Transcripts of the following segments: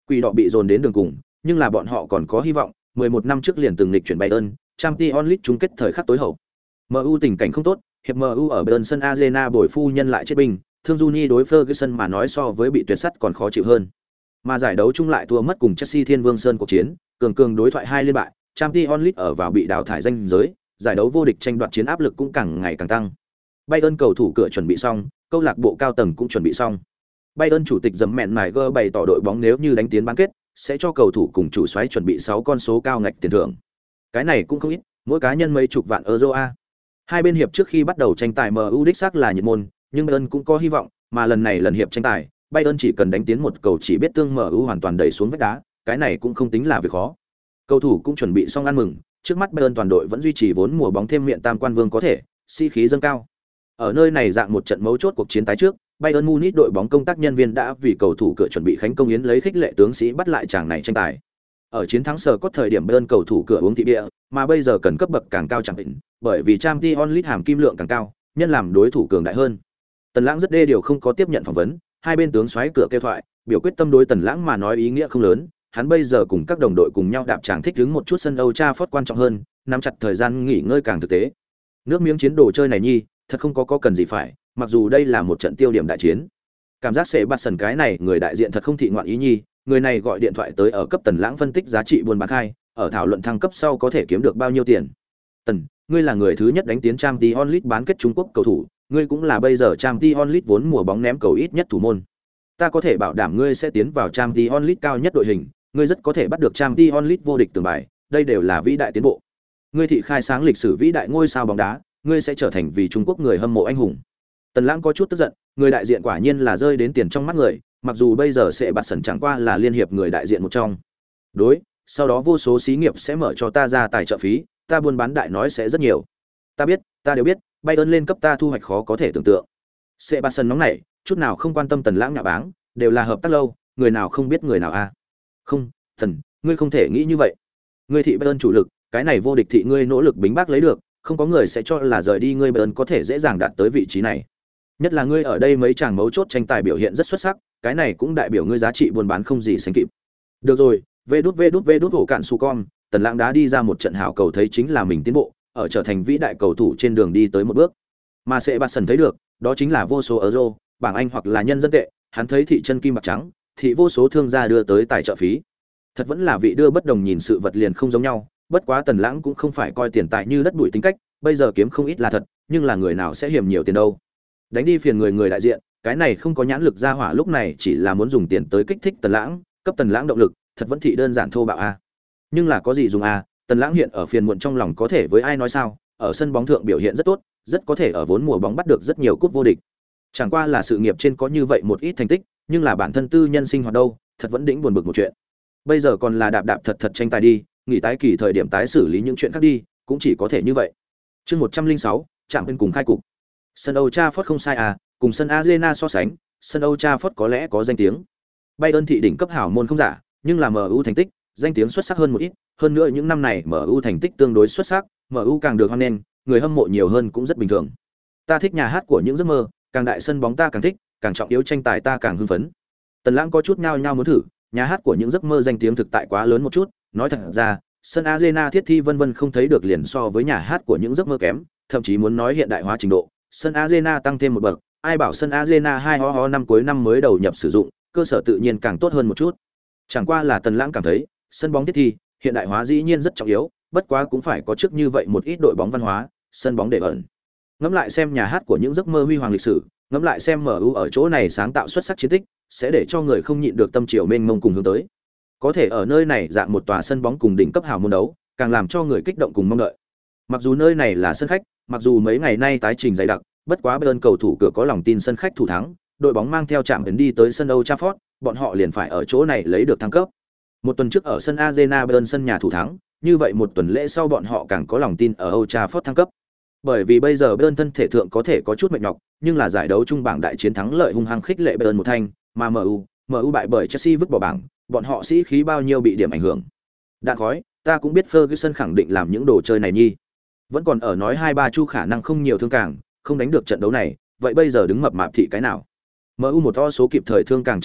Quỷ đỏ bị dồn đến đường cùng, nhưng là bọn họ còn có hy vọng, 11 năm trước liền từng lịch chuyển Bayern, Champions League chung kết thời khắc tối hậu. MU tình cảnh không tốt, hiệp MU ở bên sân Arena bồi phu nhân lại chết binh, thương Juni đối Ferguson mà nói so với bị tuyệt sắt còn khó chịu hơn. Mà giải đấu chung lại thua mất cùng Chelsea Thiên Vương Sơn cuộc chiến, cường đối thoại hai liên bại, Champions League ở vào bị đào thải danh giới, giải đấu vô địch tranh đoạt chiến áp lực cũng càng ngày càng tăng. Bayern cầu thủ cửa chuẩn bị xong, câu lạc bộ cao tầng cũng chuẩn bị xong. Bayern chủ tịch dầm mẹn mải gơ bày tỏ đội bóng nếu như đánh tiến bán kết, sẽ cho cầu thủ cùng chủ soái chuẩn bị 6 con số cao ngạch tiền thưởng. Cái này cũng không ít, mỗi cá nhân mấy chục vạn euro a. Hai bên hiệp trước khi bắt đầu tranh tài MU đích xác là nhiệt môn, nhưng Bayern cũng có hy vọng, mà lần hiệp tranh tài, Bayern chỉ cần đánh tiến một cầu chỉ biết tương MU hoàn toàn đẩy xuống vách đá, cái này cũng không tính là việc khó. Cầu thủ cũng chuẩn bị xong ăn mừng, trước mắt Bayern toàn đội vẫn duy trì vốn mùa bóng thêm miệng tam quan vương có thể, khí dâng cao. Ở nơi này dạng một trận mấu chốt cuộc chiến tái trước, Bayern Munich đội bóng công tác nhân viên đã vì cầu thủ cửa chuẩn bị khánh công yến lấy khích lệ tướng sĩ bắt lại chàng này tranh tài. Ở chiến thắng sờ có thời điểm Bayern cầu thủ cửa uống thị địa, mà bây giờ cần cấp bậc càng cao chẳng định, bởi vì Champions League hàm kim lượng càng cao, nhân làm đối thủ cường đại hơn. Tần Lãng rất đê điều không có tiếp nhận phỏng vấn, hai bên tướng soái cửa kêu thoại, biểu quyết tâm đối Tần Lãng mà nói ý nghĩa không lớn, hắn bây giờ cùng các đồng đội cùng nhau đạp tràng thích ứng một chút sân Old Trafford quan trọng hơn, nắm chặt thời gian nghỉ ngơi càng thực tế. Nước miếng chiến đồ chơi này nhi, thật không có cần gì phải, mặc dù đây là một trận tiêu điểm đại chiến. Cảm giác sẽ bắt sần cái này, người đại diện thật không thị ngoạn ý nhi, người này gọi điện thoại tới ở cấp Tần Lãng phân tích giá trị buôn bán khai, ở thảo luận thăng cấp sau có thể kiếm được bao nhiêu tiền. Tần, ngươi là người thứ nhất đánh tiến Champions League bán kết Trung Quốc cầu thủ, ngươi cũng là bây giờ Champions League vốn mùa bóng ném cầu ít nhất thủ môn. Ta có thể bảo đảm ngươi sẽ tiến vào Champions League cao nhất đội hình, ngươi rất có thể bắt được Champions League vô địch tường bài, đây đều là vĩ đại tiến bộ. Ngươi thị khai sáng lịch sử vĩ đại ngôi sao bóng đá, ngươi sẽ trở thành vì Trung Quốc người hâm mộ anh hùng. Tần Lãng có chút tức giận, người đại diện quả nhiên là rơi đến tiền trong mắt người, mặc dù bây giờ sẽ bạt sẩn chẳng qua là liên hiệp người đại diện một trong. Đối, sau đó vô số xí nghiệp sẽ mở cho ta ra tài trợ phí, ta buôn bán đại nói sẽ rất nhiều. Ta biết, ta đều biết, Bayern lên cấp ta thu hoạch khó có thể tưởng tượng. Sẽ bạt sẩn nóng nảy, chút nào không quan tâm Tần Lãng nhạ báng, đều là hợp tác lâu, người nào không biết người nào a. Không, Tần, ngươi không thể nghĩ như vậy. Ngươi thị Bayern chủ lực, cái này vô địch thị ngươi nỗ lực bính bác lấy được, không có người sẽ cho là rời đi ngươi Bayern có thể dễ dàng đạt tới vị trí này. Nhất là ngươi ở đây mấy chàng mấu chốt tranh tài biểu hiện rất xuất sắc, cái này cũng đại biểu ngươi giá trị buôn bán không gì sánh kịp. Được rồi, vê đút hổ cạn su con, Tần Lãng đá đi ra một trận hảo cầu thấy chính là mình tiến bộ, ở trở thành vĩ đại cầu thủ trên đường đi tới một bước. Mà sẽ bạt sần thấy được, đó chính là vô số euro, bảng Anh hoặc là nhân dân tệ, hắn thấy thị chân kim bạc trắng, thị vô số thương gia đưa tới tài trợ phí. Thật vẫn là vị đưa bất đồng nhìn sự vật liền không giống nhau, bất quá Tần Lãng cũng không phải coi tiền tài như đất bụi tính cách, bây giờ kiếm không ít là thật, nhưng là người nào sẽ hiểm nhiều tiền đâu. Đánh đi phiền người đại diện, cái này không có nhãn lực ra hỏa lúc này chỉ là muốn dùng tiền tới kích thích Tần Lãng, cấp Tần Lãng động lực, thật vẫn thị đơn giản thô bạo a. Nhưng là có gì dùng a, Tần Lãng hiện ở phiền muộn trong lòng có thể với ai nói sao, ở sân bóng thượng biểu hiện rất tốt, rất có thể ở vốn mùa bóng bắt được rất nhiều cúp vô địch. Chẳng qua là sự nghiệp trên có như vậy một ít thành tích, nhưng là bản thân tư nhân sinh hoạt đâu, thật vẫn đĩnh buồn bực một chuyện. Bây giờ còn là đạp thật tranh tài đi, nghỉ tái kỳ thời điểm tái xử lý những chuyện khác đi, cũng chỉ có thể như vậy. Chương 106, chạm bên cùng khai cục. Sân Old Trafford không sai à, cùng sân Arena so sánh, sân Old Trafford có lẽ có danh tiếng. Bayern thị đỉnh cấp hảo môn không giả, nhưng là MU thành tích, danh tiếng xuất sắc hơn một ít, hơn nữa những năm này MU thành tích tương đối xuất sắc, MU càng được hoan nghênh, người hâm mộ nhiều hơn cũng rất bình thường. Ta thích nhà hát của những giấc mơ, càng đại sân bóng ta càng thích, càng trọng yếu tranh tài ta càng hưng phấn. Tần Lãng có chút nhao muốn thử, nhà hát của những giấc mơ danh tiếng thực tại quá lớn một chút, nói thật ra, sân Arena thiết thi vân vân không thấy được liền so với nhà hát của những giấc mơ kém, thậm chí muốn nói hiện đại hóa trình độ, sân Arena tăng thêm một bậc, ai bảo sân Arena 2 năm cuối năm mới đầu nhập sử dụng, cơ sở tự nhiên càng tốt hơn một chút. Chẳng qua là Tần Lãng cảm thấy, sân bóng thiết thi, hiện đại hóa dĩ nhiên rất trọng yếu, bất quá cũng phải có trước như vậy một ít đội bóng văn hóa, sân bóng để ẩn. Ngẫm lại xem nhà hát của những giấc mơ huy hoàng lịch sử, ngẫm lại xem MU ở chỗ này sáng tạo xuất sắc chiến tích, sẽ để cho người không nhịn được tâm triều mênh mông cùng hướng tới. Có thể ở nơi này dạng một tòa sân bóng cùng đỉnh cấp hào môn đấu, càng làm cho người kích động cùng mong đợi. Mặc dù nơi này là sân khách, mặc dù mấy ngày nay tái trình dày đặc, bất quá Bayern cầu thủ cửa có lòng tin sân khách thủ thắng, đội bóng mang theo chạm ấn đi tới sân Old Trafford, bọn họ liền phải ở chỗ này lấy được thăng cấp. Một tuần trước ở sân Arena Bayern sân nhà thủ thắng, như vậy một tuần lễ sau bọn họ càng có lòng tin ở Old Trafford thăng cấp. Bởi vì bây giờ Bayern thân thể thượng có thể có chút mệt nhọc, nhưng là giải đấu trung bảng đại chiến thắng lợi hung hăng khích lệ Bayern một thanh, mà MU bại bởi Chelsea vứt bỏ bảng, bọn họ sĩ khí bao nhiêu bị điểm ảnh hưởng. Đạn khói, ta cũng biết Ferguson khẳng định làm những đồ chơi này nhi. Vẫn còn ở nói 2-3 chu khả năng không nhiều thương càng, không đánh được trận đấu này, vậy bây giờ đứng mập mạp thị cái nào? MU một to số kịp thời thương càng trở lại,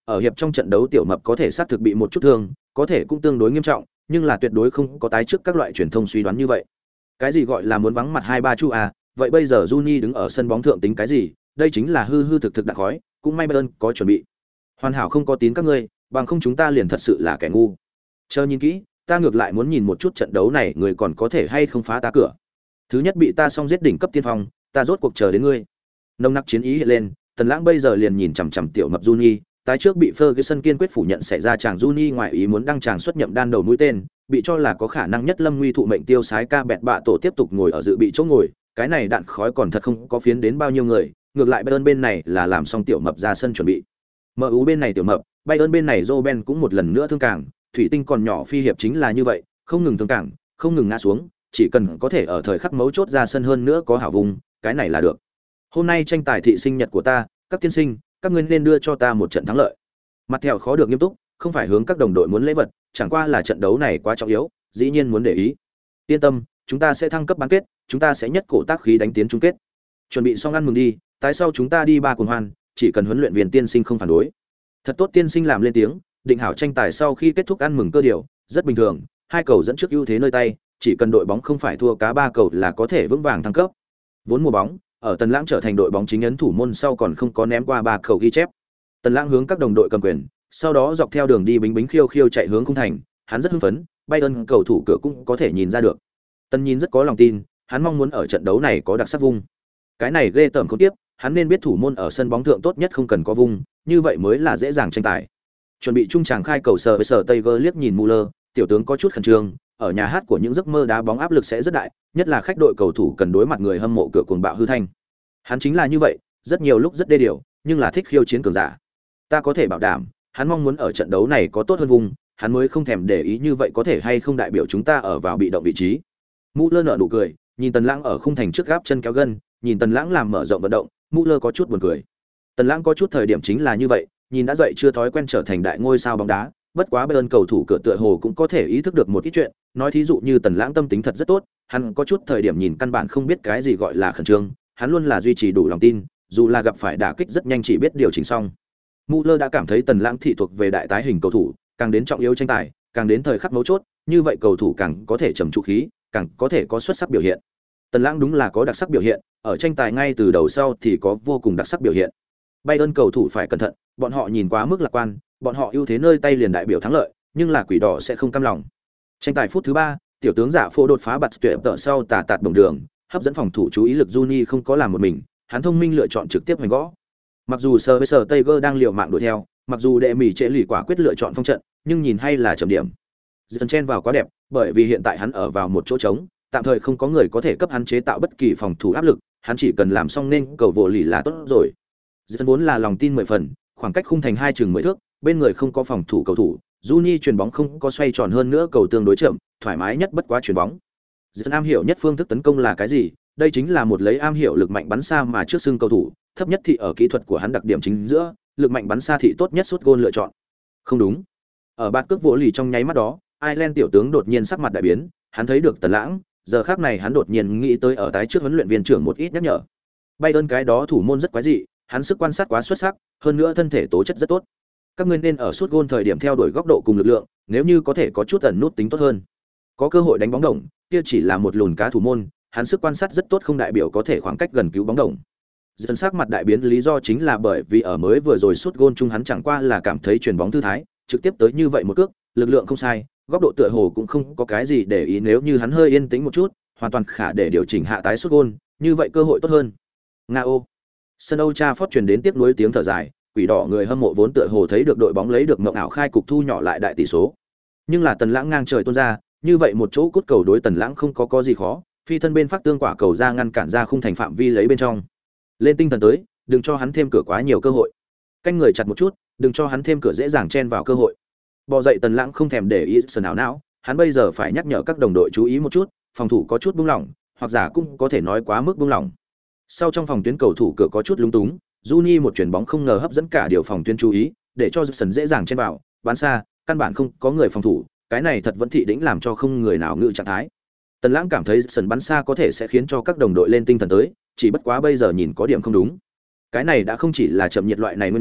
ở hiệp trong trận đấu tiểu mập có thể xác thực bị một chút thương, có thể cũng tương đối nghiêm trọng, nhưng là tuyệt đối không có tái trước các loại truyền thông suy đoán như vậy. Cái gì gọi là muốn vắng mặt 2-3 chu à, vậy bây giờ Juni đứng ở sân bóng thượng tính cái gì, đây chính là hư hư thực thực đạn khói, cũng may Bayern có chuẩn bị. Hoàn hảo không có tín các ngươi, bằng không chúng ta liền thật sự là kẻ ngu. Chờ nhìn kỹ, ta ngược lại muốn nhìn một chút trận đấu này người còn có thể hay không phá ta cửa. Thứ nhất bị ta xong giết đỉnh cấp tiên phong, ta rốt cuộc chờ đến ngươi. Nồng nặc chiến ý hiện lên, Tần Lãng bây giờ liền nhìn chằm chằm tiểu mập Juni, tái trước bị Ferguson kiên quyết phủ nhận xảy ra chàng Juni ngoài ý muốn đăng chàng xuất nhậm đan đầu mũi tên, bị cho là có khả năng nhất lâm nguy thụ mệnh tiêu sái ca bẹt bạ tổ tiếp tục ngồi ở dự bị chỗ ngồi, cái này đạn khói còn thật không có phiến đến bao nhiêu người, ngược lại Bayern bên này là làm xong tiểu mập ra sân chuẩn bị. MU bên này tiểu mập, Bayern bên này Robben cũng một lần nữa thương cảng, thủy tinh còn nhỏ phi hiệp chính là như vậy, không ngừng thương cảng, không ngừng ngã xuống, chỉ cần có thể ở thời khắc mấu chốt ra sân hơn nữa có hảo vùng, cái này là được. Hôm nay tranh tài thị sinh nhật của ta, các tiên sinh, các ngươi nên đưa cho ta một trận thắng lợi. Mặt theo khó được nghiêm túc, không phải hướng các đồng đội muốn lễ vật, chẳng qua là trận đấu này quá trọng yếu, dĩ nhiên muốn để ý. Yên tâm, chúng ta sẽ thăng cấp bán kết, chúng ta sẽ nhất cổ tác khí đánh tiến chung kết. Chuẩn bị xong ăn mừng đi, tái sau chúng ta đi ba cuồng hoan, chỉ cần huấn luyện viên tiên sinh không phản đối. Thật tốt, tiên sinh làm lên tiếng, định hảo tranh tài sau khi kết thúc ăn mừng cơ điều, rất bình thường, hai cầu dẫn trước ưu thế nơi tay, chỉ cần đội bóng không phải thua cá ba cầu là có thể vững vàng thăng cấp. Vốn mùa bóng, ở Tần Lãng trở thành đội bóng chính ấn thủ môn sau còn không có ném qua ba cầu ghi chép. Tần Lãng hướng các đồng đội cầm quyền, sau đó dọc theo đường đi bính bính khiêu khiêu chạy hướng khung thành, hắn rất hưng phấn, Bayern cầu thủ cửa cũng có thể nhìn ra được. Tần nhìn rất có lòng tin, hắn mong muốn ở trận đấu này có đặc sắc vung. Cái này ghê tởm không tiếp, hắn nên biết thủ môn ở sân bóng thượng tốt nhất không cần có vung, như vậy mới là dễ dàng tranh tài. Chuẩn bị trung tràng khai cầu sờ với sờ Tiger liếc nhìn Muller, tiểu tướng có chút khẩn trương, ở nhà hát của những giấc mơ đá bóng áp lực sẽ rất đại, nhất là khách đội cầu thủ cần đối mặt người hâm mộ cửa cuồng bạo hư thanh. Hắn chính là như vậy, rất nhiều lúc rất đê điều, nhưng là thích khiêu chiến cường giả. Ta có thể bảo đảm, hắn mong muốn ở trận đấu này có tốt hơn vùng, hắn mới không thèm để ý như vậy có thể hay không đại biểu chúng ta ở vào bị động vị trí. Muller nở nụ cười, nhìn Tần Lãng ở khung thành trước gáp chân kéo gân, nhìn Tần Lãng làm mở rộng vận động, Muller có chút buồn cười. Tần Lãng có chút thời điểm chính là như vậy, nhìn đã dậy chưa thói quen trở thành đại ngôi sao bóng đá, bất quá Bayern cầu thủ cửa tựa hồ cũng có thể ý thức được một ít chuyện, nói thí dụ như Tần Lãng tâm tính thật rất tốt, hắn có chút thời điểm nhìn căn bản không biết cái gì gọi là khẩn trương, hắn luôn là duy trì đủ lòng tin, dù là gặp phải đả kích rất nhanh chỉ biết điều chỉnh xong. Muller đã cảm thấy Tần Lãng thị thuộc về đại tái hình cầu thủ, càng đến trọng yếu tranh tài, càng đến thời khắc mấu chốt, như vậy cầu thủ càng có thể trầm trụ khí, càng có thể có xuất sắc biểu hiện. Tần Lãng đúng là có đặc sắc biểu hiện, ở tranh tài ngay từ đầu sau thì có vô cùng đặc sắc biểu hiện. Bayern cầu thủ phải cẩn thận, bọn họ nhìn quá mức lạc quan, bọn họ ưu thế nơi tay liền đại biểu thắng lợi, nhưng là quỷ đỏ sẽ không cam lòng. Tranh tài phút thứ 3, tiểu tướng giả phô đột phá bật tuyệt tợ sau tạt đồng đường, hấp dẫn phòng thủ chú ý lực Juni không có làm một mình, hắn thông minh lựa chọn trực tiếp hoành gõ. Mặc dù sờ với sờ Tiger đang liều mạng đuổi theo, mặc dù đệ mỉ trễ lì quả quyết lựa chọn phong trận, nhưng nhìn hay là chậm điểm. Dần chen vào quá đẹp, bởi vì hiện tại hắn ở vào một chỗ trống, tạm thời không có người có thể cấp hắn chế tạo bất kỳ phòng thủ áp lực, hắn chỉ cần làm xong nên cầu vô lì là tốt rồi. Dần vốn là lòng tin 10 phần, khoảng cách khung thành 2 chừng 10 thước, bên người không có phòng thủ cầu thủ, Juni chuyền bóng không có xoay tròn hơn nữa cầu tương đối chậm, thoải mái nhất bất quá chuyền bóng. Dần am hiểu nhất phương thức tấn công là cái gì? Đây chính là một lấy am hiểu lực mạnh bắn xa mà trước xưng cầu thủ, thấp nhất thì ở kỹ thuật của hắn đặc điểm chính giữa, lực mạnh bắn xa thì tốt nhất sút gôn lựa chọn. Không đúng. Ở bạt cước vỗ lì trong nháy mắt đó, Ireland tiểu tướng đột nhiên sắc mặt đại biến, hắn thấy được Tần Lãng, giờ khắc này hắn đột nhiên nghĩ tới ở tái trước huấn luyện viên trưởng một ít nhắc nhở. Bayern cái đó thủ môn rất quái dị, hắn sức quan sát quá xuất sắc, hơn nữa thân thể tố chất rất tốt. Các ngươi nên ở sút gôn thời điểm theo đuổi góc độ cùng lực lượng, nếu như có thể có chút ẩn nút tính tốt hơn. Có cơ hội đánh bóng đồng, kia chỉ là một lùn cá thủ môn, hắn sức quan sát rất tốt không đại biểu có thể khoảng cách gần cứu bóng đồng. Dần sắc mặt đại biến lý do chính là bởi vì ở mới vừa rồi sút gôn chung hắn chẳng qua là cảm thấy chuyền bóng thư thái, trực tiếp tới như vậy một cước, lực lượng không sai, góc độ tựa hồ cũng không có cái gì để ý, nếu như hắn hơi yên tĩnh một chút, hoàn toàn khả để điều chỉnh hạ tái sút gôn, như vậy cơ hội tốt hơn. Ngao. Sân Old Trafford truyền đến tiếp nối tiếng thở dài, quỷ đỏ người hâm mộ vốn tựa hồ thấy được đội bóng lấy được mộng ảo khai cục thu nhỏ lại đại tỷ số. Nhưng là Tần Lãng ngang trời tuôn ra, như vậy một chỗ cút cầu đối Tần Lãng không có gì khó, phi thân bên phát tương quả cầu ra ngăn cản ra khung thành phạm vi lấy bên trong. Lên tinh thần tới, đừng cho hắn thêm cửa quá nhiều cơ hội. Canh người chặt một chút, đừng cho hắn thêm cửa dễ dàng chen vào cơ hội. Bò dậy Tần Lãng không thèm để ý sờ não, hắn bây giờ phải nhắc nhở các đồng đội chú ý một chút, phòng thủ có chút buông lỏng, hoặc giả cũng có thể nói quá mức buông lỏng. Sau trong phòng tuyến cầu thủ cửa có chút lúng túng, Juni một chuyền bóng không ngờ hấp dẫn cả điều phòng tuyến chú ý, để cho Jackson dễ dàng chen vào, bắn xa, căn bản không có người phòng thủ, cái này thật vẫn thị đỉnh làm cho không người nào ngự trạng thái. Tần Lãng cảm thấy Jackson bắn xa có thể sẽ khiến cho các đồng đội lên tinh thần tới, chỉ bất quá bây giờ nhìn có điểm không đúng. Cái này đã không chỉ là chậm nhiệt loại này nguyên nhân,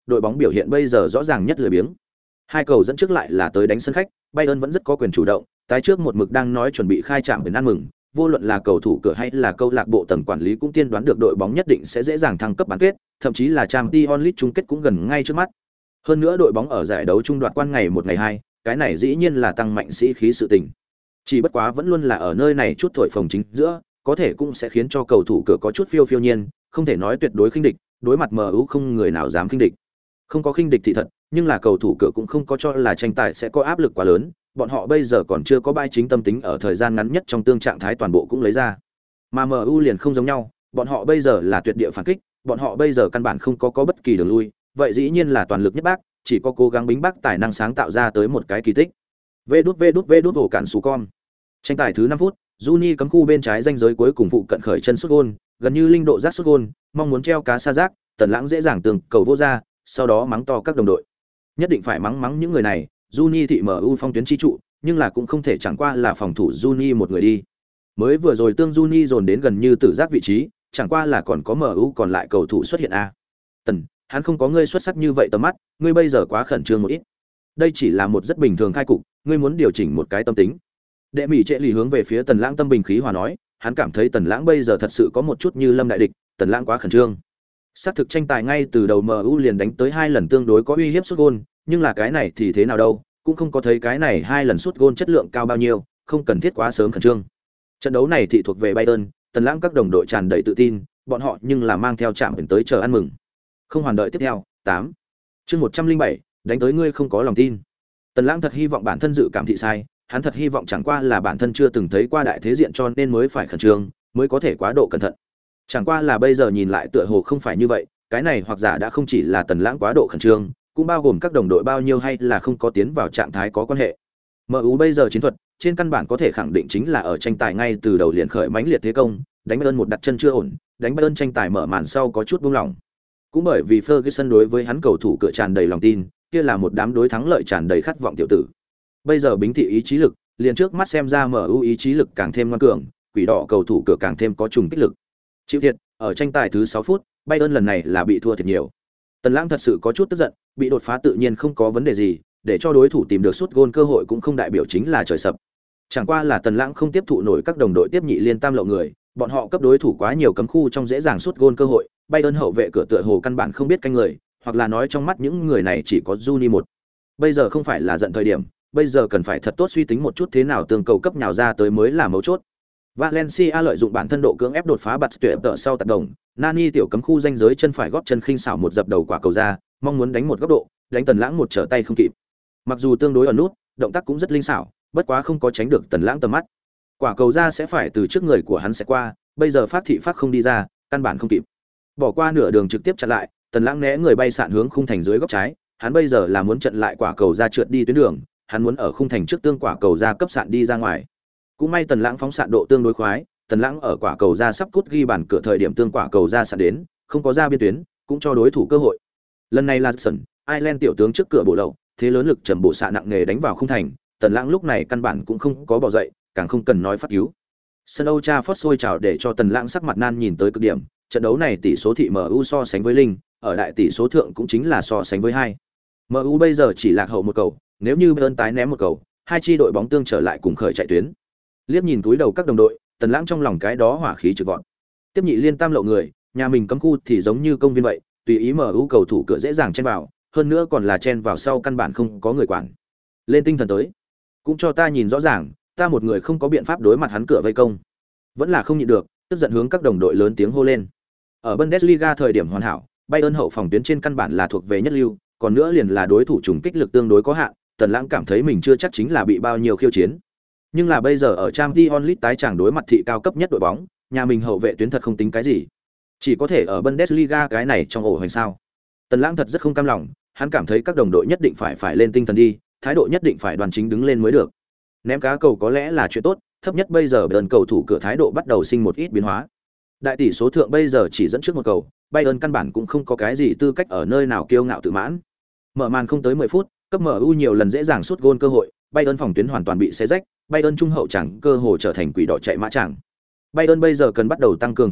đội bóng biểu hiện bây giờ rõ ràng nhất lười biếng. Hai cầu dẫn trước lại là tới đánh sân khách, Bayern vẫn rất có quyền chủ động, tái trước một mực đang nói chuẩn bị khai trạm biển ăn mừng, vô luận là cầu thủ cửa hay là câu lạc bộ tầng quản lý cũng tiên đoán được đội bóng nhất định sẽ dễ dàng thăng cấp bán kết, thậm chí là Champions League chung kết cũng gần ngay trước mắt. Hơn nữa đội bóng ở giải đấu trung đoạt quan ngày 1 ngày 2, cái này dĩ nhiên là tăng mạnh sĩ khí sự tình. Chỉ bất quá vẫn luôn là ở nơi này chút thổi phồng chính giữa, có thể cũng sẽ khiến cho cầu thủ cửa có chút phiêu nhiên, không thể nói tuyệt đối khinh địch, đối mặt MU không người nào dám khinh địch. Không có khinh địch thì thật, nhưng là cầu thủ cửa cũng không có cho là tranh tài sẽ có áp lực quá lớn, bọn họ bây giờ còn chưa có bãi chính tâm tính ở thời gian ngắn nhất trong tương trạng thái toàn bộ cũng lấy ra. Mà MU liền không giống nhau, bọn họ bây giờ là tuyệt địa phản kích, bọn họ bây giờ căn bản không có bất kỳ đường lui, vậy dĩ nhiên là toàn lực nhất bác, chỉ có cố gắng bính bác tài năng sáng tạo ra tới một cái kỳ tích. Vê đút ổ cản sú con. Tranh tài thứ 5 phút, Juni cấm khu bên trái ranh giới cuối cùng phụ cận khởi chân sút gôn, gần như linh độ giác sút gôn, mong muốn treo cá xa giác, Tần Lãng dễ dàng tường cầu vô ra, sau đó mắng to các đồng đội. Nhất định phải mắng những người này, Juni thị MU phong tuyến chi trụ, nhưng là cũng không thể chẳng qua là phòng thủ Juni một người đi. Mới vừa rồi tương Juni dồn đến gần như tử giác vị trí, chẳng qua là còn có MU còn lại cầu thủ xuất hiện a. Tần, hắn không có ngươi xuất sắc như vậy tầm mắt, ngươi bây giờ quá khẩn trương một ít. Đây chỉ là một rất bình thường khai cục, ngươi muốn điều chỉnh một cái tâm tính. Đệ Mỹ Trệ lì hướng về phía Tần Lãng tâm bình khí hòa nói, hắn cảm thấy Tần Lãng bây giờ thật sự có một chút như lâm đại địch, Tần Lãng quá khẩn trương. Xác thực tranh tài ngay từ đầu MU liền đánh tới 2 lần tương đối có uy hiếp sút gôn, nhưng là cái này thì thế nào đâu, cũng không có thấy cái này 2 lần sút gôn chất lượng cao bao nhiêu, không cần thiết quá sớm khẩn trương. Trận đấu này thì thuộc về Bayern, Tần Lãng các đồng đội tràn đầy tự tin, bọn họ nhưng là mang theo chạm tới chờ ăn mừng. Không hoàn đợi tiếp theo, 8. Chương 107, đánh tới ngươi không có lòng tin. Tần Lãng thật hy vọng bản thân dự cảm thị sai, hắn thật hy vọng chẳng qua là bản thân chưa từng thấy qua đại thế diện cho nên mới phải khẩn trương, mới có thể quá độ cẩn thận. Chẳng qua là bây giờ nhìn lại tựa hồ không phải như vậy, cái này hoặc giả đã không chỉ là Tần Lãng quá độ khẩn trương, cũng bao gồm các đồng đội bao nhiêu hay là không có tiến vào trạng thái có quan hệ. MU bây giờ chiến thuật, trên căn bản có thể khẳng định chính là ở tranh tài ngay từ đầu liền khởi mãnh liệt thế công, đánh Bayern một đặt chân chưa ổn, đánh Bayern tranh tài mở màn sau có chút buông lỏng. Cũng bởi vì Ferguson đối với hắn cầu thủ cửa tràn đầy lòng tin, kia là một đám đối thắng lợi tràn đầy khát vọng tiểu tử. Bây giờ bính thị ý chí lực, liền trước mắt xem ra MU ý chí lực càng thêm ngoan cường, quỷ đỏ cầu thủ cửa càng thêm có trùng kích lực. Chịu thiệt, ở tranh tài thứ 6 phút, Bayern lần này là bị thua thiệt nhiều. Tần Lãng thật sự có chút tức giận, bị đột phá tự nhiên không có vấn đề gì, để cho đối thủ tìm được sút gôn cơ hội cũng không đại biểu chính là trời sập. Chẳng qua là Tần Lãng không tiếp thụ nổi các đồng đội tiếp nhị liên tam lậu người, bọn họ cấp đối thủ quá nhiều cấm khu trong dễ dàng sút gôn cơ hội, Bayern hậu vệ cửa tựa hồ căn bản không biết canh người, hoặc là nói trong mắt những người này chỉ có Juni một. Bây giờ không phải là giận thời điểm, bây giờ cần phải thật tốt suy tính một chút thế nào tương cầu cấp nhào ra tới mới là mấu chốt. Valencia lợi dụng bản thân độ cưỡng ép đột phá bật tuyệt tợ sau tạt đồng, Nani tiểu cấm khu ranh giới chân phải góp chân khinh xảo một dập đầu quả cầu ra, mong muốn đánh một góc độ, đánh Tần Lãng một trở tay không kịp. Mặc dù tương đối ở nút, động tác cũng rất linh xảo, bất quá không có tránh được Tần Lãng tầm mắt. Quả cầu ra sẽ phải từ trước người của hắn sẽ qua, bây giờ phát thị phát không đi ra, căn bản không kịp. Bỏ qua nửa đường trực tiếp chặn lại, Tần Lãng né người bay sạn hướng khung thành dưới góc trái, hắn bây giờ là muốn chặn lại quả cầu ra trượt đi tuyến đường, hắn muốn ở khung thành trước tương quả cầu ra cấp sạn đi ra ngoài. Cũng may Tần Lãng phóng sạn độ tương đối khoái, Tần Lãng ở quả cầu ra sắp cút ghi bàn cửa thời điểm tương quả cầu ra sạn đến, không có ra biên tuyến, cũng cho đối thủ cơ hội. Lần này là Sân, Ireland tiểu tướng trước cửa bổ lậu, thế lớn lực trầm bộ xạ nặng nề đánh vào khung thành, Tần Lãng lúc này căn bản cũng không có bỏ dậy, càng không cần nói phát cứu. Sân Old Trafford sôi trào để cho Tần Lãng sắc mặt nan nhìn tới cực điểm, trận đấu này tỷ số thị MU so sánh với Linh, ở đại tỷ số thượng cũng chính là so sánh với 2. MU bây giờ chỉ lạc hậu một cầu, nếu như Bayern tái ném một cầu, hai chi đội bóng tương trở lại cùng khởi chạy tuyến. Liếc nhìn túi đầu các đồng đội, Tần Lãng trong lòng cái đó hỏa khí trực vọt. Tiếp nhị liên tam lậu người, nhà mình cấm khu thì giống như công viên vậy, tùy ý MU cầu thủ cửa dễ dàng chen vào, hơn nữa còn là chen vào sau căn bản không có người quản. Lên tinh thần tới, cũng cho ta nhìn rõ ràng, ta một người không có biện pháp đối mặt hắn cửa vây công. Vẫn là không nhịn được, tức giận hướng các đồng đội lớn tiếng hô lên. Ở Bundesliga thời điểm hoàn hảo, Bayern hậu phòng tuyến trên căn bản là thuộc về nhất lưu, còn nữa liền là đối thủ trùng kích lực tương đối có hạn, Tần Lãng cảm thấy mình chưa chắc chính là bị bao nhiêu khiêu chiến. Nhưng là bây giờ ở Champions League tái chàng đối mặt thị cao cấp nhất đội bóng, nhà mình hậu vệ tuyến thật không tính cái gì. Chỉ có thể ở Bundesliga cái này trong ổ hoành sao. Tần Lãng thật rất không cam lòng, hắn cảm thấy các đồng đội nhất định phải lên tinh thần đi, thái độ nhất định phải đoàn chính đứng lên mới được. Ném cá cầu có lẽ là chuyện tốt, thấp nhất bây giờ Bayern cầu thủ cửa thái độ bắt đầu sinh một ít biến hóa. Đại tỷ số thượng bây giờ chỉ dẫn trước một cầu, Bayern căn bản cũng không có cái gì tư cách ở nơi nào kiêu ngạo tự mãn. Mở màn không tới 10 phút, cấp MU nhiều lần dễ dàng sút gôn cơ hội, Bayern phòng tuyến hoàn toàn bị xé rách, Bayern trung hậu chẳng cơ hồ trở thành quỷ đỏ chạy mã chẳng. Bayern bây giờ cần bắt đầu tăng cường phòng thủ,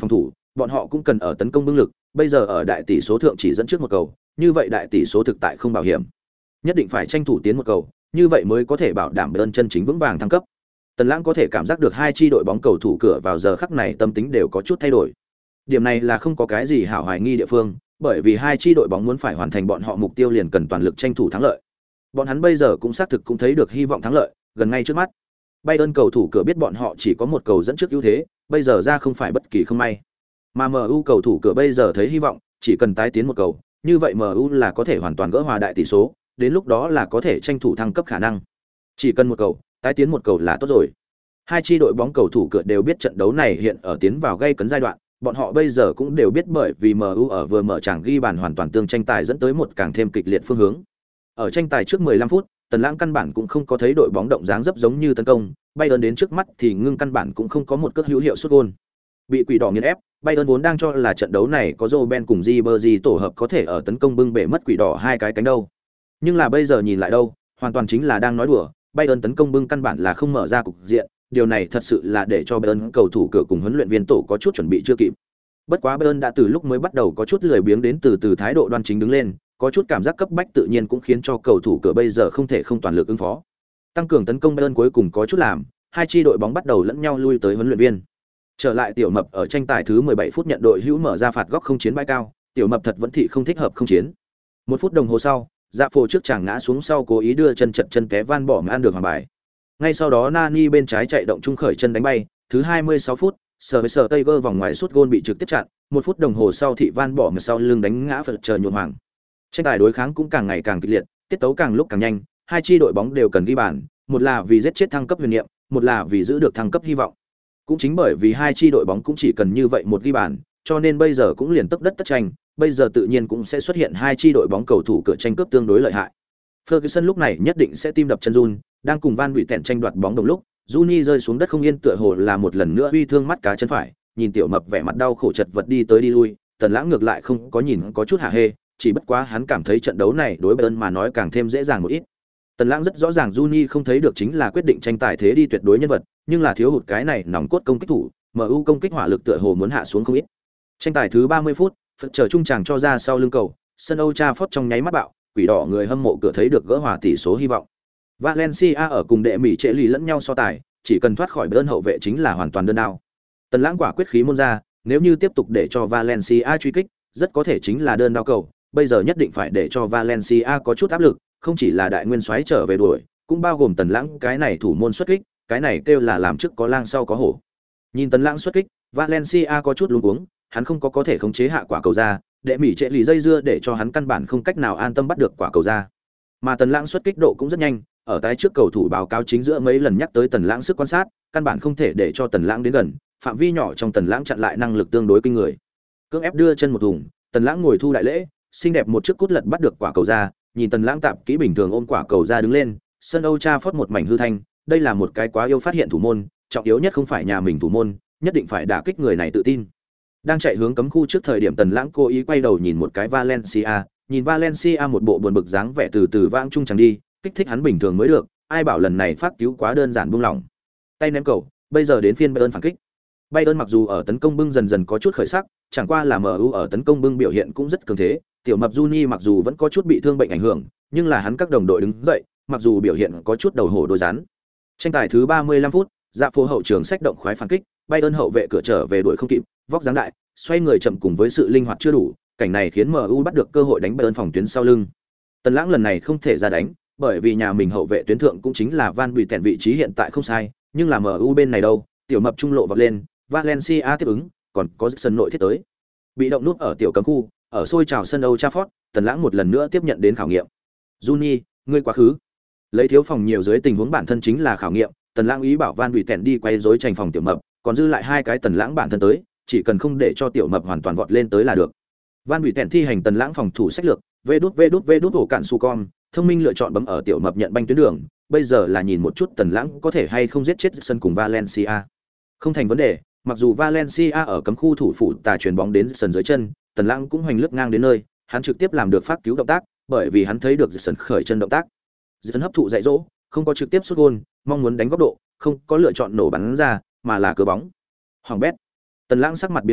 bọn họ cũng cần ở tấn công bưng lực, bây giờ ở đại tỷ số thượng chỉ dẫn trước một cầu, như vậy đại tỷ số thực tại không bảo hiểm. Nhất định phải tranh thủ tiến một cầu, như vậy mới có thể bảo đảm Bayern chân chính vững vàng thăng cấp. Tần Lãng có thể cảm giác được hai chi đội bóng cầu thủ cửa vào giờ khắc này tâm tính đều có chút thay đổi. Điểm này là không có cái gì hảo hoài nghi địa phương, bởi vì hai chi đội bóng muốn phải hoàn thành bọn họ mục tiêu liền cần toàn lực tranh thủ thắng lợi. Bọn hắn bây giờ cũng xác thực cũng thấy được hy vọng thắng lợi gần ngay trước mắt. Bayern cầu thủ cửa biết bọn họ chỉ có một cầu dẫn trước ưu thế, bây giờ ra không phải bất kỳ không may. Mà MU cầu thủ cửa bây giờ thấy hy vọng, chỉ cần tái tiến một cầu, như vậy MU là có thể hoàn toàn gỡ hòa đại tỷ số, đến lúc đó là có thể tranh thủ thăng cấp khả năng. Chỉ cần một cầu, tái tiến một cầu là tốt rồi. Hai chi đội bóng cầu thủ cửa đều biết trận đấu này hiện ở tiến vào gây cấn giai đoạn, bọn họ bây giờ cũng đều biết bởi vì MU ở vừa mở tràng ghi bàn hoàn toàn tương tranh tài dẫn tới một càng thêm kịch liệt phương hướng. Ở tranh tài trước 15 phút, Tần Lãng căn bản cũng không có thấy đội bóng động dáng dấp giống như tấn công, Bayern đến trước mắt thì ngưng căn bản cũng không có một cước hữu hiệu sút gol. Bị quỷ đỏ nghiền ép, Bayern vốn đang cho là trận đấu này có Robben cùng Ribery tổ hợp có thể ở tấn công bưng bể mất quỷ đỏ hai cái cánh đâu. Nhưng là bây giờ nhìn lại đâu, hoàn toàn chính là đang nói đùa, Bayern tấn công bưng căn bản là không mở ra cục diện, điều này thật sự là để cho Bayern cầu thủ cửa cùng huấn luyện viên tổ có chút chuẩn bị chưa kịp. Bất quá Bayern đã từ lúc mới bắt đầu có chút lười biếng đến từ thái độ đoan chính đứng lên, có chút cảm giác cấp bách tự nhiên cũng khiến cho cầu thủ cửa bây giờ không thể không toàn lực ứng phó. Tăng cường tấn công Bayern cuối cùng có chút làm, hai chi đội bóng bắt đầu lẫn nhau lui tới huấn luyện viên. Trở lại Tiểu Mập ở tranh tài thứ 17 phút nhận đội hữu mở ra phạt góc không chiến bãi cao, Tiểu Mập thật vẫn thị không thích hợp không chiến. Một phút đồng hồ sau, Dạ Phổ trước chàng ngã xuống sau cố ý đưa chân chật chân té van bỏ mà ăn được hoàng bài. Ngay sau đó Nani bên trái chạy động trung khởi chân đánh bay, thứ 26 phút, Sở Tiger vòng ngoài sút gôn bị trực tiếp chặn, một phút đồng hồ sau thị van bỏ mà sau lưng đánh ngã Phật chờ nhuộm hoàng. Tranh tài đối kháng cũng càng ngày càng kịch liệt, tiết tấu càng lúc càng nhanh, hai chi đội bóng đều cần ghi bàn, một là vì giết chết thăng cấp huyền niệm, một là vì giữ được thăng cấp hy vọng. Cũng chính bởi vì hai chi đội bóng cũng chỉ cần như vậy một ghi bàn, cho nên bây giờ cũng liền tốc đất tất tranh, bây giờ tự nhiên cũng sẽ xuất hiện hai chi đội bóng cầu thủ cửa tranh cướp tương đối lợi hại. Ferguson lúc này nhất định sẽ tim đập chân run, đang cùng Van bị tẹn tranh đoạt bóng đồng lúc, Juni rơi xuống đất không yên tựa hồ là một lần nữa uy thương mắt cá chân phải, nhìn Tiểu Mập vẻ mặt đau khổ chật vật đi tới đi lui, Tần Lãng ngược lại không có nhìn có chút hả hê, chỉ bất quá hắn cảm thấy trận đấu này đối Bayern mà nói càng thêm dễ dàng một ít. Tần Lãng rất rõ ràng Juni không thấy được chính là quyết định tranh tài thế đi tuyệt đối nhân vật, nhưng là thiếu hụt cái này nòng cốt công kích thủ, MU công kích hỏa lực tựa hồ muốn hạ xuống không ít. Tranh tài thứ 30 phút, Phật chờ trung tràng cho ra sau lưng cầu, sân Old Trafford trong nháy mắt bạo, quỷ đỏ người hâm mộ cửa thấy được gỡ hòa tỷ số hy vọng. Valencia ở cùng đệ Mỹ trệ lì lẫn nhau so tài, chỉ cần thoát khỏi Bayern hậu vệ chính là hoàn toàn đơn đao. Tần Lãng quả quyết khí môn ra, nếu như tiếp tục để cho Valencia truy kích, rất có thể chính là đơn đao cầu, bây giờ nhất định phải để cho Valencia có chút áp lực, không chỉ là đại nguyên soái trở về đuổi, cũng bao gồm Tần Lãng cái này thủ môn xuất kích, cái này kêu là làm trước có lang sau có hổ. Nhìn Tần Lãng xuất kích, Valencia có chút luống cuống, hắn không có thể khống chế hạ quả cầu ra, đệ Mỹ trệ lì dây dưa để cho hắn căn bản không cách nào an tâm bắt được quả cầu ra. Mà Tần Lãng xuất kích độ cũng rất nhanh, ở tái trước cầu thủ báo cáo chính giữa mấy lần nhắc tới Tần Lãng sức quan sát, căn bản không thể để cho Tần Lãng đến gần, phạm vi nhỏ trong Tần Lãng chặn lại năng lực tương đối kinh người. Cưỡng ép đưa chân một thùng, Tần Lãng ngồi thu đại lễ, xinh đẹp một chiếc cút lật bắt được quả cầu ra, nhìn Tần Lãng tạm kỹ bình thường ôm quả cầu ra đứng lên, sân Old Trafford một mảnh hư thanh, đây là một cái quá yêu phát hiện thủ môn, trọng yếu nhất không phải nhà mình thủ môn, nhất định phải đả kích người này tự tin. Đang chạy hướng cấm khu trước thời điểm Tần Lãng cố ý quay đầu nhìn một cái Valencia, nhìn Valencia một bộ buồn bực dáng vẻ từ từ vãng trung chẳng đi, kích thích hắn bình thường mới được, ai bảo lần này phát cứu quá đơn giản buông lỏng. Tay ném cầu, bây giờ đến phiên Bayern phản kích. Bayern mặc dù ở tấn công bưng dần dần có chút khởi sắc, chẳng qua là MU ở tấn công bưng biểu hiện cũng rất cường thế, Tiểu Mập Juni mặc dù vẫn có chút bị thương bệnh ảnh hưởng, nhưng là hắn các đồng đội đứng dậy, mặc dù biểu hiện có chút đầu hổ đôi rắn. Tranh tài thứ 35 phút, Dạ Phố hậu trường sách động khoái phản kích, Bayern hậu vệ cửa trở về đuổi không kịp, vóc dáng đại, xoay người chậm cùng với sự linh hoạt chưa đủ, cảnh này khiến MU bắt được cơ hội đánh Bayern phòng tuyến sau lưng. Tần Lãng lần này không thể ra đánh, bởi vì nhà mình hậu vệ tuyến thượng cũng chính là Van Buiten vị trí hiện tại không sai, nhưng là MU bên này đâu, Tiểu Mập trung lộ vọt lên, Valencia tiếp ứng, còn có sân nội thiết tới. Bị động nút ở tiểu cấm khu, ở xôi trào sân Old Trafford, Tần Lãng một lần nữa tiếp nhận đến khảo nghiệm. Juni, ngươi quá khứ. Lấy thiếu phòng nhiều dưới tình huống bản thân chính là khảo nghiệm, Tần Lãng ý bảo Van Buiten đi quay rối tranh phòng Tiểu Mập, còn dư lại hai cái Tần Lãng bản thân tới, chỉ cần không để cho Tiểu Mập hoàn toàn vọt lên tới là được. Van Buiten thi hành Tần Lãng phòng thủ sách lược, vê đút ổ cạn su con, thông minh lựa chọn bấm ở Tiểu Mập nhận banh tuyến đường, bây giờ là nhìn một chút Tần Lãng có thể hay không giết chết sân cùng Valencia. Không thành vấn đề, mặc dù Valencia ở cấm khu thủ phủ tà chuyền bóng đến sân dưới chân, Tần Lãng cũng hoành lướt ngang đến nơi, hắn trực tiếp làm được phát cứu động tác, bởi vì hắn thấy được sân khởi chân động tác. Sân hấp thụ dạy dỗ, không có trực tiếp sút gol, mong muốn đánh góc độ, không có lựa chọn nổ bắn ra, mà là cưa bóng. Hoàng bét. Tần Lãng sắc mặt biến đổi,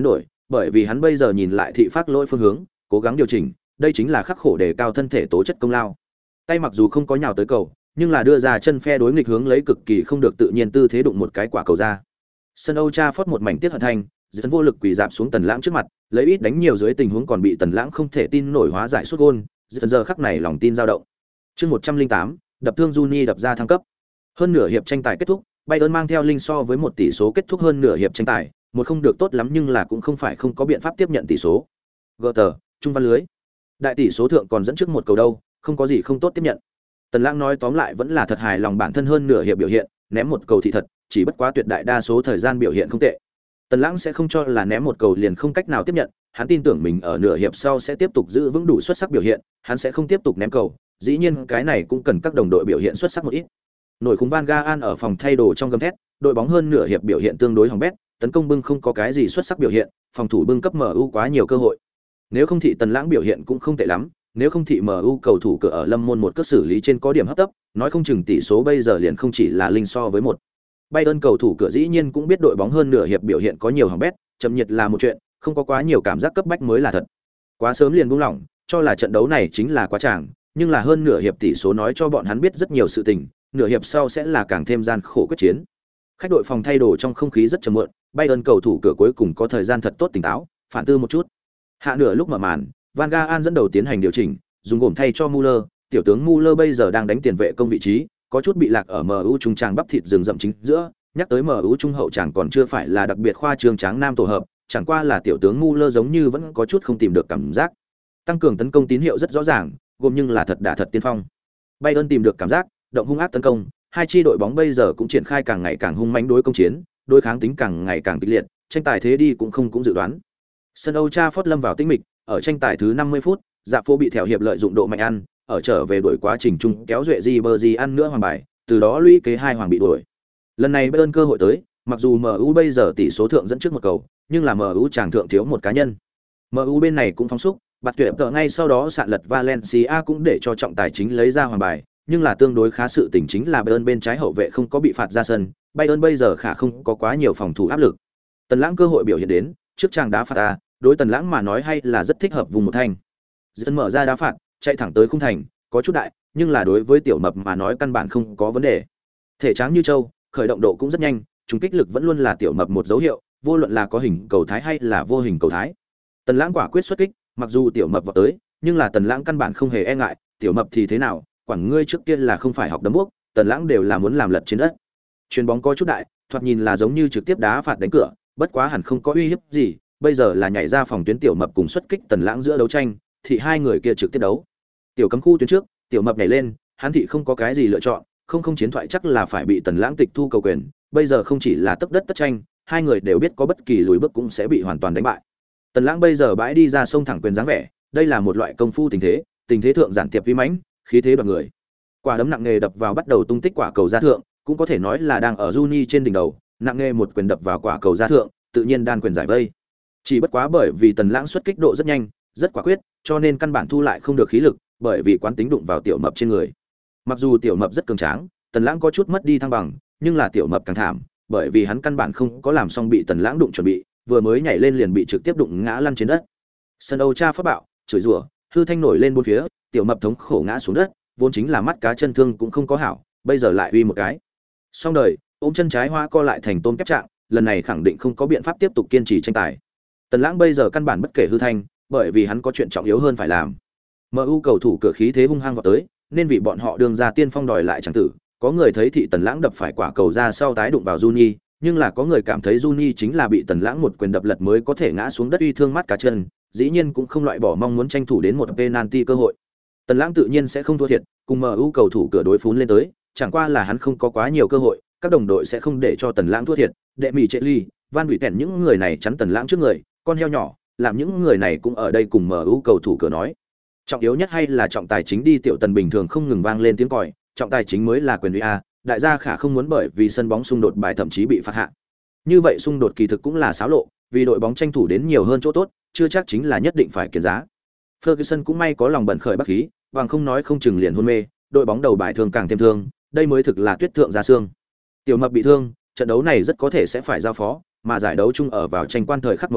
bởi vì hắn bây giờ nhìn lại thị phát lỗi phương hướng, cố gắng điều chỉnh, đây chính là khắc khổ đề cao thân thể tố chất công lao. Tay mặc dù không có nhào tới cầu, nhưng là đưa ra chân phe đối nghịch hướng lấy cực kỳ không được tự nhiên tư thế đụng một cái quả cầu ra. Sân Old Trafford một mảnh tiếc hận thanh, Dần vô lực quỳ dạp xuống Tần Lãng trước mặt, lấy ít đánh nhiều dưới tình huống còn bị Tần Lãng không thể tin nổi hóa giải sút gol, Dần giờ khắc này lòng tin dao động. Chương 108, đập thương Juni đập ra thăng cấp. Hơn nửa hiệp tranh tài kết thúc, Bayern mang theo linh so với một tỷ số kết thúc hơn nửa hiệp tranh tài, một không được tốt lắm nhưng là cũng không phải không có biện pháp tiếp nhận tỷ số. Gutter, trung văn lưới. Đại tỷ số thượng còn dẫn trước một cầu đâu, không có gì không tốt tiếp nhận. Tần Lãng nói tóm lại vẫn là thật hài lòng bản thân hơn nửa hiệp biểu hiện, ném một cầu thì thật, chỉ bất quá tuyệt đại đa số thời gian biểu hiện không tệ. Tần Lãng sẽ không cho là ném một cầu liền không cách nào tiếp nhận, hắn tin tưởng mình ở nửa hiệp sau sẽ tiếp tục giữ vững đủ xuất sắc biểu hiện, hắn sẽ không tiếp tục ném cầu, dĩ nhiên cái này cũng cần các đồng đội biểu hiện xuất sắc một ít. Nổi khung Van Gaal ở phòng thay đồ trong gầm thét, đội bóng hơn nửa hiệp biểu hiện tương đối hỏng bét, tấn công bưng không có cái gì xuất sắc biểu hiện, phòng thủ bưng cấp MU quá nhiều cơ hội. Nếu không thì Tần Lãng biểu hiện cũng không tệ lắm, nếu không thì MU cầu thủ cửa ở Lâm môn một cước xử lý trên có điểm hấp tấp, nói không chừng tỷ số bây giờ liền không chỉ là linh so với một. Bayern cầu thủ cửa dĩ nhiên cũng biết đội bóng hơn nửa hiệp biểu hiện có nhiều hỏng bét, chậm nhiệt là một chuyện, không có quá nhiều cảm giác cấp bách mới là thật. Quá sớm liền buông lỏng, cho là trận đấu này chính là quá chàng, nhưng là hơn nửa hiệp tỷ số nói cho bọn hắn biết rất nhiều sự tình, nửa hiệp sau sẽ là càng thêm gian khổ quyết chiến. Khách đội phòng thay đồ trong không khí rất trầm muộn, Bayern cầu thủ cửa cuối cùng có thời gian thật tốt tỉnh táo, phản tư một chút. Hạ nửa lúc mở màn, Van Gaal dẫn đầu tiến hành điều chỉnh, dùng gồm thay cho Muller, tiểu tướng Muller bây giờ đang đánh tiền vệ công vị trí, có chút bị lạc ở MU trung tràng bắp thịt rừng rậm chính giữa, nhắc tới MU trung hậu tràng còn chưa phải là đặc biệt khoa trương tráng nam tổ hợp, chẳng qua là tiểu tướng Muller giống như vẫn có chút không tìm được cảm giác. Tăng cường tấn công tín hiệu rất rõ ràng, gồm nhưng là thật đả thật tiên phong. Bayern tìm được cảm giác, động hung ác tấn công, hai chi đội bóng bây giờ cũng triển khai càng ngày càng hung mãnh đối công chiến, đối kháng tính càng ngày càng kịch liệt, tranh tài thế đi cũng dự đoán. Sân Old Trafford lâm vào tĩnh mịch, ở tranh tài thứ 50 phút, Dạ Phố bị thẻo hiệp lợi dụng độ mạnh ăn, ở trở về đuổi quá trình chung kéo duệ Ribery ăn nữa hoàng bài, từ đó lũy kế hai hoàng bị đuổi. Lần này Bayern cơ hội tới, mặc dù MU bây giờ tỷ số thượng dẫn trước một cầu, nhưng là MU chàng thượng thiếu một cá nhân. MU bên này cũng phóng xúc, bạt tuyệt tợ ngay sau đó sạn lật Valencia cũng để cho trọng tài chính lấy ra hoàng bài, nhưng là tương đối khá sự tình chính là Bayern bên trái hậu vệ không có bị phạt ra sân, Bayern bây giờ khả không có quá nhiều phòng thủ áp lực. Tần Lãng cơ hội biểu hiện đến, trước chàng đá phạt a, đối Tần Lãng mà nói hay là rất thích hợp vùng một thanh. Dân mở ra đá phạt, chạy thẳng tới khung thành, có chút đại, nhưng là đối với tiểu mập mà nói căn bản không có vấn đề. Thể tráng như trâu, khởi động độ cũng rất nhanh, trùng kích lực vẫn luôn là tiểu mập một dấu hiệu, vô luận là có hình cầu thái hay là vô hình cầu thái. Tần Lãng quả quyết xuất kích, mặc dù tiểu mập vào tới, nhưng là Tần Lãng căn bản không hề e ngại, tiểu mập thì thế nào, quản ngươi trước kia là không phải học đấm bốc, Tần Lãng đều là muốn làm lật trên đất. Chuyền bóng có chút đại, thoạt nhìn là giống như trực tiếp đá phạt đánh cửa, bất quá hẳn không có uy hiếp gì, bây giờ là nhảy ra phòng tuyến tiểu mập cùng xuất kích Tần Lãng giữa đấu tranh, thì hai người kia trực tiếp đấu. Tiểu cấm khu tuyến trước, tiểu mập nhảy lên, hắn thị không có cái gì lựa chọn, không chiến thoại chắc là phải bị Tần Lãng tịch thu cầu quyền, bây giờ không chỉ là tấc đất tất tranh, hai người đều biết có bất kỳ lùi bước cũng sẽ bị hoàn toàn đánh bại. Tần Lãng bây giờ bãi đi ra sông thẳng quyền dáng vẻ, đây là một loại công phu tình thế thượng giản tiệp vi mãnh, khí thế đoạt người. Quả đấm nặng nề đập vào bắt đầu tung tích quả cầu ra thượng, cũng có thể nói là đang ở Juni trên đỉnh đầu, nặng nề một quyền đập vào quả cầu ra thượng, tự nhiên đan quyền giải vây. Chỉ bất quá bởi vì Tần Lãng xuất kích độ rất nhanh, rất quả quyết, cho nên căn bản thu lại không được khí lực, bởi vì quán tính đụng vào tiểu mập trên người. Mặc dù tiểu mập rất cường tráng, Tần Lãng có chút mất đi thăng bằng, nhưng là tiểu mập càng thảm, bởi vì hắn căn bản không có làm xong bị Tần Lãng đụng chuẩn bị, vừa mới nhảy lên liền bị trực tiếp đụng ngã lăn trên đất. Sân Âu Cha phát bạo, chửi rủa, hư thanh nổi lên bốn phía, tiểu mập thống khổ ngã xuống đất, vốn chính là mắt cá chân thương cũng không có hảo, bây giờ lại uy một cái. Xong đời, ôm chân trái hoa co lại thành tôm kép trạng, lần này khẳng định không có biện pháp tiếp tục kiên trì tranh tài. Tần Lãng bây giờ căn bản bất kể hư thanh, bởi vì hắn có chuyện trọng yếu hơn phải làm. MU cầu thủ cửa khí thế hung hăng vào tới, nên vì bọn họ đường ra tiên phong đòi lại chẳng tử. Có người thấy thị Tần Lãng đập phải quả cầu ra sau tái đụng vào Juni, nhưng là có người cảm thấy Juni chính là bị Tần Lãng một quyền đập lật mới có thể ngã xuống đất uy thương mắt cá chân, dĩ nhiên cũng không loại bỏ mong muốn tranh thủ đến một penalty cơ hội. Tần Lãng tự nhiên sẽ không thua thiệt, cùng MU cầu thủ cửa đối phún lên tới, chẳng qua là hắn không có quá nhiều cơ hội, các đồng đội sẽ không để cho Tần Lãng thua thiệt, đệ mỉ trệ ly, Van Bỉ tèn những người này chắn Tần Lãng trước người, con heo nhỏ, làm những người này cũng ở đây cùng MU cầu thủ cửa nói. Trọng yếu nhất hay là trọng tài chính đi tiểu Tần bình thường không ngừng vang lên tiếng còi, trọng tài chính mới là quyền uy a, đại gia khả không muốn bởi vì sân bóng xung đột bài thậm chí bị phạt hạ. Như vậy xung đột kỳ thực cũng là xáo lộ, vì đội bóng tranh thủ đến nhiều hơn chỗ tốt, chưa chắc chính là nhất định phải kiến giá. Ferguson cũng may có lòng bận khởi bắc khí, bằng không nói không chừng liền hôn mê, đội bóng đầu bài thương càng thêm thương, đây mới thực là tuyết thượng ra xương. Tiểu mập bị thương, trận đấu này rất có thể sẽ phải giao phó, mà giải đấu chung ở vào tranh quan thời khắc mấu chốt,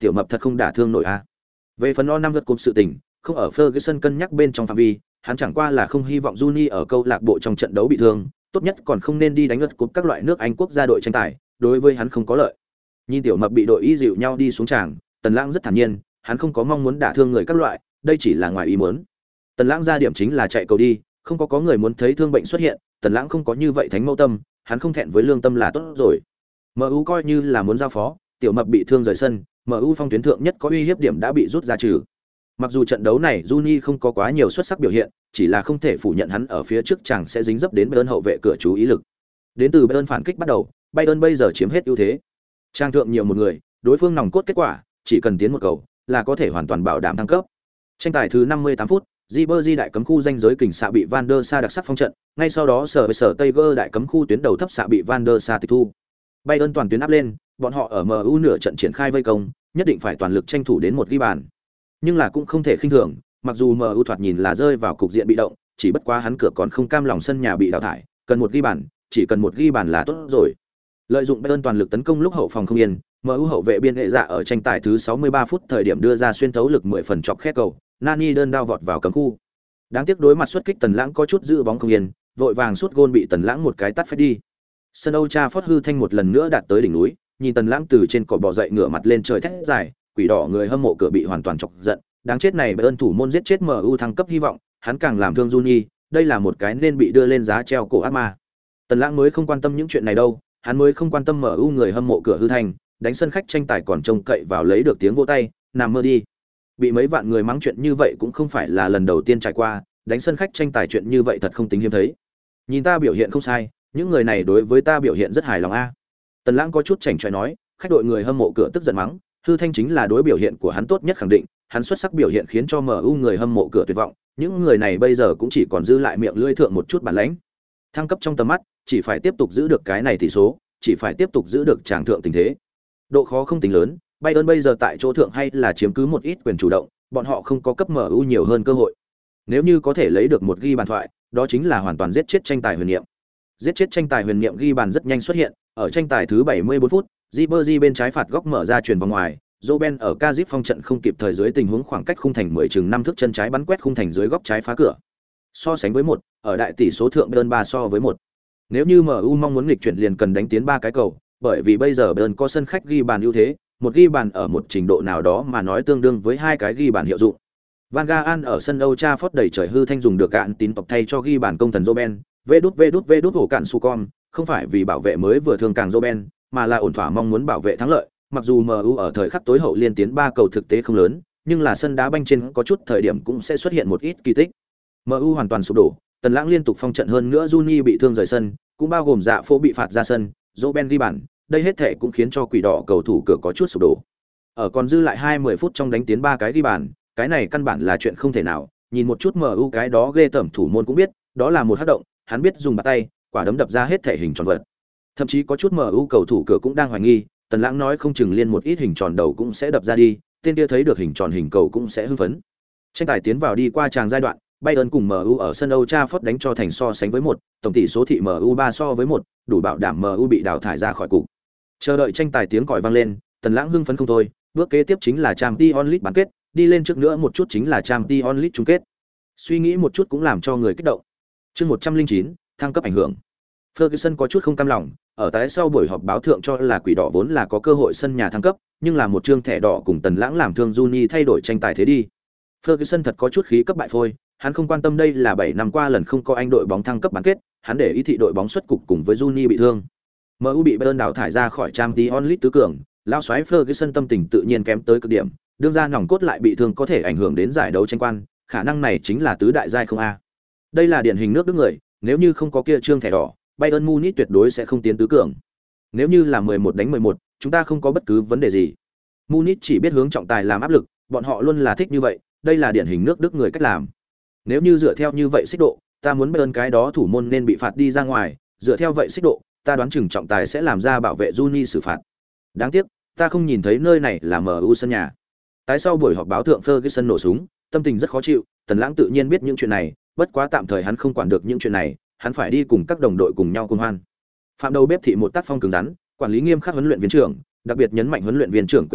tiểu mập thật không đả thương nổi a. Về phần năm lượt cúp sự tình, không ở Ferguson cân nhắc bên trong phạm vi, hắn chẳng qua là không hy vọng Juni ở câu lạc bộ trong trận đấu bị thương, tốt nhất còn không nên đi đánh lượt cúp các loại nước Anh quốc gia đội tranh tài, đối với hắn không có lợi. Nhìn tiểu mập bị đội y dịu nhau đi xuống tràng, Tần Lãng rất thản nhiên, hắn không có mong muốn đả thương người các loại, đây chỉ là ngoài ý muốn. Tần Lãng ra điểm chính là chạy cầu đi, không có người muốn thấy thương bệnh xuất hiện, Tần Lãng không có như vậy thánh mẫu tâm, hắn không thẹn với lương tâm là tốt rồi. MU coi như là muốn giao phó, tiểu mập bị thương rời sân, MU phong tuyến thượng nhất có uy hiếp điểm đã bị rút ra trừ. Mặc dù trận đấu này Juni không có quá nhiều xuất sắc biểu hiện, chỉ là không thể phủ nhận hắn ở phía trước chàng sẽ dính dấp đến Bayern hậu vệ cửa chú ý lực. Đến từ Bayern phản kích bắt đầu, Bayern bây giờ chiếm hết ưu thế. Trang thượng nhiều một người, đối phương nòng cốt kết quả, chỉ cần tiến một cầu là có thể hoàn toàn bảo đảm thăng cấp. Tranh tài thứ 58 phút, Ribery đại cấm khu danh giới kình xạ bị Van der Sa đặc sắc phong trận, ngay sau đó sở Tiger đại cấm khu tuyến đầu thấp xạ bị Van der Sa tịch thu. Bayern toàn tuyến áp lên, bọn họ ở MU nửa trận triển khai vây công, nhất định phải toàn lực tranh thủ đến một ghi bàn. Nhưng là cũng không thể khinh thường, mặc dù MU thoạt nhìn là rơi vào cục diện bị động, chỉ bất quá hắn cửa còn không cam lòng sân nhà bị đào thải, cần một ghi bàn, chỉ cần một ghi bàn là tốt rồi. Lợi dụng Bayern toàn lực tấn công lúc hậu phòng không yên, MU hậu vệ biên hệ dạ ở tranh tài thứ 63 phút thời điểm đưa ra xuyên thấu lực 10 phần chọc khe cầu, Nani đơn đao vọt vào cấm khu. Đáng tiếc đối mặt xuất kích Tần Lãng có chút giữ bóng không yên, vội vàng sút gôn bị Tần Lãng một cái tát phế đi. Sân Old Trafford hư thanh một lần nữa đạt tới đỉnh núi, nhìn Tần Lãng từ trên cỏ bò dậy ngửa mặt lên trời thét dài, quỷ đỏ người hâm mộ cửa bị hoàn toàn chọc giận, đáng chết này Bayern thủ môn giết chết MU thăng cấp hy vọng, hắn càng làm thương Juni, đây là một cái nên bị đưa lên giá treo cổ ác ma. Tần Lãng mới không quan tâm những chuyện này đâu, hắn mới không quan tâm MU người hâm mộ cửa hư thanh, đánh sân khách tranh tài còn trông cậy vào lấy được tiếng vỗ tay, nằm mơ đi. Bị mấy vạn người mắng chuyện như vậy cũng không phải là lần đầu tiên trải qua, đánh sân khách tranh tài chuyện như vậy thật không tính hiếm thấy. Nhìn ta biểu hiện không sai, những người này đối với ta biểu hiện rất hài lòng a. Tần Lãng có chút chảnh chọe nói, khách đội người hâm mộ cửa tức giận mắng, hư thanh chính là đối biểu hiện của hắn tốt nhất khẳng định, hắn xuất sắc biểu hiện khiến cho MU người hâm mộ cửa tuyệt vọng, những người này bây giờ cũng chỉ còn giữ lại miệng lưỡi thượng một chút bản lãnh. Thăng cấp trong tầm mắt, chỉ phải tiếp tục giữ được cái này tỷ số, chỉ phải tiếp tục giữ được tràng thượng tình thế. Độ khó không tính lớn, Bayern bây giờ tại chỗ thượng hay là chiếm cứ một ít quyền chủ động, bọn họ không có cấp MU nhiều hơn cơ hội. Nếu như có thể lấy được một ghi bàn thoại, đó chính là hoàn toàn giết chết tranh tài huyền niệm. Giết chết tranh tài huyền niệm ghi bàn rất nhanh xuất hiện, ở tranh tài thứ 74 phút, Ribery bên trái phạt góc mở ra chuyền vào ngoài, Robben ở Kazip phong trận không kịp thời dưới tình huống khoảng cách khung thành 10 chừng 5 thước chân trái bắn quét khung thành dưới góc trái phá cửa. So sánh với 1, ở đại tỷ số thượng Bayern 3 so với 1. Nếu như MU mong muốn nghịch chuyển liền cần đánh tiến 3 cái cầu, bởi vì bây giờ Bayern có sân khách ghi bàn ưu thế, một ghi bàn ở một trình độ nào đó mà nói tương đương với 2 cái ghi bàn hiệu dụng. Van Gaal ở sân Old Trafford đẩy trời hư thanh dùng được cạn tín tộc thay cho ghi bàn công thần Robben, vê đút hổ cạn Sucom, không phải vì bảo vệ mới vừa thường càng Robben, mà là ổn thỏa mong muốn bảo vệ thắng lợi. Mặc dù MU ở thời khắc tối hậu liên tiến 3 cầu thực tế không lớn, nhưng là sân đá banh trên có chút thời điểm cũng sẽ xuất hiện một ít kỳ tích. MU hoàn toàn sụp đổ, Tần Lãng liên tục phong trận hơn nữa Juni bị thương rời sân, cũng bao gồm Dạ Phố bị phạt ra sân, Robben ghi bàn, đây hết thể cũng khiến cho quỷ đỏ cầu thủ cửa có chút sụp đổ. Ở còn dư lại 20 phút trong đánh tiến 3 cái ghi bàn, cái này căn bản là chuyện không thể nào, nhìn một chút MU cái đó ghê tởm thủ môn cũng biết, đó là một hất động, hắn biết dùng bàn tay, quả đấm đập ra hết thể hình tròn vật. Thậm chí có chút MU cầu thủ cửa cũng đang hoài nghi, Tần Lãng nói không chừng liên một ít hình tròn đầu cũng sẽ đập ra đi, tên kia thấy được hình tròn hình cầu cũng sẽ hưng phấn. Tranh tài tiến vào đi qua tràng giai đoạn, Bayern cùng MU ở sân Old Trafford đánh cho thành so sánh với 1, tổng tỷ số thị MU 3 so với 1, đủ bảo đảm MU bị đào thải ra khỏi cục. Chờ đợi tranh tài tiếng còi vang lên, Tần Lãng hưng phấn không thôi, bước kế tiếp chính là Champions League bán kết, đi lên trước nữa một chút chính là Champions League chung kết. Suy nghĩ một chút cũng làm cho người kích động. Chương 109, thăng cấp ảnh hưởng. Ferguson có chút không cam lòng, ở tái sau buổi họp báo thượng cho là quỷ đỏ vốn là có cơ hội sân nhà thăng cấp, nhưng là một trương thẻ đỏ cùng Tần Lãng làm thương Juni thay đổi tranh tài thế đi. Ferguson thật có chút khí cấp bại phôi, hắn không quan tâm đây là 7 năm qua lần không có Anh đội bóng thăng cấp bán kết, hắn để ý thị đội bóng xuất cục cùng với Juni bị thương. MU bị Bayern đào thải ra khỏi Champions League tứ cường, lao xoáy Ferguson tâm tình tự nhiên kém tới cực điểm, đương ra nòng cốt lại bị thương có thể ảnh hưởng đến giải đấu tranh quan, khả năng này chính là tứ đại giai không a. Đây là điển hình nước Đức người, nếu như không có kia trương thẻ đỏ, Bayern Munich tuyệt đối sẽ không tiến tứ cường. Nếu như là 11 đánh 11, chúng ta không có bất cứ vấn đề gì. Munich chỉ biết hướng trọng tài làm áp lực, bọn họ luôn là thích như vậy, đây là điển hình nước Đức người cách làm. Nếu như dựa theo như vậy xích độ, ta muốn Bayern cái đó thủ môn nên bị phạt đi ra ngoài, dựa theo vậy xích độ, ta đoán chừng trọng tài sẽ làm ra bảo vệ Juni xử phạt. Đáng tiếc, ta không nhìn thấy nơi này là MU sân nhà. Tái sau buổi họp báo thượng Ferguson nổ súng, tâm tình rất khó chịu, Tần Lãng tự nhiên biết những chuyện này, bất quá tạm thời hắn không quản được những chuyện này, hắn phải đi cùng các đồng đội cùng nhau cùng hoan. Phạm đầu bếp thị một tác phong cứng rắn, quản lý nghiêm khắc huấn luyện viên trưởng, đặc biệt nhấn mạnh huấn luyện viên trưởng quyền uy,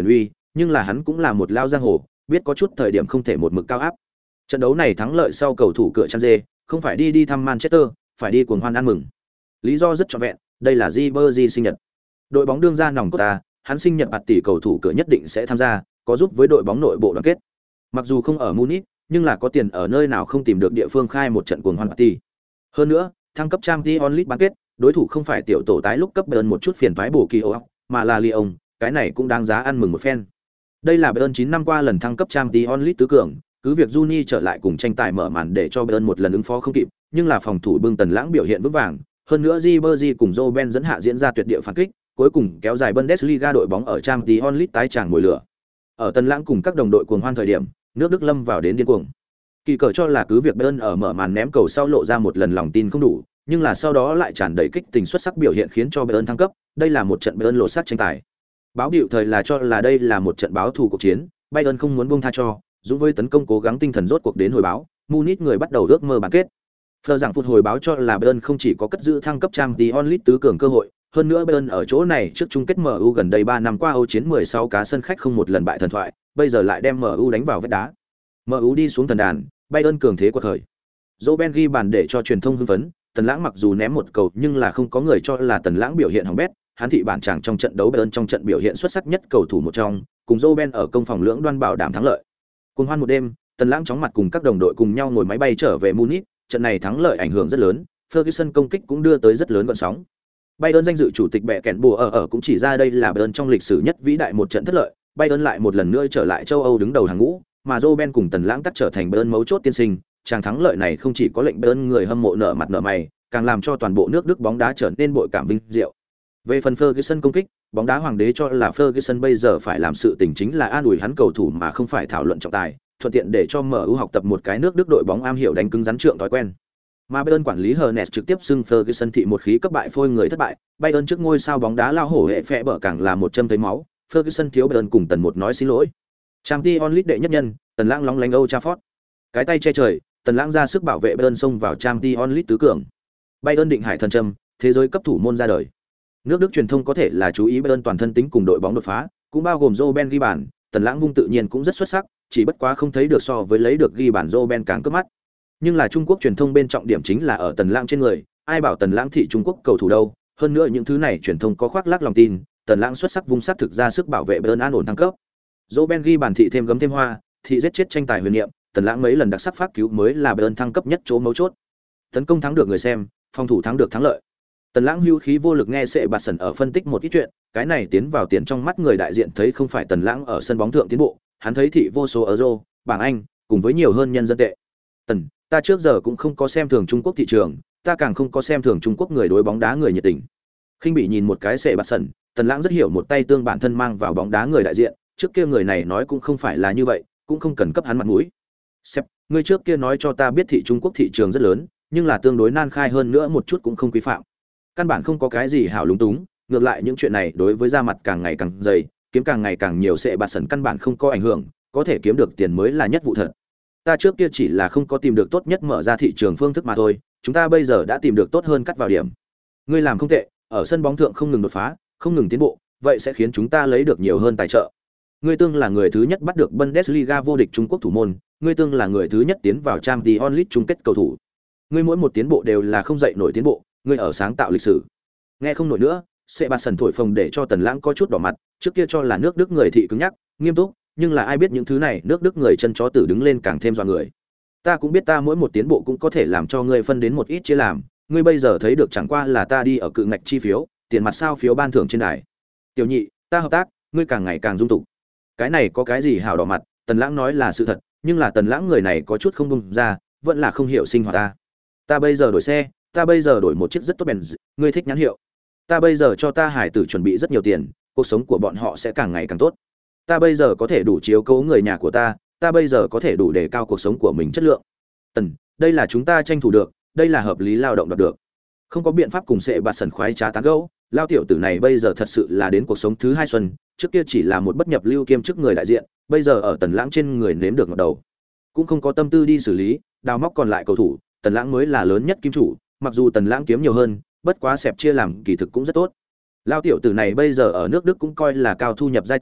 nhưng là hắn cũng là một lao giang hồ, biết có chút thời điểm không thể một mực cao áp. Trận đấu này thắng lợi sau cầu thủ cửa chăn dê, không phải đi thăm Manchester, phải đi cuồng hoan ăn mừng. Lý do rất trọn vẹn, đây là Ribery sinh nhật. Đội bóng đương ra nòng cốt ta, hắn sinh nhật bạt tỷ cầu thủ cửa nhất định sẽ tham gia, có giúp với đội bóng nội bộ đoàn kết. Mặc dù không ở Munich, nhưng là có tiền ở nơi nào không tìm được địa phương khai một trận cuồng hoan party. Hơn nữa, thăng cấp Champions League bán kết, đối thủ không phải tiểu tổ tái lúc cấp Bayern một chút phiền toái bổ kỳ ốc, mà là Lyon, cái này cũng đáng giá ăn mừng một phen. Đây là Bayern 9 năm qua lần thăng cấp Champions League tứ cường, cứ việc Juni trở lại cùng tranh tài mở màn để cho Bayern một lần ứng phó không kịp, nhưng là phòng thủ bưng Tần Lãng biểu hiện vững vàng, hơn nữa Ribery cùng Robben dẫn hạ diễn ra tuyệt địa phản kích, cuối cùng kéo dài Bundesliga đội bóng ở Champions League tái tràng mùi lửa. Ở Tần Lãng cùng các đồng đội cuồng hoan thời điểm, nước Đức lâm vào đến điên cuồng. Kỳ cờ cho là cứ việc Bayern ở mở màn ném cầu sau lộ ra một lần lòng tin không đủ, nhưng là sau đó lại tràn đầy kích tình xuất sắc biểu hiện khiến cho Bayern thăng cấp, đây là một trận Bayern lột xác tranh tài. Báo hiệu thời là cho là đây là một trận báo thù cuộc chiến, Bayern không muốn buông tha cho, dũng với tấn công cố gắng tinh thần rốt cuộc đến hồi báo, Munich người bắt đầu ước mơ bán kết. Fleur rằng phút hồi báo cho là Bayern không chỉ có cất giữ thăng cấp Champions League tứ cường cơ hội, hơn nữa Bayern ở chỗ này trước chung kết MU gần đây 3 năm qua Âu chiến 16 cá sân khách không một lần bại thần thoại, bây giờ lại đem MU đánh vào vách đá. MU đi xuống thần đàn, Bayern cường thế của thời. Robben ghi bàn để cho truyền thông hưng phấn, Tần Lãng mặc dù ném một cầu nhưng là không có người cho là Tần Lãng biểu hiện hỏng bét, hắn thị bản chàng trong trận đấu Bayern trong trận biểu hiện xuất sắc nhất cầu thủ một trong, cùng Robben ở công phòng lưỡng đoan bảo đảm thắng lợi. Cùng hoan một đêm, Tần Lãng chóng mặt cùng các đồng đội cùng nhau ngồi máy bay trở về Munich, trận này thắng lợi ảnh hưởng rất lớn, Ferguson công kích cũng đưa tới rất lớn gợn sóng. Bayern danh dự chủ tịch bẻ kèn bùa ở cũng chỉ ra đây là Bayern trong lịch sử nhất vĩ đại một trận thất lợi, Bayern lại một lần nữa trở lại châu Âu đứng đầu hàng ngũ, mà Robben cùng Tần Lãng tắt trở thành Bayern mấu chốt tiên sinh, chàng thắng lợi này không chỉ có lệnh Bayern người hâm mộ nở mặt nở mày, càng làm cho toàn bộ nước Đức bóng đá trở nên bội cảm vinh diệu. Về phần Ferguson công kích, bóng đá hoàng đế cho là Ferguson bây giờ phải làm sự tình chính là an ủi hắn cầu thủ mà không phải thảo luận trọng tài, thuận tiện để cho MU học tập một cái nước Đức đội bóng am hiểu đánh cứng rắn trượng thói quen. Mà Bayern quản lý Hernes trực tiếp xưng Ferguson thị một khí cấp bại phôi người thất bại, Bayern trước ngôi sao bóng đá lao hổ hệ phệ bở càng là một châm thấy máu, Ferguson thiếu Bayern cùng Tần một nói xin lỗi. Champions League đệ nhất nhân, Tần Lãng lóng lánh Old Trafford. Cái tay che trời, Tần Lãng ra sức bảo vệ Bayern xông vào Champions League tứ cường. Bayern định hải thần châm, thế giới cấp thủ môn ra đời. Nước Đức truyền thông có thể là chú ý Bayern toàn thân tính cùng đội bóng đột phá, cũng bao gồm Robben ghi bàn, Tần Lãng vung tự nhiên cũng rất xuất sắc, chỉ bất quá không thấy được so với lấy được ghi bàn Robben càng cướp mắt. Nhưng là Trung Quốc truyền thông bên trọng điểm chính là ở Tần Lãng trên người, ai bảo Tần Lãng thị Trung Quốc cầu thủ đâu, hơn nữa những thứ này truyền thông có khoác lác lòng tin, Tần Lãng xuất sắc vung sát thực ra sức bảo vệ Bayern an ổn thăng cấp. Robben ghi bàn thị thêm gấm thêm hoa, thị giết chết tranh tài huyền niệm, Tần Lãng mấy lần đặc sắc phát cứu mới là Bayern thăng cấp nhất chỗ mấu chốt. Tấn công thắng được người xem, phòng thủ thắng được thắng lợi. Tần Lãng hưu khí vô lực nghe Sệ Bạt Sẩn ở phân tích một ít chuyện, cái này tiến vào tiền trong mắt người đại diện thấy không phải Tần Lãng ở sân bóng thượng tiến bộ, hắn thấy thị vô số euro, bảng Anh, cùng với nhiều hơn nhân dân tệ. Tần, ta trước giờ cũng không có xem thường Trung Quốc thị trường, ta càng không có xem thường Trung Quốc người đối bóng đá người nhiệt tình. Khinh bị nhìn một cái Sệ Bạt Sẩn, Tần Lãng rất hiểu một tay tương bản thân mang vào bóng đá người đại diện, trước kia người này nói cũng không phải là như vậy, cũng không cần cấp hắn mặt mũi. Sếp, người trước kia nói cho ta biết thị Trung Quốc thị trường rất lớn, nhưng là tương đối nan khai hơn nữa một chút cũng không quy phạm. Căn bản không có cái gì hảo lúng túng, ngược lại những chuyện này đối với da mặt càng ngày càng dày, kiếm càng ngày càng nhiều Sệ Bạt Sẩn căn bản không có ảnh hưởng, có thể kiếm được tiền mới là nhất vụ thật. Ta trước kia chỉ là không có tìm được tốt nhất mở ra thị trường phương thức mà thôi, chúng ta bây giờ đã tìm được tốt hơn cắt vào điểm. Ngươi làm không tệ, ở sân bóng thượng không ngừng đột phá, không ngừng tiến bộ, vậy sẽ khiến chúng ta lấy được nhiều hơn tài trợ. Ngươi tương là người thứ nhất bắt được Bundesliga vô địch Trung Quốc thủ môn, ngươi tương là người thứ nhất tiến vào Champions League chung kết cầu thủ. Ngươi mỗi một tiến bộ đều là không dậy nổi tiến bộ, ngươi ở sáng tạo lịch sử. Nghe không nổi nữa, Sệ Bạt Sẩn thổi phồng để cho Tần Lãng có chút đỏ mặt, trước kia cho là nước Đức người thị cứng nhắc, nghiêm túc, nhưng là ai biết những thứ này, nước Đức người chân chó tử đứng lên càng thêm dọa người. Ta cũng biết ta mỗi một tiến bộ cũng có thể làm cho ngươi phân đến một ít chia làm, ngươi bây giờ thấy được chẳng qua là ta đi ở cự ngạch chi phiếu, tiền mặt sao phiếu ban thưởng trên đài. Tiểu nhị, ta hợp tác, ngươi càng ngày càng dung tục. Cái này có cái gì hảo đỏ mặt, Tần Lãng nói là sự thật, nhưng là Tần Lãng người này có chút không bung ra, vẫn là không hiểu sinh hoạt ta. Ta bây giờ đổi xe, ta bây giờ đổi một chiếc rất tốt bèn, ngươi thích nhãn hiệu. Ta bây giờ cho ta hải tử chuẩn bị rất nhiều tiền, cuộc sống của bọn họ sẽ càng ngày càng tốt. Ta bây giờ có thể đủ chiếu cố người nhà của ta bây giờ có thể đủ đề cao cuộc sống của mình chất lượng. Tần, đây là chúng ta tranh thủ được, đây là hợp lý lao động đạt được. Không có biện pháp cùng Sệ Bạt Sẩn khoái trá tán gẫu, lao tiểu tử này bây giờ thật sự là đến cuộc sống thứ hai xuân, trước kia chỉ là một bất nhập lưu kiêm chức người đại diện, bây giờ ở Tần Lãng trên người nếm được ngọt đầu. Cũng không có tâm tư đi xử lý, đào móc còn lại cầu thủ, Tần Lãng mới là lớn nhất kim chủ, mặc dù Tần Lãng kiếm nhiều hơn, bất quá xẹp chia làm kỳ thực cũng rất tốt. Lao tiểu tử này bây giờ ở nước Đức cũng coi là cao thu nhập giai tầng,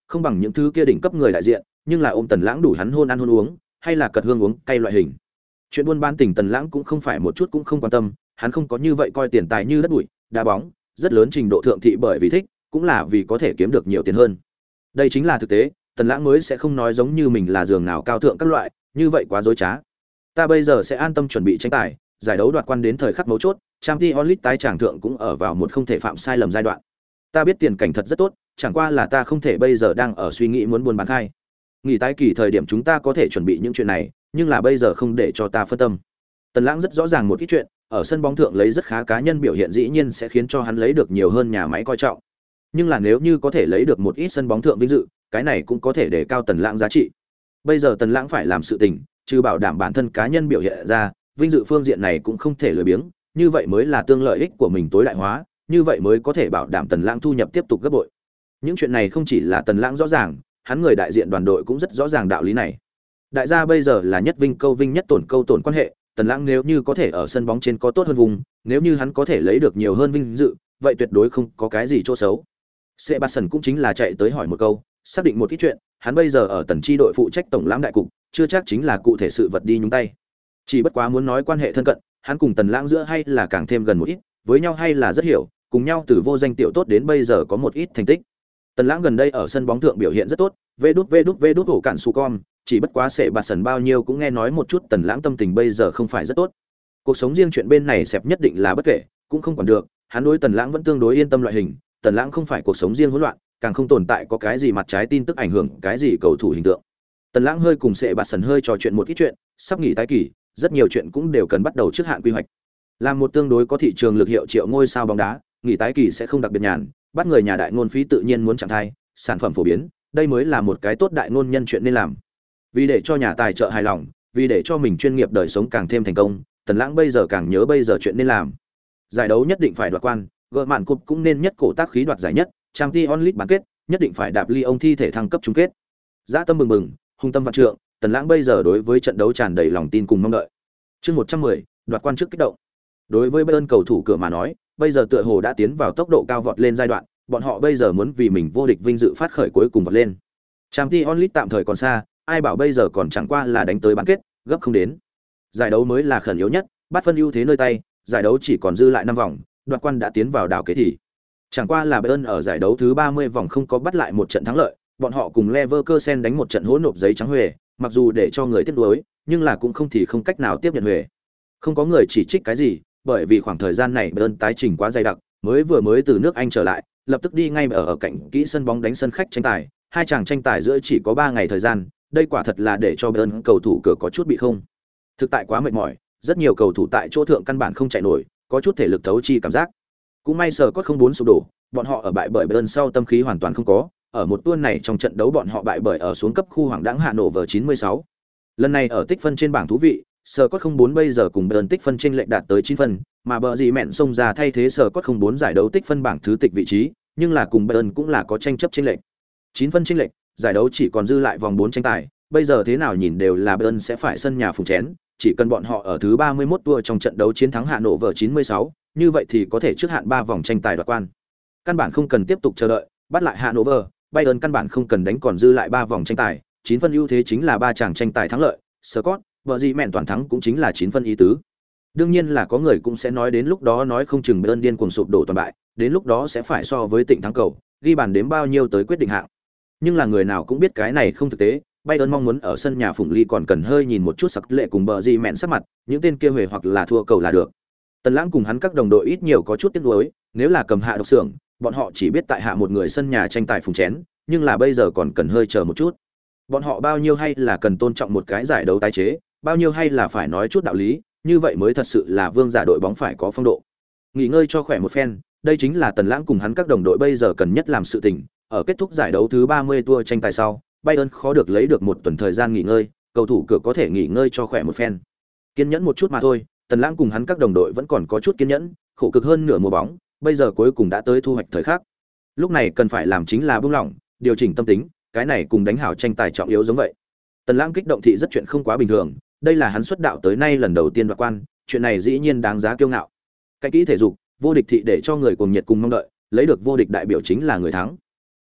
không bằng những thứ kia đỉnh cấp người đại diện, nhưng là ôm Tần Lãng đủ hắn hôn ăn hôn uống, hay là cật hương uống cay loại hình. Chuyện buôn bán tình Tần Lãng cũng không phải một chút cũng không quan tâm, hắn không có như vậy coi tiền tài như đất bụi, đá bóng, rất lớn trình độ thượng thị bởi vì thích, cũng là vì có thể kiếm được nhiều tiền hơn. Đây chính là thực tế, Tần Lãng mới sẽ không nói giống như mình là giường nào cao thượng các loại, như vậy quá dối trá. Ta bây giờ sẽ an tâm chuẩn bị tranh tài, giải đấu đoạt quan đến thời khắc mấu chốt, Champions League tái tràng thượng cũng ở vào một không thể phạm sai lầm giai đoạn. Ta biết tiền cảnh thật rất tốt, chẳng qua là ta không thể bây giờ đang ở suy nghĩ muốn buôn bán khai. Nghỉ tái kỳ thời điểm chúng ta có thể chuẩn bị những chuyện này, nhưng là bây giờ không để cho ta phân tâm. Tần Lãng rất rõ ràng một ít chuyện, ở sân bóng thượng lấy rất khá cá nhân biểu hiện dĩ nhiên sẽ khiến cho hắn lấy được nhiều hơn nhà máy coi trọng. Nhưng là nếu như có thể lấy được một ít sân bóng thượng vinh dự, cái này cũng có thể để cao Tần Lãng giá trị. Bây giờ Tần Lãng phải làm sự tình, trừ bảo đảm bản thân cá nhân biểu hiện ra, vinh dự phương diện này cũng không thể lười biếng, như vậy mới là tương lợi ích của mình tối đại hóa, như vậy mới có thể bảo đảm Tần Lãng thu nhập tiếp tục gấp bội. Những chuyện này không chỉ là Tần Lãng rõ ràng, hắn người đại diện đoàn đội cũng rất rõ ràng đạo lý này. Đại gia bây giờ là nhất vinh câu vinh nhất tổn câu tổn quan hệ, Tần Lãng nếu như có thể ở sân bóng trên có tốt hơn vùng, nếu như hắn có thể lấy được nhiều hơn vinh dự, vậy tuyệt đối không có cái gì chỗ xấu. Sebastian cũng chính là chạy tới hỏi một câu, xác định một ít chuyện, hắn bây giờ ở Tần chi đội phụ trách tổng lãm đại cục, chưa chắc chính là cụ thể sự vật đi nhúng tay. Chỉ bất quá muốn nói quan hệ thân cận, hắn cùng Tần Lãng giữa hay là càng thêm gần một ít, với nhau hay là rất hiểu, cùng nhau từ vô danh tiểu tốt đến bây giờ có một ít thành tích. Tần Lãng gần đây ở sân bóng thượng biểu hiện rất tốt, vê đút hổ cản su con, chỉ bất quá Sebastian bao nhiêu cũng nghe nói một chút Tần Lãng tâm tình bây giờ không phải rất tốt. Cuộc sống riêng chuyện bên này xẹp nhất định là bất kể, cũng không quản được, hắn đối Tần Lãng vẫn tương đối yên tâm loại hình, Tần Lãng không phải cuộc sống riêng hỗn loạn, càng không tồn tại có cái gì mặt trái tin tức ảnh hưởng cái gì cầu thủ hình tượng. Tần Lãng hơi cùng Sebastian hơi trò chuyện một ít chuyện, sắp nghỉ tái kỳ, rất nhiều chuyện cũng đều cần bắt đầu trước hạn quy hoạch. Làm một tương đối có thị trường lực hiệu triệu ngôi sao bóng đá, nghỉ tái kỳ sẽ không đặc biệt nhàn, bắt người nhà đại ngôn phí tự nhiên muốn trạng thái, sản phẩm phổ biến, đây mới là một cái tốt đại ngôn nhân chuyện nên làm. Vì để cho nhà tài trợ hài lòng, vì để cho mình chuyên nghiệp đời sống càng thêm thành công, Tần Lãng bây giờ càng nhớ bây giờ chuyện nên làm. Giải đấu nhất định phải đoạt quan, gỡ mạn cúp cũng nên nhất cổ tác khí đoạt giải nhất, Champions League bán kết, nhất định phải đạp Lyon thi thể thăng cấp chung kết. Dã tâm bừng bừng, hung tâm vạn trượng, Tần Lãng bây giờ đối với trận đấu tràn đầy lòng tin cùng mong đợi. Chương 110, đoạt quan trước kích động. Đối với Bayern cầu thủ cửa mà nói, bây giờ tựa hồ đã tiến vào tốc độ cao vọt lên giai đoạn, bọn họ bây giờ muốn vì mình vô địch vinh dự phát khởi cuối cùng vọt lên. Champions League tạm thời còn xa, ai bảo bây giờ còn chẳng qua là đánh tới bán kết, gấp không đến. Giải đấu mới là khẩn yếu nhất, bắt phân ưu thế nơi tay, giải đấu chỉ còn dư lại 5 vòng, đoạt quan đã tiến vào đảo kế thì. Chẳng qua là Bayern ở giải đấu thứ 30 vòng không có bắt lại một trận thắng lợi, bọn họ cùng Leverkusen đánh một trận hỗn nộp giấy trắng huề, mặc dù để cho người tiếc nuối, nhưng là cũng không thì không cách nào tiếp nhận huề. Không có người chỉ trích cái gì, bởi vì khoảng thời gian này Bayern tái trình quá dày đặc, mới từ nước Anh trở lại, lập tức đi ngay ở cạnh kỹ sân bóng đánh sân khách tranh tài, hai chàng tranh tài giữa chỉ có 3 ngày thời gian, đây quả thật là để cho Bayern cầu thủ cửa có chút bị không. Thực tại quá mệt mỏi, rất nhiều cầu thủ tại chỗ thượng căn bản không chạy nổi, có chút thể lực thấu chi cảm giác. Cũng may sở cốt không bốn sụp đổ, bọn họ ở bại bởi Bayern sau tâm khí hoàn toàn không có, ở một tuần này trong trận đấu bọn họ bại bởi ở xuống cấp khu hoàng đãng Hannover 96. Lần này ở tích phân trên bảng thú vị, sở cốt không bốn bây giờ cùng Bayern tích phân chênh lệch đạt tới 9 phân, mà bờ gì mẹn xông ra thay thế sở cốt không bốn giải đấu tích phân bảng thứ tịch vị trí, nhưng là cùng Bayern cũng là có tranh chấp chênh lệch. 9 phân chênh lệch, giải đấu chỉ còn dư lại vòng 4 tranh tài, bây giờ thế nào nhìn đều là Bayern sẽ phải sân nhà phùng chén, chỉ cần bọn họ ở thứ 31 tour trong trận đấu chiến thắng Hannover 96, như vậy thì có thể trước hạn 3 vòng tranh tài đoạt quan. Căn bản không cần tiếp tục chờ đợi, bắt lại Hannover, Bayern căn bản không cần đánh còn dư lại 3 vòng tranh tài, 9 phân ưu thế chính là 3 chàng tranh tài thắng lợi, Scott, vợ gì mẹn toàn thắng cũng chính là 9 phân ý tứ. Đương nhiên là có người cũng sẽ nói đến lúc đó nói không chừng Bayern điên cuồng sụp đổ toàn bại, đến lúc đó sẽ phải so với Tịnh thắng cầu, ghi bàn đếm bao nhiêu tới quyết định hạng. Nhưng là người nào cũng biết cái này không thực tế, Bayern mong muốn ở sân nhà Phụng Ly còn cần hơi nhìn một chút sắc lệ cùng bờ gì mẹn sắc mặt, những tên kia huề hoặc là thua cầu là được. Tần Lãng cùng hắn các đồng đội ít nhiều có chút tiếc nuối, nếu là cầm hạ độc xưởng, bọn họ chỉ biết tại hạ một người sân nhà tranh tài phùng chén, nhưng là bây giờ còn cần hơi chờ một chút. Bọn họ bao nhiêu hay là cần tôn trọng một cái giải đấu tái chế, bao nhiêu hay là phải nói chút đạo lý, như vậy mới thật sự là vương giả đội bóng phải có phong độ. Nghỉ ngơi cho khỏe một phen, đây chính là Tần Lãng cùng hắn các đồng đội bây giờ cần nhất làm sự tình, ở kết thúc giải đấu thứ 30 tour tranh tài sau, Bayern khó được lấy được một tuần thời gian nghỉ ngơi, cầu thủ cửa có thể nghỉ ngơi cho khỏe một phen. Kiên nhẫn một chút mà thôi, Tần Lãng cùng hắn các đồng đội vẫn còn có chút kiên nhẫn, khổ cực hơn nửa mùa bóng, bây giờ cuối cùng đã tới thu hoạch thời khắc. Lúc này cần phải làm chính là buông lỏng, điều chỉnh tâm tính, cái này cùng đánh hảo tranh tài trọng yếu giống vậy. Tần Lãng kích động thị rất chuyện không quá bình thường, đây là hắn xuất đạo tới nay lần đầu tiên đoạt quan, chuyện này dĩ nhiên đáng giá kiêu ngạo. Cái kỹ thể dục, vô địch thị để cho người cuồng nhiệt cùng mong đợi, lấy được vô địch đại biểu chính là người thắng.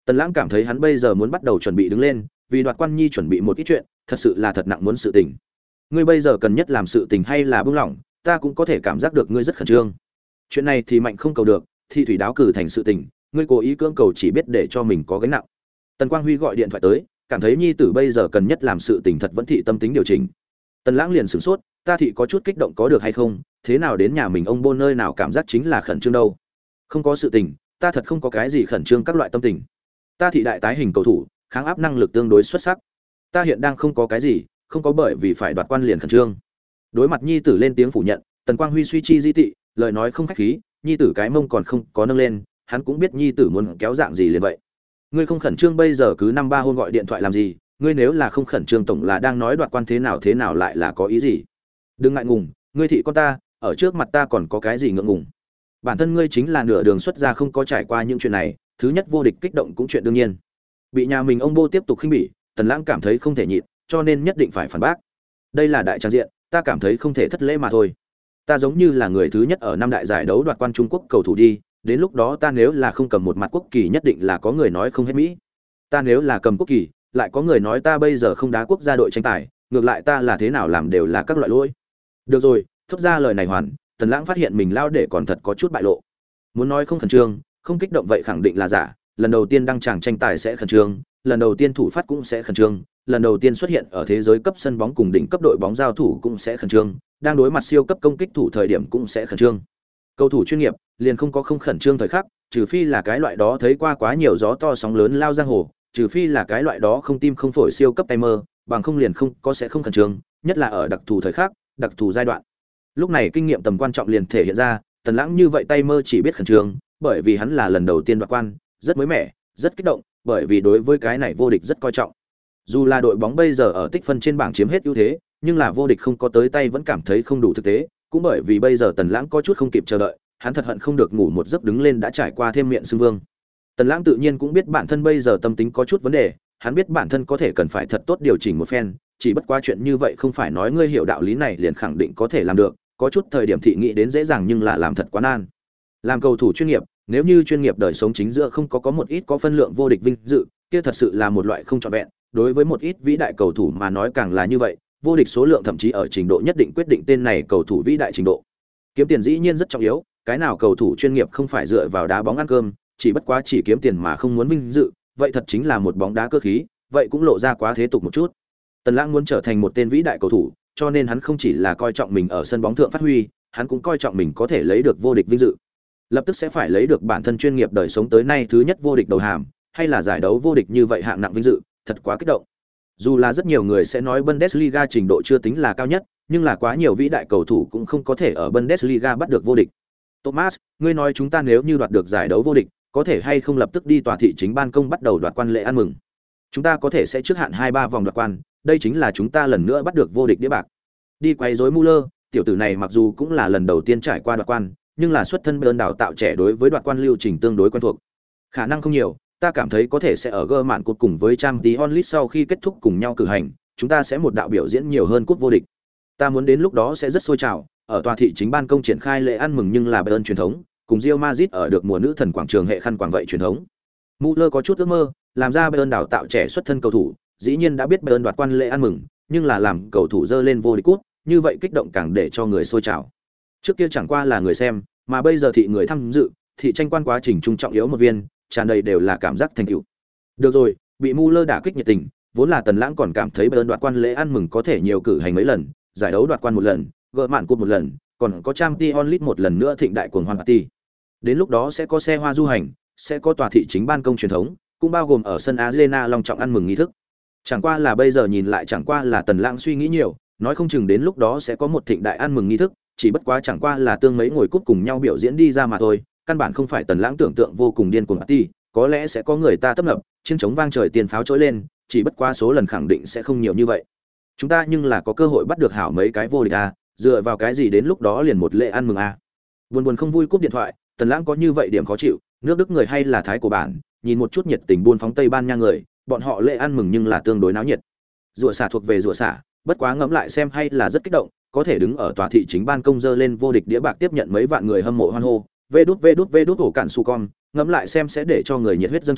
Tần Lãng cảm thấy hắn bây giờ muốn bắt đầu chuẩn bị đứng lên, vì đoạt quan nhi chuẩn bị một ít chuyện, thật sự là thật nặng muốn sự tình. Ngươi bây giờ cần nhất làm sự tình hay là buông lỏng, ta cũng có thể cảm giác được ngươi rất khẩn trương. Chuyện này thì mạnh không cầu được, thi thủy đáo cử thành sự tình, ngươi cố ý cưỡng cầu chỉ biết để cho mình có gánh nặng. Tần Quang Huy gọi điện thoại tới, cảm thấy nhi tử bây giờ cần nhất làm sự tình thật vẫn thị tâm tính điều chỉnh. Tần Lãng liền sửng sốt, ta thị có chút kích động có được hay không, thế nào đến nhà mình ông bôn nơi nào cảm giác chính là khẩn trương đâu. Không có sự tình, ta thật không có cái gì khẩn trương các loại tâm tình. Ta thị đại tái hình cầu thủ, kháng áp năng lực tương đối xuất sắc. Ta hiện đang không có cái gì, không có bởi vì phải đoạt quan liền khẩn trương. Đối mặt nhi tử lên tiếng phủ nhận, Tần Quang Huy suy chi di tị, lời nói không khách khí, nhi tử cái mông còn không có nâng lên, hắn cũng biết nhi tử muốn kéo dạng gì liền vậy. Ngươi không khẩn trương bây giờ cứ năm ba hôm gọi điện thoại làm gì, ngươi nếu là không khẩn trương tổng là đang nói đoạt quan thế nào lại là có ý gì? Đừng ngại ngùng, ngươi thị con ta, ở trước mặt ta còn có cái gì ngượng ngùng. Bản thân ngươi chính là nửa đường xuất ra không có trải qua những chuyện này, thứ nhất vô địch kích động cũng chuyện đương nhiên. Bị nhà mình ông Bô tiếp tục khinh bỉ, Tần Lãng cảm thấy không thể nhịn, cho nên nhất định phải phản bác. Đây là đại trang diện, ta cảm thấy không thể thất lễ mà thôi. Ta giống như là người thứ nhất ở năm đại giải đấu đoạt quan Trung Quốc cầu thủ đi, đến lúc đó ta nếu là không cầm một mặt quốc kỳ nhất định là có người nói không hết mỹ. Ta nếu là cầm quốc kỳ, lại có người nói ta bây giờ không đá quốc gia đội tranh tài, ngược lại ta là thế nào làm đều là các loại lỗi. Được rồi, thốt ra lời này hoàn, Tần Lãng phát hiện mình lao để còn thật có chút bại lộ. Muốn nói không khẩn trương, không kích động vậy khẳng định là giả, lần đầu tiên đăng tràng tranh tài sẽ khẩn trương, lần đầu tiên thủ phát cũng sẽ khẩn trương, lần đầu tiên xuất hiện ở thế giới cấp sân bóng cùng đỉnh cấp đội bóng giao thủ cũng sẽ khẩn trương, đang đối mặt siêu cấp công kích thủ thời điểm cũng sẽ khẩn trương. Cầu thủ chuyên nghiệp liền không có không khẩn trương thời khắc, trừ phi là cái loại đó thấy qua quá nhiều gió to sóng lớn lao giang hồ, trừ phi là cái loại đó không tim không phổi siêu cấp tay mơ, bằng không liền không có sẽ không khẩn trương, nhất là ở đặc thù thời khắc, đặc thù giai đoạn. Lúc này kinh nghiệm tầm quan trọng liền thể hiện ra, Tần Lãng như vậy tay mơ chỉ biết khẩn trương, bởi vì hắn là lần đầu tiên đoạt quan, rất mới mẻ, rất kích động, bởi vì đối với cái này vô địch rất coi trọng. Dù là đội bóng bây giờ ở tích phân trên bảng chiếm hết ưu thế, nhưng là vô địch không có tới tay vẫn cảm thấy không đủ thực tế, cũng bởi vì bây giờ Tần Lãng có chút không kịp chờ đợi, hắn thật hận không được ngủ một giấc đứng lên đã trải qua thêm miệng xưng vương. Tần Lãng tự nhiên cũng biết bản thân bây giờ tâm tính có chút vấn đề, hắn biết bản thân có thể cần phải thật tốt điều chỉnh một phen, chỉ bất quá chuyện như vậy không phải nói ngươi hiểu đạo lý này liền khẳng định có thể làm được, có chút thời điểm thị nghĩ đến dễ dàng nhưng là làm thật quá nan. Làm cầu thủ chuyên nghiệp, nếu như chuyên nghiệp đời sống chính giữa không có một ít có phân lượng vô địch vinh dự, kia thật sự là một loại không trọn vẹn, đối với một ít vĩ đại cầu thủ mà nói càng là như vậy, vô địch số lượng thậm chí ở trình độ nhất định quyết định tên này cầu thủ vĩ đại trình độ. Kiếm tiền dĩ nhiên rất trọng yếu, cái nào cầu thủ chuyên nghiệp không phải dựa vào đá bóng ăn cơm, chỉ bất quá chỉ kiếm tiền mà không muốn vinh dự, vậy thật chính là một bóng đá cơ khí, vậy cũng lộ ra quá thế tục một chút. Tần Lãng muốn trở thành một tên vĩ đại cầu thủ, cho nên hắn không chỉ là coi trọng mình ở sân bóng thượng phát huy, hắn cũng coi trọng mình có thể lấy được vô địch vinh dự. Lập tức sẽ phải lấy được bản thân chuyên nghiệp đời sống tới nay thứ nhất vô địch đầu hàm, hay là giải đấu vô địch như vậy hạng nặng vinh dự, thật quá kích động. Dù là rất nhiều người sẽ nói Bundesliga trình độ chưa tính là cao nhất, nhưng là quá nhiều vĩ đại cầu thủ cũng không có thể ở Bundesliga bắt được vô địch. Thomas, ngươi nói chúng ta nếu như đoạt được giải đấu vô địch, có thể hay không lập tức đi tòa thị chính ban công bắt đầu đoạt quan lễ ăn mừng? Chúng ta có thể sẽ trước hạn 2-3 vòng đoạt quan, đây chính là chúng ta lần nữa bắt được vô địch đĩa bạc. Đi quấy rối Muller, tiểu tử này mặc dù cũng là lần đầu tiên trải qua đoạt quan, nhưng là xuất thân Bayern đào tạo trẻ đối với đoạt quan lưu trình tương đối quen thuộc. Khả năng không nhiều, ta cảm thấy có thể sẽ ở gơ mạn cột cùng với Champions League sau khi kết thúc cùng nhau cử hành, chúng ta sẽ một đạo biểu diễn nhiều hơn cúp vô địch. Ta muốn đến lúc đó sẽ rất sôi trào, ở tòa thị chính ban công triển khai lễ ăn mừng nhưng là Bayern truyền thống, cùng Real Madrid ở được mùa nữ thần quảng trường hệ khăn quàng vậy truyền thống. Muller có chút ước mơ, làm ra Bayern đào tạo trẻ xuất thân cầu thủ, dĩ nhiên đã biết Bayern đoạt quan lễ ăn mừng, nhưng là làm cầu thủ dơ lên vô địch cúp, như vậy kích động càng để cho người sôi trào. Trước kia chẳng qua là người xem, mà bây giờ thị người tham dự, thị tranh quan quá trình trung trọng yếu một viên, tràn đầy đều là cảm giác thành tựu. Được rồi, bị Muller đả kích nhiệt tình, vốn là Tần Lãng còn cảm thấy Bayern đoạt quan lễ ăn mừng có thể nhiều cử hành mấy lần, giải đấu đoạt quan một lần, gỡ mạn cúp một lần, còn có Champions League một lần nữa thịnh đại cuồng hoan party. Đến lúc đó sẽ có xe hoa du hành, sẽ có tòa thị chính ban công truyền thống, cũng bao gồm ở sân Arena long trọng ăn mừng nghi thức. Chẳng qua là bây giờ nhìn lại chẳng qua là Tần Lãng suy nghĩ nhiều, nói không chừng đến lúc đó sẽ có một thịnh đại ăn mừng nghi thức, chỉ bất quá chẳng qua là tương mấy ngồi cúp cùng nhau biểu diễn đi ra mà thôi, căn bản không phải Tần Lãng tưởng tượng vô cùng điên cuồng party, có lẽ sẽ có người ta tấp nập, chiêng trống vang trời tiền pháo trỗi lên, chỉ bất quá số lần khẳng định sẽ không nhiều như vậy. Chúng ta nhưng là có cơ hội bắt được hảo mấy cái vô địch a, dựa vào cái gì đến lúc đó liền một lễ ăn mừng a. Buồn không vui cúp điện thoại, Tần Lãng có như vậy điểm khó chịu, nước Đức người hay là Thái của bản, nhìn một chút nhiệt tình buôn phóng Tây Ban Nha người, bọn họ lễ ăn mừng nhưng là tương đối náo nhiệt. Rùa xả thuộc về rùa xả, bất quá ngẫm lại xem hay là rất kích động, có thể đứng ở tòa thị chính ban công dơ lên vô địch đĩa bạc tiếp nhận mấy vạn người hâm mộ hoan hô, vê đút ổ cản su con, ngẫm lại xem sẽ để cho người nhiệt huyết dâng trào,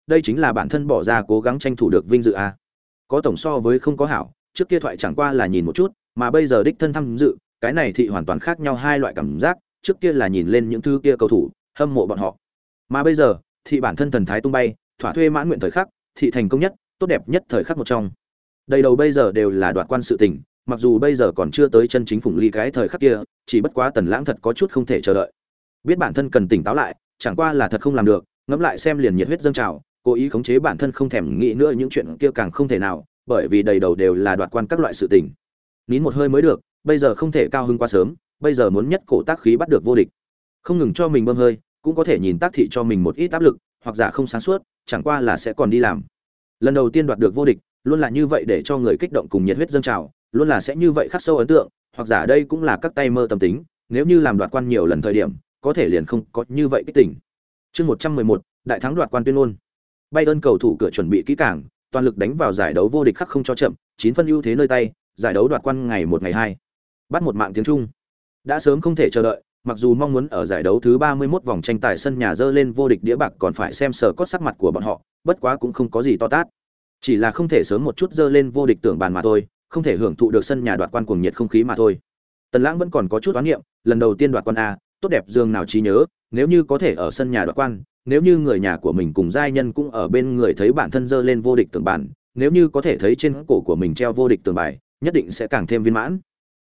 đây chính là bản thân bỏ ra cố gắng tranh thủ được vinh dự a. Có tổng so với không có hảo, trước kia thoại chẳng qua là nhìn một chút, mà bây giờ đích thân tham dự, cái này thị hoàn toàn khác nhau hai loại cảm giác, trước kia là nhìn lên những thứ kia cầu thủ, hâm mộ bọn họ. Mà bây giờ, thị bản thân thần thái tung bay, thỏa thuê mãn nguyện thời khắc, thị thành công nhất, tốt đẹp nhất thời khắc một trong. Đầy đầu bây giờ đều là đoạt quan sự tình, mặc dù bây giờ còn chưa tới chân chính phụng ly cái thời khắc kia, chỉ bất quá Tần Lãng thật có chút không thể chờ đợi. Biết bản thân cần tỉnh táo lại, chẳng qua là thật không làm được, ngẫm lại xem liền nhiệt huyết dâng trào, cố ý khống chế bản thân không thèm nghĩ nữa những chuyện kia càng không thể nào, bởi vì đầy đầu đều là đoạt quan các loại sự tình. Nín một hơi mới được, bây giờ không thể cao hứng quá sớm, bây giờ muốn nhất cổ tác khí bắt được vô địch. Không ngừng cho mình bơm hơi, cũng có thể nhìn tác thị cho mình một ít áp lực, hoặc giả không sáng suốt, chẳng qua là sẽ còn đi làm. Lần đầu tiên đoạt được vô địch, luôn là như vậy để cho người kích động cùng nhiệt huyết dâng trào, luôn là sẽ như vậy khắc sâu ấn tượng, hoặc giả đây cũng là các tay mơ tâm tính, nếu như làm đoạt quan nhiều lần thời điểm, có thể liền không có như vậy kích tỉnh. Chương 111, đại thắng đoạt quan tuyên ngôn. Bayern cầu thủ cửa chuẩn bị kỹ càng, toàn lực đánh vào giải đấu vô địch khắc không cho chậm, 9 phân ưu thế nơi tay, giải đấu đoạt quan ngày 1 ngày 2. Bắt một mạng tiếng Trung. Đã sớm không thể chờ đợi, mặc dù mong muốn ở giải đấu thứ 31 vòng tranh tài sân nhà dơ lên vô địch đĩa bạc còn phải xem sờ cốt sắc mặt của bọn họ, bất quá cũng không có gì to tát. Chỉ là không thể sớm một chút dơ lên vô địch tưởng bàn mà thôi, không thể hưởng thụ được sân nhà đoạt quan cuồng nhiệt không khí mà thôi. Tần Lãng vẫn còn có chút oán niệm, lần đầu tiên đoạt quan a, tốt đẹp dương nào trí nhớ, nếu như có thể ở sân nhà đoạt quan, nếu như người nhà của mình cùng giai nhân cũng ở bên người thấy bản thân dơ lên vô địch tưởng bàn, nếu như có thể thấy trên cổ của mình treo vô địch tưởng bài, nhất định sẽ càng thêm viên mãn.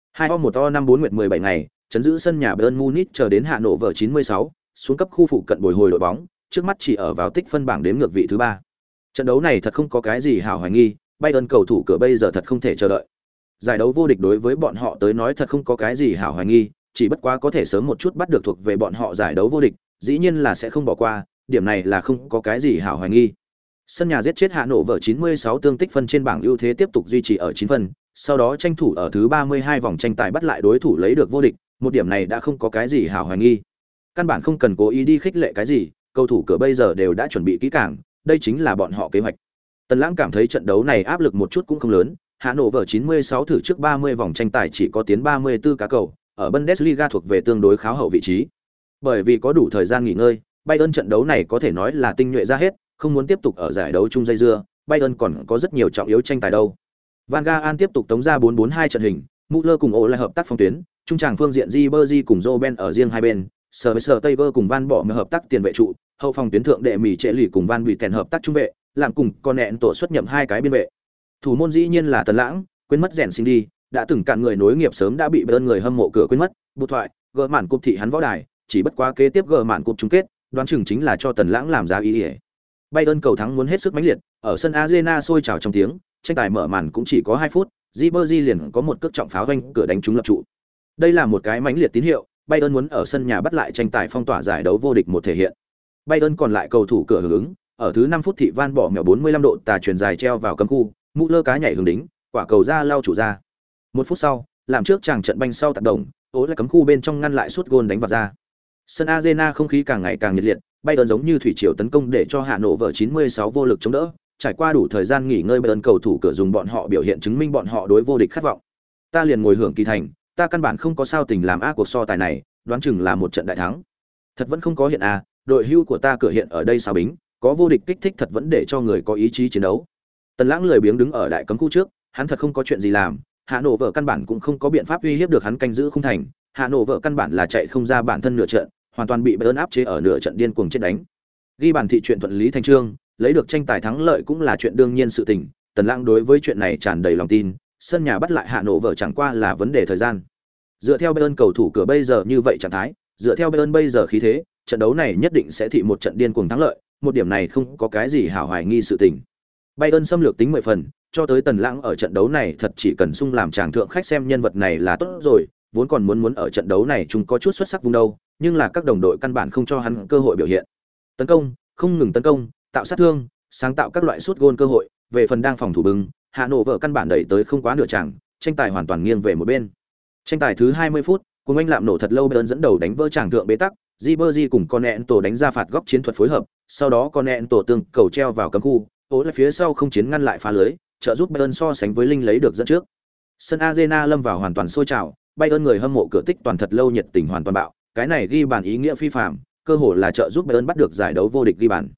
2-1-5-4 nguyệt 17 ngày, chấn giữ sân nhà Bayern Munich chờ đến Hà Nội vở 96, xuống cấp khu phụ cận bồi hồi đội bóng, trước mắt chỉ ở vào tích phân bảng đếm ngược vị thứ 3. Trận đấu này thật không có cái gì hảo hoài nghi, Bayern cầu thủ cửa bây giờ thật không thể chờ đợi. Giải đấu vô địch đối với bọn họ tới nói thật không có cái gì hảo hoài nghi, chỉ bất quá có thể sớm một chút bắt được thuộc về bọn họ giải đấu vô địch, dĩ nhiên là sẽ không bỏ qua, điểm này là không có cái gì hảo hoài nghi. Sân nhà giết chết Hà Nội vở 96 tương tích phân trên bảng ưu thế tiếp tục duy trì ở 9 phân, sau đó tranh thủ ở thứ 32 vòng tranh tài bắt lại đối thủ lấy được vô địch, một điểm này đã không có cái gì hảo hoài nghi. Căn bản không cần cố ý đi khích lệ cái gì, cầu thủ cửa bây giờ đều đã chuẩn bị kỹ càng, đây chính là bọn họ kế hoạch. Tần Lãng cảm thấy trận đấu này áp lực một chút cũng không lớn, Hà Nội vở 96 thử trước 30 vòng tranh tài chỉ có tiến 34 cá cầu, ở Bundesliga thuộc về tương đối khá hậu vị trí. Bởi vì có đủ thời gian nghỉ ngơi, Bayern trận đấu này có thể nói là tinh nhuệ ra hết, không muốn tiếp tục ở giải đấu chung dây dưa, Bayern còn có rất nhiều trọng yếu tranh tài đâu. Van Gaal tiếp tục tống ra 4-4-2 trận hình, Müller cùng Ole hợp tác phong tuyến, trung tràng phương diện Ribery cùng Robben ở riêng hai bên, Spencer Taylor cùng Van Bỏ hợp tác tiền vệ trụ, hậu phòng tuyến thượng đệ mỉ trệ lì cùng Van Buiten hợp tác trung vệ, làm cùng con nẹn tổ xuất nhậm hai cái biên vệ. Thủ môn dĩ nhiên là Tần Lãng, quên mất rèn sinh đi, đã từng cạn người nối nghiệp sớm đã bị Bayern người hâm mộ cửa quên mất, bút thoại, gỡ màn cúp thị hắn võ đài, chỉ bất quá kế tiếp gỡ màn cúp chung kết, đoán chừng chính là cho Tần Lãng làm giá ý. Bayern cầu thắng muốn hết sức mãnh liệt, ở sân Arena sôi trào trong tiếng, tranh tài mở màn cũng chỉ có 2 phút, Ribery liền có một cước trọng pháo vanh cửa đánh trúng lập trụ. Đây là một cái mãnh liệt tín hiệu, Bayern muốn ở sân nhà bắt lại tranh tài phong tỏa giải đấu vô địch một thể hiện. Bayern còn lại cầu thủ cửa hưởng ứng, ở thứ 5 phút thị Van bỏ mèo 45 độ tà truyền dài treo vào cấm khu, Müller cá nhảy hướng đính, quả cầu ra lao chủ ra. 1 phút sau, làm trước chàng trận banh sau tác động, ố lại cấm khu bên trong ngăn lại suốt gôn đánh vào ra. Sân Arena không khí càng ngày càng nhiệt liệt, Bayern giống như thủy triều tấn công để cho Hà Nội vở 96 vô lực chống đỡ, trải qua đủ thời gian nghỉ ngơi Bayern cầu thủ cửa dùng bọn họ biểu hiện chứng minh bọn họ đối vô địch khát vọng. Ta liền ngồi hưởng kỳ thành, ta căn bản không có sao tình làm cuộc so tài này, đoán chừng là một trận đại thắng. Thật vẫn không có hiện đội hưu của ta cửa hiện ở đây sao bính, có vô địch kích thích thật vẫn để cho người có ý chí chiến đấu. Tần Lãng lười biếng đứng ở đại cấm khu trước, hắn thật không có chuyện gì làm, Hà Nội vở căn bản cũng không có biện pháp uy hiếp được hắn canh giữ khung thành, Hà Nội vở căn bản là chạy không ra bản thân nửa trận, hoàn toàn bị Bayern áp chế ở nửa trận điên cuồng chết đánh. Ghi bàn thị chuyện thuận lý thành trương, lấy được tranh tài thắng lợi cũng là chuyện đương nhiên sự tình, Tần Lãng đối với chuyện này tràn đầy lòng tin, sân nhà bắt lại Hà Nội vở chẳng qua là vấn đề thời gian. Dựa theo Bayern cầu thủ cửa bây giờ như vậy trạng thái, dựa theo Bayern bây giờ khí thế, trận đấu này nhất định sẽ thị một trận điên cuồng thắng lợi, một điểm này không có cái gì hảo hoài nghi sự tình. Bayern xâm lược tính 10 phần, cho tới Tần Lãng ở trận đấu này thật chỉ cần sung làm chàng thượng khách xem nhân vật này là tốt rồi, vốn còn muốn ở trận đấu này chúng có chút xuất sắc vùng đâu, nhưng là các đồng đội căn bản không cho hắn cơ hội biểu hiện. Tấn công, không ngừng tấn công, tạo sát thương, sáng tạo các loại sút gôn cơ hội, về phần đang phòng thủ bừng, Hà Nội vở căn bản đẩy tới không quá nửa chàng, tranh tài hoàn toàn nghiêng về một bên. Tranh tài thứ 20 phút, cùng anh lạm nổ thật lâu Bayern dẫn đầu đánh vỡ chàng thượng bế tắc, Ribery cùng Conento đánh ra phạt góc chiến thuật phối hợp, sau đó Conento tương cầu treo vào cấm khu, ố lại phía sau không chiến ngăn lại phá lưới, trợ giúp Bayern so sánh với Linh lấy được dẫn trước. Sân Arena lâm vào hoàn toàn sôi trào, Bayern người hâm mộ cửa tích toàn thật lâu nhiệt tình hoàn toàn bạo, cái này ghi bàn ý nghĩa phi phàm, cơ hội là trợ giúp Bayern bắt được giải đấu vô địch ghi bàn.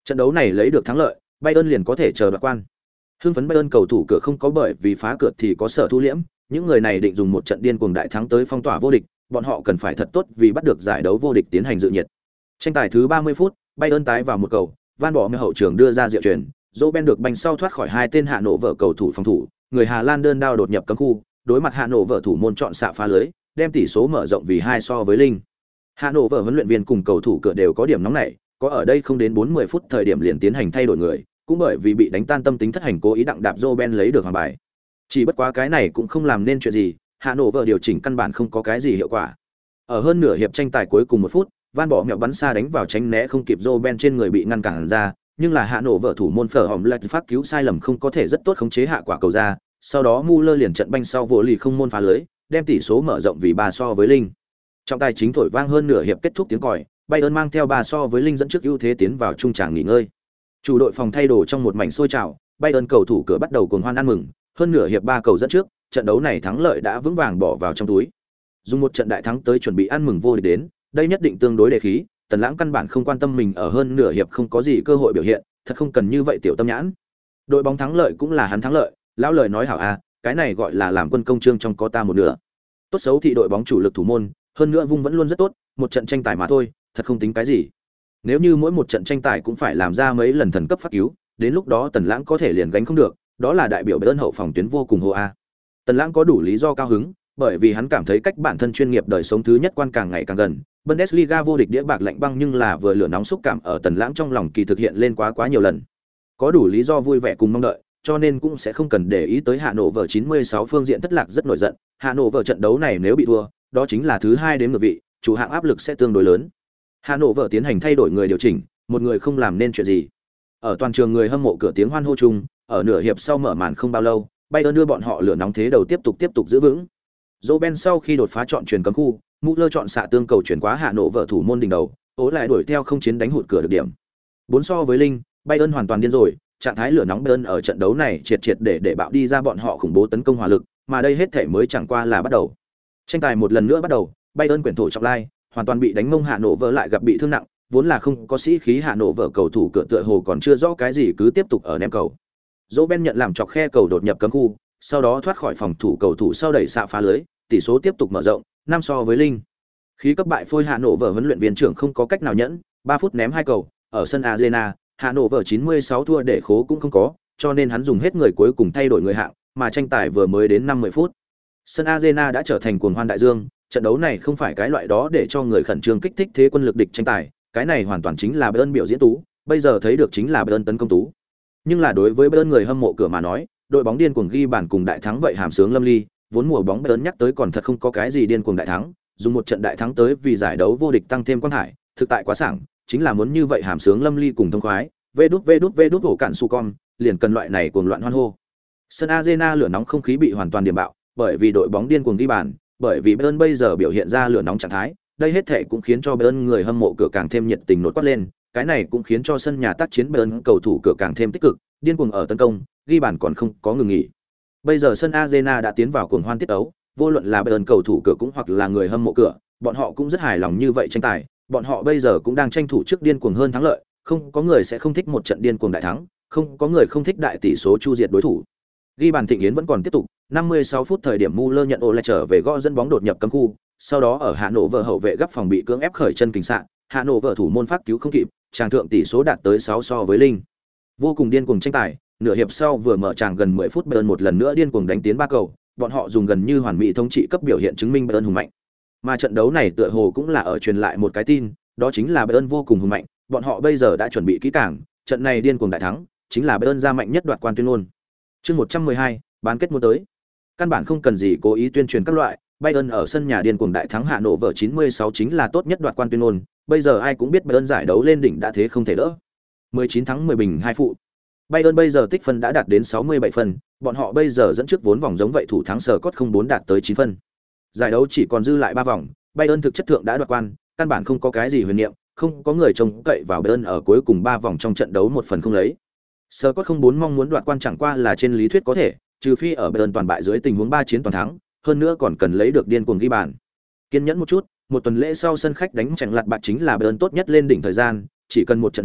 Trận đấu này lấy được thắng lợi, Bayern liền có thể chờ đoạt quan. Hưng phấn Bayern cầu thủ cửa không có bởi vì phá cửa thì có sở thu liễm, những người này định dùng một trận điên cuồng đại thắng tới phong tỏa vô địch, bọn họ cần phải thật tốt vì bắt được giải đấu vô địch tiến hành dự nhiệt. Tranh tài thứ 30 phút, Bayern tái vào một cầu, Van Bommel hậu trường đưa ra diệu chuyền, Robben được banh sau thoát khỏi hai tên Hạ Nổ vợ cầu thủ phòng thủ, người Hà Lan đơn đao đột nhập cấm khu, đối mặt Hạ Nổ vợ thủ môn chọn xạ phá lưới, đem tỷ số mở rộng vì 2-0. Hà Nội vợ huấn luyện viên cùng cầu thủ cửa đều có điểm nóng này, có ở đây không đến 40 phút thời điểm liền tiến hành thay đổi người, cũng bởi vì bị đánh tan tâm tính thất hành cố ý đặng đạp Robben lấy được hoàng bài. Chỉ bất quá cái này cũng không làm nên chuyện gì, Hà Nội vợ điều chỉnh căn bản không có cái gì hiệu quả. Ở hơn nửa hiệp tranh tài cuối cùng 1 phút, Van bỏ mẹo bắn xa đánh vào tránh né không kịp Robben trên người bị ngăn cản ra, nhưng là Hà Nội vợ thủ môn Phở Hỏng Lạch phát cứu sai lầm không có thể rất tốt khống chế hạ quả cầu ra, sau đó Muller liền trận banh sau vỗ lì không môn phá lưới, đem tỷ số mở rộng vì 3-0. Trọng tài chính thổi vang hơn nửa hiệp kết thúc tiếng còi, Bayern mang theo 3-0 dẫn trước ưu thế tiến vào trung tràng nghỉ ngơi. Chủ đội phòng thay đồ trong một mảnh sôi trào, Bayern cầu thủ cửa bắt đầu cuồng hoan ăn mừng, hơn nửa hiệp 3 cầu dẫn trước, trận đấu này thắng lợi đã vững vàng bỏ vào trong túi. Dùng một trận đại thắng tới chuẩn bị ăn mừng vô địch đến, đây nhất định tương đối đề khí, Tần Lãng căn bản không quan tâm mình ở hơn nửa hiệp không có gì cơ hội biểu hiện, thật không cần như vậy tiểu tâm nhãn. Đội bóng thắng lợi cũng là hắn thắng lợi, lão lời nói hảo a, cái này gọi là làm quân công trương trong có ta một nửa. Tốt xấu thì đội bóng chủ lực thủ môn, hơn nữa vung vẫn luôn rất tốt, một trận tranh tài mà thôi, thật không tính cái gì. Nếu như mỗi một trận tranh tài cũng phải làm ra mấy lần thần cấp phát cứu, đến lúc đó Tần Lãng có thể liền gánh không được, đó là đại biểu Bayern hậu phòng tuyến vô cùng hô a. Tần Lãng có đủ lý do cao hứng, bởi vì hắn cảm thấy cách bản thân chuyên nghiệp đời sống thứ nhất quan càng ngày càng gần. Bundesliga vô địch đĩa bạc lạnh băng nhưng là vừa lửa nóng xúc cảm ở Tần Lãng trong lòng kỳ thực hiện lên quá nhiều lần. Có đủ lý do vui vẻ cùng mong đợi, cho nên cũng sẽ không cần để ý tới Hà Nội vở 96 phương diện thất lạc rất nổi giận. Hà Nội vở trận đấu này nếu bị thua, đó chính là thứ 2 đến ngược vị, chủ hạng áp lực sẽ tương đối lớn. Hà Nội vở tiến hành thay đổi người điều chỉnh, một người không làm nên chuyện gì. Ở toàn trường người hâm mộ cửa tiếng hoan hô chung, ở nửa hiệp sau mở màn không bao lâu, Bayern đưa bọn họ lửa nóng thế đầu tiếp tục giữ vững. Robben sau khi đột phá chọn chuyền cấm khu, Müller chọn xạ tương cầu chuyển quá Hà Nội vở thủ môn đỉnh đầu, ố lại đuổi theo không chiến đánh hụt cửa được điểm. 4-0, Bayern hoàn toàn điên rồi, trạng thái lửa nóng Bayern ở trận đấu này triệt để bạo đi ra bọn họ khủng bố tấn công hỏa lực, mà đây hết thể mới chẳng qua là bắt đầu. Tranh tài một lần nữa bắt đầu, Bayern quyển thổ trọng lai, hoàn toàn bị đánh mông Hà Nội vở lại gặp bị thương nặng, vốn là không có sĩ khí Hà Nội vở cầu thủ cửa tựa hồ còn chưa rõ cái gì cứ tiếp tục ở ném cầu. Robben nhận làm chọc khe cầu đột nhập cấm khu, sau đó thoát khỏi phòng thủ cầu thủ sau đẩy xạ phá lưới, tỷ số tiếp tục mở rộng, 5-0. Khí cấp bại phôi Hà Nội vở huấn luyện viên trưởng không có cách nào nhẫn, 3 phút ném 2 cầu, ở sân Arena, Hà Nội vở 96 thua để khố cũng không có, cho nên hắn dùng hết người cuối cùng thay đổi người hạng, mà tranh tài vừa mới đến 50 phút. Sân Arena đã trở thành cuồng hoan đại dương, trận đấu này không phải cái loại đó để cho người khẩn trương kích thích thế quân lực địch tranh tài, cái này hoàn toàn chính là Bayern biểu diễn tú, bây giờ thấy được chính là Bayern tấn công tú. Nhưng là đối với Bayern người hâm mộ cửa mà nói, đội bóng điên cuồng ghi bàn cùng đại thắng vậy hàm sướng lâm ly, vốn mùa bóng Bayern nhắc tới còn thật không có cái gì điên cuồng đại thắng, dùng một trận đại thắng tới vì giải đấu vô địch tăng thêm quan hải, thực tại quá sảng, chính là muốn như vậy hàm sướng lâm ly cùng thông khoái, vê đút hổ cản su con, liền cần loại này cuồng loạn hoan hô. Sân Arena lửa nóng không khí bị hoàn toàn điểm bạo, bởi vì đội bóng điên cuồng ghi bàn, bởi vì Bayern bây giờ biểu hiện ra lửa nóng trạng thái, đây hết thể cũng khiến cho Bayern người hâm mộ cửa càng thêm nhiệt tình nổi quát lên, cái này cũng khiến cho sân nhà tác chiến Bayern cầu thủ cửa càng thêm tích cực, điên cuồng ở tấn công, ghi bàn còn không có ngừng nghỉ. Bây giờ sân Arena đã tiến vào cuồng hoan tiết ấu, vô luận là Bayern cầu thủ cửa cũng hoặc là người hâm mộ cửa, bọn họ cũng rất hài lòng như vậy tranh tài, bọn họ bây giờ cũng đang tranh thủ trước điên cuồng hơn thắng lợi, không có người sẽ không thích một trận điên cuồng đại thắng, không có người không thích đại tỷ số chu diệt đối thủ. Ghi bàn thịnh yến vẫn còn tiếp tục, 56 phút thời điểm Müller nhận ô lại trở về gõ dẫn bóng đột nhập cấm khu, sau đó ở Hà Nội vở hậu vệ gấp phòng bị cưỡng ép khởi chân kình xạ, Hà Nội vở thủ môn phát cứu không kịp, tràng thượng tỷ số đạt tới 6-0. Vô cùng điên cuồng tranh tài, nửa hiệp sau vừa mở tràng gần 10 phút Bayern một lần nữa điên cuồng đánh tiến 3 cầu, bọn họ dùng gần như hoàn mỹ thống trị cấp biểu hiện chứng minh Bayern hùng mạnh. Mà trận đấu này tựa hồ cũng là ở truyền lại một cái tin, đó chính là Bayern vô cùng hùng mạnh, bọn họ bây giờ đã chuẩn bị kỹ càng, trận này điên cuồng đại thắng, chính là Bayern ra mạnh nhất đoạt quan tuyên ngôn. Chương 112, bán kết muốn tới. Căn bản không cần gì cố ý tuyên truyền các loại, Bayern ở sân nhà điên cuồng đại thắng Hà Nội vở 96 chính là tốt nhất đoạt quan tuyên ngôn, bây giờ ai cũng biết Bayern giải đấu lên đỉnh đã thế không thể đỡ. 19 thắng 10 bình 2 phụ. Bayern bây giờ tích phân đã đạt đến 67 phần, bọn họ bây giờ dẫn trước vốn vòng giống vậy thủ thắng sở cốt 04 đạt tới 9 phân. Giải đấu chỉ còn dư lại 3 vòng, Bayern thực chất thượng đã đoạt quan, căn bản không có cái gì huyền niệm, không có người trông cậy vào Bayern ở cuối cùng 3 vòng trong trận đấu một phần không lấy. Sở cốt 04 mong muốn đoạt quan chẳng qua là trên lý thuyết có thể, trừ phi ở Bayern toàn bại dưới tình huống 3 chiến toàn thắng, hơn nữa còn cần lấy được điên cuồng ghi bàn. Kiên nhẫn một chút, một tuần lễ sau sân khách đánh chèn lật bạc chính là Bayern tốt nhất lên đỉnh thời gian, chỉ cần một trận huề,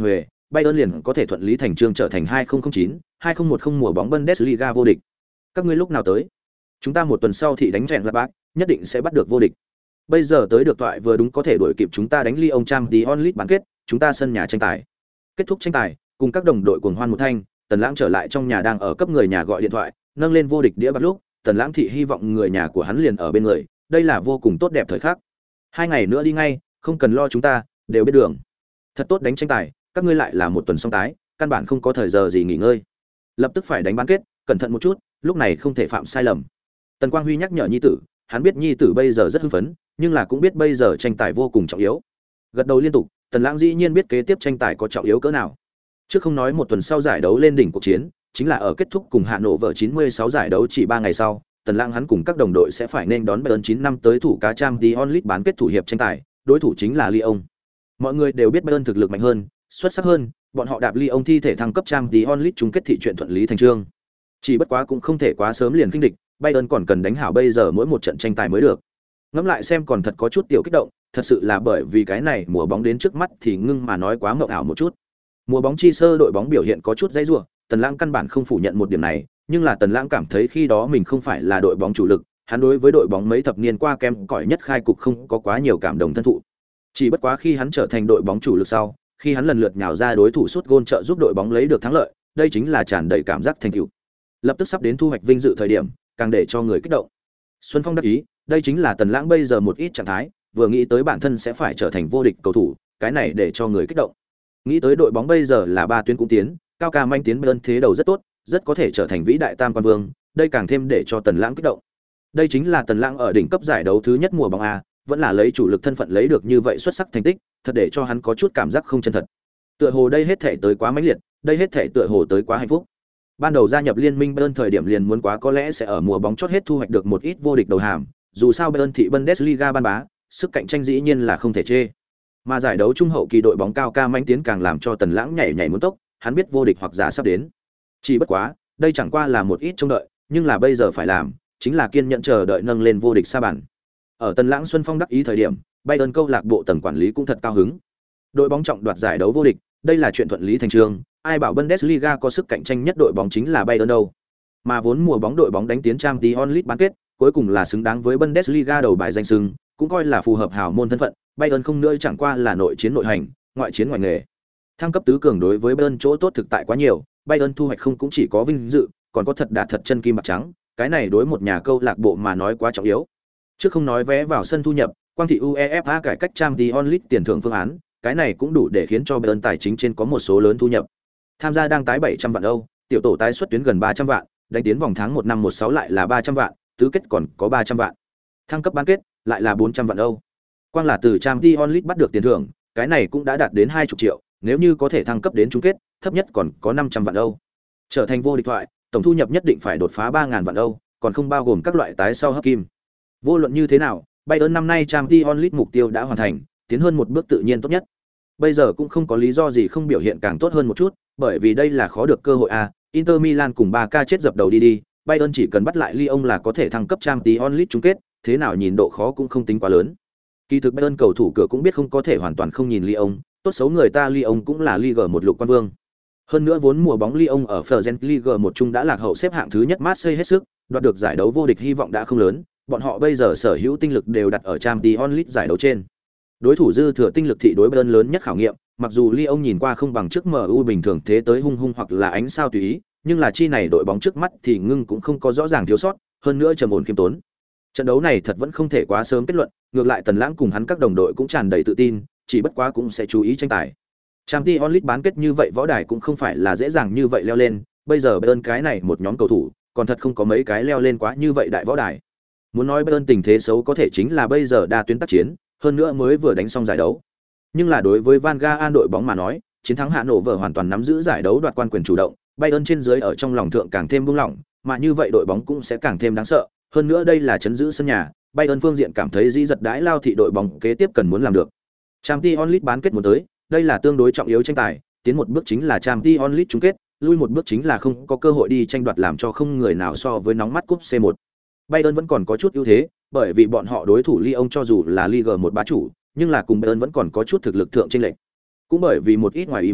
Bayern liền có thể thuận lý thành chương trở thành 2009-2010 mùa bóng Bundesliga vô địch. Các ngươi lúc nào tới? Chúng ta một tuần sau thì đánh rèn Gladbach, nhất định sẽ bắt được vô địch. Bây giờ tới được toại vừa đúng có thể đuổi kịp chúng ta đánh Lyon Champions League bán kết, chúng ta sân nhà tranh tài. Kết thúc tranh tài, cùng các đồng đội cuồng hoan một thanh, Tần Lãng trở lại trong nhà đang ở cấp người nhà gọi điện thoại, nâng lên vô địch đĩa bạc lúc, Tần Lãng thị hy vọng người nhà của hắn liền ở bên người, đây là vô cùng tốt đẹp thời khắc. 2 ngày nữa đi ngay, không cần lo chúng ta, đều biết đường. Thật tốt đánh tranh tài, các ngươi lại là một tuần xong tái, căn bản không có thời giờ gì nghỉ ngơi. Lập tức phải đánh bán kết, cẩn thận một chút, lúc này không thể phạm sai lầm. Tần Quang Huy nhắc nhở nhi tử, hắn biết nhi tử bây giờ rất hưng phấn, nhưng là cũng biết bây giờ tranh tài vô cùng trọng yếu. Gật đầu liên tục, Tần Lãng dĩ nhiên biết kế tiếp tranh tài có trọng yếu cỡ nào. Trước không nói một tuần sau giải đấu lên đỉnh cuộc chiến, chính là ở kết thúc cùng Hà Nội vở 96 giải đấu chỉ 3 ngày sau, Tần Lãng hắn cùng các đồng đội sẽ phải nên đón Bayern 9 năm tới thủ cá Champions League bán kết thủ hiệp tranh tài, đối thủ chính là Lyon. Mọi người đều biết Bayern thực lực mạnh hơn, xuất sắc hơn, bọn họ đạp Lyon thi thể thăng cấp Champions League chung kết thị chuyện thuận lý thành chương. Chỉ bất quá cũng không thể quá sớm liền kinh địch, Bayern còn cần đánh hảo bây giờ mỗi một trận tranh tài mới được. Ngẫm lại xem còn thật có chút tiểu kích động, thật sự là bởi vì cái này mùa bóng đến trước mắt thì ngưng mà nói quá mộng ảo một chút. Mùa bóng chi sơ đội bóng biểu hiện có chút dãy rủa, Tần Lãng căn bản không phủ nhận một điểm này, nhưng là Tần Lãng cảm thấy khi đó mình không phải là đội bóng chủ lực, hắn đối với đội bóng mấy thập niên qua kém cỏi nhất khai cục không có quá nhiều cảm động thân thụ. Chỉ bất quá khi hắn trở thành đội bóng chủ lực sau, khi hắn lần lượt nhào ra đối thủ sút gôn trợ giúp đội bóng lấy được thắng lợi, đây chính là tràn đầy cảm giác thành tựu. Lập tức sắp đến thu hoạch vinh dự thời điểm, càng để cho người kích động. Xuân Phong đắc ý, đây chính là Tần Lãng bây giờ một ít trạng thái, vừa nghĩ tới bản thân sẽ phải trở thành vô địch cầu thủ, cái này để cho người kích động. Nghĩ tới đội bóng bây giờ là 3 tuyến cũng tiến, cao ca manh tiến bên thế đầu rất tốt, rất có thể trở thành vĩ đại tam quan vương, đây càng thêm để cho Tần Lãng kích động. Đây chính là Tần Lãng ở đỉnh cấp giải đấu thứ nhất mùa bóng a, vẫn là lấy chủ lực thân phận lấy được như vậy xuất sắc thành tích, thật để cho hắn có chút cảm giác không chân thật. Tựa hồ đây hết thể tới quá mãnh liệt, đây hết thể tựa hồ tới quá hạnh phúc. Ban đầu gia nhập liên minh Bayern thời điểm liền muốn quá có lẽ sẽ ở mùa bóng chót hết thu hoạch được một ít vô địch đầu hàm, dù sao Bayern thị Bundesliga ban bá, sức cạnh tranh dĩ nhiên là không thể chê. Mà giải đấu trung hậu kỳ đội bóng cao ca mãnh tiến càng làm cho Tần Lãng nhảy nhảy muốn tốc, hắn biết vô địch hoặc giả sắp đến. Chỉ bất quá, đây chẳng qua là một ít trông đợi, nhưng là bây giờ phải làm, chính là kiên nhẫn chờ đợi nâng lên vô địch sa bàn. Ở Tần Lãng Xuân Phong đắc ý thời điểm, Bayern câu lạc bộ tầng quản lý cũng thật cao hứng. Đội bóng trọng đoạt giải đấu vô địch, đây là chuyện thuận lý thành chương, ai bảo Bundesliga có sức cạnh tranh nhất đội bóng chính là Bayern đâu. Mà vốn mùa bóng đội bóng đánh tiến Champions League bán kết, cuối cùng là xứng đáng với Bundesliga đầu bài danh xưng, cũng coi là phù hợp hào môn thân phận, Bayern không nữa chẳng qua là nội chiến nội hành, ngoại chiến ngoại nghề. Thăng cấp tứ cường đối với Bayern chỗ tốt thực tại quá nhiều, Bayern thu hoạch không cũng chỉ có vinh dự, còn có thật đà thật chân kim bạc trắng, cái này đối một nhà câu lạc bộ mà nói quá trọng yếu. Trước không nói vé vào sân thu nhập, quang thị UEFA cải cách Champions League tiền thưởng phương án, cái này cũng đủ để khiến cho Bayern tài chính trên có một số lớn thu nhập. Tham gia đang tái 700 vạn Âu, tiểu tổ tái xuất tuyến gần 300 vạn, đánh tiến vòng tháng 1 năm 16 lại là 300 vạn, tứ kết còn có 300 vạn. Thăng cấp bán kết lại là 400 vạn Âu. Quang là từ Champions League bắt được tiền thưởng, cái này cũng đã đạt đến 20 triệu, nếu như có thể thăng cấp đến chung kết, thấp nhất còn có 500 vạn Âu. Trở thành vô địch thoại, tổng thu nhập nhất định phải đột phá 3000 vạn Âu, còn không bao gồm các loại tái sau hấp kim. Vô luận như thế nào, Bayern năm nay Champions League mục tiêu đã hoàn thành, tiến hơn một bước tự nhiên tốt nhất. Bây giờ cũng không có lý do gì không biểu hiện càng tốt hơn một chút, bởi vì đây là khó được cơ hội a. Inter Milan cùng Barca chết dập đầu đi, Bayern chỉ cần bắt lại Lyon là có thể thăng cấp Champions League chung kết, thế nào nhìn độ khó cũng không tính quá lớn. Kỳ thực Bayern cầu thủ cửa cũng biết không có thể hoàn toàn không nhìn Lyon, tốt xấu người ta Lyon cũng là Ligue 1 lục quan vương. Hơn nữa vốn mùa bóng Lyon ở French Ligue 1 chung đã lạc hậu xếp hạng thứ nhất Marseille hết sức, đoạt được giải đấu vô địch hy vọng đã không lớn, bọn họ bây giờ sở hữu tinh lực đều đặt ở Champions League giải đấu trên. Đối thủ dư thừa tinh lực thị đối Bayern lớn nhất khảo nghiệm, mặc dù Lyon nhìn qua không bằng trước MU bình thường thế tới hung hung hoặc là ánh sao tùy ý, nhưng là chi này đội bóng trước mắt thì ngưng cũng không có rõ ràng thiếu sót, hơn nữa trầm ổn khiêm tốn. Trận đấu này thật vẫn không thể quá sớm kết luận, ngược lại Tần Lãng cùng hắn các đồng đội cũng tràn đầy tự tin, chỉ bất quá cũng sẽ chú ý tranh tài. Champions League bán kết như vậy võ đài cũng không phải là dễ dàng như vậy leo lên, bây giờ Bayern cái này một nhóm cầu thủ, còn thật không có mấy cái leo lên quá như vậy đại võ đài. Muốn nói Bayern tình thế xấu có thể chính là bây giờ đa tuyến tác chiến, hơn nữa mới vừa đánh xong giải đấu. Nhưng là đối với Van Gaal đội bóng mà nói, chiến thắng Hà Nội vừa hoàn toàn nắm giữ giải đấu đoạt quan quyền chủ động, Bayern trên dưới ở trong lòng thượng càng thêm buông lỏng, mà như vậy đội bóng cũng sẽ càng thêm đáng sợ. Hơn nữa đây là chấn giữ sân nhà, Bayern phương diện cảm thấy dĩ giật đãi lao thị đội bóng kế tiếp cần muốn làm được. Champions League bán kết muốn tới, đây là tương đối trọng yếu tranh tài, tiến một bước chính là Champions League chung kết, lui một bước chính là không có cơ hội đi tranh đoạt làm cho không người nào so với nóng mắt cúp C1. Bayern vẫn còn có chút ưu thế, bởi vì bọn họ đối thủ Lyon cho dù là Ligue 1 bá chủ, nhưng là cùng Bayern vẫn còn có chút thực lực thượng chênh lệch. Cũng bởi vì một ít ngoài ý muốn,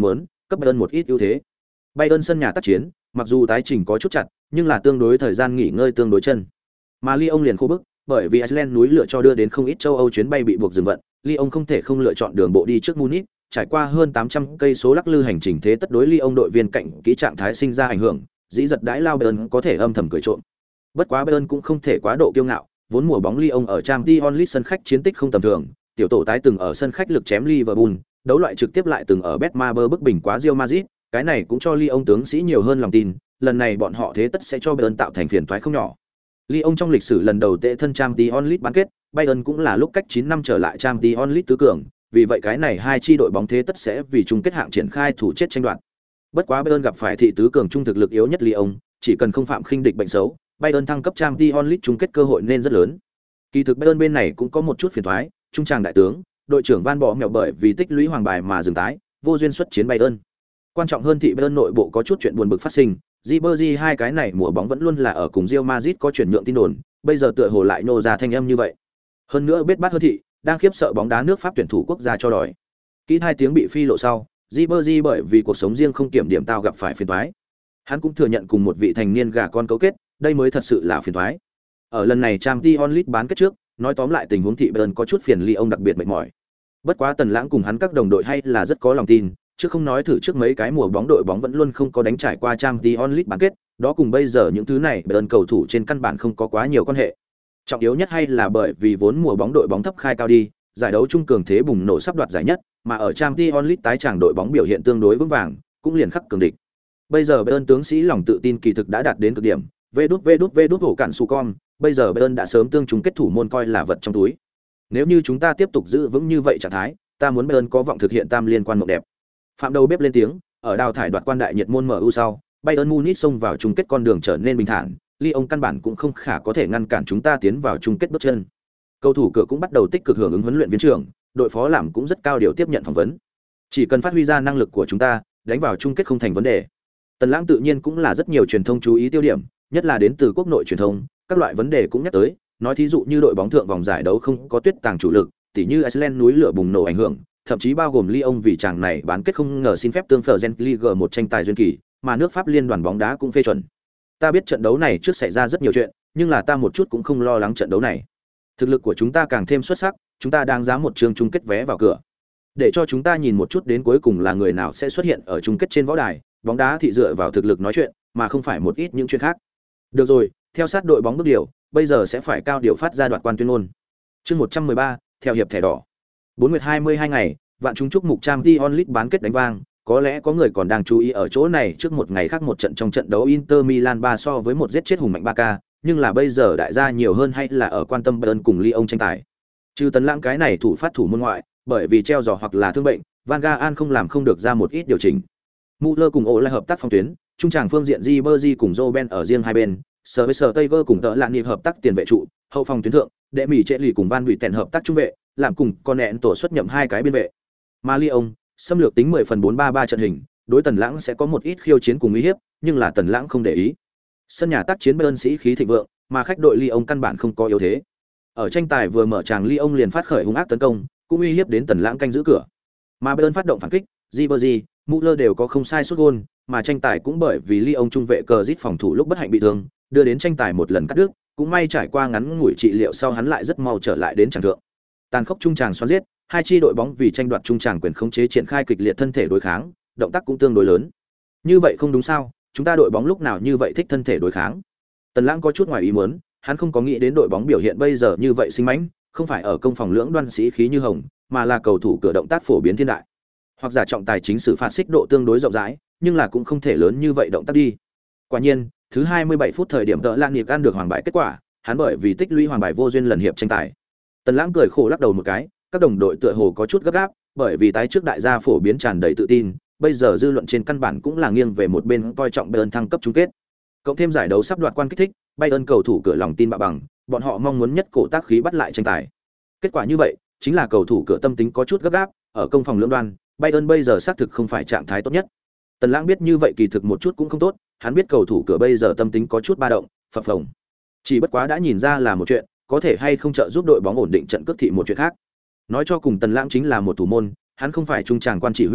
cấp Bayern một ít ưu thế. Bayern sân nhà tác chiến, mặc dù tái chỉnh có chút chặt, nhưng là tương đối thời gian nghỉ ngơi tương đối chân. Mà Lyon liền khô bức, bởi vì Iceland núi lửa cho đưa đến không ít châu Âu chuyến bay bị buộc dừng vận, Lyon không thể không lựa chọn đường bộ đi trước Munich, trải qua hơn 800 cây số lắc lư hành trình thế tất đối Lyon đội viên cạnh kỹ trạng thái sinh ra ảnh hưởng, dĩ giật đãi lao Bayern có thể âm thầm cười trộm. Bất quá Bayern cũng không thể quá độ kiêu ngạo, vốn mùa bóng Lyon ở Champions League sân khách chiến tích không tầm thường, tiểu tổ tái từng ở sân khách lực chém Liverpool, đấu loại trực tiếp lại từng ở Betmaber bức bình quá Real Madrid, cái này cũng cho Lyon tướng sĩ nhiều hơn lòng tin, lần này bọn họ thế tất sẽ cho Bayern tạo thành phiền toái không nhỏ. Lyon trong lịch sử lần đầu tệ thân Champions League bán kết, Bayern cũng là lúc cách 9 năm trở lại Champions League tứ cường, vì vậy cái này hai chi đội bóng thế tất sẽ vì chung kết hạng triển khai thủ chết tranh đoạt. Bất quá Bayern gặp phải thị tứ cường trung thực lực yếu nhất Lyon, chỉ cần không phạm khinh địch bệnh xấu, Bayern thăng cấp Champions League chung kết cơ hội nên rất lớn. Kỳ thực Bayern bên này cũng có một chút phiền toái, trung tràng đại tướng, đội trưởng Van bỏ mèo bởi vì tích lũy hoàng bài mà dừng tái, vô duyên xuất chiến Bayern. Quan trọng hơn thị Bayern nội bộ có chút chuyện buồn bực phát sinh, Ribery hai cái này mùa bóng vẫn luôn là ở cùng Real Madrid có chuyển nhượng tin đồn, bây giờ tựa hồ lại nô ra thanh âm như vậy. Hơn nữa biết bát hơn thị, đang khiếp sợ bóng đá nước Pháp tuyển thủ quốc gia cho đòi. Kỹ hai tiếng bị phi lộ sau, Ribery bởi vì cuộc sống riêng không kiểm điểm tao gặp phải phiền toái. Hắn cũng thừa nhận cùng một vị thành niên gà con cấu kết, đây mới thật sự là phiền toái. Ở lần này Champions League bán kết trước, nói tóm lại tình huống thị Bayern có chút phiền Lyon đặc biệt mệt mỏi. Bất quá Tần Lãng cùng hắn các đồng đội hay là rất có lòng tin, chứ không nói thử trước mấy cái mùa bóng đội bóng vẫn luôn không có đánh trải qua Champions League bán kết, đó cùng bây giờ những thứ này Bayern cầu thủ trên căn bản không có quá nhiều quan hệ. Trọng yếu nhất hay là bởi vì vốn mùa bóng đội bóng thấp khai cao đi, giải đấu trung cường thế bùng nổ sắp đoạt giải nhất, mà ở Champions League tái tràng đội bóng biểu hiện tương đối vững vàng, cũng liền khắc cường địch. Bây giờ Bayern tướng sĩ lòng tự tin kỳ thực đã đạt đến cực điểm, vê đút hổ cản su con, bây giờ Bayern đã sớm tương chúng kết thủ môn coi là vật trong túi. Nếu như chúng ta tiếp tục giữ vững như vậy trạng thái, ta muốn Bayern có vọng thực hiện tam liên quan mộng đẹp. Phạm đầu bếp lên tiếng, ở đào thải đoạt quan đại nhiệt môn MU sau, Bayern Munich xông vào chung kết con đường trở nên bình thản, Lyon căn bản cũng không khả có thể ngăn cản chúng ta tiến vào chung kết bước chân. Cầu thủ cửa cũng bắt đầu tích cực hưởng ứng huấn luyện viên trưởng, đội phó làm cũng rất cao điều tiếp nhận phỏng vấn. Chỉ cần phát huy ra năng lực của chúng ta, đánh vào chung kết không thành vấn đề. Tần Lãng tự nhiên cũng là rất nhiều truyền thông chú ý tiêu điểm, nhất là đến từ quốc nội truyền thông, các loại vấn đề cũng nhắc tới, nói thí dụ như đội bóng thượng vòng giải đấu không có tuyết tàng chủ lực, tỉ như Iceland núi lửa bùng nổ ảnh hưởng, thậm chí bao gồm Lyon vì chàng này bán kết không ngờ xin phép tương phở Gen League một tranh tài duyên kỳ, mà nước Pháp liên đoàn bóng đá cũng phê chuẩn. Ta biết trận đấu này trước xảy ra rất nhiều chuyện, nhưng là ta một chút cũng không lo lắng trận đấu này. Thực lực của chúng ta càng thêm xuất sắc, chúng ta đang giá một trường chung kết vé vào cửa. Để cho chúng ta nhìn một chút đến cuối cùng là người nào sẽ xuất hiện ở chung kết trên võ đài, bóng đá thì dựa vào thực lực nói chuyện, mà không phải một ít những chuyện khác. Được rồi, theo sát đội bóng bước điều, bây giờ sẽ phải cao điều phát ra đoạt quan tuyên ngôn. Chương 113, theo hiệp thẻ đỏ. 4 nguyệt 22 ngày, vạn chúng chúc mục Champions League bán kết đánh vang, có lẽ có người còn đang chú ý ở chỗ này trước một ngày khác một trận trong trận đấu Inter Milan 3 so với một giết chết hùng mạnh Barca, nhưng là bây giờ đại gia nhiều hơn hay là ở quan tâm Bayern cùng Lyon tranh tài. Trừ Tần Lãng cái này thủ phát thủ môn ngoại, bởi vì treo giò hoặc là thương bệnh, Van Gaal không làm không được ra một ít điều chỉnh. Müller cùng Ole hợp tác phong tuyến, trung tràng phương diện Ribery cùng Robben ở riêng hai bên, Taylor cùng Tợ Lạn Niệm hợp tác tiền vệ trụ, hậu phòng tuyến thượng, Đệ Mỹ Trệ Lì cùng Van Buyten hợp tác trung vệ, làm cùng con nẹn tổ xuất nhậm hai cái biên vệ. Mà Lyon, xâm lược tính 10 phần 4-3-3 trận hình, đối Tần Lãng sẽ có một ít khiêu chiến cùng uy hiếp, nhưng là Tần Lãng không để ý. Sân nhà tác chiến Bayern sĩ khí thịnh vượng, mà khách đội Lyon căn bản không có yếu thế. Ở tranh tài vừa mở tràng Lyon liền phát khởi hung ác tấn công, cũng uy hiếp đến Tần Lãng canh giữ cửa. Mà Bayern phát động phản kích, Ribery, Müller đều có không sai sút gol, mà tranh tài cũng bởi vì Lyon trung vệ cờ rít phòng thủ lúc bất hạnh bị thương, đưa đến tranh tài một lần cắt đứt, cũng may trải qua ngắn ngủi trị liệu sau hắn lại rất mau trở lại đến tràng thượng. Tàn khốc trung tràng xoắn giết, hai chi đội bóng vì tranh đoạt trung tràng quyền khống chế triển khai kịch liệt thân thể đối kháng, động tác cũng tương đối lớn. Như vậy không đúng sao? Chúng ta đội bóng lúc nào như vậy thích thân thể đối kháng? Tần Lãng có chút ngoài ý muốn, hắn không có nghĩ đến đội bóng biểu hiện bây giờ như vậy sinh mãnh, không phải ở công phòng lưỡng đoan sĩ khí như hồng, mà là cầu thủ cửa động tác phổ biến thiên đại. Hoặc giả trọng tài chính xử phạt xích độ tương đối rộng rãi, nhưng là cũng không thể lớn như vậy động tác đi. Quả nhiên, thứ 27 phút thời điểm Tợ Lạn Niệm ăn được hoàng bài kết quả, hắn bởi vì tích lũy hoàng bài vô duyên lần hiệp tranh tài. Tần Lãng cười khổ lắc đầu một cái, các đồng đội tựa hồ có chút gấp gáp, bởi vì tái trước đại gia phổ biến tràn đầy tự tin, bây giờ dư luận trên căn bản cũng là nghiêng về một bên coi trọng Bayern thăng cấp chung kết. Cộng thêm giải đấu sắp đoạt quan kích thích, Bayern cầu thủ cửa lòng tin bạo bằng, bọn họ mong muốn nhất cổ tác khí bắt lại tranh tài. Kết quả như vậy, chính là cầu thủ cửa tâm tính có chút gấp gáp, ở công phòng lưỡng đoan, Bayern bây giờ xác thực không phải trạng thái tốt nhất. Tần Lãng biết như vậy kỳ thực một chút cũng không tốt, hắn biết cầu thủ cửa bây giờ tâm tính có chút ba động, phập phồng. Chỉ bất quá đã nhìn ra là một chuyện, có thể hay không trợ giúp đội bóng ổn định trận cước thị một chuyện khác. Nói cho cùng Tần Lãng chính là một thủ môn, hắn không phải trung tràng quan chỉ huy,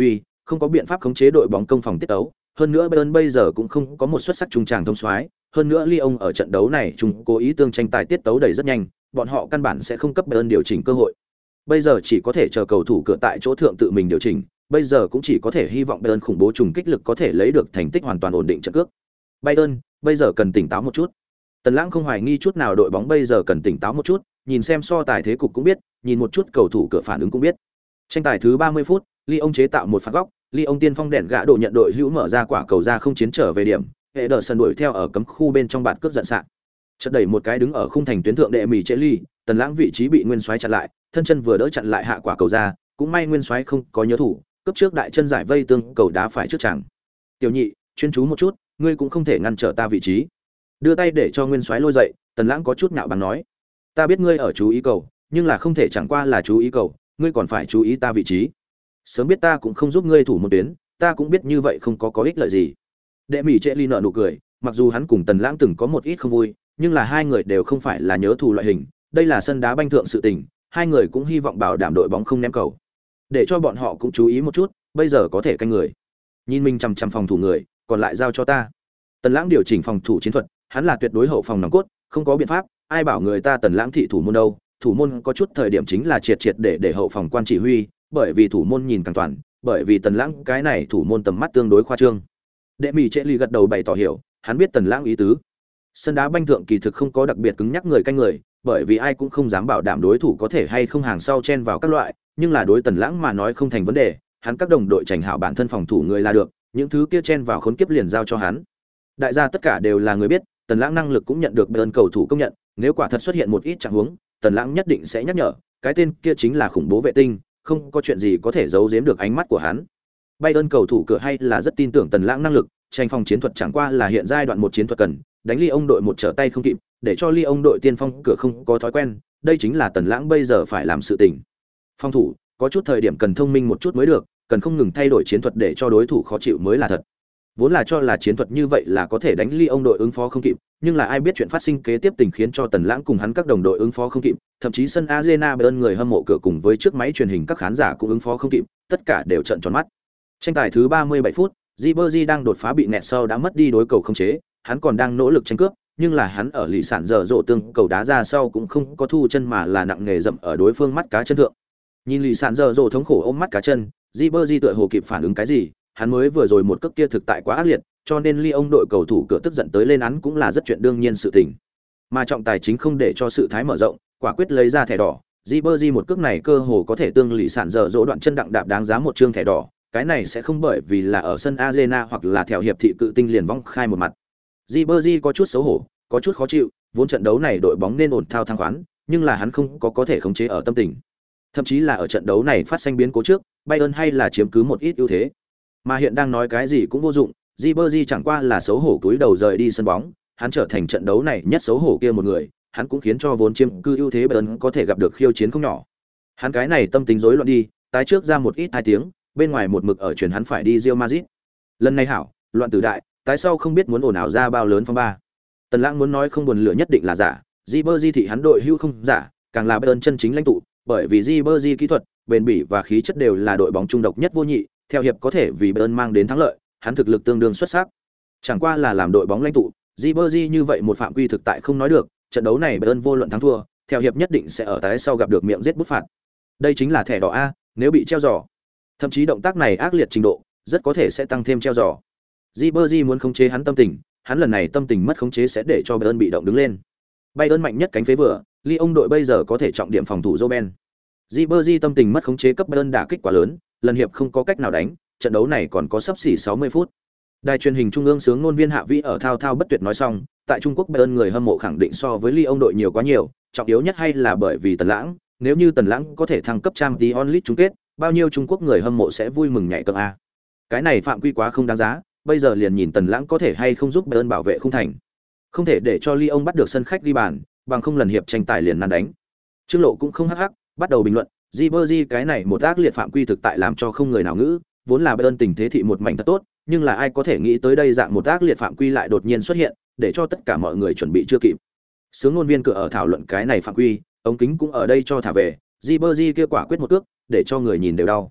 không có biện pháp khống chế đội bóng công phòng tiết tấu, hơn nữa Bayern bây giờ cũng không có một xuất sắc trung tràng thông soái, hơn nữa Lyon ở trận đấu này chúng cố ý tương tranh tài tiết tấu đẩy rất nhanh, bọn họ căn bản sẽ không cấp Bayern điều chỉnh cơ hội. Bây giờ chỉ có thể chờ cầu thủ cửa tại chỗ thượng tự mình điều chỉnh, bây giờ cũng chỉ có thể hy vọng Bayern khủng bố trùng kích lực có thể lấy được thành tích hoàn toàn ổn định trận cước. Bayern bây giờ cần tỉnh táo một chút. Tần Lãng không hoài nghi chút nào đội bóng bây giờ cần tỉnh táo một chút, nhìn xem so tài thế cục cũng biết, nhìn một chút cầu thủ cửa phản ứng cũng biết. Tranh tài thứ 30 phút, Lyon chế tạo một phạt góc, Lyon tiên phong đèn gã độ nhận đội hữu mở ra quả cầu ra không chiến trở về điểm, Ederson đuổi theo ở cấm khu bên trong bạt cướp giận sạng. Chợt đẩy một cái đứng ở khung thành tuyến thượng đệ mỉ Cheli, Tần Lãng vị trí bị Nguyên Soái chặn lại, thân chân vừa đỡ chặn lại hạ quả cầu ra, cũng may Nguyên Soái không có nhớ thủ, cướp trước đại chân giải vây tương cầu đá phải trước chẳng. Tiểu nhị, chuyên chú một chút, ngươi cũng không thể ngăn trở ta vị trí. Đưa tay để cho Nguyên Soái lôi dậy, Tần Lãng có chút nhạo báng nói: "Ta biết ngươi ở chú ý cầu, nhưng là không thể chẳng qua là chú ý cầu, ngươi còn phải chú ý ta vị trí. Sớm biết ta cũng không giúp ngươi thủ một tuyến, ta cũng biết như vậy không có ích lợi gì." Đệ Mỹ Trệ Ly nở nụ cười, mặc dù hắn cùng Tần Lãng từng có một ít không vui, nhưng là hai người đều không phải là nhớ thù loại hình, đây là sân đá banh thượng sự tình, hai người cũng hy vọng bảo đảm đội bóng không ném cầu. Để cho bọn họ cũng chú ý một chút, bây giờ có thể canh người. Nhìn mình chằm chằm phòng thủ người, còn lại giao cho ta. Tần Lãng điều chỉnh phòng thủ chiến thuật, hắn là tuyệt đối hậu phòng nòng cốt, không có biện pháp, ai bảo người ta Tần Lãng thị thủ môn đâu, thủ môn có chút thời điểm chính là triệt để hậu phòng quan chỉ huy, bởi vì thủ môn nhìn càng toàn, bởi vì Tần Lãng cái này thủ môn tầm mắt tương đối khoa trương. Đệ Mỹ Trệ Ly gật đầu bày tỏ hiểu, hắn biết Tần Lãng ý tứ. Sân đá banh thượng kỳ thực không có đặc biệt cứng nhắc người canh người, bởi vì ai cũng không dám bảo đảm đối thủ có thể hay không hàng sau chen vào các loại, nhưng là đối Tần Lãng mà nói không thành vấn đề, hắn các đồng đội chỉnh hảo bản thân phòng thủ người là được, những thứ kia chen vào khốn kiếp liền giao cho hắn. Đại gia tất cả đều là người biết, Tần Lãng năng lực cũng nhận được bên cầu thủ công nhận, nếu quả thật xuất hiện một ít trạng huống, Tần Lãng nhất định sẽ nhắc nhở, cái tên kia chính là khủng bố vệ tinh, không có chuyện gì có thể giấu giếm được ánh mắt của hắn. Bayern cầu thủ cửa hay là rất tin tưởng Tần Lãng năng lực, tranh phòng chiến thuật chẳng qua là hiện giai đoạn một chiến thuật cần, đánh Lyon đội một trở tay không kịp, để cho Lyon đội tiên phong cửa không có thói quen, đây chính là Tần Lãng bây giờ phải làm sự tình. Phòng thủ, có chút thời điểm cần thông minh một chút mới được, cần không ngừng thay đổi chiến thuật để cho đối thủ khó chịu mới là thật. Vốn là cho là chiến thuật như vậy là có thể đánh Lyon đội ứng phó không kịp, nhưng là ai biết chuyện phát sinh kế tiếp tình khiến cho Tần Lãng cùng hắn các đồng đội ứng phó không kịp, thậm chí sân Arena Bayern người hâm mộ cửa cùng với trước máy truyền hình các khán giả cũng ứng phó không kịp, tất cả đều trợn tròn mắt. Tranh tài thứ 37 phút, Ribery đang đột phá bị nẹt sau đã mất đi đối cầu không chế, hắn còn đang nỗ lực tranh cướp, nhưng là hắn ở lì sản dở dộ tương cầu đá ra sau cũng không có thu chân mà là nặng nghề dậm ở đối phương mắt cá chân thượng. Nhìn lì sản dở dộ thống khổ ôm mắt cá chân, Ribery tựa hồ kịp phản ứng cái gì, hắn mới vừa rồi một cước kia thực tại quá ác liệt, cho nên Lyon đội cầu thủ cửa tức giận tới lên án cũng là rất chuyện đương nhiên sự tình. Mà trọng tài chính không để cho sự thái mở rộng, quả quyết lấy ra thẻ đỏ, Ribery một cước này cơ hồ có thể tương lì sản dở dỗ đoạn chân đặng đạp đáng giá một trương thẻ đỏ, cái này sẽ không bởi vì là ở sân Arena hoặc là theo hiệp thị cự tinh liền vong khai một mặt. Ribery có chút xấu hổ, có chút khó chịu, vốn trận đấu này đội bóng nên ổn thao thăng khoán, nhưng là hắn không có thể khống chế ở tâm tình. Thậm chí là ở trận đấu này phát sinh biến cố trước, Bayern hay là chiếm cứ một ít ưu thế. Mà hiện đang nói cái gì cũng vô dụng, Ribery chẳng qua là xấu hổ cúi đầu rời đi sân bóng, hắn trở thành trận đấu này nhất xấu hổ kia một người, hắn cũng khiến cho vốn chiếm cứ ưu thế Bayern có thể gặp được khiêu chiến không nhỏ. Hắn cái này tâm tính rối loạn đi, tái trước ra một ít hai tiếng, bên ngoài một mực ở truyền hắn phải đi Real Madrid. Lần này hảo, loạn tử đại, tái sau không biết muốn ồn ào ra bao lớn phong ba. Tần Lãng muốn nói không buồn lửa nhất định là giả, Ribery thị hắn đội hưu không giả, càng là Bayern chân chính lãnh tụ, bởi vì Ribery kỹ thuật, bền bỉ và khí chất đều là đội bóng trung độc nhất vô nhị, theo hiệp có thể vì Bayern mang đến thắng lợi, hắn thực lực tương đương xuất sắc. Chẳng qua là làm đội bóng lãnh tụ, Ribery như vậy một phạm quy thực tại không nói được, trận đấu này Bayern vô luận thắng thua, theo hiệp nhất định sẽ ở tái sau gặp được miệng giết bút phạt. Đây chính là thẻ đỏ a, nếu bị treo giò. Thậm chí động tác này ác liệt trình độ, rất có thể sẽ tăng thêm treo giò. Ribery muốn khống chế hắn tâm tình, hắn lần này tâm tình mất khống chế sẽ để cho Bayern bị động đứng lên. Bayern mạnh nhất cánh phế vừa, Lyon đội bây giờ có thể trọng điểm phòng thủ Robben. Ribery tâm tình mất khống chế cấp Bayern đả kích quá lớn, lần hiệp không có cách nào đánh, trận đấu này còn có sắp xỉ 60 phút. Đài truyền hình trung ương sướng ngôn viên Hạ Vĩ ở thao thao bất tuyệt nói xong, tại Trung Quốc Bayern người hâm mộ khẳng định so với Lyon đội nhiều quá nhiều, trọng yếu nhất hay là bởi vì Tần Lãng, nếu như Tần Lãng có thể thăng cấp Champions League chung kết, bao nhiêu Trung Quốc người hâm mộ sẽ vui mừng nhảy cẫng a. Cái này phạm quy quá không đáng giá, bây giờ liền nhìn Tần Lãng có thể hay không giúp Bayern bảo vệ khung thành. Không thể để cho Lyon bắt được sân khách ghi bàn, bằng không lần hiệp tranh tài liền nan đánh. Trương Lộ cũng không hắc hắc, bắt đầu bình luận, Ribery cái này một ác liệt phạm quy thực tại làm cho không người nào ngữ, vốn là Bayern tình thế thị một mảnh thật tốt, nhưng là ai có thể nghĩ tới đây dạng một ác liệt phạm quy lại đột nhiên xuất hiện, để cho tất cả mọi người chuẩn bị chưa kịp. Sướng ngôn viên cửa ở thảo luận cái này phạm quy, ống kính cũng ở đây cho thả về, Ribery kia quả quyết một cước, để cho người nhìn đều đau.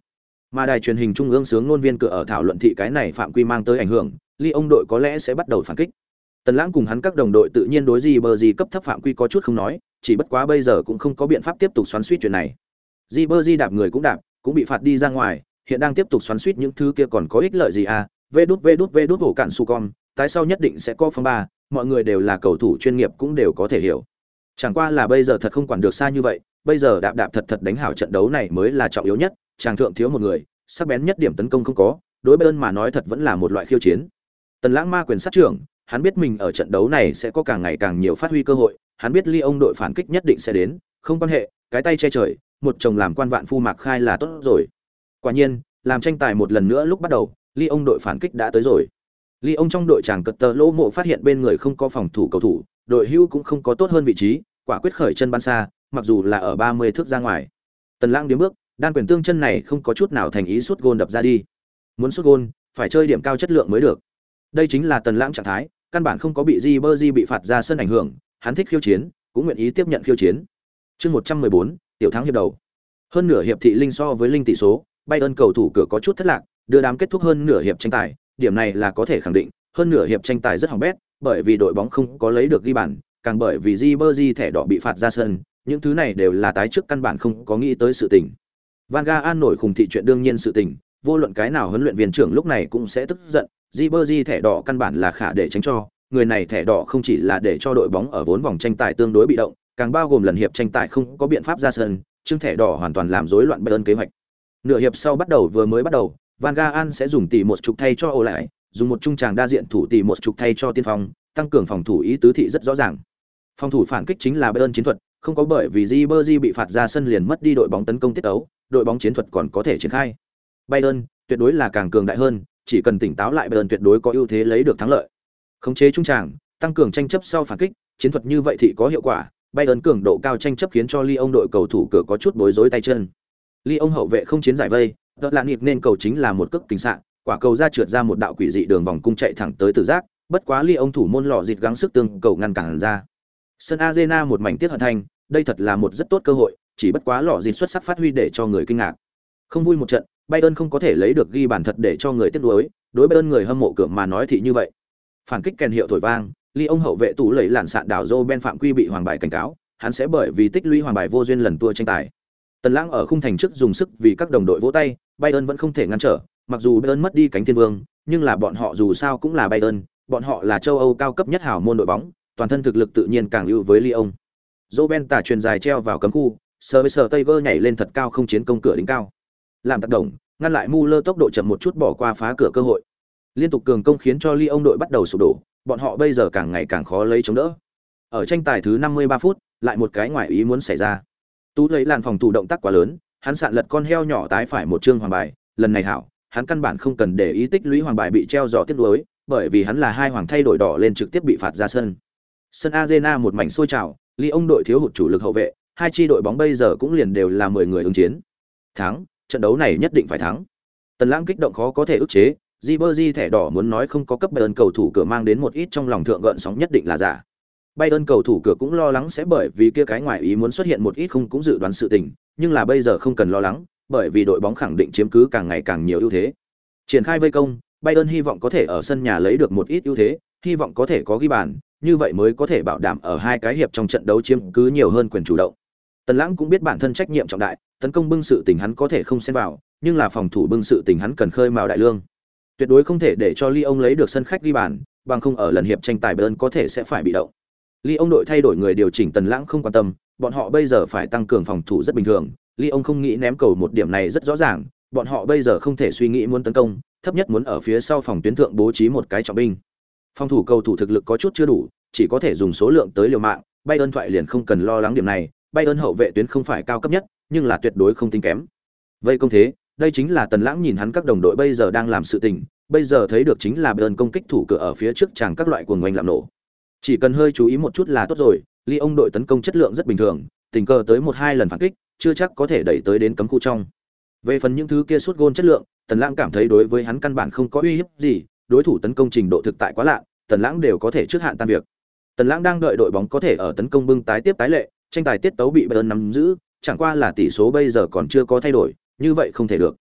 Mà đài truyền hình trung ương sướng ngôn viên cửa ở thảo luận thị cái này phạm quy mang tới ảnh hưởng, Lyon đội có lẽ sẽ bắt đầu phản kích. Tần Lãng cùng hắn các đồng đội tự nhiên đối Ribery cấp thấp phạm quy có chút không nói, chỉ bất quá bây giờ cũng không có biện pháp tiếp tục xoắn xuýt chuyện này. Ribery đạp người cũng đạp, cũng bị phạt đi ra ngoài, hiện đang tiếp tục xoắn xuýt những thứ kia còn có ích lợi gì à? Vê đút hổ cạn su con, tái sau nhất định sẽ có phong ba, mọi người đều là cầu thủ chuyên nghiệp cũng đều có thể hiểu. Chẳng qua là bây giờ thật không quản được xa như vậy, bây giờ đạp thật đánh hảo trận đấu này mới là trọng yếu nhất, chàng thượng thiếu một người, sắc bén nhất điểm tấn công không có, đối Bayern mà nói thật vẫn là một loại khiêu chiến. Tần Lãng ma quyền sát trưởng, hắn biết mình ở trận đấu này sẽ có càng ngày càng nhiều phát huy cơ hội, hắn biết Lyon đội phản kích nhất định sẽ đến, không quan hệ, cái tay che trời, một chồng làm quan vạn phu mạc khai là tốt rồi. Quả nhiên, làm tranh tài một lần nữa lúc bắt đầu, Lyon đội phản kích đã tới rồi. Lyon trong đội chàng cật tờ lỗ mộ phát hiện bên người không có phòng thủ cầu thủ, đội hưu cũng không có tốt hơn vị trí, quả quyết khởi chân bắn xa, mặc dù là ở 30 thước ra ngoài. Tần Lãng điếm bước, đan quyền tương chân này không có chút nào thành ý sút gôn đập ra đi. Muốn sút gôn, phải chơi điểm cao chất lượng mới được. Đây chính là Tần Lãng trạng thái, căn bản không có bị Ribery bị phạt ra sân ảnh hưởng, hắn thích khiêu chiến, cũng nguyện ý tiếp nhận khiêu chiến. Chương 114, tiểu thắng hiệp đầu. Hơn nửa hiệp thị linh so với linh tỷ số, Bayern cầu thủ cửa có chút thất lạc, đưa đám kết thúc hơn nửa hiệp tranh tài, điểm này là có thể khẳng định, hơn nửa hiệp tranh tài rất hỏng bét, bởi vì đội bóng không có lấy được ghi bàn, càng bởi vì Ribery thẻ đỏ bị phạt ra sân, những thứ này đều là tái trước căn bản không có nghĩ tới sự tình. Van Gaal nổi khùng thị chuyện đương nhiên sự tình, vô luận cái nào huấn luyện viên trưởng lúc này cũng sẽ tức giận, Ribery thẻ đỏ căn bản là khả để tránh cho, người này thẻ đỏ không chỉ là để cho đội bóng ở vốn vòng tranh tài tương đối bị động, càng bao gồm lần hiệp tranh tài không có biện pháp ra sân, chương thẻ đỏ hoàn toàn làm rối loạn Bayern kế hoạch. Nửa hiệp sau vừa mới bắt đầu, Van Gaal sẽ dùng tỷ một trục thay cho ô lại, dùng một trung tràng đa diện thủ tỷ một trục thay cho tiên phong, tăng cường phòng thủ ý tứ thị rất rõ ràng. Phòng thủ phản kích chính là Bayern chiến thuật, không có bởi vì Ribery bị phạt ra sân liền mất đi đội bóng tấn công tiết tấu, đội bóng chiến thuật còn có thể triển khai. Bayern tuyệt đối là càng cường đại hơn, chỉ cần tỉnh táo lại Bayern tuyệt đối có ưu thế lấy được thắng lợi. Khống chế trung tràng, tăng cường tranh chấp sau phản kích, chiến thuật như vậy thì có hiệu quả. Bayern cường độ cao tranh chấp khiến cho Lyon đội cầu thủ cửa có chút bối rối tay chân. Lyon hậu vệ không chiến giải vây, đó là nhịp nên cầu chính là một cước kính xạ, quả cầu ra trượt ra một đạo quỷ dị đường vòng cung chạy thẳng tới tử giác, bất quá Lyon thủ môn lọ dịt gắng sức tương cầu ngăn cản ra. Sân Arena một mảnh tiếc hận thành, đây thật là một rất tốt cơ hội, chỉ bất quá lọ dịt xuất sắc phát huy để cho người kinh ngạc. Không vui một trận, Bayern không có thể lấy được ghi bàn thật để cho người tiếc nuối, đối Bayern người hâm mộ cửa mà nói thì như vậy. Phản kích kèn hiệu thổi vang, Lyon hậu vệ tủ lấy lạn sạn đảo Ben phạm quy bị hoàng bài cảnh cáo, hắn sẽ bởi vì tích lũy hoàng bài vô duyên lần tua tranh tài. Tần Lãng ở khung thành trước dùng sức vì các đồng đội vỗ tay, Bayern vẫn không thể ngăn trở, mặc dù Bayern mất đi cánh thiên vương, nhưng là bọn họ dù sao cũng là Bayern, bọn họ là châu Âu cao cấp nhất hảo môn đội bóng, toàn thân thực lực tự nhiên càng ưu với Lyon. Ben tả truyền dài treo vào cấm khu, Sir Tiger nhảy lên thật cao không chiến công cửa đỉnh cao. Làm tác động, ngăn lại Muller tốc độ chậm một chút bỏ qua phá cửa cơ hội. Liên tục cường công khiến cho Lyon đội bắt đầu sụp đổ, bọn họ bây giờ càng ngày càng khó lấy chống đỡ. Ở tranh tài thứ 53 phút, lại một cái ngoại ý muốn xảy ra. Tú lấy làn phòng thủ động tác quá lớn, hắn sạn lật con heo nhỏ tái phải một chương hoàng bài, lần này hảo, hắn căn bản không cần để ý tích lũy hoàng bài bị treo giò tiếp nối, bởi vì hắn là hai hoàng thay đổi đỏ lên trực tiếp bị phạt ra sân. Sân Arena một mảnh sôi trào, Lyon đội thiếu hụt chủ lực hậu vệ, hai chi đội bóng bây giờ cũng liền đều là 10 người ứng chiến. Thắng, trận đấu này nhất định phải thắng. Tần Lãng kích động khó có thể ức chế, Ribery thẻ đỏ muốn nói không có cấp Bayern cầu thủ cửa mang đến một ít trong lòng thượng gợn sóng nhất định là giả. Bayern cầu thủ cửa cũng lo lắng sẽ bởi vì kia cái ngoài ý muốn xuất hiện một ít không cũng dự đoán sự tình, nhưng là bây giờ không cần lo lắng, bởi vì đội bóng khẳng định chiếm cứ càng ngày càng nhiều ưu thế. Triển khai vây công, Bayern hy vọng có thể ở sân nhà lấy được một ít ưu thế, hy vọng có thể có ghi bàn, như vậy mới có thể bảo đảm ở hai cái hiệp trong trận đấu chiếm cứ nhiều hơn quyền chủ động. Tần Lãng cũng biết bản thân trách nhiệm trọng đại, tấn công bưng sự tình hắn có thể không xen vào, nhưng là phòng thủ bưng sự tình hắn cần khơi mào đại lương. Tuyệt đối không thể để cho Lyon lấy được sân khách ghi bàn, bằng không ở lần hiệp tranh tài Bayern có thể sẽ phải bị động. Lyon đội thay đổi người điều chỉnh Tần Lãng không quan tâm, bọn họ bây giờ phải tăng cường phòng thủ rất bình thường, Lyon không nghĩ ném cầu một điểm này rất rõ ràng, bọn họ bây giờ không thể suy nghĩ muốn tấn công, thấp nhất muốn ở phía sau phòng tuyến thượng bố trí một cái trọng binh. Phòng thủ cầu thủ thực lực có chút chưa đủ, chỉ có thể dùng số lượng tới liều mạng, Bayern thoại liền không cần lo lắng điểm này, Bayern hậu vệ tuyến không phải cao cấp nhất, nhưng là tuyệt đối không tính kém. Vây công thế, đây chính là Tần Lãng nhìn hắn các đồng đội bây giờ đang làm sự tình, bây giờ thấy được chính là Bayern công kích thủ cửa ở phía trước chàng các loại cuồng oanh làm nổ. Chỉ cần hơi chú ý một chút là tốt rồi, Lyon đội tấn công chất lượng rất bình thường, tình cờ tới 1-2 lần phản kích, chưa chắc có thể đẩy tới đến cấm khu trong. Về phần những thứ kia sút gôn chất lượng, Tần Lãng cảm thấy đối với hắn căn bản không có uy hiếp gì, đối thủ tấn công trình độ thực tại quá lạ, Tần Lãng đều có thể trước hạn tan việc. Tần Lãng đang đợi đội bóng có thể ở tấn công bưng tái tiếp tái lệ, tranh tài tiết tấu bị Bayern nắm giữ, chẳng qua là tỷ số bây giờ còn chưa có thay đổi, như vậy không thể được.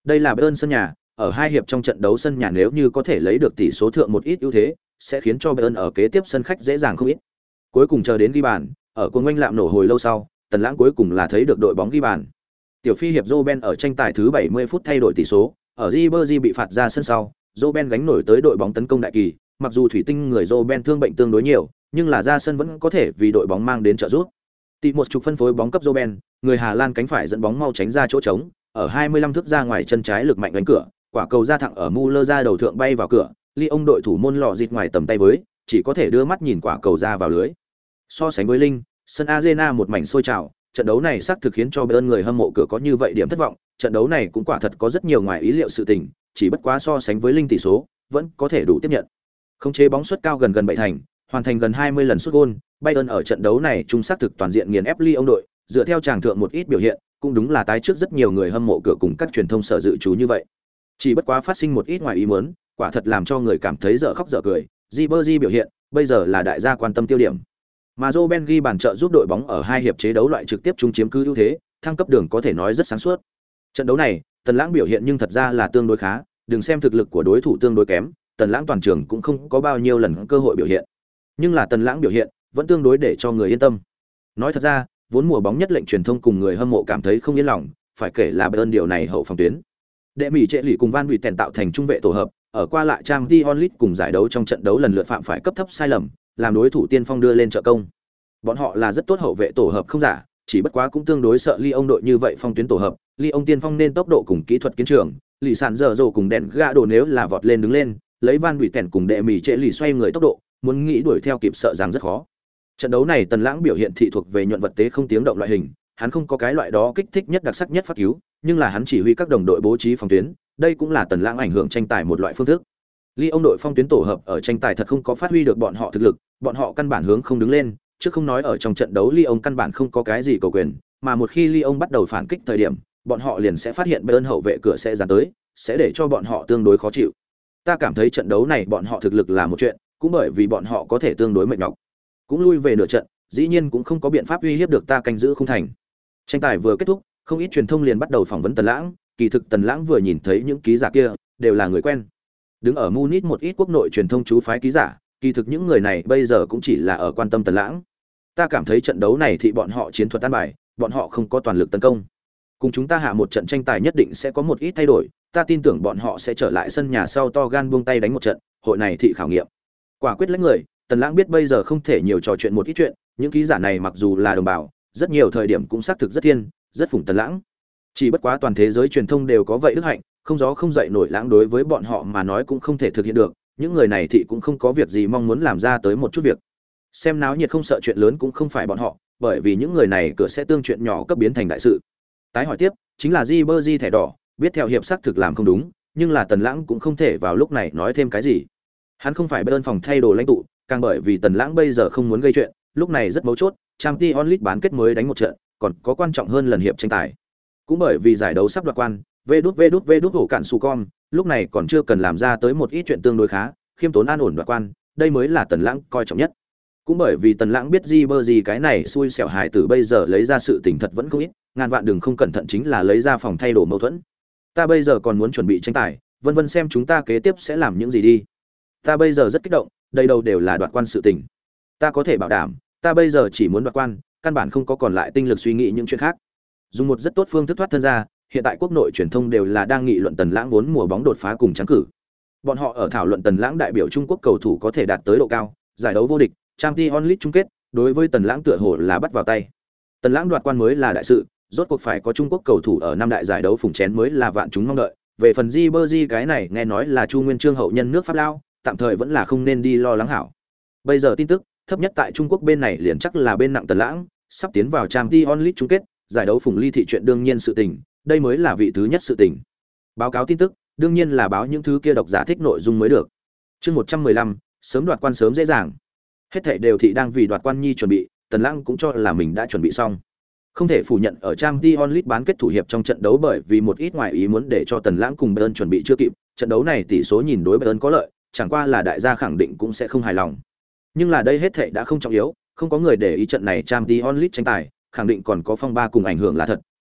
Đây là Bayern sân nhà, ở hai hiệp trong trận đấu sân nhà nếu như có thể lấy được tỷ số thượng một ít ưu thế, sẽ khiến cho Bayern ở kế tiếp sân khách dễ dàng không ít. Cuối cùng chờ đến ghi bàn, ở cuồng oanh lạm nổ hồi lâu sau, Tần Lãng cuối cùng là thấy được đội bóng ghi bàn. Tiểu phi hiệp Roben ở tranh tài thứ 70 phút thay đổi tỷ số, ở Ribery bị phạt ra sân sau, Roben gánh nổi tới đội bóng tấn công đại kỳ, mặc dù thủy tinh người Roben thương bệnh tương đối nhiều, nhưng là ra sân vẫn có thể vì đội bóng mang đến trợ giúp. Tỷ một chục phân phối bóng cấp Roben, người Hà Lan cánh phải dẫn bóng mau tránh ra chỗ trống, ở 25 thước ra ngoài chân trái lực mạnh đánh cửa, quả cầu ra thẳng ở Muller ra đầu thượng bay vào cửa, Lyon đội thủ môn lọ dịt ngoài tầm tay với, chỉ có thể đưa mắt nhìn quả cầu ra vào lưới. So sánh với Linh, sân Arena một mảnh sôi trào, trận đấu này xác thực khiến cho Bayern người hâm mộ cửa có như vậy điểm thất vọng, trận đấu này cũng quả thật có rất nhiều ngoài ý liệu sự tình, chỉ bất quá so sánh với Linh tỷ số, vẫn có thể đủ tiếp nhận. Khống chế bóng suất cao gần bảy thành, hoàn thành gần 20 lần sút gol, Bayern ở trận đấu này trung xác thực toàn diện nghiền ép Lyon đội, dựa theo chàng thượng một ít biểu hiện, cũng đúng là tái trước rất nhiều người hâm mộ cửa cùng các truyền thông sở dự trú như vậy. Chỉ bất quá phát sinh một ít ngoài ý muốn, quả thật làm cho người cảm thấy dở khóc dở cười, Ribery biểu hiện, bây giờ là đại gia quan tâm tiêu điểm. Mà Robben ghi bàn trợ giúp đội bóng ở hai hiệp chế đấu loại trực tiếp chung chiếm cứ ưu thế, thăng cấp đường có thể nói rất sáng suốt. Trận đấu này, Tần Lãng biểu hiện nhưng thật ra là tương đối khá, đừng xem thực lực của đối thủ tương đối kém, Tần Lãng toàn trường cũng không có bao nhiêu lần cơ hội biểu hiện. Nhưng là Tần Lãng biểu hiện vẫn tương đối để cho người yên tâm. Nói thật ra, vốn mùa bóng nhất lệnh truyền thông cùng người hâm mộ cảm thấy không yên lòng, phải kể là Bayern điều này hậu phòng tuyến. Đệ Mỹ Trệ lì cùng Van Buiten tạo thành trung vệ tổ hợp, ở qua lại Champions League cùng giải đấu trong trận đấu lần lượt phạm phải cấp thấp sai lầm, làm đối thủ tiên phong đưa lên trợ công. Bọn họ là rất tốt hậu vệ tổ hợp không giả, chỉ bất quá cũng tương đối sợ Lyon đội như vậy phong tuyến tổ hợp, Lyon tiên phong nên tốc độ cùng kỹ thuật kiến trường, lì sàn giờ rồ cùng đèn gã đồ nếu là vọt lên đứng lên, lấy Van Buiten cùng Đệ Mỹ Trệ lì xoay người tốc độ, muốn nghĩ đuổi theo kịp sợ rằng rất khó. Trận đấu này Tần Lãng biểu hiện thị thuộc về nhuận vật tế không tiếng động loại hình, hắn không có cái loại đó kích thích nhất đặc sắc nhất phát cứu, nhưng là hắn chỉ huy các đồng đội bố trí phòng tuyến, đây cũng là Tần Lãng ảnh hưởng tranh tài một loại phương thức. Lyon đội phong tuyến tổ hợp ở tranh tài thật không có phát huy được bọn họ thực lực, bọn họ căn bản hướng không đứng lên, chứ không nói ở trong trận đấu Lyon căn bản không có cái gì cầu quyền, mà một khi Lyon bắt đầu phản kích thời điểm, bọn họ liền sẽ phát hiện Bayern hậu vệ cửa sẽ dán tới, sẽ để cho bọn họ tương đối khó chịu. Ta cảm thấy trận đấu này bọn họ thực lực là một chuyện, cũng bởi vì bọn họ có thể tương đối mệt nhọc. Cũng lui về nửa trận, dĩ nhiên cũng không có biện pháp uy hiếp được ta canh giữ không thành. Tranh tài vừa kết thúc, không ít truyền thông liền bắt đầu phỏng vấn Tần Lãng, kỳ thực Tần Lãng vừa nhìn thấy những ký giả kia, đều là người quen. Đứng ở Munich một ít quốc nội truyền thông chú phái ký giả, kỳ thực những người này bây giờ cũng chỉ là ở quan tâm Tần Lãng. Ta cảm thấy trận đấu này thì bọn họ chiến thuật tan bài, bọn họ không có toàn lực tấn công. Cùng chúng ta hạ một trận tranh tài nhất định sẽ có một ít thay đổi, ta tin tưởng bọn họ sẽ trở lại sân nhà sau to gan buông tay đánh một trận, hội này thị khảo nghiệm. Quả quyết lấy người, Tần Lãng biết bây giờ không thể nhiều trò chuyện một ít chuyện, những ký giả này mặc dù là đồng bào, rất nhiều thời điểm cũng xác thực rất thiên, rất phụng Tần Lãng. Chỉ bất quá toàn thế giới truyền thông đều có vậy đức hạnh, không gió không dậy nổi Lãng đối với bọn họ mà nói cũng không thể thực hiện được, những người này thì cũng không có việc gì mong muốn làm ra tới một chút việc. Xem náo nhiệt không sợ chuyện lớn cũng không phải bọn họ, bởi vì những người này cửa sẽ tương chuyện nhỏ cấp biến thành đại sự. Tái hỏi tiếp, chính là Ribery thẻ đỏ, biết theo hiệp xác thực làm không đúng, nhưng là Tần Lãng cũng không thể vào lúc này nói thêm cái gì. Hắn không phải bên phòng thay đồ lãnh tụ, càng bởi vì Tần Lãng bây giờ không muốn gây chuyện, lúc này rất mấu chốt, Champions League bán kết mới đánh một trận, còn có quan trọng hơn lần hiệp tranh tài. Cũng bởi vì giải đấu sắp đoạt quan, vê đút hổ cạn su con, lúc này còn chưa cần làm ra tới một ít chuyện tương đối khá, khiêm tốn an ổn đoạt quan, đây mới là Tần Lãng coi trọng nhất. Cũng bởi vì Tần Lãng biết Ribery cái này xui xẻo hài tử bây giờ lấy ra sự tình thật vẫn không ít, ngàn vạn đừng không cẩn thận chính là lấy ra phòng thay đồ mâu thuẫn. Ta bây giờ còn muốn chuẩn bị tranh tài, vân vân xem chúng ta kế tiếp sẽ làm những gì đi. Ta bây giờ rất kích động, đây đâu đều là đoạt quan sự tình. Ta có thể bảo đảm, ta bây giờ chỉ muốn đoạt quan, căn bản không có còn lại tinh lực suy nghĩ những chuyện khác. Dùng một rất tốt phương thức thoát thân ra, hiện tại quốc nội truyền thông đều là đang nghị luận Tần Lãng vốn mùa bóng đột phá cùng trắng cử. Bọn họ ở thảo luận Tần Lãng đại biểu Trung Quốc cầu thủ có thể đạt tới độ cao, giải đấu vô địch, Champions League chung kết, đối với Tần Lãng tựa hồ là bắt vào tay. Tần Lãng đoạt quan mới là đại sự, rốt cuộc phải có Trung Quốc cầu thủ ở năm đại giải đấu phủng chén mới là vạn chúng mong đợi. Về phần Ribery cái này nghe nói là Chu Nguyên Chương hậu nhân nước Pháp Lao, tạm thời vẫn là không nên đi lo lắng hảo. Bây giờ tin tức thấp nhất tại Trung Quốc bên này liền chắc là bên nặng Tần Lãng, sắp tiến vào Champions League chung kết, giải đấu phủng ly thị chuyện đương nhiên sự tình, đây mới là vị thứ nhất sự tình. Báo cáo tin tức, đương nhiên là báo những thứ kia độc giả thích nội dung mới được. Chương 115, sớm đoạt quan sớm dễ dàng. Hết thảy đều thị đang vì đoạt quan nhi chuẩn bị, Tần Lãng cũng cho là mình đã chuẩn bị xong. Không thể phủ nhận ở Champions League bán kết thủ hiệp trong trận đấu bởi vì một ít ngoại ý muốn để cho Tần Lãng cùng Bayern chuẩn bị chưa kịp, trận đấu này tỷ số nhìn đối Bayern có lợi, chẳng qua là đại gia khẳng định cũng sẽ không hài lòng. Nhưng là đây hết thảy đã không trọng yếu, không có người để ý trận này Champions League tranh tài, khẳng định còn có phong ba cùng ảnh hưởng là thật,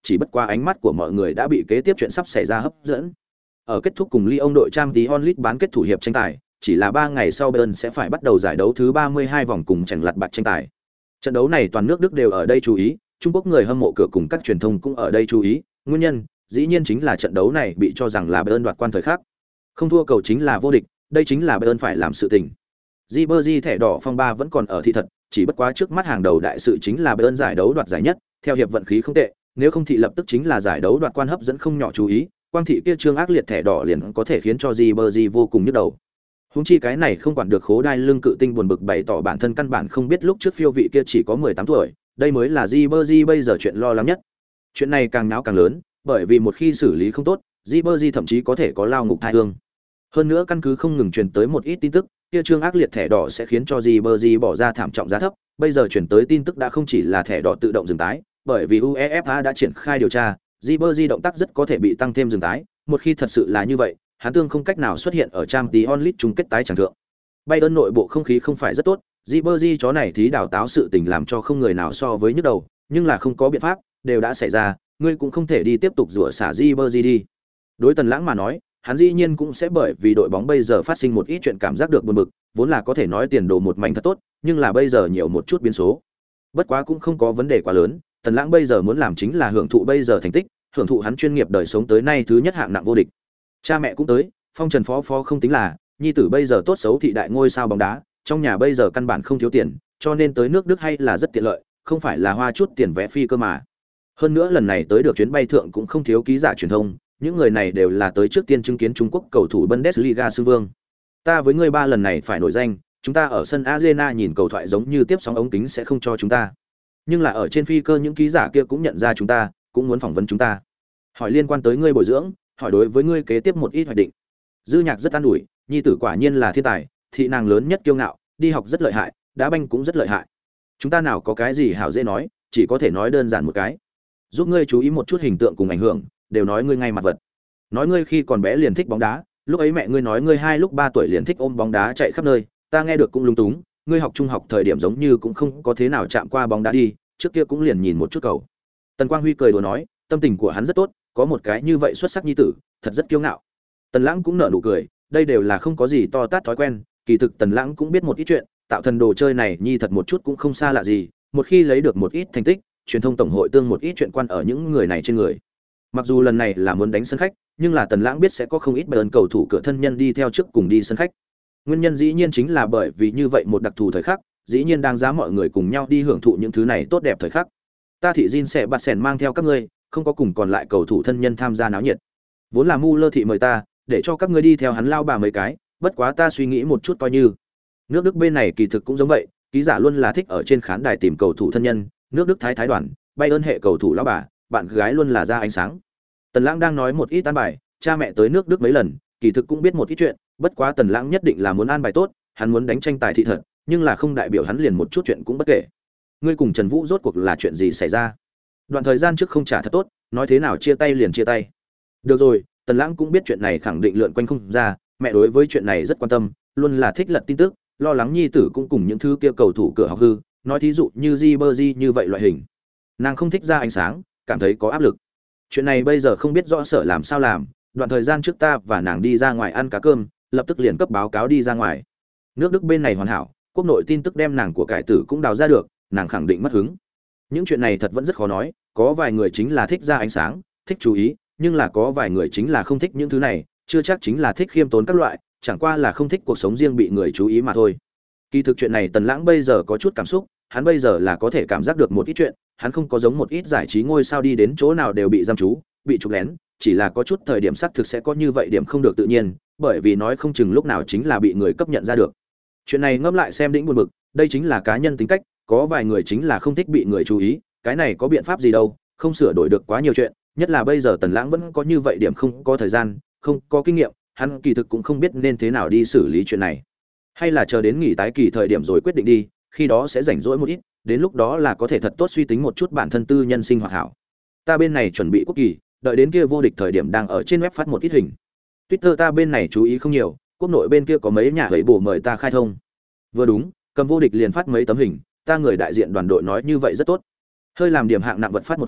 chỉ bất qua ánh mắt của mọi người đã bị kế tiếp chuyện sắp xảy ra hấp dẫn. Ở kết thúc cùng Lyon đội Champions League bán kết thủ hiệp tranh tài, chỉ là 3 ngày sau Bayern sẽ phải bắt đầu giải đấu thứ 32 vòng cùng chèn lặt bạc tranh tài. Trận đấu này toàn nước Đức đều ở đây chú ý, Trung Quốc người hâm mộ cửa cùng các truyền thông cũng ở đây chú ý, nguyên nhân dĩ nhiên chính là trận đấu này bị cho rằng là Bayern đoạt quan thời khắc. Không thua cầu chính là vô địch, đây chính là Bayern phải làm sự tình. Ribery thẻ đỏ phong ba vẫn còn ở thị thật, chỉ bất quá trước mắt hàng đầu đại sự chính là Bayern giải đấu đoạt giải nhất, theo hiệp vận khí không tệ, nếu không thì lập tức chính là giải đấu đoạt quan hấp dẫn không nhỏ chú ý, quang thị kia trương ác liệt thẻ đỏ liền có thể khiến cho Ribery vô cùng nhức đầu. Huống chi cái này không quản được khố đai lưng cự tinh buồn bực bày tỏ bản thân căn bản không biết lúc trước phiêu vị kia chỉ có 18 tuổi, đây mới là Ribery bây giờ chuyện lo lắng nhất. Chuyện này càng náo càng lớn, bởi vì một khi xử lý không tốt, Ribery thậm chí có thể có lao ngục thai hương. Hơn nữa căn cứ không ngừng truyền tới một ít tin tức, kia trương ác liệt thẻ đỏ sẽ khiến cho Ribery bỏ ra thảm trọng giá thấp, bây giờ truyền tới tin tức đã không chỉ là thẻ đỏ tự động dừng tái, bởi vì UEFA đã triển khai điều tra, Ribery động tác rất có thể bị tăng thêm dừng tái, một khi thật sự là như vậy, hắn tương không cách nào xuất hiện ở Champions League chung kết tái chẳng thượng. Bayern nội bộ không khí không phải rất tốt, Ribery chó này thí đào táo sự tình làm cho không người nào so với nhức đầu, nhưng là không có biện pháp, đều đã xảy ra, ngươi cũng không thể đi tiếp tục rủa xả Ribery đi. Đối Tần Lãng mà nói, hắn dĩ nhiên cũng sẽ bởi vì đội bóng bây giờ phát sinh một ít chuyện cảm giác được buồn bực, vốn là có thể nói tiền đồ một mảnh thật tốt, nhưng là bây giờ nhiều một chút biến số. Bất quá cũng không có vấn đề quá lớn, Tần Lãng bây giờ muốn làm chính là hưởng thụ bây giờ thành tích, hưởng thụ hắn chuyên nghiệp đời sống tới nay thứ nhất hạng nặng vô địch. Cha mẹ cũng tới, phong trần phó không tính là, nhi tử bây giờ tốt xấu thị đại ngôi sao bóng đá, trong nhà bây giờ căn bản không thiếu tiền, cho nên tới nước Đức hay là rất tiện lợi, không phải là hoa chút tiền vé phi cơ mà. Hơn nữa lần này tới được chuyến bay thượng cũng không thiếu ký giả truyền thông, những người này đều là tới trước tiên chứng kiến Trung Quốc cầu thủ Bundesliga xưng vương. Ta với ngươi ba lần này phải nổi danh, chúng ta ở sân Arena nhìn cầu thoại giống như tiếp sóng ống kính sẽ không cho chúng ta. Nhưng là ở trên phi cơ những ký giả kia cũng nhận ra chúng ta, cũng muốn phỏng vấn chúng ta. Hỏi liên quan tới ngươi bồi dưỡng, hỏi đối với ngươi kế tiếp một ít hoạch định. Dư Nhạc rất an ủi, nhi tử quả nhiên là thiên tài, thị nàng lớn nhất kiêu ngạo, đi học rất lợi hại, đá banh cũng rất lợi hại. Chúng ta nào có cái gì hảo dễ nói, chỉ có thể nói đơn giản một cái. Giúp ngươi chú ý một chút hình tượng cùng ảnh hưởng, đều nói ngươi ngay mặt vật. Nói ngươi khi còn bé liền thích bóng đá, lúc ấy mẹ ngươi nói ngươi lúc 3 tuổi liền thích ôm bóng đá chạy khắp nơi, ta nghe được cũng lung túng, ngươi học trung học thời điểm giống như cũng không có thế nào chạm qua bóng đá đi, trước kia cũng liền nhìn một chút cầu. Tần Quang Huy cười đùa nói, tâm tình của hắn rất tốt, có một cái như vậy xuất sắc nhi tử, thật rất kiêu ngạo. Tần Lãng cũng nở nụ cười, đây đều là không có gì to tát thói quen, kỳ thực Tần Lãng cũng biết một ít chuyện, tạo thần đồ chơi này nhi thật một chút cũng không xa lạ gì, một khi lấy được một ít thành tích, truyền thông tổng hội tương một ít chuyện quan ở những người này trên người. Mặc dù lần này là muốn đánh sân khách, nhưng là Tần Lãng biết sẽ có không ít Bayern cầu thủ cửa thân nhân đi theo trước cùng đi sân khách. Nguyên nhân dĩ nhiên chính là bởi vì như vậy một đặc thù thời khắc, dĩ nhiên đang giá mọi người cùng nhau đi hưởng thụ những thứ này tốt đẹp thời khắc. Ta thị Jin sẽ bạt sèn mang theo các ngươi, không có cùng còn lại cầu thủ thân nhân tham gia náo nhiệt. Vốn là Muller thị mời ta, để cho các ngươi đi theo hắn lao bà mấy cái, bất quá ta suy nghĩ một chút coi như. Nước Đức bên này kỳ thực cũng giống vậy, ký giả luôn là thích ở trên khán đài tìm cầu thủ thân nhân, nước Đức thái đoàn, Bayern hệ cầu thủ lão bà, bạn gái luôn là ra ánh sáng. Tần Lãng đang nói một ít an bài, cha mẹ tới nước Đức mấy lần, kỳ thực cũng biết một ít chuyện, bất quá Tần Lãng nhất định là muốn an bài tốt, hắn muốn đánh tranh tài thị thật, nhưng là không đại biểu hắn liền một chút chuyện cũng bất kể. Ngươi cùng Trần Vũ rốt cuộc là chuyện gì xảy ra? Đoạn thời gian trước không trả thật tốt, nói thế nào chia tay liền chia tay. Được rồi, Tần Lãng cũng biết chuyện này khẳng định lượn quanh không ra, mẹ đối với chuyện này rất quan tâm, luôn là thích lật tin tức, lo lắng nhi tử cũng cùng những thứ kia cầu thủ cửa học hư, nói thí dụ như Ribery như vậy loại hình. Nàng không thích ra ánh sáng, cảm thấy có áp lực. Chuyện này bây giờ không biết rõ sở làm sao làm, đoạn thời gian trước ta và nàng đi ra ngoài ăn cá cơm, lập tức liền cấp báo cáo đi ra ngoài. Nước Đức bên này hoàn hảo, quốc nội tin tức đem nàng của cải tử cũng đào ra được, nàng khẳng định mất hứng. Những chuyện này thật vẫn rất khó nói, có vài người chính là thích ra ánh sáng, thích chú ý, nhưng là có vài người chính là không thích những thứ này, chưa chắc chính là thích khiêm tốn các loại, chẳng qua là không thích cuộc sống riêng bị người chú ý mà thôi. Kỳ thực chuyện này Tần Lãng bây giờ có chút cảm xúc, hắn bây giờ là có thể cảm giác được một ít chuyện, hắn không có giống một ít giải trí ngôi sao đi đến chỗ nào đều bị giam trú, bị chụp lén, chỉ là có chút thời điểm xác thực sẽ có như vậy điểm không được tự nhiên, bởi vì nói không chừng lúc nào chính là bị người cấp nhận ra được. Chuyện này ngẫm lại xem đĩnh buồn bực, đây chính là cá nhân tính cách, có vài người chính là không thích bị người chú ý, cái này có biện pháp gì đâu, không sửa đổi được quá nhiều chuyện, nhất là bây giờ Tần Lãng vẫn có như vậy điểm không có thời gian, không có kinh nghiệm, hắn kỳ thực cũng không biết nên thế nào đi xử lý chuyện này. Hay là chờ đến nghỉ tái kỳ thời điểm rồi quyết định đi, khi đó sẽ rảnh rỗi một ít, đến lúc đó là có thể thật tốt suy tính một chút bản thân tư nhân sinh hoạt hảo. Ta bên này chuẩn bị quốc kỳ, đợi đến kia vô địch thời điểm đang ở trên web phát một ít hình. Twitter ta bên này chú ý không nhiều, quốc nội bên kia có mấy nhà gửi bổ mời ta khai thông. Vừa đúng, cầm vô địch liền phát mấy tấm hình, ta người đại diện đoàn đội nói như vậy rất tốt. Hơi làm điểm hạng nặng vật phát một phát,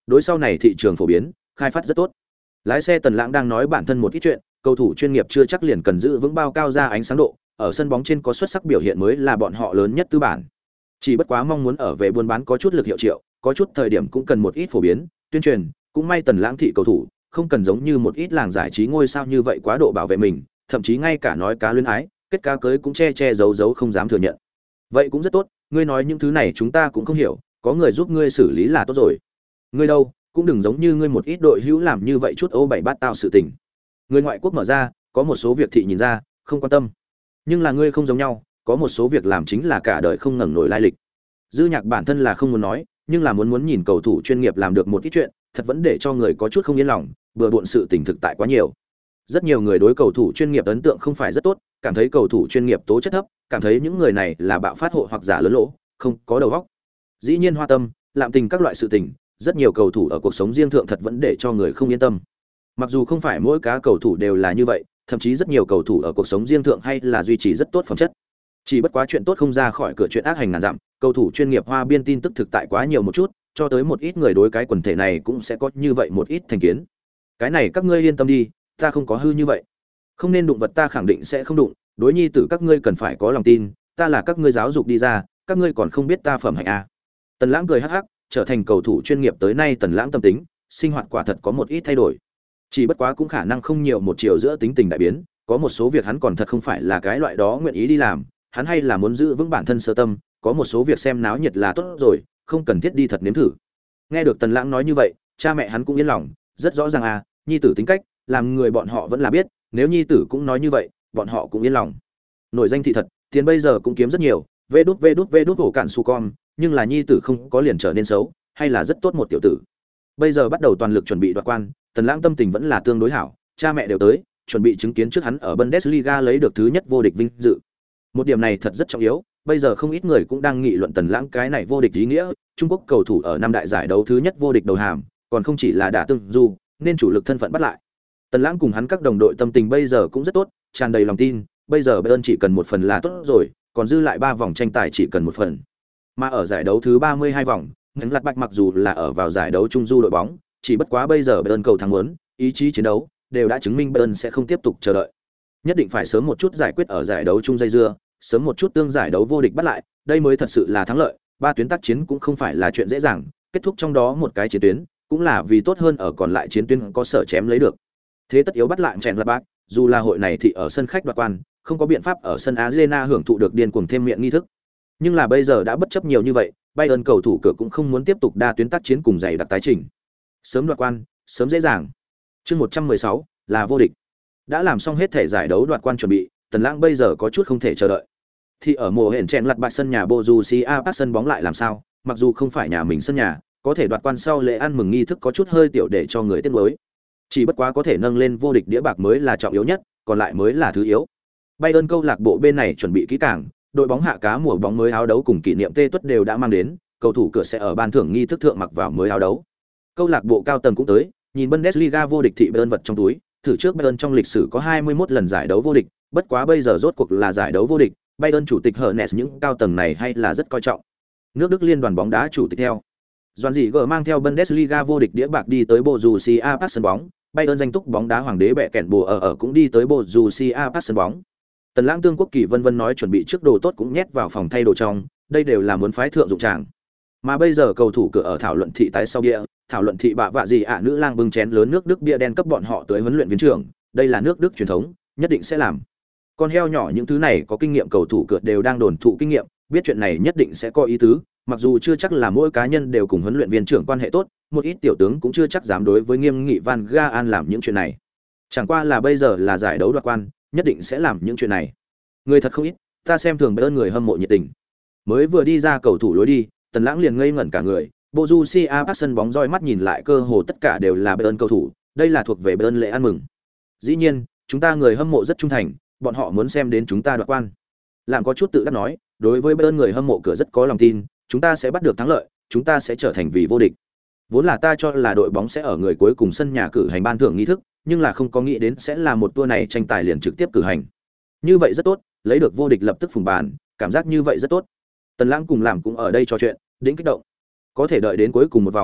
đối sau này thị trường phổ biến khai phát rất tốt. Lái xe Tần Lãng đang nói bản thân một ít chuyện, cầu thủ chuyên nghiệp chưa chắc liền cần giữ vững bao cao ra ánh sáng độ, ở sân bóng trên có xuất sắc biểu hiện mới là bọn họ lớn nhất tư bản. Chỉ bất quá mong muốn ở về buôn bán có chút lực hiệu triệu, có chút thời điểm cũng cần một ít phổ biến, tuyên truyền, cũng may Tần Lãng thị cầu thủ, không cần giống như một ít làng giải trí ngôi sao như vậy quá độ bảo vệ mình, thậm chí ngay cả nói cá luyến ái, kết cá cưới cũng che che giấu giấu không dám thừa nhận. Vậy cũng rất tốt, ngươi nói những thứ này chúng ta cũng không hiểu, có người giúp ngươi xử lý là tốt rồi. Ngươi đâu, cũng đừng giống như ngươi một ít đội hữu làm như vậy chút ô bảy bát tao sự tình. Người ngoại quốc mở ra, có một số việc thị nhìn ra, không quan tâm. Nhưng là ngươi không giống nhau, có một số việc làm chính là cả đời không ngẩng nổi lai lịch. Dư Nhạc bản thân là không muốn nói, nhưng là muốn nhìn cầu thủ chuyên nghiệp làm được một ít chuyện, thật vẫn để cho người có chút không yên lòng, bừa bộn sự tình thực tại quá nhiều. Rất nhiều người đối cầu thủ chuyên nghiệp ấn tượng không phải rất tốt, cảm thấy cầu thủ chuyên nghiệp tố chất thấp, cảm thấy những người này là bạo phát hộ hoặc giả lớn lỗ, không có đầu óc. Dĩ nhiên hoa tâm, lạm tình các loại sự tình, rất nhiều cầu thủ ở cuộc sống riêng thượng thật vẫn để cho người không yên tâm. Mặc dù không phải mỗi cá cầu thủ đều là như vậy, thậm chí rất nhiều cầu thủ ở cuộc sống riêng thượng hay là duy trì rất tốt phẩm chất. Chỉ bất quá chuyện tốt không ra khỏi cửa chuyện ác hành ngàn dặm, cầu thủ chuyên nghiệp hoa biên tin tức thực tại quá nhiều một chút, cho tới một ít người đối cái quần thể này cũng sẽ có như vậy một ít thành kiến. Cái này các ngươi yên tâm đi, ta không có hư như vậy. Không nên đụng vật ta khẳng định sẽ không đụng, đối nhi tử các ngươi cần phải có lòng tin, ta là các ngươi giáo dục đi ra, các ngươi còn không biết ta phẩm hạnh à. Tần Lãng cười hắc hắc, trở thành cầu thủ chuyên nghiệp tới nay Tần Lãng tâm tính, sinh hoạt quả thật có một ít thay đổi. Chỉ bất quá cũng khả năng không nhiều một chiều giữa tính tình đại biến, có một số việc hắn còn thật không phải là cái loại đó nguyện ý đi làm, hắn hay là muốn giữ vững bản thân sơ tâm, có một số việc xem náo nhiệt là tốt rồi, không cần thiết đi thật nếm thử. Nghe được Tần Lãng nói như vậy, cha mẹ hắn cũng yên lòng, rất rõ ràng à, nhi tử tính cách, làm người bọn họ vẫn là biết, nếu nhi tử cũng nói như vậy, bọn họ cũng yên lòng. Nổi danh thị thật, tiền bây giờ cũng kiếm rất nhiều, vê đút hổ cạn su con, nhưng là nhi tử không có liền trở nên xấu, hay là rất tốt một tiểu tử. Bây giờ bắt đầu toàn lực chuẩn bị đoạt quan, Tần Lãng tâm tình vẫn là tương đối hảo, cha mẹ đều tới, chuẩn bị chứng kiến trước hắn ở Bundesliga lấy được thứ nhất vô địch vinh dự. Một điểm này thật rất trọng yếu, bây giờ không ít người cũng đang nghị luận Tần Lãng cái này vô địch ý nghĩa, Trung Quốc cầu thủ ở năm đại giải đấu thứ nhất vô địch đầu hàm, còn không chỉ là đả tương du, nên chủ lực thân phận bắt lại. Tần Lãng cùng hắn các đồng đội tâm tình bây giờ cũng rất tốt, tràn đầy lòng tin, bây giờ Bayern chỉ cần một phần là tốt rồi, còn dư lại 3 vòng tranh tài chỉ cần một phần. Mà ở giải đấu thứ 32 vòng, những lật bạch mặc dù là ở vào giải đấu trung du đội bóng, chỉ bất quá bây giờ Bayern cầu thắng muốn, ý chí chiến đấu đều đã chứng minh Bayern sẽ không tiếp tục chờ đợi. Nhất định phải sớm một chút giải quyết ở giải đấu trung dây dưa, sớm một chút tương giải đấu vô địch bắt lại, đây mới thật sự là thắng lợi. 3 tuyến tác chiến cũng không phải là chuyện dễ dàng, kết thúc trong đó một cái chiến tuyến, cũng là vì tốt hơn ở còn lại chiến tuyến có sở chém lấy được. Thế tất yếu bắt lại chèn là bác, dù là hội này thì ở sân khách đoạt quan, không có biện pháp ở sân Arena hưởng thụ được điên cuồng thêm miệng nghi thức. Nhưng là bây giờ đã bất chấp nhiều như vậy, Bayern cầu thủ cửa cũng không muốn tiếp tục đa tuyến tác chiến cùng dày đặc tái chỉnh. Sớm đoạt quan, sớm dễ dàng. Chương 116 là vô địch. Đã làm xong hết thể giải đấu đoạt quan chuẩn bị, Tần Lãng bây giờ có chút không thể chờ đợi. Thì ở mùa hẹn chèn lật bại sân nhà Borussia Park sân bóng lại làm sao, mặc dù không phải nhà mình sân nhà, có thể đoạt quan sau lễ ăn mừng nghi thức có chút hơi tiểu để cho người tiếc nuối. Chỉ bất quá có thể nâng lên vô địch đĩa bạc mới là trọng yếu nhất, còn lại mới là thứ yếu. Bayern câu lạc bộ bên này chuẩn bị kỹ càng, đội bóng hạ cá mùa bóng mới áo đấu cùng kỷ niệm tê tuất đều đã mang đến, cầu thủ cửa sẽ ở ban thưởng nghi thức thượng mặc vào mới áo đấu. Câu lạc bộ cao tầng cũng tới, nhìn Bundesliga vô địch thị Bayern vật trong túi, thử trước Bayern trong lịch sử có 21 lần giải đấu vô địch, bất quá bây giờ rốt cuộc là giải đấu vô địch, Bayern chủ tịch Hernes những cao tầng này hay là rất coi trọng. Nước Đức liên đoàn bóng đá chủ tịch theo. Doan dị gờ mang theo Bundesliga vô địch đĩa bạc đi tới Borussia Park sân bóng, Bayern danh túc bóng đá hoàng đế bẻ kèn bùa ở cũng đi tới Borussia Park sân bóng. Tần Lãng tương quốc kỳ vân vân nói chuẩn bị trước đồ tốt cũng nhét vào phòng thay đồ trong, đây đều là muốn phái thượng dụng tràng. Mà bây giờ cầu thủ cửa ở thảo luận thị tái sau bia, thảo luận thị bạ vạ gì ạ nữ lang bưng chén lớn nước Đức bia đen cấp bọn họ tới huấn luyện viên trưởng, đây là nước Đức truyền thống, nhất định sẽ làm. Con heo nhỏ những thứ này có kinh nghiệm cầu thủ cửa đều đang đồn thụ kinh nghiệm, biết chuyện này nhất định sẽ có ý tứ, mặc dù chưa chắc là mỗi cá nhân đều cùng huấn luyện viên trưởng quan hệ tốt, một ít tiểu tướng cũng chưa chắc dám đối với nghiêm nghị Van Gaal làm những chuyện này. Chẳng qua là bây giờ là giải đấu đoạt quan, nhất định sẽ làm những chuyện này. Người thật không ít, ta xem thường Bayern người hâm mộ nhiệt tình. Mới vừa đi ra cầu thủ lối đi, Tần Lãng liền ngây ngẩn cả người, Borussia Park sân bóng roi mắt nhìn lại cơ hồ tất cả đều là Bayern cầu thủ, đây là thuộc về Bayern lễ ăn mừng. Dĩ nhiên, chúng ta người hâm mộ rất trung thành, bọn họ muốn xem đến chúng ta đoạt quan. Làm có chút tự đắc nói, đối với Bayern người hâm mộ cửa rất có lòng tin, chúng ta sẽ bắt được thắng lợi, chúng ta sẽ trở thành vị vô địch. Vốn là ta cho là đội bóng sẽ ở người cuối cùng sân nhà cử hành ban thưởng nghi thức, nhưng là không có nghĩ đến sẽ là một tour này tranh tài liền trực tiếp cử hành. Như vậy rất tốt, lấy được vô địch lập tức phùng bàn, cảm giác như vậy rất tốt. Tần Lãng cùng làm cũng ở đây trò chuyện, đỉnh kích động. Có thể đợi đến cuối cùng một vòng,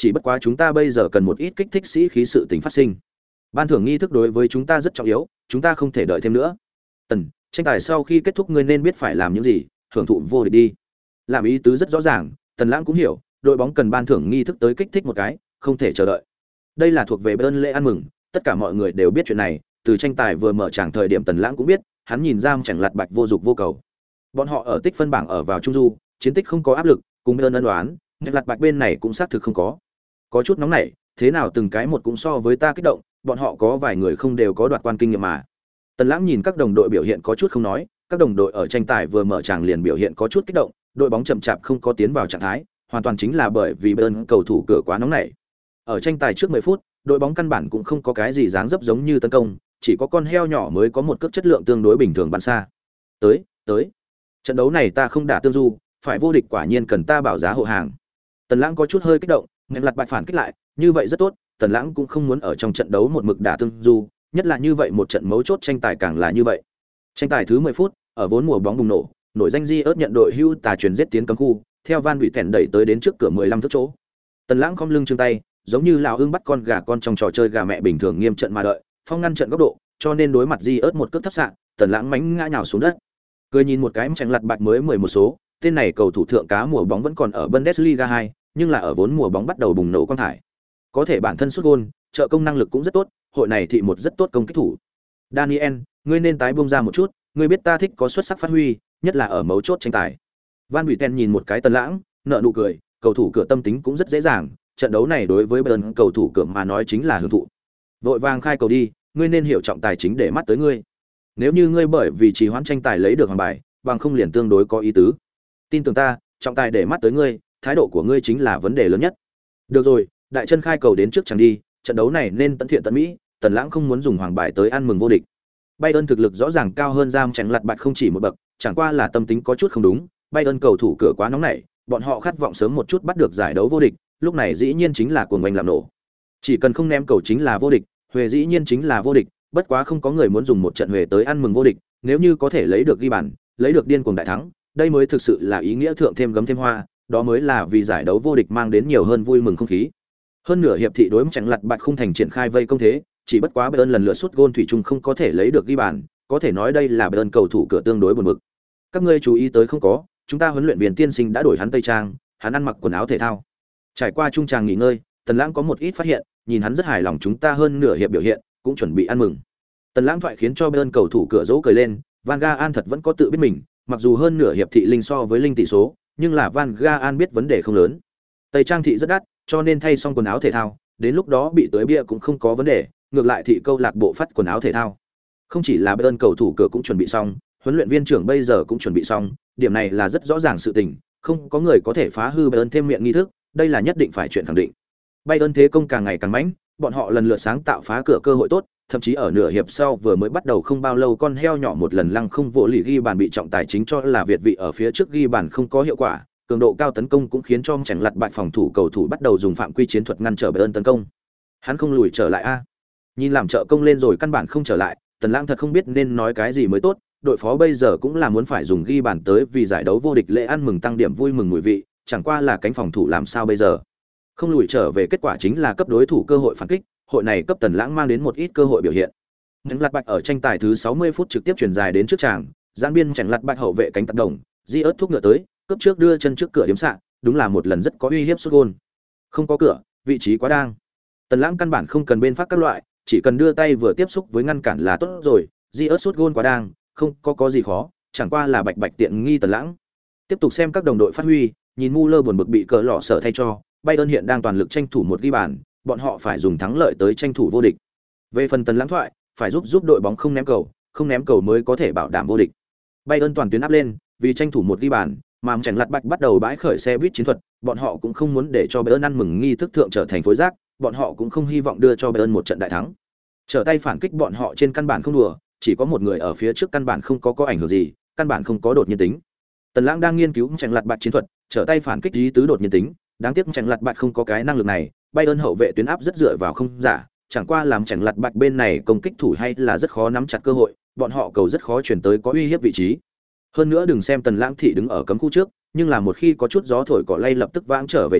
chỉ bất quá chúng ta bây giờ cần một ít kích thích sĩ khí sự tình phát sinh. Ban thưởng nghi thức đối với chúng ta rất trọng yếu, chúng ta không thể đợi thêm nữa. Tần, tranh tài sau khi kết thúc ngươi nên biết phải làm những gì, hưởng thụ vô địch đi. Làm ý tứ rất rõ ràng, Tần Lãng cũng hiểu, đội bóng cần ban thưởng nghi thức tới kích thích một cái, không thể chờ đợi. Đây là thuộc về Bayern lễ ăn mừng, tất cả mọi người đều biết chuyện này, từ tranh tài vừa mở tràng thời điểm Tần Lãng cũng biết, hắn nhìn ra chẳng lật bạch vô dục vô cầu. Bọn họ ở tích phân bảng ở vào trung du, chiến tích không có áp lực, cùng Bayern ân đoán, chẳng lật bạch bên này cũng xác thực không có. Có chút nóng nảy, thế nào từng cái một cũng so với ta kích động, bọn họ có vài người không đều có đoạt quan kinh nghiệm mà. Tần Lãng nhìn các đồng đội biểu hiện có chút không nói, các đồng đội ở tranh tài vừa mở tràng liền biểu hiện có chút kích động, đội bóng chậm chạp không có tiến vào trạng thái, hoàn toàn chính là bởi vì Bayern cầu thủ cửa quá nóng nảy. Ở tranh tài trước 10 phút, đội bóng căn bản cũng không có cái gì dáng dấp giống như tấn công, chỉ có con heo nhỏ mới có một cước chất lượng tương đối bình thường bắn xa. Tới. Trận đấu này ta không đả tương du, phải vô địch quả nhiên cần ta bảo giá hộ hàng. Tần Lãng có chút hơi kích động, ngạch lật bại phản kích lại, như vậy rất tốt, Tần Lãng cũng không muốn ở trong trận đấu một mực đả tương du, nhất là như vậy một trận mấu chốt tranh tài càng là như vậy. Tranh tài thứ 10 phút, ở vốn mùa bóng bùng nổ, nổi danh Di ớt nhận đội hưu tà truyền giết tiến cấm khu, theo Van Bị Tèn đẩy tới đến trước cửa 15 thước chỗ. Tần Lãng khom lưng chương tay, giống như lão ương bắt con gà con trong trò chơi gà mẹ bình thường nghiêm trận mà đợi, phong ngăn trận góc độ, cho nên đối mặt Di ớt một cước thấp xạ, Tần Lãng mánh ngã nhào xuống đất. Cười nhìn một cái chẳng lật bạch mới 11 số, tên này cầu thủ thượng cá mùa bóng vẫn còn ở Bundesliga 2, nhưng là ở vốn mùa bóng bắt đầu bùng nổ quang thải. Có thể bản thân sút gol, trợ công năng lực cũng rất tốt, hội này thị một rất tốt công kích thủ. Daniel, ngươi nên tái bung ra một chút, ngươi biết ta thích có xuất sắc phát huy, nhất là ở mấu chốt tranh tài. Van Buiten nhìn một cái Tần Lãng, nở nụ cười, cầu thủ cửa tâm tính cũng rất dễ dàng, trận đấu này đối với Bayern cầu thủ cửa mà nói chính là hưởng thụ. Vội vàng khai cầu đi, ngươi nên hiểu trọng tài chính để mắt tới ngươi. Nếu như ngươi bởi vì trì hoãn tranh tài lấy được hoàng bài, bằng không liền tương đối có ý tứ. Tin tưởng ta, trọng tài để mắt tới ngươi, thái độ của ngươi chính là vấn đề lớn nhất. Được rồi, đại chân khai cầu đến trước chẳng đi, trận đấu này nên tận thiện tận mỹ, Tần Lãng không muốn dùng hoàng bài tới ăn mừng vô địch. Bayern thực lực rõ ràng cao hơn Giam Chẳng lật bạch không chỉ một bậc, chẳng qua là tâm tính có chút không đúng, Bayern cầu thủ cửa quá nóng nảy, bọn họ khát vọng sớm một chút bắt được giải đấu vô địch, lúc này dĩ nhiên chính là cuồng oanh làm nổ. Chỉ cần không ném cầu chính là vô địch, huề dĩ nhiên chính là vô địch, bất quá không có người muốn dùng một trận huề tới ăn mừng vô địch, nếu như có thể lấy được ghi bàn, lấy được điên cuồng đại thắng, đây mới thực sự là ý nghĩa thượng thêm gấm thêm hoa, đó mới là vì giải đấu vô địch mang đến nhiều hơn vui mừng không khí. Hơn nửa hiệp thị đối Chẳng lật bạch không thành triển khai vây công thế, chỉ bất quá Bayern lần lượt sút gôn thủy chung không có thể lấy được ghi bàn, có thể nói đây là Bayern cầu thủ cửa tương đối buồn bực. Các ngươi chú ý tới không có, chúng ta huấn luyện viên tiên sinh đã đổi hắn tây trang, hắn ăn mặc quần áo thể thao. Trải qua trung tràng nghỉ ngơi, Tần Lãng có một ít phát hiện, nhìn hắn rất hài lòng chúng ta hơn nửa hiệp biểu hiện, cũng chuẩn bị ăn mừng. Tần Lãng thoại khiến cho Bayern cầu thủ cửa dỗ cười lên, Van Gaal thật vẫn có tự biết mình, mặc dù hơn nửa hiệp thị linh so với linh tỷ số, nhưng là Van Gaal biết vấn đề không lớn. Tây trang thị rất đắt, cho nên thay xong quần áo thể thao, đến lúc đó bị tới bia cũng không có vấn đề, ngược lại thị câu lạc bộ phát quần áo thể thao. Không chỉ là Bayern cầu thủ cửa cũng chuẩn bị xong, huấn luyện viên trưởng bây giờ cũng chuẩn bị xong, điểm này là rất rõ ràng sự tình, không có người có thể phá hư Bayern thêm miệng nghi thức, đây là nhất định phải chuyện khẳng định. Bayern thế công càng ngày càng mãnh, bọn họ lần lượt sáng tạo phá cửa cơ hội tốt, thậm chí ở nửa hiệp sau vừa mới bắt đầu không bao lâu con heo nhỏ một lần lăng không vỗ lì ghi bàn bị trọng tài chính cho là việt vị ở phía trước ghi bàn không có hiệu quả, cường độ cao tấn công cũng khiến cho Chẳng lật bại phòng thủ cầu thủ bắt đầu dùng phạm quy chiến thuật ngăn trở Bayern tấn công. Hắn không lùi trở lại a. Nhìn làm trợ công lên rồi căn bản không trở lại, Tần Lãng thật không biết nên nói cái gì mới tốt, đội phó bây giờ cũng là muốn phải dùng ghi bàn tới vì giải đấu vô địch lễ ăn mừng tăng điểm vui mừng mùi vị, chẳng qua là cánh phòng thủ làm sao bây giờ. Không lùi trở về kết quả chính là cấp đối thủ cơ hội phản kích, hội này cấp Tần Lãng mang đến một ít cơ hội biểu hiện. Chẳng lật bạch ở tranh tài thứ 60 phút trực tiếp truyền dài đến trước tràng, giãn biên Chẳng lật bạch hậu vệ cánh tác động, Di ớt thúc ngựa tới, cấp trước đưa chân trước cửa điểm xạ, đúng là một lần rất có uy hiếp sút gol. Không có cửa, vị trí quá đang. Tần Lãng căn bản không cần bên phát các loại, chỉ cần đưa tay vừa tiếp xúc với ngăn cản là tốt rồi, Di ớt sút gol quá đang, không có gì khó, chẳng qua là bạch bạch tiện nghi Tần Lãng. Tiếp tục xem các đồng đội phát huy, nhìn Muller buồn bực bị cờ lọ sở thay cho, Bayern hiện đang toàn lực tranh thủ một ghi bàn, bọn họ phải dùng thắng lợi tới tranh thủ vô địch. Về phần Tần Lãng thoại, phải giúp đội bóng không ném cầu mới có thể bảo đảm vô địch. Bayern toàn tuyến áp lên, vì tranh thủ một ghi bàn, mà Chẳng lật bạch bắt đầu bãi khởi xe buýt chiến thuật, bọn họ cũng không muốn để cho Bayern ăn mừng nghi thức thượng trở thành phối rác, bọn họ cũng không hy vọng đưa cho Bayern một trận đại thắng. Trở tay phản kích bọn họ trên căn bản không đùa, chỉ có một người ở phía trước căn bản không có ảnh hưởng gì, căn bản không có đột nhiên tính. Tần Lãng đang nghiên cứu Chẳng lật bạch chiến thuật, trở tay phản kích ý tứ đột nhiên tính, đáng tiếc Chẳng lật bạch không có cái năng lực này, Bayern hậu vệ tuyến áp rất dựa vào không giả, chẳng qua làm Chẳng lật bạch bên này công kích thủ hay là rất khó nắm chặt cơ hội, bọn họ cầu rất khó chuyển tới có uy hiếp vị trí. Hơn nữa đừng xem Tần Lãng thị đứng ở cấm khu trước, nhưng là một khi có chút gió thổi cỏ lay lập tức vãng trở về chạy,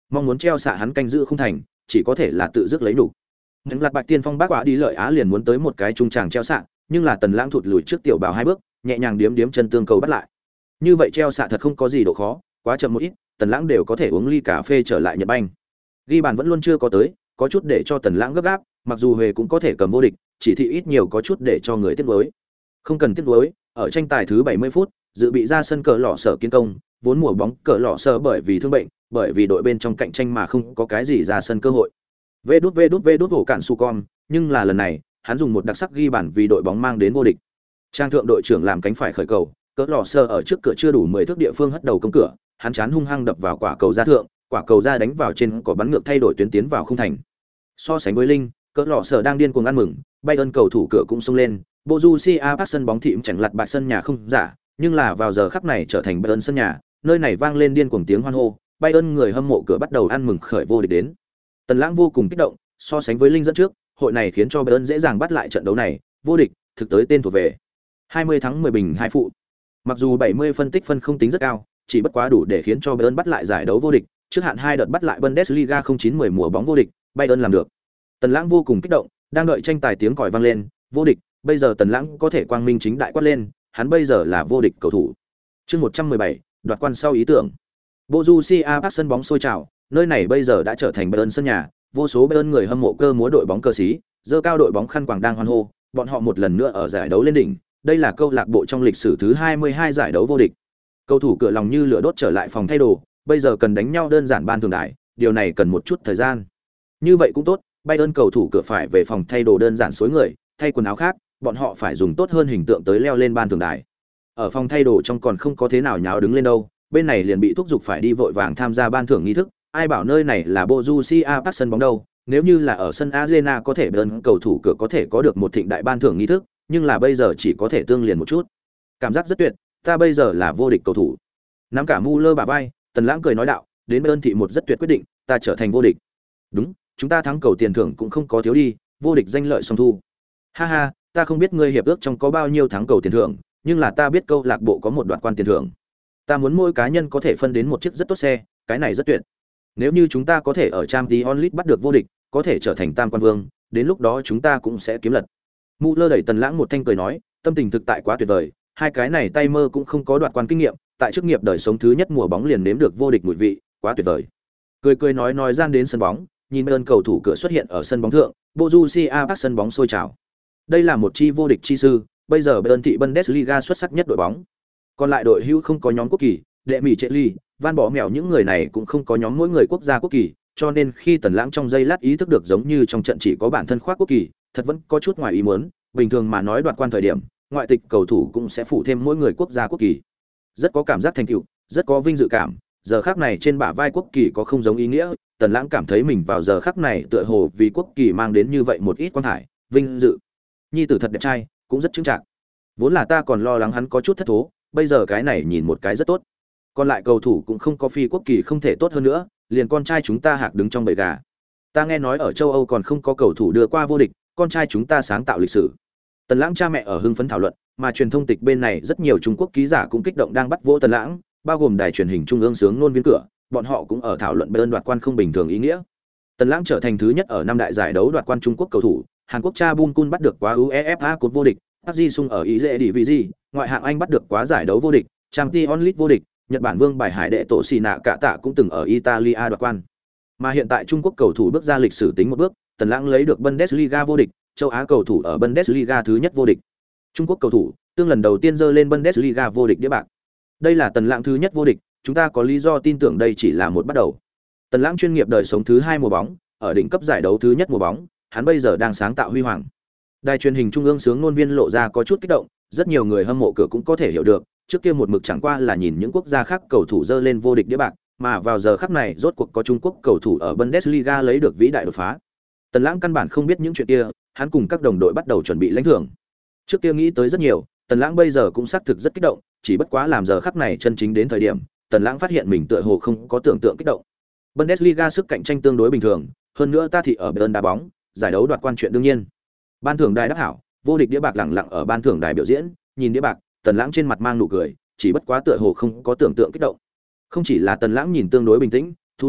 mong muốn treo xạ hắn canh giữ không thành, chỉ có thể là tự dứt lấy đủ. Những lạt bạch tiên phong bác quả đi lợi á liền muốn tới một cái trung tràng treo xạ, nhưng là Tần Lãng thụt lùi trước tiểu bảo 2 bước, nhẹ nhàng điếm điếm chân tương cầu bắt lại. Như vậy treo xạ thật không có gì độ khó, quá chậm một ít, Tần Lãng đều có thể uống ly cà phê trở lại Nhật Banh. Ghi bàn vẫn luôn chưa có tới, có chút để cho Tần Lãng gấp gáp, mặc dù Huệ cũng có thể cầm vô địch, chỉ thị ít nhiều có chút để cho người tiếc nuối. Không cần tiếc nuối, ở tranh tài thứ 70 phút, dự bị ra sân cờ lọ sở kiến công, vốn mùa bóng cờ lọ sở bởi vì thương bệnh, bởi vì đội bên trong cạnh tranh mà không có cái gì ra sân cơ hội. Vê đút hổ cản su con, nhưng là lần này, hắn dùng một đặc sắc ghi bàn vì đội bóng mang đến vô địch. Trang thượng đội trưởng làm cánh phải khởi cầu, cỡ lọ sơ ở trước cửa chưa đủ 10 thước địa phương hất đầu công cửa, hắn chán hung hăng đập vào quả cầu ra thượng, quả cầu ra đánh vào trên cỏ bắn ngược thay đổi tuyến tiến vào khung thành. So sánh với Linh, cỡ lọ sơ đang điên cuồng ăn mừng, Bayern cầu thủ cửa cũng xông lên, Borussia Park sân bóng thịm chẳng lật bạc sân nhà không giả, nhưng là vào giờ khắc này trở thành Bayern sân nhà, nơi này vang lên điên cuồng tiếng hoan hô, Bayern người hâm mộ cửa bắt đầu ăn mừng khởi vô địch đến. Tần Lãng vô cùng kích động, so sánh với Linh dẫn trước, hội này khiến cho Bayern dễ dàng bắt lại trận đấu này, vô địch, thực tới tên thuộc về. 20 thắng 10 bình 2 phụ. Mặc dù 70 phân tích phân không tính rất cao, chỉ bất quá đủ để khiến cho Bayern bắt lại giải đấu vô địch, trước hạn 2 đợt bắt lại Bundesliga 09-10 mùa bóng vô địch, Bayern làm được. Tần Lãng vô cùng kích động, đang đợi tranh tài tiếng còi vang lên, vô địch, bây giờ Tần Lãng có thể quang minh chính đại quát lên, hắn bây giờ là vô địch cầu thủ. Chương 117, đoạt quan sau ý tưởng. Borussia Park sân bóng sôi trào, nơi này bây giờ đã trở thành Bayern sân nhà, vô số Bayern người hâm mộ cơ múa đội bóng cờ xí, giơ cao đội bóng khăn quàng đang hoan hô, bọn họ một lần nữa ở giải đấu lên đỉnh, đây là câu lạc bộ trong lịch sử thứ 22 giải đấu vô địch. Cầu thủ cửa lòng như lửa đốt trở lại phòng thay đồ, bây giờ cần đánh nhau đơn giản ban thường đại, điều này cần một chút thời gian. Như vậy cũng tốt, Bayern cầu thủ cửa phải về phòng thay đồ đơn giản xối người, thay quần áo khác, bọn họ phải dùng tốt hơn hình tượng tới leo lên ban thường đại. Ở phòng thay đồ trong còn không có thế nào nháo đứng lên đâu, bên này liền bị thúc giục phải đi vội vàng tham gia ban thưởng nghi thức, ai bảo nơi này là Borussia Park sân bóng đâu, nếu như là ở sân Arena có thể Bayern cầu thủ cửa có thể có được một thịnh đại ban thưởng nghi thức, nhưng là bây giờ chỉ có thể tương liền một chút. Cảm giác rất tuyệt, ta bây giờ là vô địch cầu thủ. Nắm cả Müller bả vai, Tần Lãng cười nói đạo, đến Bayern thị một rất tuyệt quyết định, ta trở thành vô địch. Đúng, chúng ta thắng cầu tiền thưởng cũng không có thiếu đi, vô địch danh lợi song thu. Ha ha, ta không biết ngươi hiệp ước trong có bao nhiêu thắng cầu tiền thưởng, nhưng là ta biết câu lạc bộ có một đoạt quan tiền thưởng. Ta muốn mỗi cá nhân có thể phân đến một chiếc rất tốt xe, cái này rất tuyệt. Nếu như chúng ta có thể ở Champions League bắt được vô địch, có thể trở thành tam quan vương, đến lúc đó chúng ta cũng sẽ kiếm lật. Müller đẩy Tần Lãng một thanh cười nói, tâm tình thực tại quá tuyệt vời, hai cái này tay mơ cũng không có đoạt quan kinh nghiệm, tại chức nghiệp đời sống thứ nhất mùa bóng liền nếm được vô địch mùi vị, quá tuyệt vời. Cười nói gian đến sân bóng, nhìn Bayern cầu thủ cửa xuất hiện ở sân bóng thượng, Borussia Park sân bóng sôi trào. Đây là một chi vô địch chi sư, bây giờ Bayern thị Bundesliga xuất sắc nhất đội bóng. Còn lại đội hữu không có nhóm quốc kỳ, đệ mỹ trệ ly, van bỏ mèo những người này cũng không có nhóm mỗi người quốc gia quốc kỳ, cho nên khi Tần Lãng trong giây lát ý thức được giống như trong trận chỉ có bản thân khoác quốc kỳ, thật vẫn có chút ngoài ý muốn, bình thường mà nói đoạt quan thời điểm, ngoại tịch cầu thủ cũng sẽ phụ thêm mỗi người quốc gia quốc kỳ. Rất có cảm giác thành tựu, rất có vinh dự cảm, giờ khắc này trên bả vai quốc kỳ có không giống ý nghĩa, Tần Lãng cảm thấy mình vào giờ khắc này tựa hồ vì quốc kỳ mang đến như vậy một ít quan thải, vinh dự. Nhi tử thật đẹp trai, cũng rất chững chạc. Vốn là ta còn lo lắng hắn có chút thất thố, bây giờ cái này nhìn một cái rất tốt. Còn lại cầu thủ cũng không có phi quốc kỳ không thể tốt hơn nữa, liền con trai chúng ta hạc đứng trong bầy gà. Ta nghe nói ở châu Âu còn không có cầu thủ đưa qua vô địch, con trai chúng ta sáng tạo lịch sử. Tần Lãng cha mẹ ở hưng phấn thảo luận, mà truyền thông tịch bên này rất nhiều Trung Quốc ký giả cũng kích động đang bắt vỗ Tần Lãng, bao gồm đài truyền hình trung ương sướng ngôn viên cửa, bọn họ cũng ở thảo luận Bayern đoạt quan không bình thường ý nghĩa. Tần Lãng trở thành thứ nhất ở năm đại giải đấu đoạt quan Trung Quốc cầu thủ, Hàn Quốc cha Bun Kun bắt được quá UEFA Cup vô địch, Park Ji-sung ở ý dễ đi gì, ngoại hạng Anh bắt được quá giải đấu vô địch, Champions League vô địch, Nhật Bản Vương Bài Hải đệ tổ xì nạ cả tạ cũng từng ở Italia đoạt quan. Mà hiện tại Trung Quốc cầu thủ bước ra lịch sử tính một bước, Tần Lãng lấy được Bundesliga vô địch, châu Á cầu thủ ở Bundesliga thứ nhất vô địch. Trung Quốc cầu thủ tương lần đầu tiên giơ lên Bundesliga vô địch đĩa bạc. Đây là Tần Lãng thứ nhất vô địch, chúng ta có lý do tin tưởng đây chỉ là một bắt đầu. Tần Lãng chuyên nghiệp đời sống thứ hai mùa bóng, ở đỉnh cấp giải đấu thứ nhất mùa bóng, hắn bây giờ đang sáng tạo huy hoàng. Đài truyền hình trung ương sướng ngôn viên lộ ra có chút kích động, rất nhiều người hâm mộ cửa cũng có thể hiểu được, trước kia một mực chẳng qua là nhìn những quốc gia khác cầu thủ dơ lên vô địch đĩa bạc, mà vào giờ khắc này rốt cuộc có Trung Quốc cầu thủ ở Bundesliga lấy được vĩ đại đột phá. Tần Lãng căn bản không biết những chuyện kia, hắn cùng các đồng đội bắt đầu chuẩn bị lãnh thưởng. Trước kia nghĩ tới rất nhiều, Tần Lãng bây giờ cũng xác thực rất kích động, chỉ bất quá làm giờ khắc này chân chính đến thời điểm, Tần Lãng phát hiện mình tựa hồ không có tưởng tượng kích động. Bundesliga sức cạnh tranh tương đối bình thường, hơn nữa ta thì ở Bayern đá bóng, giải đấu đoạt quan chuyện đương nhiên. Ban thưởng đài đắc hảo, vô địch đĩa bạc lẳng lặng ở ban thưởng đài biểu diễn, nhìn đĩa bạc, Tần Lãng trên mặt mang nụ cười, chỉ bất quá tựa hồ không có tưởng tượng kích động. Không chỉ là Tần Lãng nhìn tương đối bình tĩnh, thu liễm,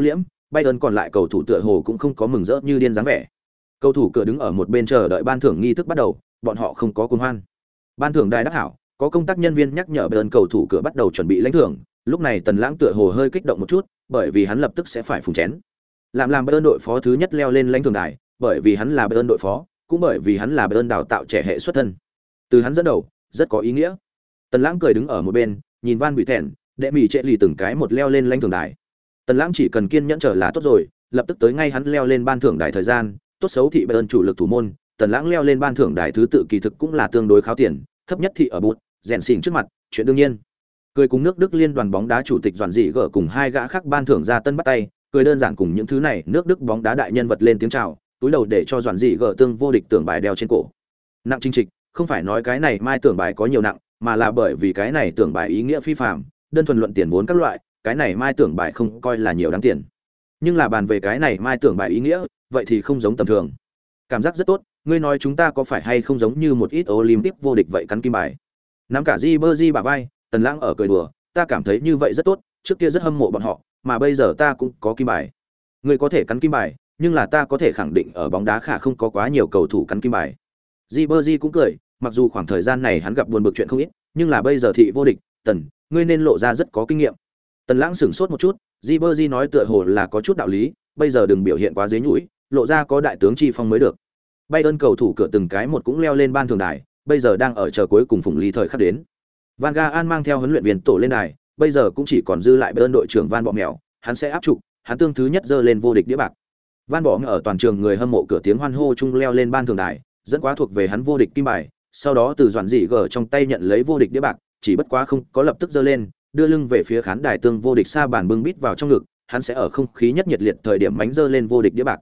Bayern còn lại cầu thủ tựa hồ cũng không có mừng rỡ như điên dáng vẻ. Cầu thủ cửa đứng ở một bên chờ đợi ban thưởng nghi thức bắt đầu, bọn họ không có cuồng hoan. Ban thưởng đài đắc hảo, có công tác nhân viên nhắc nhở Bayern cầu thủ cửa bắt đầu chuẩn bị lãnh thưởng, lúc này Tần Lãng tựa hồ hơi kích động một chút, bởi vì hắn lập tức sẽ phải phùng chén. Làm Bayern đội phó thứ nhất leo lên lãnh thưởng đài, bởi vì hắn là Bayern đội phó, cũng bởi vì hắn là Bayern đào tạo trẻ hệ xuất thân. Từ hắn dẫn đầu, rất có ý nghĩa. Tần Lãng cười đứng ở một bên, nhìn Van Bỉ Thẹn, đệ mỉ trệ lì từng cái một leo lên lãnh thưởng đài. Tần Lãng chỉ cần kiên nhẫn chờ là tốt rồi, lập tức tới ngay hắn leo lên ban thưởng đài thời gian, tốt xấu thị Bayern chủ lực thủ môn, Tần Lãng leo lên ban thưởng đài thứ tự kỳ thực cũng là tương đối kháo tiền, thấp nhất thị ở bụt, rèn xỉn trước mặt, chuyện đương nhiên. Cười cùng nước Đức liên đoàn bóng đá chủ tịch Doãn Dị Gở cùng hai gã khác ban thưởng ra tân bắt tay, cười đơn giản cùng những thứ này, nước Đức bóng đá đại nhân vật lên tiếng chào, túi đầu để cho Doãn Dị Gở tương vô địch tưởng bài đeo trên cổ. Nặng chính trịch, không phải nói cái này mai tưởng bài có nhiều nặng, mà là bởi vì cái này tưởng bài ý nghĩa phi phàm, đơn thuần luận tiền vốn các loại, cái này mai tưởng bài không coi là nhiều đáng tiền. Nhưng là bàn về cái này mai tưởng bài ý nghĩa, vậy thì không giống tầm thường. Cảm giác rất tốt, ngươi nói chúng ta có phải hay không giống như một ít Olympic vô địch vậy cắn kim bài. Nắm cả Ribery bả vai, Tần Lãng ở cười đùa, ta cảm thấy như vậy rất tốt, trước kia rất hâm mộ bọn họ, mà bây giờ ta cũng có kim bài. Ngươi có thể cắn kim bài, nhưng là ta có thể khẳng định ở bóng đá khả không có quá nhiều cầu thủ cắn kim bài. Ribery cũng cười, mặc dù khoảng thời gian này hắn gặp buồn bực chuyện không ít, nhưng là bây giờ thị vô địch, Tần, ngươi nên lộ ra rất có kinh nghiệm. Tần Lãng sửng sốt một chút, Ribery nói tựa hồ là có chút đạo lý, bây giờ đừng biểu hiện quá dế nhũi, lộ ra có đại tướng chi phong mới được. Bayern cầu thủ cửa từng cái một cũng leo lên ban thưởng đài, bây giờ đang ở chờ cuối cùng phụng ly thời khắc đến. Van Gaal mang theo huấn luyện viên tổ lên đài, bây giờ cũng chỉ còn dư lại Bayern đội trưởng Van Bommel mèo, hắn sẽ áp trục, hắn tương thứ nhất giơ lên vô địch đĩa bạc. Van Bommel ở toàn trường người hâm mộ cửa tiếng hoan hô chung leo lên ban thưởng đài, dẫn quá thuộc về hắn vô địch kim bài, sau đó từ Doãn Dị Gở trong tay nhận lấy vô địch đĩa bạc, chỉ bất quá không có lập tức giơ lên, đưa lưng về phía khán đài tương vô địch xa bản bưng bít vào trong ngực, hắn sẽ ở không khí nhất nhiệt liệt thời điểm mánh giơ lên vô địch đĩa bạc.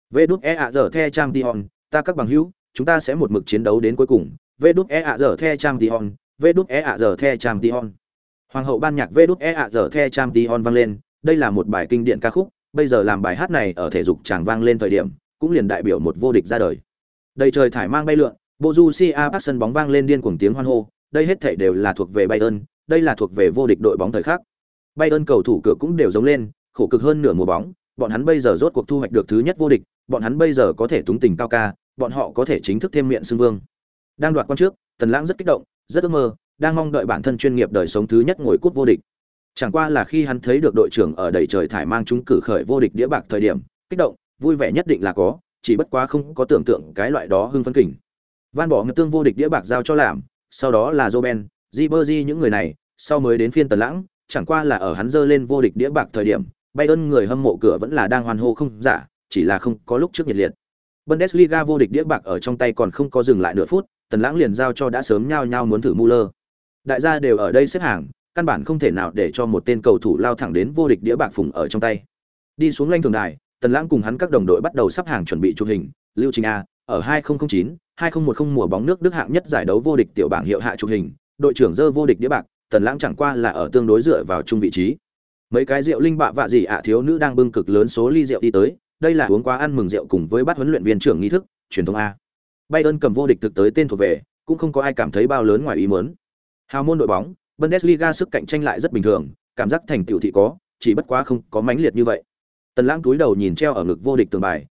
VĐEAZ The Champion, ta các bằng hữu, chúng ta sẽ một mực chiến đấu đến cuối cùng. VĐEAZ The Champion, VĐEAZ The Champion. Hoàng hậu ban nhạc VĐEAZ The Champion vang lên, đây là một bài kinh điển ca khúc, bây giờ làm bài hát này ở thể dục tràng vang lên thời điểm, cũng liền đại biểu một vô địch ra đời. Đầy trời thải mang bay lượn, Borussia Park sân bóng vang lên điên cuồng tiếng hoan hô, đây hết thảy đều là thuộc về Bayern, đây là thuộc về vô địch đội bóng thời khắc. Bayern cầu thủ cửa cũng đều giống lên, khổ cực hơn nửa mùa bóng, bọn hắn bây giờ rốt cuộc thu hoạch được thứ nhất vô địch, bọn hắn bây giờ có thể túng tình cao ca, bọn họ có thể chính thức thêm miệng xưng vương. Đang đoạt quan trước, Tần Lãng rất kích động, rất ước mơ, đang mong đợi bản thân chuyên nghiệp đời sống thứ nhất ngồi cúp vô địch. Chẳng qua là khi hắn thấy được đội trưởng ở đầy trời thải mang chúng cử khởi vô địch đĩa bạc thời điểm, kích động, vui vẻ nhất định là có, chỉ bất quá không có tưởng tượng cái loại đó hưng phấn kình. Van bỏ ngập tương vô địch đĩa bạc giao cho làm, sau đó là Robben, Ribery những người này, sau mới đến phiên Tần Lãng, chẳng qua là ở hắn dơ lên vô địch đĩa bạc thời điểm, Bayern người hâm mộ cửa vẫn là đang hoan hô không giả, chỉ là không có lúc trước nhiệt liệt. Bundesliga vô địch đĩa bạc ở trong tay còn không có dừng lại nửa phút, Tần Lãng liền giao cho đã sớm nhao nhao muốn thử Muller. Đại gia đều ở đây xếp hàng, căn bản không thể nào để cho một tên cầu thủ lao thẳng đến vô địch đĩa bạc phùng ở trong tay. Đi xuống lãnh thưởng đài, Tần Lãng cùng hắn các đồng đội bắt đầu sắp hàng chuẩn bị chụp hình, lưu trình A, ở 2009, 2010 mùa bóng nước Đức hạng nhất giải đấu vô địch tiểu bảng hiệu hạ chụp hình, đội trưởng dơ vô địch đĩa bạc, Tần Lãng chẳng qua là ở tương đối dựa vào trung vị trí. Mấy cái rượu linh bạ vạ gì ạ thiếu nữ đang bưng cực lớn số ly rượu đi tới, đây là uống quá ăn mừng rượu cùng với bắt huấn luyện viên trưởng nghi thức, truyền thống A. Bayern cầm vô địch thực tới tên thuộc về, cũng không có ai cảm thấy bao lớn ngoài ý muốn. Hào môn đội bóng, Bundesliga sức cạnh tranh lại rất bình thường, cảm giác thành tựu thị có, chỉ bất quá không có mãnh liệt như vậy. Tần Lãng túi đầu nhìn treo ở ngực vô địch tường bài,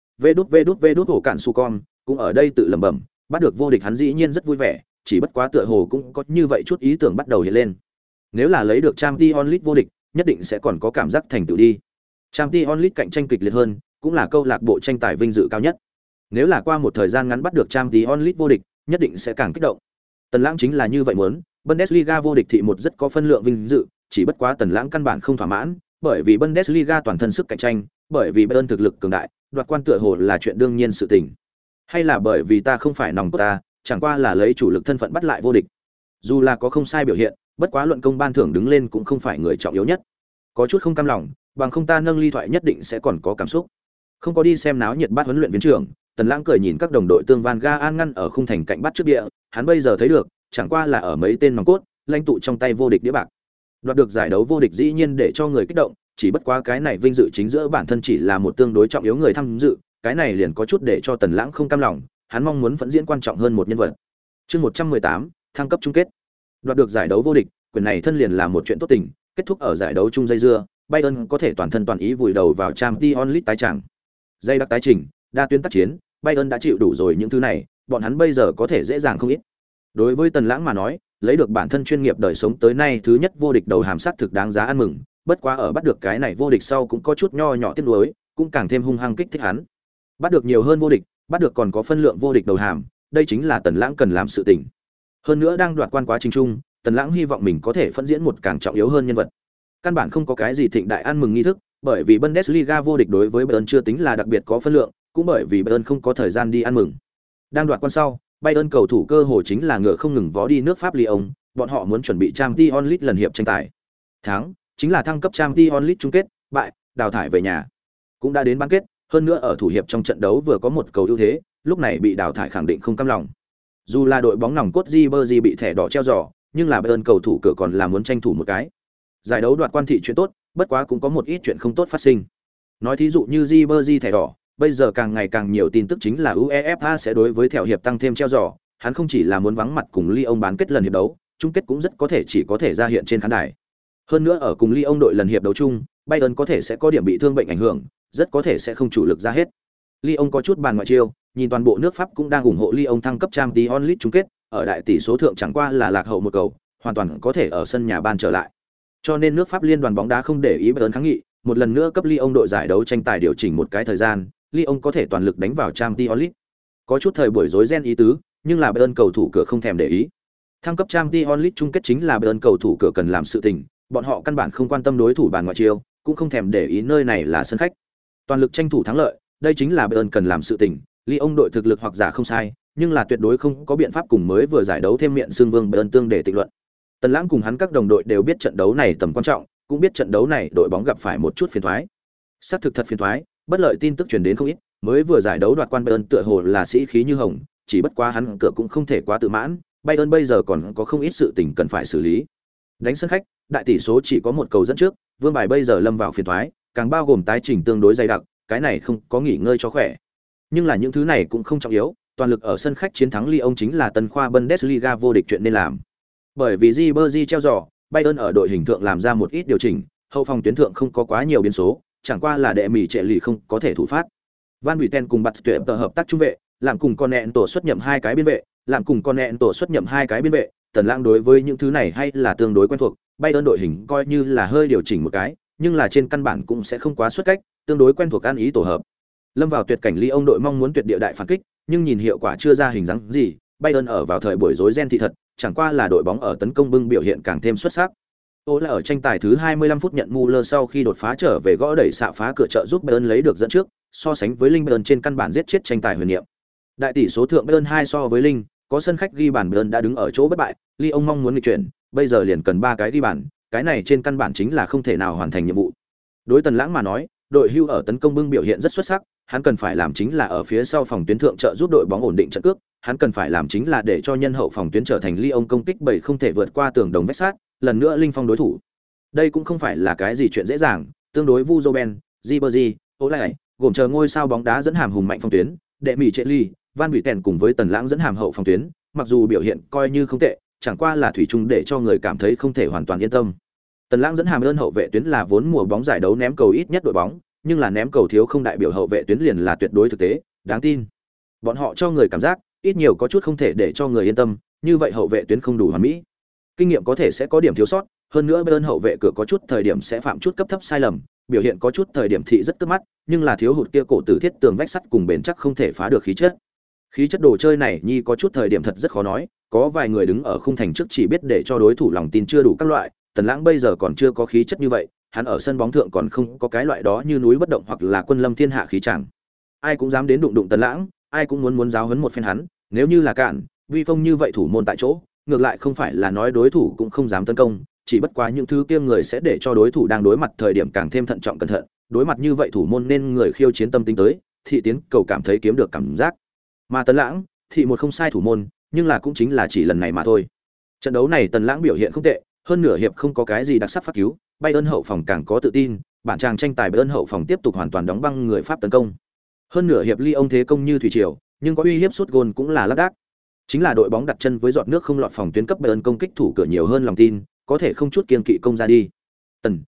vê đút hổ cản su con, cũng ở đây tự lẩm bẩm, bắt được vô địch hắn dĩ nhiên rất vui vẻ, chỉ bất quá tựa hồ cũng có như vậy chút ý tưởng bắt đầu hiện lên. Nếu là lấy được Champions League vô địch, nhất định sẽ còn có cảm giác thành tựu đi. Champions League cạnh tranh kịch liệt hơn, cũng là câu lạc bộ tranh tài vinh dự cao nhất. Nếu là qua một thời gian ngắn bắt được Champions League vô địch, nhất định sẽ càng kích động. Tần Lãng chính là như vậy muốn, Bundesliga vô địch thị một rất có phân lượng vinh dự, chỉ bất quá Tần Lãng căn bản không thỏa mãn, bởi vì Bundesliga toàn thân sức cạnh tranh, bởi vì Bayern thực lực cường đại, đoạt quan tựa hồ là chuyện đương nhiên sự tình. Hay là bởi vì ta không phải nòng cốt ta, chẳng qua là lấy chủ lực thân phận bắt lại vô địch. Dù là có không sai biểu hiện, bất quá luận công ban thưởng đứng lên cũng không phải người trọng yếu nhất. Có chút không cam lòng, bằng không ta nâng ly thoại nhất định sẽ còn có cảm xúc. Không có đi xem náo nhiệt bắt huấn luyện viên trưởng, Tần Lãng cười nhìn các đồng đội tương Van Gaal ngăn ở khung thành cạnh bắt trước địa, hắn bây giờ thấy được, chẳng qua là ở mấy tên nòng cốt, lãnh tụ trong tay vô địch đĩa bạc. Đoạt được giải đấu vô địch dĩ nhiên để cho người kích động, chỉ bất quá cái này vinh dự chính giữa bản thân chỉ là một tương đối trọng yếu người tham dự, cái này liền có chút để cho Tần Lãng không cam lòng, hắn mong muốn vẫn diễn quan trọng hơn một nhân vật. Chương 118, thăng cấp chung kết. Đoạt được giải đấu vô địch, quyền này thân liền là một chuyện tốt tình, kết thúc ở giải đấu chung dây dưa, Bayern có thể toàn thân toàn ý vùi đầu vào Champions League tái chẳng. Dây đặc tái trình, đa tuyến tác chiến, Bayern đã chịu đủ rồi những thứ này, bọn hắn bây giờ có thể dễ dàng không ít. Đối với Tần Lãng mà nói, lấy được bản thân chuyên nghiệp đời sống tới nay thứ nhất vô địch đầu hàm sát thực đáng giá ăn mừng, bất quá ở bắt được cái này vô địch sau cũng có chút nho nhỏ tiếc nuối, cũng càng thêm hung hăng kích thích hắn. Bắt được nhiều hơn vô địch, bắt được còn có phân lượng vô địch đầu hàm, đây chính là Tần Lãng cần làm sự tình. Hơn nữa đang đoạt quan quá trình chung, Tần Lãng hy vọng mình có thể phân diễn một càng trọng yếu hơn nhân vật. Căn bản không có cái gì thịnh đại ăn mừng nghi thức, bởi vì Bundesliga vô địch đối với Bayern chưa tính là đặc biệt có phân lượng, cũng bởi vì Bayern không có thời gian đi ăn mừng. Đang đoạt quan sau, Bayern cầu thủ cơ hồ chính là ngựa không ngừng vó đi nước Pháp Lyon, bọn họ muốn chuẩn bị Champions League lần hiệp tranh tài. Thắng, chính là thăng cấp Champions League chung kết, bại, đào thải về nhà. Cũng đã đến bán kết, hơn nữa ở thủ hiệp trong trận đấu vừa có một cầu ưu thế, lúc này bị đào thải khẳng định không cam lòng. Dù là đội bóng nòng cốt Ribery bị thẻ đỏ treo giò, nhưng là Bayern cầu thủ cửa còn là muốn tranh thủ một cái. Giải đấu đoạt quan thị chuyện tốt, bất quá cũng có một ít chuyện không tốt phát sinh. Nói thí dụ như Ribery thẻ đỏ, bây giờ càng ngày càng nhiều tin tức chính là UEFA sẽ đối với thẻ hiệp tăng thêm treo giò, hắn không chỉ là muốn vắng mặt cùng Lyon bán kết lần hiệp đấu, chung kết cũng rất có thể chỉ có thể ra hiện trên khán đài. Hơn nữa ở cùng Lyon đội lần hiệp đấu chung, Bayern có thể sẽ có điểm bị thương bệnh ảnh hưởng, rất có thể sẽ không chủ lực ra hết. Lyon có chút bàn ngoại chiêu, nhìn toàn bộ nước Pháp cũng đang ủng hộ Lyon thăng cấp Champions League chung kết, ở đại tỷ số thượng chẳng qua là lạc hậu một cầu, hoàn toàn có thể ở sân nhà ban trở lại. Cho nên nước Pháp liên đoàn bóng đá không để ý Bayern kháng nghị, một lần nữa cấp Lyon đội giải đấu tranh tài điều chỉnh một cái thời gian, Lyon có thể toàn lực đánh vào Champions League. Có chút thời buổi rối ren ý tứ, nhưng là Bayern cầu thủ cửa không thèm để ý. Thăng cấp Champions League chung kết chính là Bayern cầu thủ cửa cần làm sự tình, bọn họ căn bản không quan tâm đối thủ bàn ngoại chiêu, cũng không thèm để ý nơi này là sân khách. Toàn lực tranh thủ thắng lợi, đây chính là Bayern cần làm sự tình. Lyon đội thực lực hoặc giả không sai, nhưng là tuyệt đối không có biện pháp cùng mới vừa giải đấu thêm miệng xương vương Bayern tương để tịch luận. Tần Lãng cùng hắn các đồng đội đều biết trận đấu này tầm quan trọng, cũng biết trận đấu này đội bóng gặp phải một chút phiền toái. Xác thực thật phiền toái, bất lợi tin tức truyền đến không ít, mới vừa giải đấu đoạt quan Bayern tựa hồ là sĩ khí như hồng, chỉ bất quá hắn cửa cũng không thể quá tự mãn, Bayern bây giờ còn có không ít sự tình cần phải xử lý. Đánh sân khách, đại tỷ số chỉ có một cầu dẫn trước, vương bài bây giờ lâm vào phiền toái, càng bao gồm tái chỉnh tương đối dày đặc, cái này không có nghỉ ngơi cho khỏe. Nhưng là những thứ này cũng không trọng yếu, toàn lực ở sân khách chiến thắng Lyon chính là tân khoa Bundesliga vô địch chuyện nên làm. Bởi vì Ribery treo giò, Bayern ở đội hình thượng làm ra một ít điều chỉnh, hậu phòng tuyến thượng không có quá nhiều biến số, chẳng qua là đệ mỉ trệ lì không có thể thủ phát. Van Buiten cùng Bạt Tuyệt hợp tác trung vệ, làm cùng con nẹn tổ xuất nhậm hai cái biên vệ, làm cùng con nẹn tổ xuất nhậm hai cái biên vệ, Tần Lãng đối với những thứ này hay là tương đối quen thuộc, Bayern đội hình coi như là hơi điều chỉnh một cái, nhưng là trên căn bản cũng sẽ không quá xuất cách, tương đối quen thuộc ăn ý tổ hợp. Lâm vào tuyệt cảnh Lyon đội mong muốn tuyệt địa đại phản kích, nhưng nhìn hiệu quả chưa ra hình dáng gì, Bayern ở vào thời buổi rối ren thị thật, chẳng qua là đội bóng ở tấn công bưng biểu hiện càng thêm xuất sắc. Ô là ở tranh tài thứ 25 phút nhận Muller sau khi đột phá trở về gõ đẩy xạ phá cửa trợ giúp Bayern lấy được dẫn trước, so sánh với Linh Bayern trên căn bản giết chết tranh tài huyền niệm. Đại tỷ số thượng Bayern 2 so với Linh, có sân khách ghi bàn Bayern đã đứng ở chỗ bất bại, Lyon mong muốn nghịch chuyển, bây giờ liền cần 3 cái ghi bàn, cái này trên căn bản chính là không thể nào hoàn thành nhiệm vụ. Đối Tần Lãng mà nói, đội hưu ở tấn công bưng biểu hiện rất xuất sắc, hắn cần phải làm chính là ở phía sau phòng tuyến thượng trợ giúp đội bóng ổn định trận cước, hắn cần phải làm chính là để cho nhân hậu phòng tuyến trở thành Lyon công kích bảy không thể vượt qua tường đồng vách sát, lần nữa linh phong đối thủ. Đây cũng không phải là cái gì chuyện dễ dàng, tương đối Vu Roben, Ribery, Olay, gồm chờ ngôi sao bóng đá dẫn hàm hùng mạnh phòng tuyến, đệ mỹ trệ ly, Van Buiten cùng với Tần Lãng dẫn hàm hậu phòng tuyến, mặc dù biểu hiện coi như không tệ, chẳng qua là thủy chung để cho người cảm thấy không thể hoàn toàn yên tâm. Tần Lãng dẫn hàm ơn hậu vệ tuyến là vốn mùa bóng giải đấu ném cầu ít nhất đội bóng, nhưng là ném cầu thiếu không đại biểu hậu vệ tuyến liền là tuyệt đối thực tế, đáng tin. Bọn họ cho người cảm giác ít nhiều có chút không thể để cho người yên tâm, như vậy hậu vệ tuyến không đủ hoàn mỹ. Kinh nghiệm có thể sẽ có điểm thiếu sót, hơn nữa bên hậu vệ cửa có chút thời điểm sẽ phạm chút cấp thấp sai lầm, biểu hiện có chút thời điểm thị rất cướp mắt, nhưng là thiếu hụt kia cổ tử thiết tường vách sắt cùng bền chắc không thể phá được khí chất. Khí chất đồ chơi này nhi có chút thời điểm thật rất khó nói, có vài người đứng ở khung thành trước chỉ biết để cho đối thủ lòng tin chưa đủ các loại, Tần Lãng bây giờ còn chưa có khí chất như vậy, hắn ở sân bóng thượng còn không có cái loại đó như núi bất động hoặc là quân lâm thiên hạ khí chẳng. Ai cũng dám đến đụng đụng Tần Lãng, ai cũng muốn giáo huấn một phen hắn, nếu như là cản, uy phong như vậy thủ môn tại chỗ, ngược lại không phải là nói đối thủ cũng không dám tấn công, chỉ bất quá những thứ kia người sẽ để cho đối thủ đang đối mặt thời điểm càng thêm thận trọng cẩn thận, đối mặt như vậy thủ môn nên người khiêu chiến tâm tính tới, thị tiến cầu cảm thấy kiếm được cảm giác. Mà Tần Lãng, thị một không sai thủ môn, nhưng là cũng chính là chỉ lần này mà thôi. Trận đấu này Tần Lãng biểu hiện không tệ, hơn nửa hiệp không có cái gì đặc sắc phát cứu, Bayern hậu phòng càng có tự tin, bản chàng tranh tài Bayern hậu phòng tiếp tục hoàn toàn đóng băng người Pháp tấn công. Hơn nửa hiệp Lyon thế công như thủy triều, nhưng có uy hiếp sút gôn cũng là lác đác. Chính là đội bóng đặt chân với giọt nước không lọt phòng tuyến cấp Bayern công kích thủ cửa nhiều hơn lòng tin, có thể không chút kiêng kỵ công ra đi.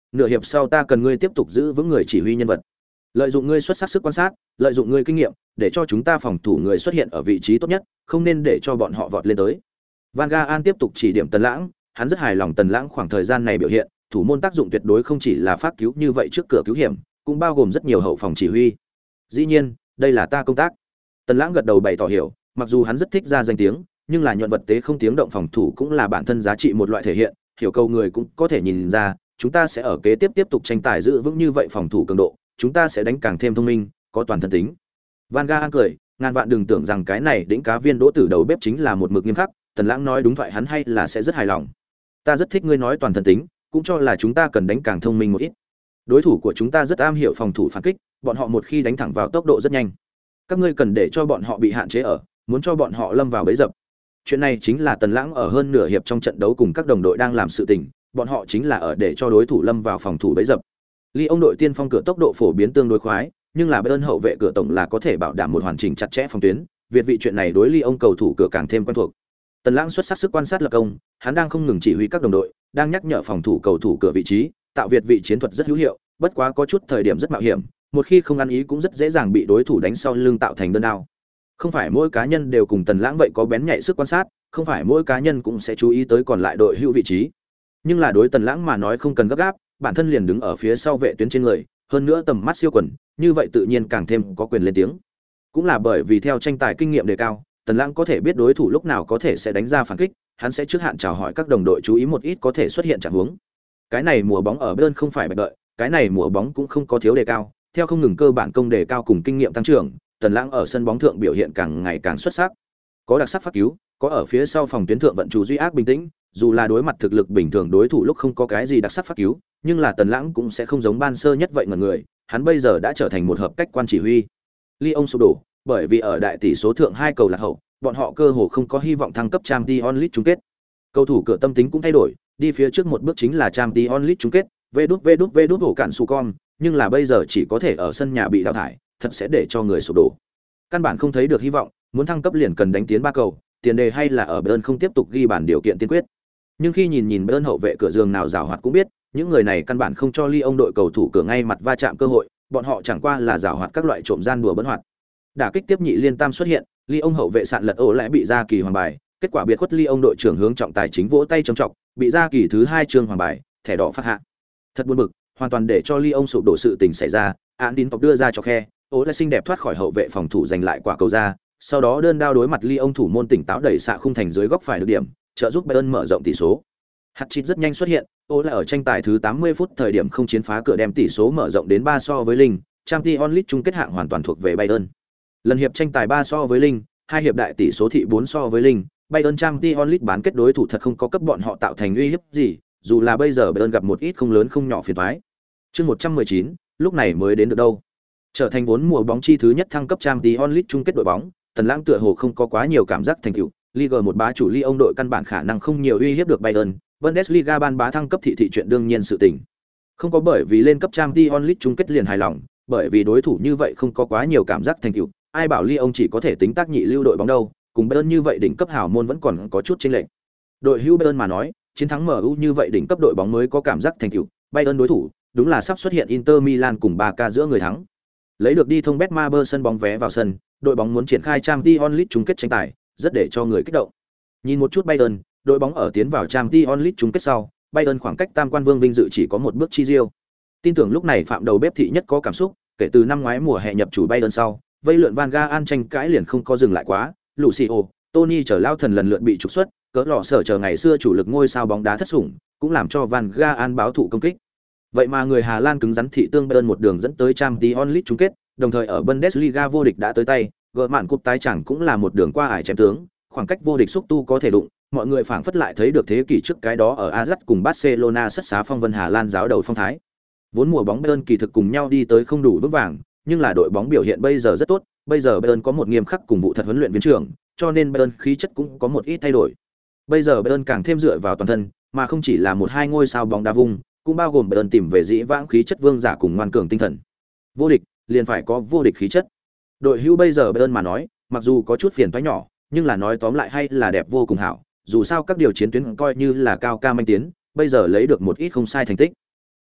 nửa hiệp sau ta cần ngươi tiếp tục giữ vững người chỉ huy nhân vật. Lợi dụng ngươi xuất sắc sức quan sát, lợi dụng ngươi kinh nghiệm, để cho chúng ta phòng thủ người xuất hiện ở vị trí tốt nhất, không nên để cho bọn họ vọt lên tới. Van Gaal tiếp tục chỉ điểm Tần Lãng, hắn rất hài lòng Tần Lãng khoảng thời gian này biểu hiện, thủ môn tác dụng tuyệt đối không chỉ là phát cứu như vậy trước cửa cứu hiểm, cũng bao gồm rất nhiều hậu phòng chỉ huy. Dĩ nhiên, đây là ta công tác. Tần Lãng gật đầu bày tỏ hiểu, mặc dù hắn rất thích ra danh tiếng, nhưng là nhuận vật tế không tiếng động phòng thủ cũng là bản thân giá trị một loại thể hiện, hiểu câu người cũng có thể nhìn ra, chúng ta sẽ ở kế tiếp tục tranh tài giữ vững như vậy phòng thủ cường độ, chúng ta sẽ đánh càng thêm thông minh, có toàn thân tính. Van Gaal cười, ngàn vạn đừng tưởng rằng cái này đỉnh cá viên đỗ tử đầu bếp chính là một mực nghiêm khắc, Tần Lãng nói đúng thoại hắn hay là sẽ rất hài lòng. Ta rất thích ngươi nói toàn thân tính, cũng cho là chúng ta cần đánh càng thông minh một ít. Đối thủ của chúng ta rất am hiểu phòng thủ phản kích, bọn họ một khi đánh thẳng vào tốc độ rất nhanh. Các ngươi cần để cho bọn họ bị hạn chế ở, muốn cho bọn họ lâm vào bẫy dập. Chuyện này chính là Tần Lãng ở hơn nửa hiệp trong trận đấu cùng các đồng đội đang làm sự tình, bọn họ chính là ở để cho đối thủ lâm vào phòng thủ bẫy dập. Lyon đội tiên phong cửa tốc độ phổ biến tương đối khoái, nhưng là Bayern hậu vệ cửa tổng là có thể bảo đảm một hoàn chỉnh chặt chẽ phòng tuyến, việt vị chuyện này đối Lyon cầu thủ cửa càng thêm quen thuộc. Tần Lãng xuất sắc sức quan sát lập công, hắn đang không ngừng chỉ huy các đồng đội, đang nhắc nhở phòng thủ cầu thủ cửa vị trí, tạo việt vị chiến thuật rất hữu hiệu, bất quá có chút thời điểm rất mạo hiểm, một khi không ăn ý cũng rất dễ dàng bị đối thủ đánh sau lưng tạo thành đơn đao. Không phải mỗi cá nhân đều cùng Tần Lãng vậy có bén nhạy sức quan sát, không phải mỗi cá nhân cũng sẽ chú ý tới còn lại đội hữu vị trí. Nhưng là đối Tần Lãng mà nói không cần gấp gáp, bản thân liền đứng ở phía sau vệ tuyến trên người, hơn nữa tầm mắt siêu quần, như vậy tự nhiên càng thêm có quyền lên tiếng. Cũng là bởi vì theo tranh tài kinh nghiệm đề cao, Tần Lãng có thể biết đối thủ lúc nào có thể sẽ đánh ra phản kích, hắn sẽ trước hạn chào hỏi các đồng đội chú ý một ít có thể xuất hiện trạng huống. Cái này mùa bóng ở Bayern không phải bạch đợi, cái này mùa bóng cũng không có thiếu đề cao, theo không ngừng cơ bản công đề cao cùng kinh nghiệm tăng trưởng, Tần Lãng ở sân bóng thượng biểu hiện càng ngày càng xuất sắc. Có đặc sắc phát cứu, có ở phía sau phòng tuyến thượng vận chủ duy ác bình tĩnh, dù là đối mặt thực lực bình thường đối thủ lúc không có cái gì đặc sắc phát cứu, nhưng là Tần Lãng cũng sẽ không giống ban sơ nhất vậy ngẩn người, hắn bây giờ đã trở thành một hợp cách quan chỉ huy. Lyon sụp đổ, bởi vì ở đại tỷ số thượng 2 cầu lạc hậu, bọn họ cơ hồ không có hy vọng thăng cấp Champions League chung kết. Cầu thủ cửa tâm tính cũng thay đổi, đi phía trước một bước chính là Champions League chung kết, vê đút hổ cản su con, nhưng là bây giờ chỉ có thể ở sân nhà bị đào thải, thật sẽ để cho người sụp đổ. Căn bản không thấy được hy vọng, muốn thăng cấp liền cần đánh tiến 3 cầu, tiền đề hay là ở Bayern không tiếp tục ghi bàn điều kiện tiên quyết. Nhưng khi nhìn Bayern hậu vệ cửa giường nào giàu hoạt cũng biết, những người này căn bản không cho Lyon đội cầu thủ cửa ngay mặt va chạm cơ hội, bọn họ chẳng qua là giàu hoạt các loại trộm gian đùa bỡn hoạt. Đả kích tiếp nhị liên tam xuất hiện, Lyon hậu vệ sạn lật ổ lại bị ra kỳ hoàng bài, kết quả biệt khuất Lyon đội trưởng hướng trọng tài chính vỗ tay trầm trọng, bị ra kỳ thứ 2 trương hoàng bài, thẻ đỏ phát hạ. Thật buồn bực, hoàn toàn để cho Lyon sụp đổ sự tình xảy ra, án tín tộc đưa ra cho khe, ổ lại xinh đẹp thoát khỏi hậu vệ phòng thủ giành lại quả cầu ra, sau đó đơn đao đối mặt Lyon thủ môn tỉnh táo đẩy xạ khung thành dưới góc phải được điểm, trợ giúp Bayern mở rộng tỷ số. Hat-trick rất nhanh xuất hiện, ổ lại ở tranh tài thứ 80 phút thời điểm không chiến phá cửa đem tỷ số mở rộng đến 3 so với linh, Champions League chung kết hạng hoàn toàn thuộc về Bayern. Lần hiệp tranh tài 3 so với linh, hai hiệp đại tỷ số thị 4 so với linh, Bayern Champions League bán kết đối thủ thật không có cấp bọn họ tạo thành uy hiếp gì, dù là bây giờ Bayern gặp một ít không lớn không nhỏ phiền toái. Chương 119, lúc này mới đến được đâu. Trở thành vốn mùa bóng chi thứ nhất thăng cấp Champions League chung kết đội bóng, Tần Lãng tựa hồ không có quá nhiều cảm giác thành tựu, Liga 1 bá chủ Lyon đội căn bản khả năng không nhiều uy hiếp được Bayern, Bundesliga ban bá thăng cấp thị chuyện đương nhiên sự tình. Không có bởi vì lên cấp Champions League chung kết liền hài lòng, bởi vì đối thủ như vậy không có quá nhiều cảm giác thành tựu, ai bảo Lyon chỉ có thể tính tác nhị lưu đội bóng đâu, cùng Bayern như vậy đỉnh cấp hào môn vẫn còn có chút chênh lệch. Đội hữu Bayern mà nói, chiến thắng MU như vậy đỉnh cấp đội bóng mới có cảm giác thành tựu, Bayern đối thủ, đúng là sắp xuất hiện Inter Milan cùng Barca giữa người thắng. Lấy được đi thông Betmaber sân bóng vé vào sân, đội bóng muốn triển khai Champions League chung kết tranh tài, rất để cho người kích động. Nhìn một chút Bayern, đội bóng ở tiến vào Champions League chung kết sau, Bayern khoảng cách tam quan vương vinh dự chỉ có một bước chi riêu. Tin tưởng lúc này phạm đầu bếp thị nhất có cảm xúc, kể từ năm ngoái mùa hè nhập chủ Bayern sau, vây lượn Van Gaal tranh cãi liền không có dừng lại quá, Lucio, Tony chờ lao thần lần lượt bị trục xuất, cỡ lọ sở chờ ngày xưa chủ lực ngôi sao bóng đá thất sủng, cũng làm cho Van Gaal báo thù công kích. Vậy mà người Hà Lan cứng rắn thị tương Bayern một đường dẫn tới Champions League chung kết, đồng thời ở Bundesliga vô địch đã tới tay, gỡ mạn cúp tái chẳng cũng là một đường qua ải chém tướng, khoảng cách vô địch xúc tu có thể đụng, mọi người phảng phất lại thấy được thế kỷ trước cái đó ở Ajax cùng Barcelona sất xá phong vân Hà Lan giáo đầu phong thái. Vốn mùa bóng Bayern kỳ thực cùng nhau đi tới không đủ vững vàng, nhưng là đội bóng biểu hiện bây giờ rất tốt, bây giờ Bayern có một nghiêm khắc cùng vụ thật huấn luyện viên trưởng, cho nên Bayern khí chất cũng có một ít thay đổi. Bây giờ Bayern càng thêm dựa vào toàn thân, mà không chỉ là một hai ngôi sao bóng đá vung, cũng bao gồm Bayern tìm về dĩ vãng khí chất vương giả cùng ngoan cường tinh thần. Vô địch, liền phải có vô địch khí chất. Đội hữu bây giờ Bayern mà nói, mặc dù có chút phiền toái nhỏ, nhưng là nói tóm lại hay là đẹp vô cùng hảo, dù sao các điều chiến tuyến coi như là cao ca manh tiến, bây giờ lấy được một ít không sai thành tích.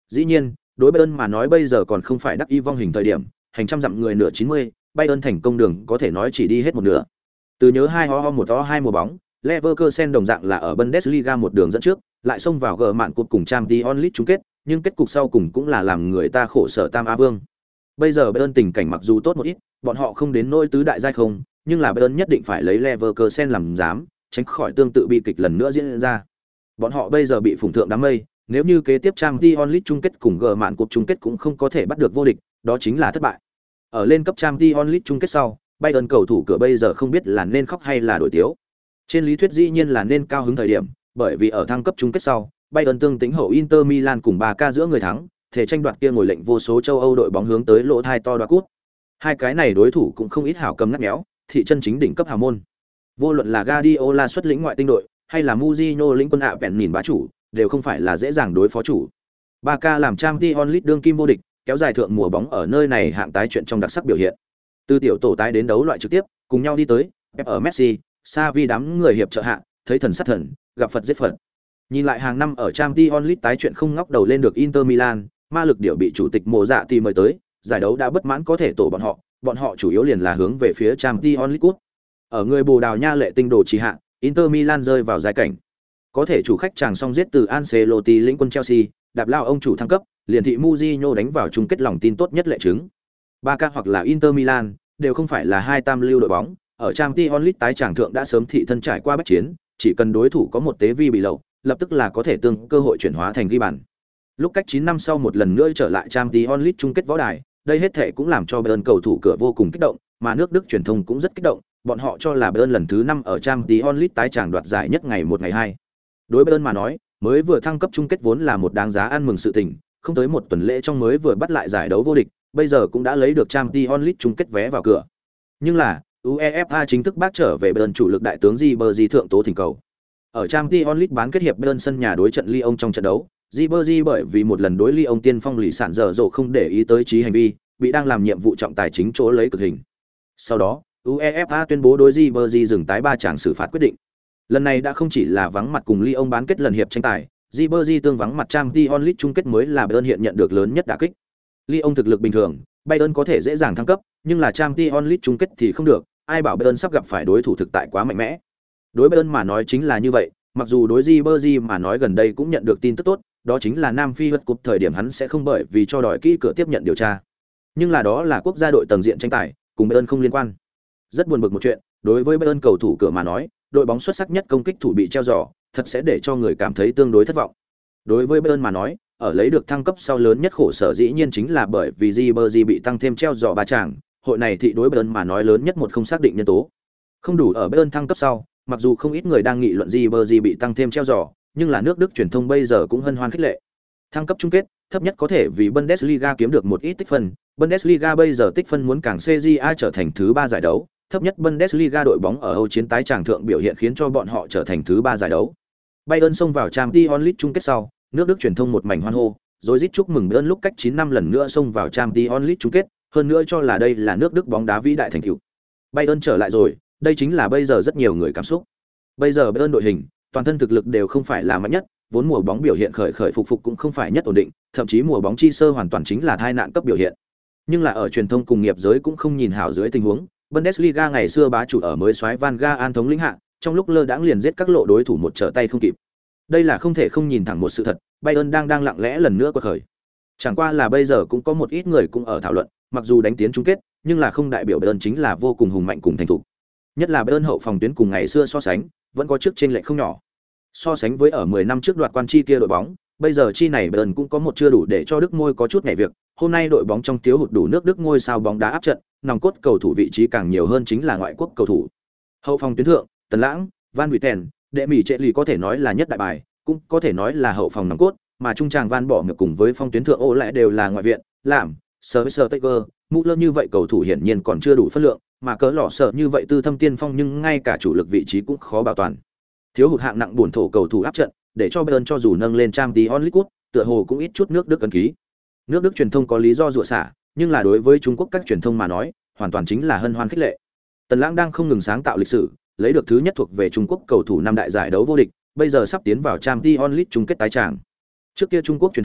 Dĩ nhiên, đối Bayern mà nói bây giờ còn không phải đắc y vong hình thời điểm, hành trăm dặm người nửa 90, Bayern thành công đường có thể nói chỉ đi hết một nửa. Từ nhớ 2-1-2 mùa bóng, Leverkusen đồng dạng là ở Bundesliga một đường dẫn trước, lại xông vào gỡ mạn cột cùng Champions League chung kết, nhưng kết cục sau cùng cũng là làm người ta khổ sở tam á vương. Bây giờ Bayern tình cảnh mặc dù tốt một ít, bọn họ không đến nỗi tứ đại giai không, nhưng là Bayern nhất định phải lấy Leverkusen làm giám, tránh khỏi tương tự bi kịch lần nữa diễn ra. Bọn họ bây giờ bị phủng thượng đám mây, nếu như kế tiếp Champions League chung kết cùng gỡ mạn cột chung kết cũng không có thể bắt được vô địch, đó chính là thất bại. Ở lên cấp Champions League chung kết sau, Bayern cầu thủ cửa bây giờ không biết là nên khóc hay là đổi tiếu. Trên lý thuyết dĩ nhiên là nên cao hứng thời điểm, bởi vì ở thăng cấp chung kết sau, Bayern tương tính hậu Inter Milan cùng Barca giữa người thắng, thể tranh đoạt kia ngồi lệnh vô số châu Âu đội bóng hướng tới lỗ thai to đoạt cúp. Hai cái này đối thủ cũng không ít hảo cầm ngắt méo, thị chân chính đỉnh cấp hào môn. Vô luận là Guardiola xuất lĩnh ngoại tinh đội, hay là Mourinho lĩnh quân ạ vẹn nhìn bá chủ, đều không phải là dễ dàng đối phó chủ. Barca làm Champions League đương kim vô địch, kéo dài thượng mùa bóng ở nơi này hạng tái chuyện trong đặc sắc biểu hiện. Từ tiểu tổ tái đến đấu loại trực tiếp, cùng nhau đi tới, Pep ở Messi, Xavi đám người hiệp trợ hạ, thấy thần sát thần, gặp Phật giết Phật. Nhìn lại hàng năm ở Champions League tái chuyện không ngóc đầu lên được Inter Milan, ma lực điệu bị chủ tịch Mộ Dạ thì mời tới, giải đấu đã bất mãn có thể tổ bọn họ chủ yếu liền là hướng về phía Champions League Cup. Ở người Bồ Đào Nha lệ tinh đồ trì hạ, Inter Milan rơi vào giai cảnh. Có thể chủ khách chàng song giết từ Ancelotti lĩnh quân Chelsea, đạp lao ông chủ thăng cấp, liền thị Mourinho đánh vào chung kết lòng tin tốt nhất lệ chứng. Barca hoặc là Inter Milan đều không phải là hai tam lưu đội bóng, ở Champions League tái tràng thượng đã sớm thị thân trải qua bách chiến, chỉ cần đối thủ có một tế vi bị lậu, lập tức là có thể tương cơ hội chuyển hóa thành ghi bàn. Lúc cách 9 năm sau một lần nữa trở lại Champions League chung kết võ đài, đây hết thể cũng làm cho Bayern cầu thủ cửa vô cùng kích động, mà nước Đức truyền thông cũng rất kích động, bọn họ cho là Bayern lần thứ 5 ở Champions League tái tràng đoạt giải nhất ngày 1 ngày 2. Đối Bayern mà nói, mới vừa thăng cấp chung kết vốn là một đáng giá ăn mừng sự tình, không tới một tuần lễ trong mới vừa bắt lại giải đấu vô địch, bây giờ cũng đã lấy được Champions League chung kết vé vào cửa. Nhưng là, UEFA chính thức bác trở về Bayern chủ lực đại tướng Ribery thượng tố thỉnh cầu. Ở Champions League bán kết hiệp Bayern sân nhà đối trận Lyon trong trận đấu, Ribery bởi vì một lần đối Lyon tiên phong lì sản dở dộ không để ý tới trí hành vi, bị đang làm nhiệm vụ trọng tài chính chỗ lấy cực hình. Sau đó, UEFA tuyên bố đối Ribery dừng tái 3 trận xử phạt quyết định. Lần này đã không chỉ là vắng mặt cùng Lyon bán kết lần hiệp tranh tài, Ribery tương vắng mặt Champions League chung kết mới là Bayern hiện nhận được lớn nhất đả kích. Lyon thực lực bình thường, Bayern có thể dễ dàng thăng cấp, nhưng là Champions League chung kết thì không được, ai bảo Bayern sắp gặp phải đối thủ thực tại quá mạnh mẽ. Đối Bayern mà nói chính là như vậy, mặc dù đối Ribery mà nói gần đây cũng nhận được tin tức tốt, đó chính là Nam Phi World Cup thời điểm hắn sẽ không bởi vì cho đòi kỹ cửa tiếp nhận điều tra. Nhưng là đó là quốc gia đội tầng diện tranh tài, cùng Bayern không liên quan. Rất buồn bực một chuyện, đối với Bayern cầu thủ cửa mà nói, đội bóng xuất sắc nhất công kích thủ bị treo giò, thật sẽ để cho người cảm thấy tương đối thất vọng. Đối với Bayern mà nói, ở lấy được thăng cấp sau lớn nhất khổ sở dĩ nhiên chính là bởi vì Ribery bị tăng thêm treo giò 3 chàng, hội này thị đối Bayern mà nói lớn nhất một không xác định nhân tố. Không đủ ở Bayern thăng cấp sau, mặc dù không ít người đang nghị luận Ribery bị tăng thêm treo giò, nhưng là nước Đức truyền thông bây giờ cũng hân hoan khích lệ. Thăng cấp chung kết, thấp nhất có thể vì Bundesliga kiếm được một ít tích phân, Bundesliga bây giờ tích phân muốn càng CJA trở thành thứ 3 giải đấu, thấp nhất Bundesliga đội bóng ở Âu chiến tái tràng thượng biểu hiện khiến cho bọn họ trở thành thứ 3 giải đấu. Bayern xông vào Champions League chung kết sau, nước Đức truyền thông một mảnh hoan hô, rồi rít chúc mừng Bayern lúc cách 9 năm lần nữa xông vào Champions League chung kết, hơn nữa cho là đây là nước Đức bóng đá vĩ đại thành tựu. Bayern trở lại rồi, đây chính là bây giờ rất nhiều người cảm xúc. Bây giờ Bayern đội hình, toàn thân thực lực đều không phải là mạnh nhất, vốn mùa bóng biểu hiện khởi khởi phục phục cũng không phải nhất ổn định, thậm chí mùa bóng chi sơ hoàn toàn chính là tai nạn cấp biểu hiện. Nhưng là ở truyền thông cùng nghiệp giới cũng không nhìn hảo dưới tình huống, Bundesliga ngày xưa bá chủ ở mới soái Van Gaal thống lĩnh hạ, trong lúc lơ đãng liền giết các lộ đối thủ một trở tay không kịp. Đây là không thể không nhìn thẳng một sự thật, Bayern đang lặng lẽ lần nữa quật khởi. Chẳng qua là bây giờ cũng có một ít người cũng ở thảo luận, mặc dù đánh tiến chung kết, nhưng là không đại biểu Bayern chính là vô cùng hùng mạnh cùng thành thục. Nhất là Bayern hậu phòng tuyến cùng ngày xưa so sánh, vẫn có trước chênh lệch không nhỏ. So sánh với ở 10 năm trước đoạt quan chi kia đội bóng, bây giờ chi này Bayern cũng có một chưa đủ để cho Đức môi có chút nhảy việc. Hôm nay đội bóng trong thiếu hụt đủ nước Đức ngôi sao bóng đá áp trận, nòng cốt cầu thủ vị trí càng nhiều hơn chính là ngoại quốc cầu thủ. Hậu phòng tuyến thượng, Tần Lãng, Van Buiten, Đệ Mỹ Trệ Lì có thể nói là nhất đại bài, cũng có thể nói là hậu phòng nòng cốt, mà trung tràng Van Bỏ Ngược cùng với phong tuyến thượng Ô lại đều là ngoại viện, làm Taker, Müller như vậy cầu thủ hiển nhiên còn chưa đủ phân lượng, mà cỡ lọ sợ như vậy tư thâm tiên phong nhưng ngay cả chủ lực vị trí cũng khó bảo toàn. Thiếu hụt hạng nặng buồn thổ cầu thủ áp trận, để cho Bayern cho dù nâng lên Champions League, tựa hồ cũng ít chút nước Đức ấn ký. Nước Đức truyền thông có lý do rủa xả, nhưng là đối với Trung Quốc các truyền thông mà nói, hoàn toàn chính là hân hoan khích lệ. Tần Lãng đang không ngừng sáng tạo lịch sử, lấy được thứ nhất thuộc về Trung Quốc cầu thủ năm đại giải đấu vô địch, bây giờ sắp tiến vào Champions League chung kết tái tràng. Trước kia Trung Quốc truyền thông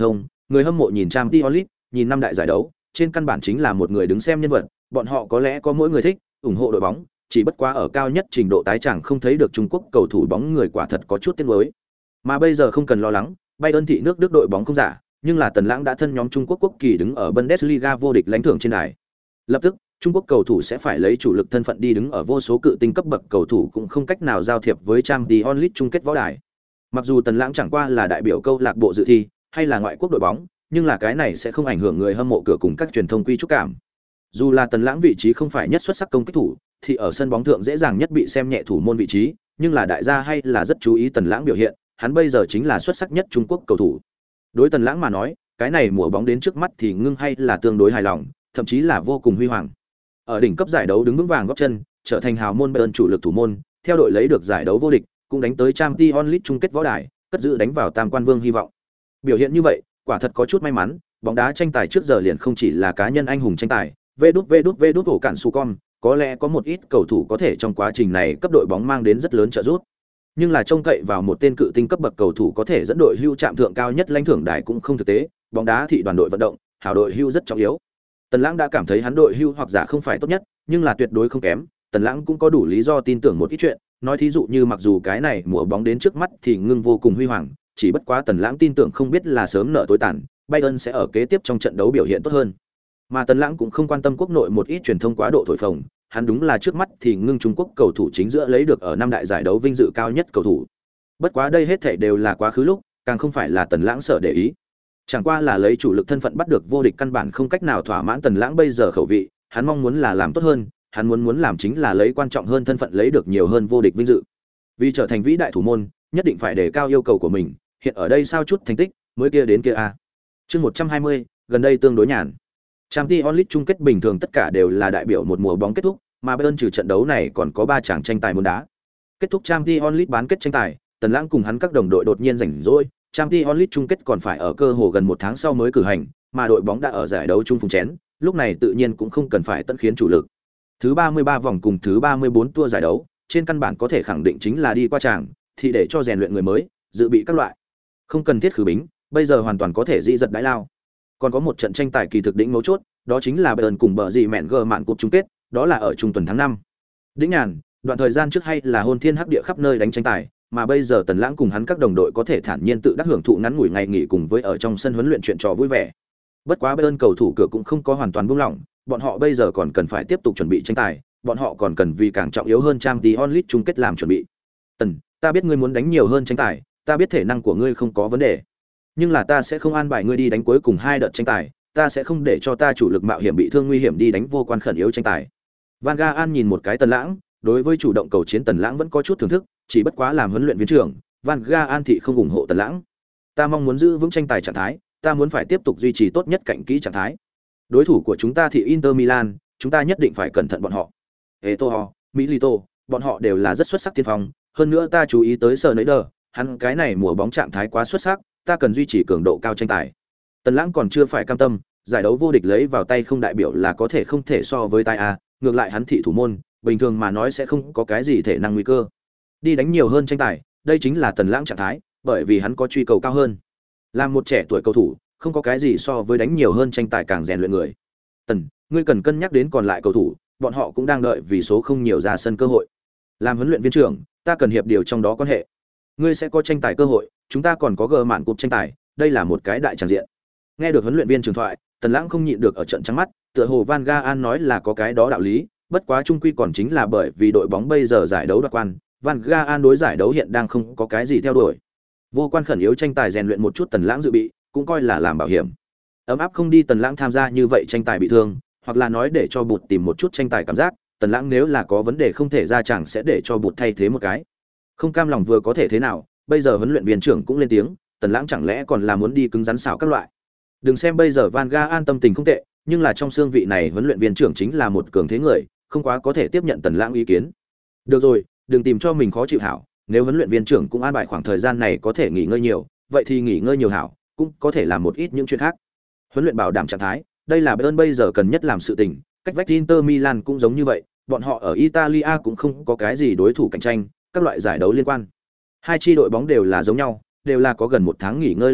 Người hâm mộ nhìn Champions League, nhìn năm đại giải đấu, trên căn bản chính là một người đứng xem nhân vật, bọn họ có lẽ có mỗi người thích, ủng hộ đội bóng, chỉ bất quá ở cao nhất trình độ tái chẳng không thấy được Trung Quốc cầu thủ bóng người quả thật có chút tiếc nuối. Mà bây giờ không cần lo lắng, Bayern thị nước Đức đội bóng không giả, nhưng là Tần Lãng đã thân nhóm Trung Quốc quốc kỳ đứng ở Bundesliga vô địch lãnh thưởng trên đài. Lập tức, Trung Quốc cầu thủ sẽ phải lấy chủ lực thân phận đi đứng ở vô số cự tinh cấp bậc cầu thủ cũng không cách nào giao thiệp với Champions League chung kết võ đài. Mặc dù Tần Lãng chẳng qua là đại biểu câu lạc bộ dự thi hay là ngoại quốc đội bóng, nhưng là cái này sẽ không ảnh hưởng người hâm mộ cửa cùng các truyền thông quy trúc cảm. Dù là Tần Lãng vị trí không phải nhất xuất sắc công kích thủ, thì ở sân bóng thượng dễ dàng nhất bị xem nhẹ thủ môn vị trí, nhưng là đại gia hay là rất chú ý Tần Lãng biểu hiện, hắn bây giờ chính là xuất sắc nhất Trung Quốc cầu thủ. Đối Tần Lãng mà nói, cái này mùa bóng đến trước mắt thì ngưng hay là tương đối hài lòng, thậm chí là vô cùng huy hoàng. Ở đỉnh cấp giải đấu đứng vững vàng gót chân, trở thành hào môn Bayern chủ lực thủ môn, theo đội lấy được giải đấu vô địch, cũng đánh tới Champions League chung kết võ đài, cất giữ đánh vào tam quan vương hy vọng. Biểu hiện như vậy, quả thật có chút may mắn, bóng đá tranh tài trước giờ liền không chỉ là cá nhân anh hùng tranh tài, vê đút ổ cản su con, có lẽ có một ít cầu thủ có thể trong quá trình này cấp đội bóng mang đến rất lớn trợ giúp. Nhưng là trông cậy vào một tên cự tinh cấp bậc cầu thủ có thể dẫn đội hưu chạm thượng cao nhất lãnh thưởng đài cũng không thực tế, bóng đá thị đoàn đội vận động, hảo đội hưu rất trọng yếu. Tần Lãng đã cảm thấy hắn đội hưu hoặc giả không phải tốt nhất, nhưng là tuyệt đối không kém, Tần Lãng cũng có đủ lý do tin tưởng một ít chuyện, nói thí dụ như mặc dù cái này mùa bóng đến trước mắt thì ngưng vô cùng huy hoàng, chỉ bất quá Tần Lãng tin tưởng không biết là sớm nợ tối tàn, Bayern sẽ ở kế tiếp trong trận đấu biểu hiện tốt hơn. Mà Tần Lãng cũng không quan tâm quốc nội một ít truyền thông quá độ thổi phồng, hắn đúng là trước mắt thì ngưng Trung Quốc cầu thủ chính giữa lấy được ở năm đại giải đấu vinh dự cao nhất cầu thủ. Bất quá đây hết thảy đều là quá khứ lúc, càng không phải là Tần Lãng sợ để ý. Chẳng qua là lấy chủ lực thân phận bắt được vô địch căn bản không cách nào thỏa mãn Tần Lãng bây giờ khẩu vị, hắn mong muốn là làm tốt hơn, hắn muốn làm chính là lấy quan trọng hơn thân phận lấy được nhiều hơn vô địch vinh dự. Vì trở thành vĩ đại thủ môn, nhất định phải đề cao yêu cầu của mình, hiện ở đây sao chút thành tích, mới kia đến kia a. Chương 120, gần đây tương đối nhàn. Champions League chung kết bình thường tất cả đều là đại biểu một mùa bóng kết thúc, mà Bayern trừ trận đấu này còn có 3 trận tranh tài muốn đá. Kết thúc Champions League bán kết tranh tài, Tần Lãng cùng hắn các đồng đội đột nhiên rảnh rỗi, Champions League chung kết còn phải ở cơ hồ gần 1 tháng sau mới cử hành, mà đội bóng đã ở giải đấu chung phùng chén, lúc này tự nhiên cũng không cần phải tận khiến chủ lực. Thứ 33 vòng cùng thứ 34 tour giải đấu, trên căn bản có thể khẳng định chính là đi qua tràng, thì để cho rèn luyện người mới, dự bị các loại. Không cần thiết khử bính, bây giờ hoàn toàn có thể dị giật đãi lao. Còn có một trận tranh tài kỳ thực đỉnh mấu chốt, đó chính là Bayern cùng bờ gì mẹn gờ mạn cuộc chung kết, đó là ở trung tuần tháng 5. Đĩnh nhàn, đoạn thời gian trước hay là hôn thiên hắc địa khắp nơi đánh tranh tài, mà bây giờ Tần Lãng cùng hắn các đồng đội có thể thản nhiên tự đắc hưởng thụ ngắn ngủi ngày nghỉ cùng với ở trong sân huấn luyện chuyện trò vui vẻ. Bất quá Bayern cầu thủ cửa cũng không có hoàn toàn buông lỏng, bọn họ bây giờ còn cần phải tiếp tục chuẩn bị tranh tài, bọn họ còn cần vì càng trọng yếu hơn Champions League chung kết làm chuẩn bị. Tần, ta biết ngươi muốn đánh nhiều hơn tranh tài, ta biết thể năng của ngươi không có vấn đề, nhưng là ta sẽ không an bài ngươi đi đánh cuối cùng 2 đợt tranh tài, ta sẽ không để cho ta chủ lực mạo hiểm bị thương nguy hiểm đi đánh vô quan khẩn yếu tranh tài. Van Gaal nhìn một cái Tần Lãng, đối với chủ động cầu chiến Tần Lãng vẫn có chút thưởng thức, chỉ bất quá làm huấn luyện viên trưởng, Van Gaal thì không ủng hộ Tần Lãng. Ta mong muốn giữ vững tranh tài trạng thái, ta muốn phải tiếp tục duy trì tốt nhất cạnh kỹ trạng thái. Đối thủ của chúng ta thì Inter Milan, chúng ta nhất định phải cẩn thận bọn họ. Eto'o, Milito, bọn họ đều là rất xuất sắc tiên phong, hơn nữa ta chú ý tới Sneijder, hắn cái này mùa bóng trạng thái quá xuất sắc, ta cần duy trì cường độ cao tranh tài. Tần Lãng còn chưa phải cam tâm, giải đấu vô địch lấy vào tay không đại biểu là có thể không thể so với tay a, ngược lại hắn thị thủ môn, bình thường mà nói sẽ không có cái gì thể năng nguy cơ. Đi đánh nhiều hơn tranh tài, đây chính là Tần Lãng trạng thái, bởi vì hắn có truy cầu cao hơn. Làm một trẻ tuổi cầu thủ, không có cái gì so với đánh nhiều hơn tranh tài càng rèn luyện người. Tần, ngươi cần cân nhắc đến còn lại cầu thủ, bọn họ cũng đang đợi vì số không nhiều ra sân cơ hội. Làm huấn luyện viên trưởng, ta cần hiệp điều trong đó quan hệ. Ngươi sẽ có tranh tài cơ hội, chúng ta còn có gờ mạn cúp tranh tài, đây là một cái đại tràng diện. Nghe được huấn luyện viên trưởng thoại, Tần Lãng không nhịn được ở trận trắng mắt, tựa hồ Van Gaal nói là có cái đó đạo lý, bất quá chung quy còn chính là bởi vì đội bóng bây giờ giải đấu đoạt quan, Van Gaal đối giải đấu hiện đang không có cái gì theo đuổi. Vô quan khẩn yếu tranh tài rèn luyện một chút Tần Lãng dự bị, cũng coi là làm bảo hiểm. Ấm áp không đi Tần Lãng tham gia như vậy tranh tài bị thương, hoặc là nói để cho Bụt tìm một chút tranh tài cảm giác, Tần Lãng nếu là có vấn đề không thể ra chẳng sẽ để cho Bụt thay thế một cái. Không cam lòng vừa có thể thế nào, bây giờ huấn luyện viên trưởng cũng lên tiếng, Tần Lãng chẳng lẽ còn là muốn đi cứng rắn xảo các loại. Đừng xem bây giờ Van Gaal tâm tình không tệ, nhưng là trong xương vị này huấn luyện viên trưởng chính là một cường thế người, không quá có thể tiếp nhận Tần Lãng ý kiến. Được rồi, đừng tìm cho mình khó chịu hảo, nếu huấn luyện viên trưởng cũng an bài khoảng thời gian này có thể nghỉ ngơi nhiều, vậy thì nghỉ ngơi nhiều hảo, cũng có thể làm một ít những chuyện khác. Huấn luyện bảo đảm trạng thái, đây là Bayern bây giờ cần nhất làm sự tình, cách vách Inter Milan cũng giống như vậy, bọn họ ở Italia cũng không có cái gì đối thủ cạnh tranh, các loại giải đấu liên quan. Hai chi đội bóng đều là giống nhau, đều là có gần 1 tháng nghỉ ngơi lấy sức,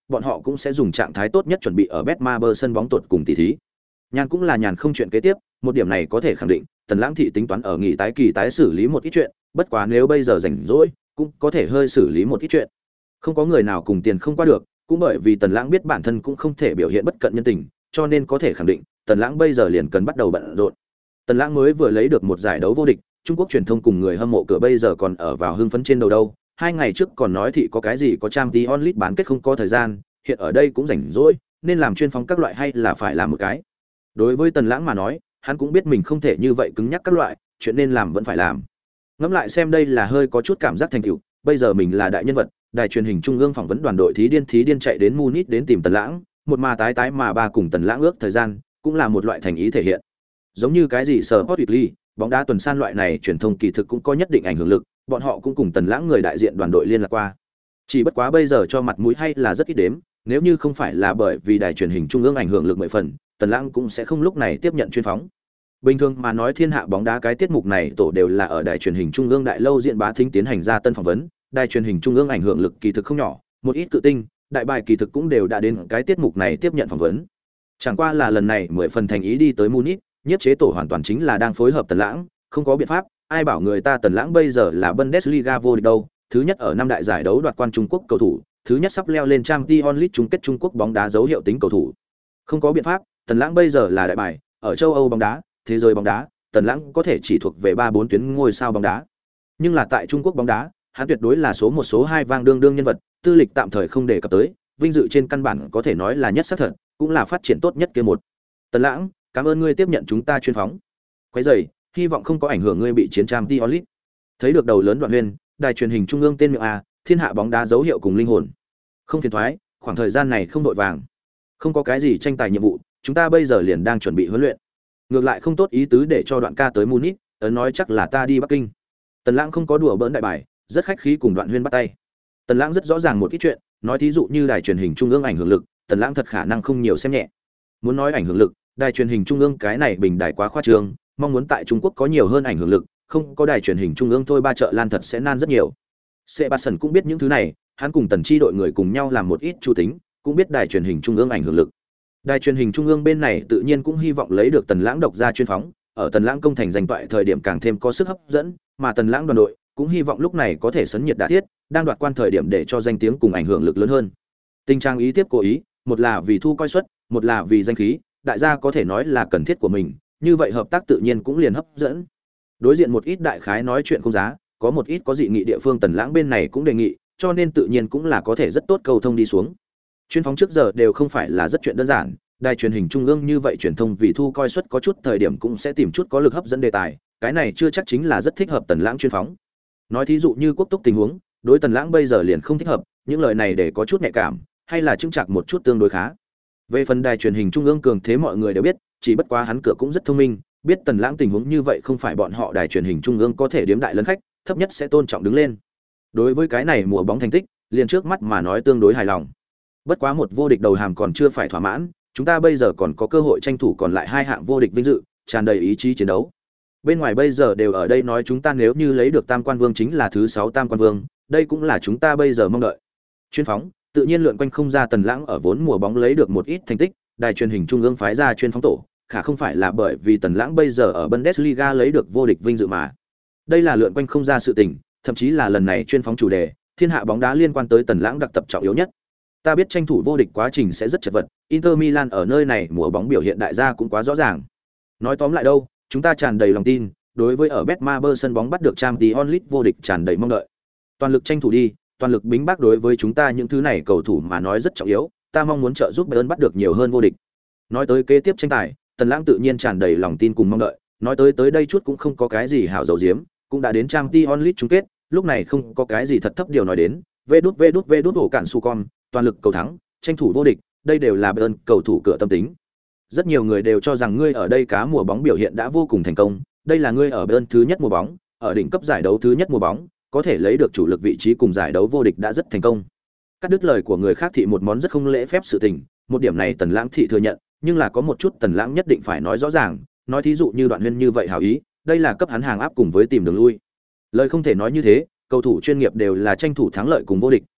bọn họ cũng sẽ dùng trạng thái tốt nhất chuẩn bị ở Betmaber sân bóng tuột cùng tỷ thí. Nhàn cũng là nhàn không chuyện kế tiếp, một điểm này có thể khẳng định, Tần Lãng thị tính toán ở nghỉ tái kỳ tái xử lý một ít chuyện, bất quá nếu bây giờ rảnh rỗi, cũng có thể hơi xử lý một ít chuyện. Không có người nào cùng tiền không qua được, cũng bởi vì Tần Lãng biết bản thân cũng không thể biểu hiện bất cận nhân tình, cho nên có thể khẳng định, Tần Lãng bây giờ liền cần bắt đầu bận rộn. Tần Lãng mới vừa lấy được một giải đấu vô địch, Trung Quốc truyền thông cùng người hâm mộ cửa bây giờ còn ở vào hưng phấn trên đầu đâu. 2 ngày trước còn nói thị có cái gì có Champions League bán kết không có thời gian, hiện ở đây cũng rảnh rỗi, nên làm chuyên phóng các loại hay là phải làm một cái. Đối với Tần Lãng mà nói, hắn cũng biết mình không thể như vậy cứng nhắc các loại, chuyện nên làm vẫn phải làm. Ngẫm lại xem đây là hơi có chút cảm giác thành tựu, bây giờ mình là đại nhân vật, đài truyền hình trung ương phỏng vấn đoàn đội thí điên chạy đến Munich đến tìm Tần Lãng, một mà tái mà ba cùng Tần Lãng ước thời gian, cũng là một loại thành ý thể hiện. Giống như cái gì Sport Weekly, bóng đá tuần san loại này truyền thông kỳ thực cũng có nhất định ảnh hưởng lực, bọn họ cũng cùng Tần Lãng người đại diện đoàn đội liên lạc qua. Chỉ bất quá bây giờ cho mặt mũi hay là rất ít đếm, nếu như không phải là bởi vì đài truyền hình trung ương ảnh hưởng lực 10 phần, Tần Lãng cũng sẽ không lúc này tiếp nhận chuyên phóng. Bình thường mà nói thiên hạ bóng đá cái tiết mục này tổ đều là ở đài truyền hình trung ương đại lâu diện bá thính tiến hành ra tân phỏng vấn, đài truyền hình trung ương ảnh hưởng lực kỳ thực không nhỏ, một ít cự tinh, đại bài kỳ thực cũng đều đã đến cái tiết mục này tiếp nhận phỏng vấn. Chẳng qua là lần này 10 phần thành ý đi tới Munich, nhiếp chế tổ hoàn toàn chính là đang phối hợp Tần Lãng, không có biện pháp, ai bảo người ta Tần Lãng bây giờ là Bundesliga vô địch đâu, thứ nhất ở 5 đại giải đấu đoạt quan Trung Quốc cầu thủ, thứ nhất sắp leo lên Champions League chung kết Trung Quốc bóng đá dấu hiệu tính cầu thủ. Không có biện pháp, Tần Lãng bây giờ là đại bài, ở châu Âu bóng đá, thế giới bóng đá, Tần Lãng có thể chỉ thuộc về 3-4 tuyến ngôi sao bóng đá. Nhưng là tại Trung Quốc bóng đá, hắn tuyệt đối là số 1 số 2 vang đương nhân vật, tư lịch tạm thời không đề cập tới, vinh dự trên căn bản có thể nói là nhất xác thật, cũng là phát triển tốt nhất kia một. Tần Lãng, cảm ơn ngươi tiếp nhận chúng ta chuyên phóng. Quấy rầy, hy vọng không có ảnh hưởng ngươi bị chiến Champions League. Thấy được đầu lớn Đoạn Huyên, đài truyền hình trung ương tên miệng a, thiên hạ bóng đá dấu hiệu cùng linh hồn. Không phiền toái, khoảng thời gian này không đội vàng. Không có cái gì tranh tài nhiệm vụ, chúng ta bây giờ liền đang chuẩn bị huấn luyện. Ngược lại không tốt ý tứ để cho Đoạn ca tới Munich, ấn nói chắc là ta đi Bắc Kinh. Tần Lãng không có đùa bỡn đại bài, rất khách khí cùng Đoạn Huyên bắt tay. Tần Lãng rất rõ ràng một ít chuyện, nói thí dụ như đài truyền hình trung ương ảnh hưởng lực, Tần Lãng thật khả năng không nhiều xem nhẹ. Muốn nói ảnh hưởng lực, đài truyền hình trung ương cái này bình đài quá khoa trương, mong muốn tại Trung Quốc có nhiều hơn ảnh hưởng lực, không có đài truyền hình trung ương thôi ba chợ lan thật sẽ nan rất nhiều. Sebastian cũng biết những thứ này, hắn cùng Tần Chi đội người cùng nhau làm một ít chu tính, cũng biết đài truyền hình trung ương ảnh hưởng lực. Đài truyền hình trung ương bên này tự nhiên cũng hy vọng lấy được Tần Lãng độc ra chuyên phóng, ở Tần Lãng công thành danh toại thời điểm càng thêm có sức hấp dẫn, mà Tần Lãng đoàn đội cũng hy vọng lúc này có thể sấn nhiệt đả thiết, đang đoạt quan thời điểm để cho danh tiếng cùng ảnh hưởng lực lớn hơn. Tình trạng ý tiếp cố ý, một là vì thu coi suất, một là vì danh khí, đại gia có thể nói là cần thiết của mình, như vậy hợp tác tự nhiên cũng liền hấp dẫn. Đối diện một ít đại khái nói chuyện không giá, có một ít có dị nghị địa phương Tần Lãng bên này cũng đề nghị, cho nên tự nhiên cũng là có thể rất tốt cầu thông đi xuống. Chuyên phóng trước giờ đều không phải là rất chuyện đơn giản, đài truyền hình trung ương như vậy truyền thông vì thu coi suất có chút thời điểm cũng sẽ tìm chút có lực hấp dẫn đề tài, cái này chưa chắc chính là rất thích hợp Tần Lãng chuyên phóng. Nói thí dụ như quốc túc tình huống, đối Tần Lãng bây giờ liền không thích hợp, những lời này để có chút nhạy cảm, hay là chứng chặt một chút tương đối khá. Về phần đài truyền hình trung ương cường thế mọi người đều biết, chỉ bất quá hắn cửa cũng rất thông minh, biết Tần Lãng tình huống như vậy không phải bọn họ đài truyền hình trung ương có thể điếm đại lấn khách, thấp nhất sẽ tôn trọng đứng lên. Đối với cái này mùa bóng thành tích, liền trước mắt mà nói tương đối hài lòng. Bất quá một vô địch đầu hàm còn chưa phải thỏa mãn, chúng ta bây giờ còn có cơ hội tranh thủ còn lại 2 hạng vô địch vinh dự, tràn đầy ý chí chiến đấu. Bên ngoài bây giờ đều ở đây nói chúng ta nếu như lấy được Tam Quan Vương chính là thứ 6 Tam Quan Vương, đây cũng là chúng ta bây giờ mong đợi. Chuyên phóng, tự nhiên lượn quanh không ra Tần Lãng ở vốn mùa bóng lấy được một ít thành tích, đài truyền hình trung ương phái ra chuyên phóng tổ, khả không phải là bởi vì Tần Lãng bây giờ ở Bundesliga lấy được vô địch vinh dự mà. Đây là lượn quanh không ra sự tình, thậm chí là lần này chuyên phóng chủ đề, thiên hạ bóng đá liên quan tới Tần Lãng đặc tập trọng yếu nhất. Ta biết tranh thủ vô địch quá trình sẽ rất chật vật, Inter Milan ở nơi này mùa bóng biểu hiện đại gia cũng quá rõ ràng. Nói tóm lại đâu, chúng ta tràn đầy lòng tin, đối với ở Betmaber sân bóng bắt được Champions League vô địch tràn đầy mong đợi. Toàn lực tranh thủ đi, toàn lực bính bác đối với chúng ta những thứ này cầu thủ mà nói rất trọng yếu, ta mong muốn trợ giúp Bayern bắt được nhiều hơn vô địch. Nói tới kế tiếp tranh tài, Tần Lãng tự nhiên tràn đầy lòng tin cùng mong đợi, nói tới đây chút cũng không có cái gì hảo dầu diếm, cũng đã đến Champions League chung kết, lúc này không có cái gì thật thấp điều nói đến, vê đút ổ cản su con, toàn lực cầu thắng, tranh thủ vô địch, đây đều là Bayern cầu thủ cửa tâm tính. Rất nhiều người đều cho rằng ngươi ở đây cá mùa bóng biểu hiện đã vô cùng thành công, đây là ngươi ở Bayern thứ nhất mùa bóng, ở đỉnh cấp giải đấu thứ nhất mùa bóng, có thể lấy được chủ lực vị trí cùng giải đấu vô địch đã rất thành công. Cắt đứt lời của người khác thị một món rất không lễ phép sự tình, một điểm này Tần Lãng thị thừa nhận, nhưng là có một chút Tần Lãng nhất định phải nói rõ ràng, nói thí dụ như Đoạn Huyên như vậy hảo ý, đây là cấp hắn hàng áp cùng với tìm đường lui. Lời không thể nói như thế, cầu thủ chuyên nghiệp đều là tranh thủ thắng lợi cùng vô địch,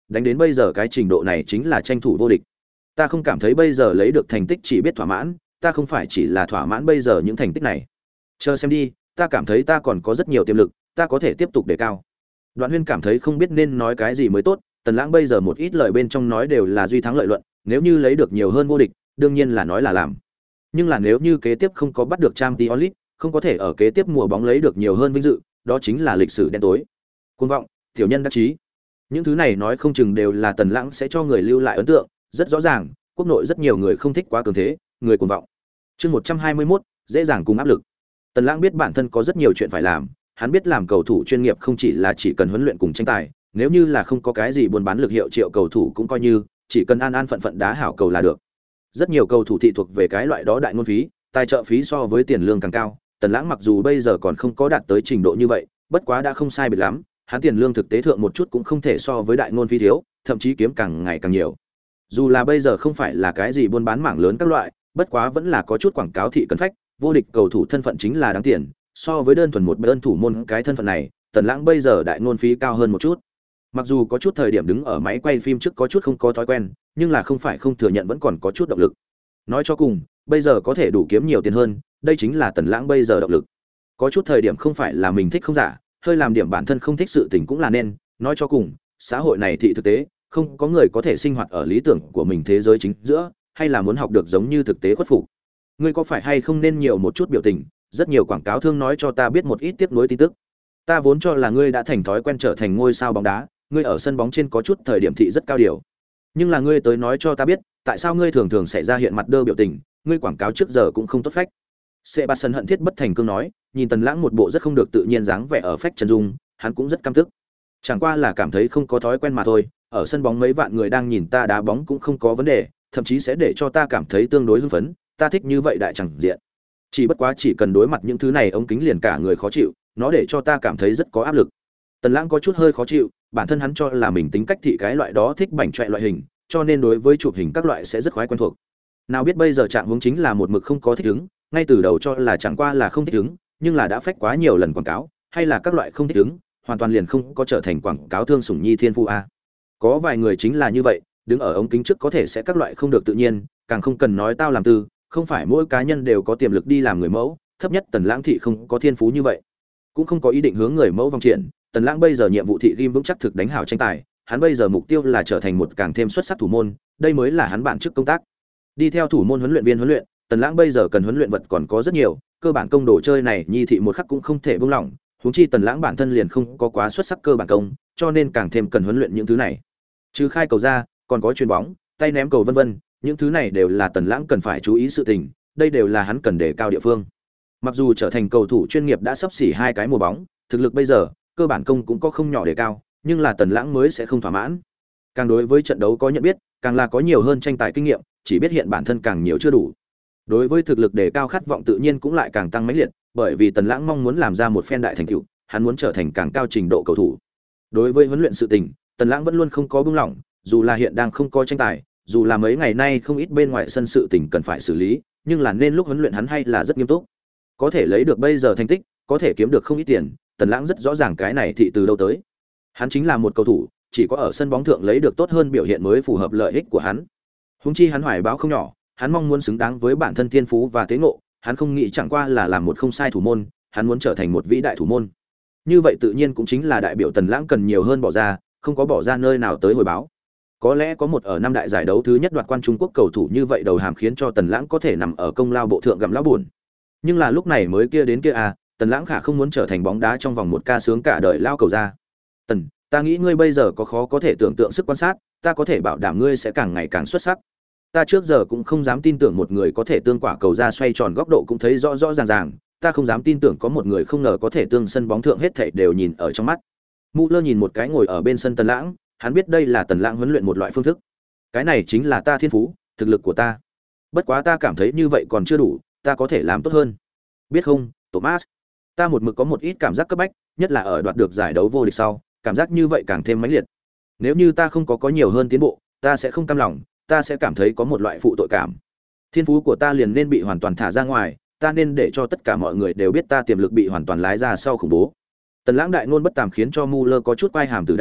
đánh đến bây giờ cái trình độ này chính là tranh thủ vô địch. Ta không cảm thấy bây giờ lấy được thành tích chỉ biết thỏa mãn, ta không phải chỉ là thỏa mãn bây giờ những thành tích này. Chờ xem đi, ta cảm thấy ta còn có rất nhiều tiềm lực, ta có thể tiếp tục đề cao. Đoạn Huyên cảm thấy không biết nên nói cái gì mới tốt, Tần Lãng bây giờ một ít lời bên trong nói đều là duy thắng lợi luận, nếu như lấy được nhiều hơn vô địch, đương nhiên là nói là làm. Nhưng là nếu như kế tiếp không có bắt được Champions League, không có thể ở kế tiếp mùa bóng lấy được nhiều hơn vinh dự, đó chính là lịch sử đen tối. Cuồng vọng, tiểu nhân đắc chí. Những thứ này nói không chừng đều là Tần Lãng sẽ cho người lưu lại ấn tượng, rất rõ ràng, quốc nội rất nhiều người không thích quá cường thế, người cuồng vọng. Chương 121, dễ dàng cùng áp lực. Tần Lãng biết bản thân có rất nhiều chuyện phải làm, hắn biết làm cầu thủ chuyên nghiệp không chỉ là chỉ cần huấn luyện cùng tranh tài, nếu như là không có cái gì buôn bán lực hiệu triệu cầu thủ cũng coi như, chỉ cần an an phận phận đá hảo cầu là được. Rất nhiều cầu thủ thị thuộc về cái loại đó đại ngôn phí, tài trợ phí so với tiền lương càng cao, Tần Lãng mặc dù bây giờ còn không có đạt tới trình độ như vậy, bất quá đã không sai biệt lắm, hắn tiền lương thực tế thượng một chút cũng không thể so với đại ngôn phí thiếu, thậm chí kiếm càng ngày càng nhiều. Dù là bây giờ không phải là cái gì buôn bán mảng lớn các loại, bất quá vẫn là có chút quảng cáo thị cần phách, vô địch cầu thủ thân phận chính là đáng tiền, so với đơn thuần một bên thủ môn cái thân phận này, Tần Lãng bây giờ đại ngôn phí cao hơn một chút. Mặc dù có chút thời điểm đứng ở máy quay phim trước có chút không có thói quen, nhưng là không phải không thừa nhận vẫn còn có chút động lực. Nói cho cùng, bây giờ có thể đủ kiếm nhiều tiền hơn, đây chính là Tần Lãng bây giờ động lực. Có chút thời điểm không phải là mình thích không giả, hơi làm điểm bản thân không thích sự tình cũng là nên, nói cho cùng, xã hội này thị thực tế, không có người có thể sinh hoạt ở lý tưởng của mình thế giới chính giữa, hay là muốn học được giống như thực tế khuất phục. Ngươi có phải hay không nên nhiều một chút biểu tình, rất nhiều quảng cáo thương nói cho ta biết một ít tiếp nối tin tức. Ta vốn cho là ngươi đã thành thói quen trở thành ngôi sao bóng đá, ngươi ở sân bóng trên có chút thời điểm thị rất cao điều. Nhưng là ngươi tới nói cho ta biết, tại sao ngươi thường thường xảy ra hiện mặt đơ biểu tình, ngươi quảng cáo trước giờ cũng không tốt phách. Sebastian hận thiết bất thành cương nói, nhìn Tần Lãng một bộ rất không được tự nhiên dáng vẻ ở phách chân dung, hắn cũng rất căm tức. Chẳng qua là cảm thấy không có thói quen mà thôi, ở sân bóng mấy vạn người đang nhìn ta đá bóng cũng không có vấn đề, thậm chí sẽ để cho ta cảm thấy tương đối hưng phấn, ta thích như vậy đại chẳng diện. Chỉ bất quá chỉ cần đối mặt những thứ này ống kính liền cả người khó chịu, nó để cho ta cảm thấy rất có áp lực. Tần Lãng có chút hơi khó chịu, bản thân hắn cho là mình tính cách thị cái loại đó thích bảnh chọe loại hình, cho nên đối với chụp hình các loại sẽ rất khoái quen thuộc. Nào biết bây giờ trạng huống chính là một mực không có thích ứng, ngay từ đầu cho là chẳng qua là không thích ứng, nhưng là đã phách quá nhiều lần quảng cáo, hay là các loại không thích ứng, hoàn toàn liền không có trở thành quảng cáo thương sủng nhi thiên phu a. Có vài người chính là như vậy, đứng ở ống kính trước có thể sẽ các loại không được tự nhiên, càng không cần nói tao làm tư, không phải mỗi cá nhân đều có tiềm lực đi làm người mẫu, thấp nhất Tần Lãng thị không có thiên phú như vậy, cũng không có ý định hướng người mẫu vòng triển. Tần Lãng bây giờ nhiệm vụ thị ghim vững chắc thực đánh hảo tranh tài, hắn bây giờ mục tiêu là trở thành một càng thêm xuất sắc thủ môn, đây mới là hắn bản chức công tác. Đi theo thủ môn huấn luyện viên huấn luyện, Tần Lãng bây giờ cần huấn luyện vật còn có rất nhiều, cơ bản công đồ chơi này nhi thị một khắc cũng không thể buông lỏng, huống chi Tần Lãng bản thân liền không có quá xuất sắc cơ bản công, cho nên càng thêm cần huấn luyện những thứ này. Trừ khai cầu ra, còn có chuyền bóng, tay ném cầu vân vân, những thứ này đều là Tần Lãng cần phải chú ý sự tình, đây đều là hắn cần đề cao địa phương. Mặc dù trở thành cầu thủ chuyên nghiệp đã sắp xỉ 2 cái mùa bóng, thực lực bây giờ, cơ bản công cũng có không nhỏ đề cao, nhưng là Tần Lãng mới sẽ không thỏa mãn. Càng đối với trận đấu có nhận biết, càng là có nhiều hơn tranh tài kinh nghiệm, chỉ biết hiện bản thân càng nhiều chưa đủ. Đối với thực lực đề cao khát vọng tự nhiên cũng lại càng tăng mãnh liệt, bởi vì Tần Lãng mong muốn làm ra một phen đại thành tựu, hắn muốn trở thành càng cao trình độ cầu thủ. Đối với huấn luyện sự tình, Tần Lãng vẫn luôn không có buông lỏng, dù là hiện đang không có tranh tài, dù là mấy ngày nay không ít bên ngoài sân sự tình cần phải xử lý, nhưng là nên lúc huấn luyện hắn hay là rất nghiêm túc. Có thể lấy được bây giờ thành tích, có thể kiếm được không ít tiền, Tần Lãng rất rõ ràng cái này thị từ đâu tới. Hắn chính là một cầu thủ, chỉ có ở sân bóng thượng lấy được tốt hơn biểu hiện mới phù hợp lợi ích của hắn. Huống chi hắn hoài báo không nhỏ, hắn mong muốn xứng đáng với bản thân thiên phú và tế ngộ, hắn không nghĩ chẳng qua là làm một không sai thủ môn, hắn muốn trở thành một vĩ đại thủ môn. Như vậy tự nhiên cũng chính là đại biểu Tần Lãng cần nhiều hơn bỏ ra, không có bỏ ra nơi nào tới hồi báo. Có lẽ có một ở năm đại giải đấu thứ nhất đoạt quan Trung Quốc cầu thủ như vậy đầu hàm khiến cho Tần Lãng có thể nằm ở công lao bộ thượng gặm lão buồn. Nhưng là lúc này mới kia đến kia à, Tần Lãng khả không muốn trở thành bóng đá trong vòng một ca sướng cả đời lao cầu ra. Tần, ta nghĩ ngươi bây giờ có khó có thể tưởng tượng sức quan sát, ta có thể bảo đảm ngươi sẽ càng ngày càng xuất sắc. Ta trước giờ cũng không dám tin tưởng một người có thể tương quả cầu ra xoay tròn góc độ cũng thấy rõ rõ ràng ràng, ta không dám tin tưởng có một người không ngờ có thể tương sân bóng thượng hết thảy đều nhìn ở trong mắt. Müller nhìn một cái ngồi ở bên sân Tần Lãng, hắn biết đây là Tần Lãng huấn luyện một loại phương thức. Cái này chính là ta thiên phú, thực lực của ta. Bất quá ta cảm thấy như vậy còn chưa đủ, ta có thể làm tốt hơn. Biết không, Thomas, ta một mực có một ít cảm giác cấp bách, nhất là ở đoạt được giải đấu vô địch sau, cảm giác như vậy càng thêm mãnh liệt. Nếu như ta không có nhiều hơn tiến bộ, ta sẽ không cam lòng, ta sẽ cảm thấy có một loại phụ tội cảm. Thiên phú của ta liền nên bị hoàn toàn thả ra ngoài, ta nên để cho tất cả mọi người đều biết ta tiềm lực bị hoàn toàn lái ra sau khủng bố. Tần Lãng đại ngôn bất tàm khiến cho Müller có chút quai hàm từ đau,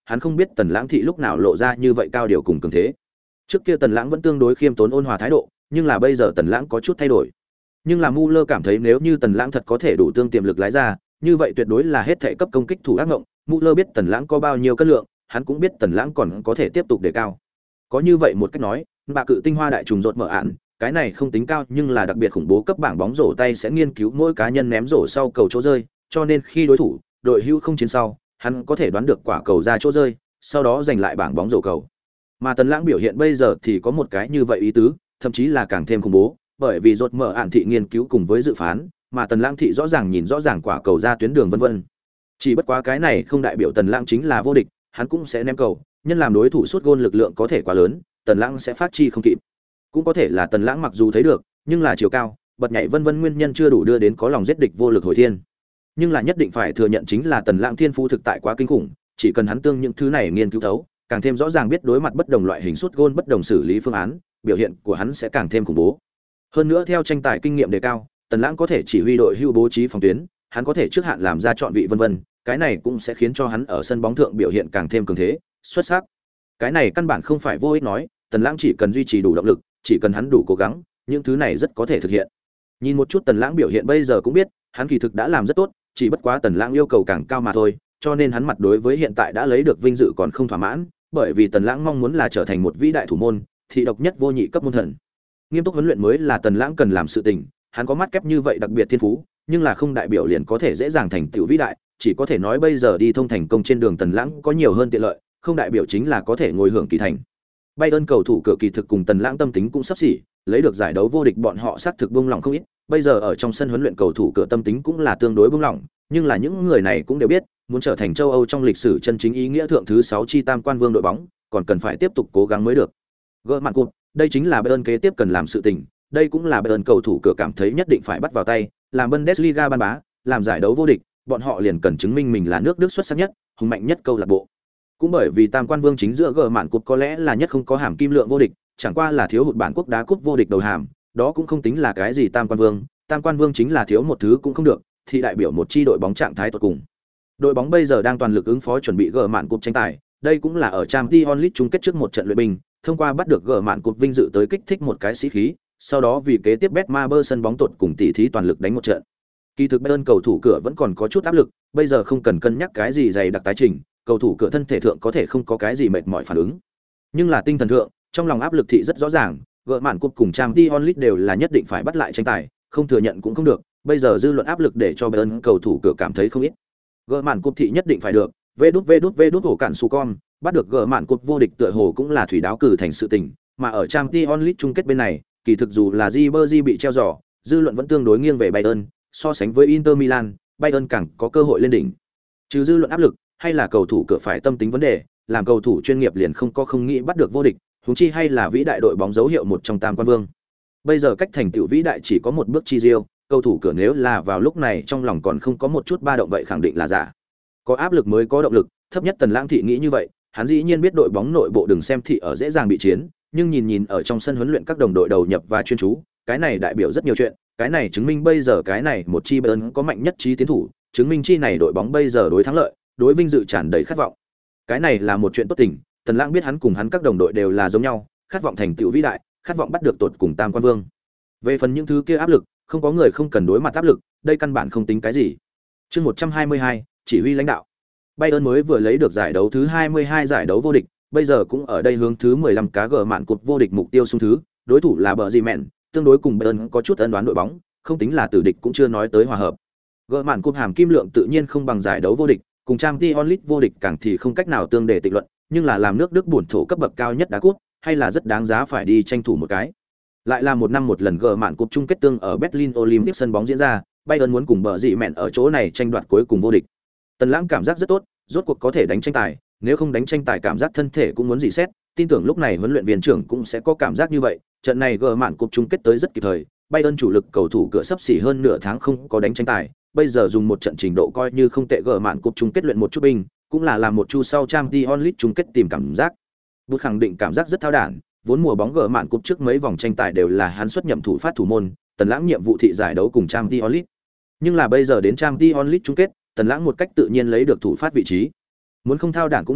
hắn không biết Tần Lãng thị lúc nào lộ ra như vậy cao điều cùng cường thế. Trước kia Tần Lãng vẫn tương đối khiêm tốn ôn hòa thái độ, nhưng là bây giờ Tần Lãng có chút thay đổi. Nhưng là Muller cảm thấy nếu như Tần Lãng thật có thể đủ tương tiềm lực lái ra, như vậy tuyệt đối là hết thảy cấp công kích thủ ác ngộng. Muller biết Tần Lãng có bao nhiêu cân lượng, hắn cũng biết Tần Lãng còn có thể tiếp tục đề cao. Có như vậy một cách nói, bà cự tinh hoa đại trùng rột mở ạn, cái này không tính cao nhưng là đặc biệt khủng bố cấp bảng bóng rổ tay sẽ nghiên cứu mỗi cá nhân ném rổ sau cầu chỗ rơi, cho nên khi đối thủ đội hưu không chiến sau, hắn có thể đoán được quả cầu ra chỗ rơi, sau đó giành lại bảng bóng rổ cầu. Mà Tần Lãng biểu hiện bây giờ thì có một cái như vậy ý tứ, thậm chí là càng thêm khủng bố, bởi vì rột mở ạn thị nghiên cứu cùng với dự phán, mà Tần Lãng thị rõ ràng nhìn rõ ràng quả cầu ra tuyến đường vân vân. Chỉ bất quá cái này không đại biểu Tần Lãng chính là vô địch, hắn cũng sẽ ném cầu, nhân làm đối thủ sút gôn lực lượng có thể quá lớn, Tần Lãng sẽ phát chi không kịp. Cũng có thể là Tần Lãng mặc dù thấy được, nhưng là chiều cao, bật nhảy vân vân nguyên nhân chưa đủ đưa đến có lòng giết địch vô lực hồi thiên. Nhưng là nhất định phải thừa nhận chính là Tần Lãng thiên phú thực tại quá kinh khủng, chỉ cần hắn tương những thứ này nghiên cứu thấu, càng thêm rõ ràng biết đối mặt bất đồng loại hình sút gôn bất đồng xử lý phương án, biểu hiện của hắn sẽ càng thêm khủng bố. Hơn nữa theo tranh tài kinh nghiệm đề cao, Tần Lãng có thể chỉ huy đội hưu bố trí phòng tuyến, hắn có thể trước hạn làm ra chọn vị vân vân, cái này cũng sẽ khiến cho hắn ở sân bóng thượng biểu hiện càng thêm cường thế, xuất sắc. Cái này căn bản không phải vô ích nói, Tần Lãng chỉ cần duy trì đủ động lực, chỉ cần hắn đủ cố gắng, những thứ này rất có thể thực hiện. Nhìn một chút Tần Lãng biểu hiện bây giờ cũng biết, hắn kỳ thực đã làm rất tốt, chỉ bất quá Tần Lãng yêu cầu càng cao mà thôi, cho nên hắn mặt đối với hiện tại đã lấy được vinh dự còn không thỏa mãn, bởi vì Tần Lãng mong muốn là trở thành một vĩ đại thủ môn, thị độc nhất vô nhị cấp môn thần. Nghiêm túc huấn luyện mới là Tần Lãng cần làm sự tình, hắn có mắt kép như vậy đặc biệt thiên phú, nhưng là không đại biểu liền có thể dễ dàng thành tựu vĩ đại, chỉ có thể nói bây giờ đi thông thành công trên đường Tần Lãng có nhiều hơn tiện lợi, không đại biểu chính là có thể ngồi hưởng kỳ thành. Bayern cầu thủ cửa kỳ thực cùng Tần Lãng tâm tính cũng sắp xỉ, lấy được giải đấu vô địch bọn họ xác thực buông lỏng không ít, bây giờ ở trong sân huấn luyện cầu thủ cửa tâm tính cũng là tương đối buông lỏng, nhưng là những người này cũng đều biết, muốn trở thành châu Âu trong lịch sử chân chính ý nghĩa thượng thứ 6 chi tam quan vương đội bóng, còn cần phải tiếp tục cố gắng mới được. Gỡ mạn cụt, đây chính là Bayern kế tiếp cần làm sự tình, đây cũng là Bayern cầu thủ cửa cảm thấy nhất định phải bắt vào tay, làm Bundesliga ban bá, làm giải đấu vô địch, bọn họ liền cần chứng minh mình là nước Đức xuất sắc nhất, hùng mạnh nhất câu lạc bộ. Cũng bởi vì tam quan vương chính giữa gỡ mạn cụt có lẽ là nhất không có hàm kim lượng vô địch, chẳng qua là thiếu hụt bản quốc đá cúp vô địch đầu hàm, đó cũng không tính là cái gì tam quan vương chính là thiếu một thứ cũng không được, thì đại biểu một chi đội bóng trạng thái tuyệt cùng. Đội bóng bây giờ đang toàn lực ứng phó chuẩn bị gỡ mạn cụt tranh tài, đây cũng là ở Champions League chung kết trước một trận luyện binh, thông qua bắt được gỡ mạn cụt vinh dự tới kích thích một cái sĩ khí, sau đó vì kế tiếp Betmaber sân bóng tột cùng tỷ thí toàn lực đánh một trận. Kỳ thực Bayern cầu thủ cửa vẫn còn có chút áp lực, bây giờ không cần cân nhắc cái gì dày đặc tái trình, cầu thủ cửa thân thể thượng có thể không có cái gì mệt mỏi phản ứng. Nhưng là tinh thần thượng, trong lòng áp lực thị rất rõ ràng, gỡ mạn cúp cùng Champions League đều là nhất định phải bắt lại tranh tài, không thừa nhận cũng không được, bây giờ dư luận áp lực để cho Bayern cầu thủ cửa cảm thấy không ít. Gỡ mạn cúp thị nhất định phải được, vê đút hổ cản su con, bắt được gỡ mạn cúp vô địch tựa hồ cũng là thủy đáo cử thành sự tình, mà ở Champions League chung kết bên này, kỳ thực dù là Ribery bị treo giò, dư luận vẫn tương đối nghiêng về Bayern, so sánh với Inter Milan, Bayern càng có cơ hội lên đỉnh. Trừ dư luận áp lực, hay là cầu thủ cửa phải tâm tính vấn đề, làm cầu thủ chuyên nghiệp liền không nghĩ bắt được vô địch, huống chi hay là vĩ đại đội bóng dấu hiệu một trong tam quan vương. Bây giờ cách thành tựu vĩ đại chỉ có một bước chi riêu, cầu thủ cửa nếu là vào lúc này trong lòng còn không có một chút ba động vậy khẳng định là giả. Có áp lực mới có động lực, thấp nhất Tần Lãng thị nghĩ như vậy, hắn dĩ nhiên biết đội bóng nội bộ đừng xem thị ở dễ dàng bị chiến, nhưng nhìn ở trong sân huấn luyện các đồng đội đầu nhập và chuyên chú, cái này đại biểu rất nhiều chuyện, cái này chứng minh bây giờ cái này một chi Bayern có mạnh nhất trí tiến thủ, chứng minh chi này đội bóng bây giờ đối thắng lợi, đối vinh dự tràn đầy khát vọng. Cái này là một chuyện tốt tình, Tần Lãng biết hắn cùng hắn các đồng đội đều là giống nhau, khát vọng thành tựu vĩ đại, khát vọng bắt được tột cùng tam quan vương. Về phần những thứ kia áp lực, không có người không cần đối mặt áp lực, đây căn bản không tính cái gì. Chương 122, chỉ huy lãnh đạo. Bayern mới vừa lấy được giải đấu thứ 22 giải đấu vô địch, bây giờ cũng ở đây hướng thứ 15 cá gỡ mạn cột vô địch mục tiêu xung thứ, đối thủ là bờ gì mẹn, tương đối cùng Bayern có chút ân đoán đội bóng, không tính là tử địch cũng chưa nói tới hòa hợp. Gỡ mạn cột hàm kim lượng tự nhiên không bằng giải đấu vô địch, cùng Champions League vô địch càng thì không cách nào tương để tịch luận, nhưng là làm nước Đức bổn thổ cấp bậc cao nhất đá cúp, hay là rất đáng giá phải đi tranh thủ một cái. Lại là một năm một lần gỡ mạn cúp chung kết tương ở Berlin Olympic sân bóng diễn ra, Bayern muốn cùng bờ dị mẹn ở chỗ này tranh đoạt cuối cùng vô địch. Tần Lãng cảm giác rất tốt, rốt cuộc có thể đánh tranh tài, nếu không đánh tranh tài cảm giác thân thể cũng muốn dị xét, tin tưởng lúc này huấn luyện viên trưởng cũng sẽ có cảm giác như vậy. Trận này gỡ mạn cúp chung kết tới rất kịp thời, Bayern chủ lực cầu thủ cửa sắp xỉ hơn nửa tháng không có đánh tranh tài, bây giờ dùng một trận trình độ coi như không tệ gỡ mạn cúp chung kết luyện một chút binh, cũng là làm một chu sau Champions League chung kết tìm cảm giác. Bút khẳng định cảm giác rất thao đản, vốn mùa bóng gỡ mạn cúp trước mấy vòng tranh tài đều là hắn xuất nhậm thủ phát thủ môn, Tần Lãng nhiệm vụ thị giải đấu cùng Champions League. Nhưng là bây giờ đến Champions League chung kết, Tần Lãng một cách tự nhiên lấy được thủ phát vị trí. Muốn không thao đản cũng nan,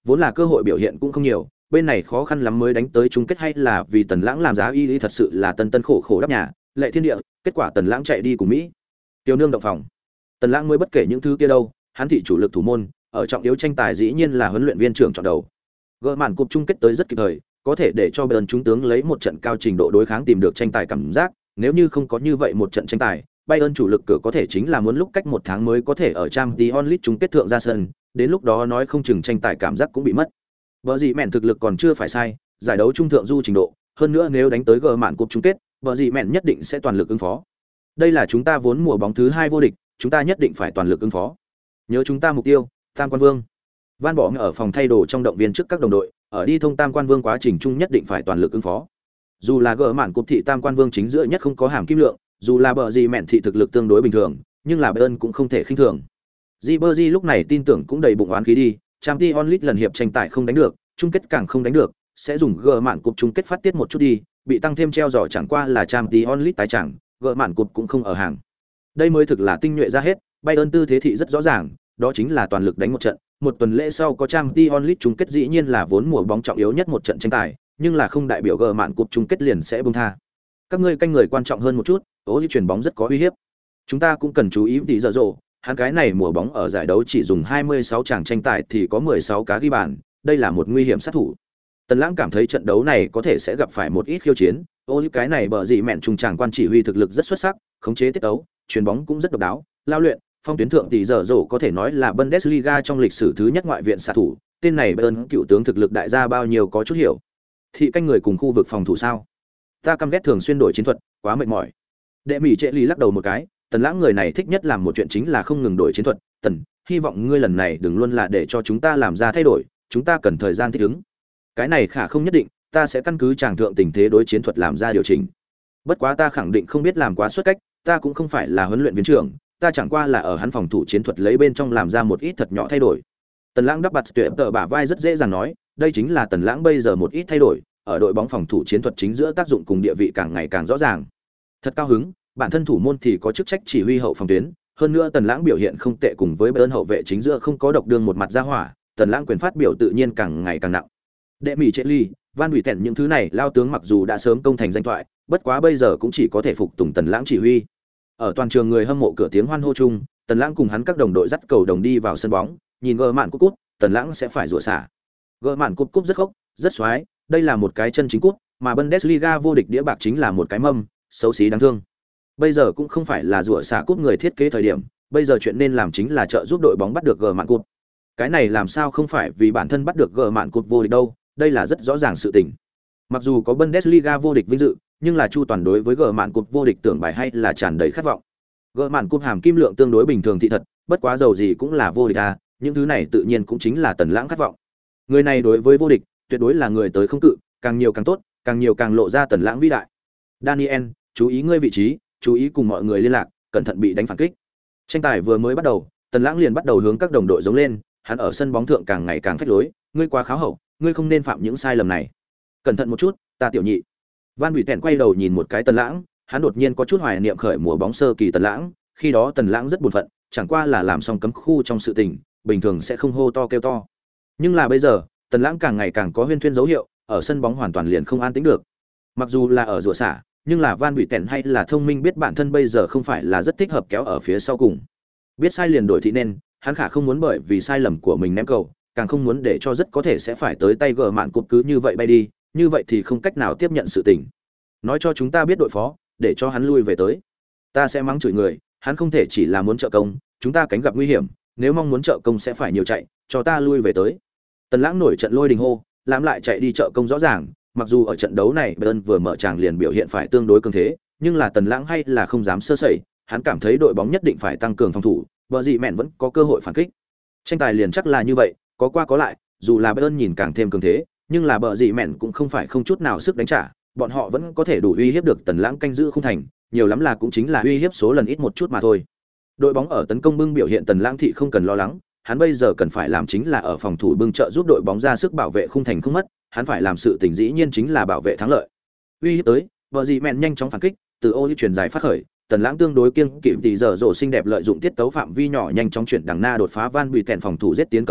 vốn là cơ hội biểu hiện cũng không nhiều, bên này khó khăn lắm mới đánh tới chung kết hay là vì Tần Lãng làm giá y thật sự là tân tân khổ khổ đắp nhà, lệ thiên địa, kết quả Tần Lãng chạy đi cùng Mỹ. Tiểu nương động phòng. Tần Lãng mới bất kể những thứ kia đâu, hắn thị chủ lực thủ môn, ở trọng yếu tranh tài dĩ nhiên là huấn luyện viên trưởng chọn đầu. Gỡ màn cúp chung kết tới rất kịp thời, có thể để cho Bayern chúng tướng lấy một trận cao trình độ đối kháng tìm được tranh tài cảm giác, nếu như không có như vậy một trận tranh tài, Bayern chủ lực cửa có thể chính là muốn lúc cách 1 tháng mới có thể ở Champions League chung kết thượng ra sân, đến lúc đó nói không chừng tranh tài cảm giác cũng bị mất. Bờ gì mẹn thực lực còn chưa phải sai, giải đấu trung thượng du trình độ, hơn nữa nếu đánh tới gỡ mạn cúp chung kết, bờ gì mẹn nhất định sẽ toàn lực ứng phó. Đây là chúng ta vốn mùa bóng thứ 2 vô địch, chúng ta nhất định phải toàn lực ứng phó. Nhớ chúng ta mục tiêu, Tam Quan Vương. Van Bỏ ở phòng thay đồ trong động viên trước các đồng đội, ở đi thông Tam Quan Vương quá trình chung nhất định phải toàn lực ứng phó. Dù là gỡ mạn cúp thị Tam Quan Vương chính giữa nhất không có hàm kim lượng, dù là bờ gì mẹn thị thực lực tương đối bình thường, nhưng là Bayern cũng không thể khinh thường. Ribery lúc này tin tưởng cũng đầy bụng oán khí đi, Champions League lần hiệp tranh tài không đánh được, chung kết càng không đánh được, sẽ dùng gỡ mạn cúp chung kết phát tiết một chút đi, bị tăng thêm treo giỏ chẳng qua là Champions League tái chẳng, gỡ mạn cúp cũng không ở hàng. Đây mới thực là tinh nhuệ ra hết, Bayern tư thế thị rất rõ ràng, đó chính là toàn lực đánh một trận, một tuần lễ sau có Champions League chung kết dĩ nhiên là vốn mùa bóng trọng yếu nhất một trận tranh tài, nhưng là không đại biểu gỡ mạn cúp chung kết liền sẽ buông tha. Các ngươi canh người quan trọng hơn một chút, ố di chuyển bóng rất có uy hiếp. Chúng ta cũng cần chú ý tí giờ rồ, hắn cái này mùa bóng ở giải đấu chỉ dùng 26 trận tranh tài thì có 16 cá ghi bàn, đây là một nguy hiểm sát thủ. Tần Lãng cảm thấy trận đấu này có thể sẽ gặp phải một ít khiêu chiến, ô cái này bờ gì mẹn trung tràng quan chỉ huy thực lực rất xuất sắc, khống chế tiết tấu, chuyền bóng cũng rất độc đáo, lao luyện, phong tuyến thượng tỷ giờ rổ có thể nói là Bundesliga trong lịch sử thứ nhất ngoại viện xạ thủ, tên này Bayern cựu tướng thực lực đại gia bao nhiêu có chút hiểu. Thị canh người cùng khu vực phòng thủ sao? Ta căm ghét thường xuyên đổi chiến thuật, quá mệt mỏi. Đệ Mỹ Trệ Ly lắc đầu một cái, Tần Lãng người này thích nhất làm một chuyện chính là không ngừng đổi chiến thuật, Tần, hy vọng ngươi lần này đừng luôn là để cho chúng ta làm ra thay đổi, chúng ta cần thời gian thích ứng. Cái này khả không nhất định, ta sẽ căn cứ tràng thượng tình thế đối chiến thuật làm ra điều chỉnh. Bất quá ta khẳng định không biết làm quá xuất cách, ta cũng không phải là huấn luyện viên trưởng, ta chẳng qua là ở hắn phòng thủ chiến thuật lấy bên trong làm ra một ít thật nhỏ thay đổi. Tần Lãng đắp bạt tuyệt tờ bả vai rất dễ dàng nói, đây chính là Tần Lãng bây giờ một ít thay đổi, ở đội bóng phòng thủ chiến thuật chính giữa tác dụng cùng địa vị càng ngày càng rõ ràng. Thật cao hứng, bản thân thủ môn thì có chức trách chỉ huy hậu phòng tuyến, hơn nữa Tần Lãng biểu hiện không tệ cùng với Bayern hậu vệ chính giữa không có độc đương một mặt ra hỏa, Tần Lãng quyền phát biểu tự nhiên càng ngày càng nặng. Đệ Mỹ Trệ Ly, Van Hủy Tèn những thứ này lao tướng mặc dù đã sớm công thành danh thoại, bất quá bây giờ cũng chỉ có thể phục tùng Tần Lãng chỉ huy. Ở toàn trường người hâm mộ cửa tiếng hoan hô chung, Tần Lãng cùng hắn các đồng đội dắt cầu đồng đi vào sân bóng, nhìn gỡ mạn cúp, Tần Lãng sẽ phải rủa xả. Gỡ mạn cúp rất khốc, rất xoái, đây là một cái chân chính cúp, mà Bundesliga vô địch đĩa bạc chính là một cái mâm, xấu xí đáng thương. Bây giờ cũng không phải là rủa xả cúp người thiết kế thời điểm, bây giờ chuyện nên làm chính là trợ giúp đội bóng bắt được gỡ mạn cúp. Cái này làm sao không phải vì bản thân bắt được gỡ mạn cúp vô địch đâu, đây là rất rõ ràng sự tình. Mặc dù có Bundesliga vô địch vinh dự, nhưng là Chu Toàn đối với gỡ mạn cúp vô địch tưởng bài hay là tràn đầy khát vọng. Gỡ mạn cúp hàm kim lượng tương đối bình thường thị thật, bất quá dầu gì cũng là vô địch à, những thứ này tự nhiên cũng chính là Tần Lãng khát vọng. Người này đối với vô địch, tuyệt đối là người tới không cự, càng nhiều càng tốt, càng nhiều càng lộ ra Tần Lãng vĩ đại. Daniel, chú ý ngươi vị trí, chú ý cùng mọi người liên lạc, cẩn thận bị đánh phản kích. Tranh tài vừa mới bắt đầu, Tần Lãng liền bắt đầu hướng các đồng đội giống lên, hắn ở sân bóng thượng càng ngày càng phách lối, ngươi quá kháo hậu, ngươi không nên phạm những sai lầm này. Cẩn thận một chút, ta tiểu nhị. Van Hủy Tèn quay đầu nhìn một cái Tần Lãng, hắn đột nhiên có chút hoài niệm khởi mùa bóng sơ kỳ Tần Lãng, khi đó Tần Lãng rất buồn phận, chẳng qua là làm xong cấm khu trong sự tình, bình thường sẽ không hô to kêu to. Nhưng là bây giờ, Tần Lãng càng ngày càng có huyên thuyên dấu hiệu, ở sân bóng hoàn toàn liền không an tĩnh được. Mặc dù là ở rủa xả, nhưng là Van Hủy Tèn hay là thông minh biết bản thân bây giờ không phải là rất thích hợp kéo ở phía sau cùng. Biết sai liền đổi thị nên, hắn khả không muốn bởi vì sai lầm của mình ném cầu, càng không muốn để cho rất có thể sẽ phải tới tay gờ mạn cúp cứ như vậy bay đi, như vậy thì không cách nào tiếp nhận sự tình. Nói cho chúng ta biết đội phó, để cho hắn lui về tới. Ta sẽ mắng chửi người, hắn không thể chỉ là muốn trợ công, chúng ta cánh gặp nguy hiểm, nếu mong muốn trợ công sẽ phải nhiều chạy, cho ta lui về tới. Tần Lãng nổi trận lôi đình hô, làm lại chạy đi trợ công rõ ràng, mặc dù ở trận đấu này Bayern vừa mở tràng liền biểu hiện phải tương đối cường thế, nhưng là Tần Lãng hay là không dám sơ sẩy, hắn cảm thấy đội bóng nhất định phải tăng cường phòng thủ, bờ gì mẹn vẫn có cơ hội phản kích. Tranh tài liền chắc là như vậy, có qua có lại, dù là Bayern nhìn càng thêm cường thế, nhưng là bờ gì mẹn cũng không phải không chút nào sức đánh trả, bọn họ vẫn có thể đủ uy hiếp được Tần Lãng canh giữ không thành, nhiều lắm là cũng chính là uy hiếp số lần ít một chút mà thôi. Đội bóng ở tấn công bưng biểu hiện Tần Lãng thị không cần lo lắng, hắn bây giờ cần phải làm chính là ở phòng thủ bưng trợ giúp đội bóng ra sức bảo vệ khung thành không mất, hắn phải làm sự tình dĩ nhiên chính là bảo vệ thắng lợi. Uy hiếp tới, bờ gì mẹn nhanh chóng phản kích, từ ô truyền dài phát khởi, Tần Lãng tương đối kiêng kỵ tỷ giờ rổ xinh đẹp lợi dụng tiết tấu phạm vi nhỏ nhanh chóng chuyển đằng na đột phá Van Hủy Tèn phòng thủ giết tiến cấm khu,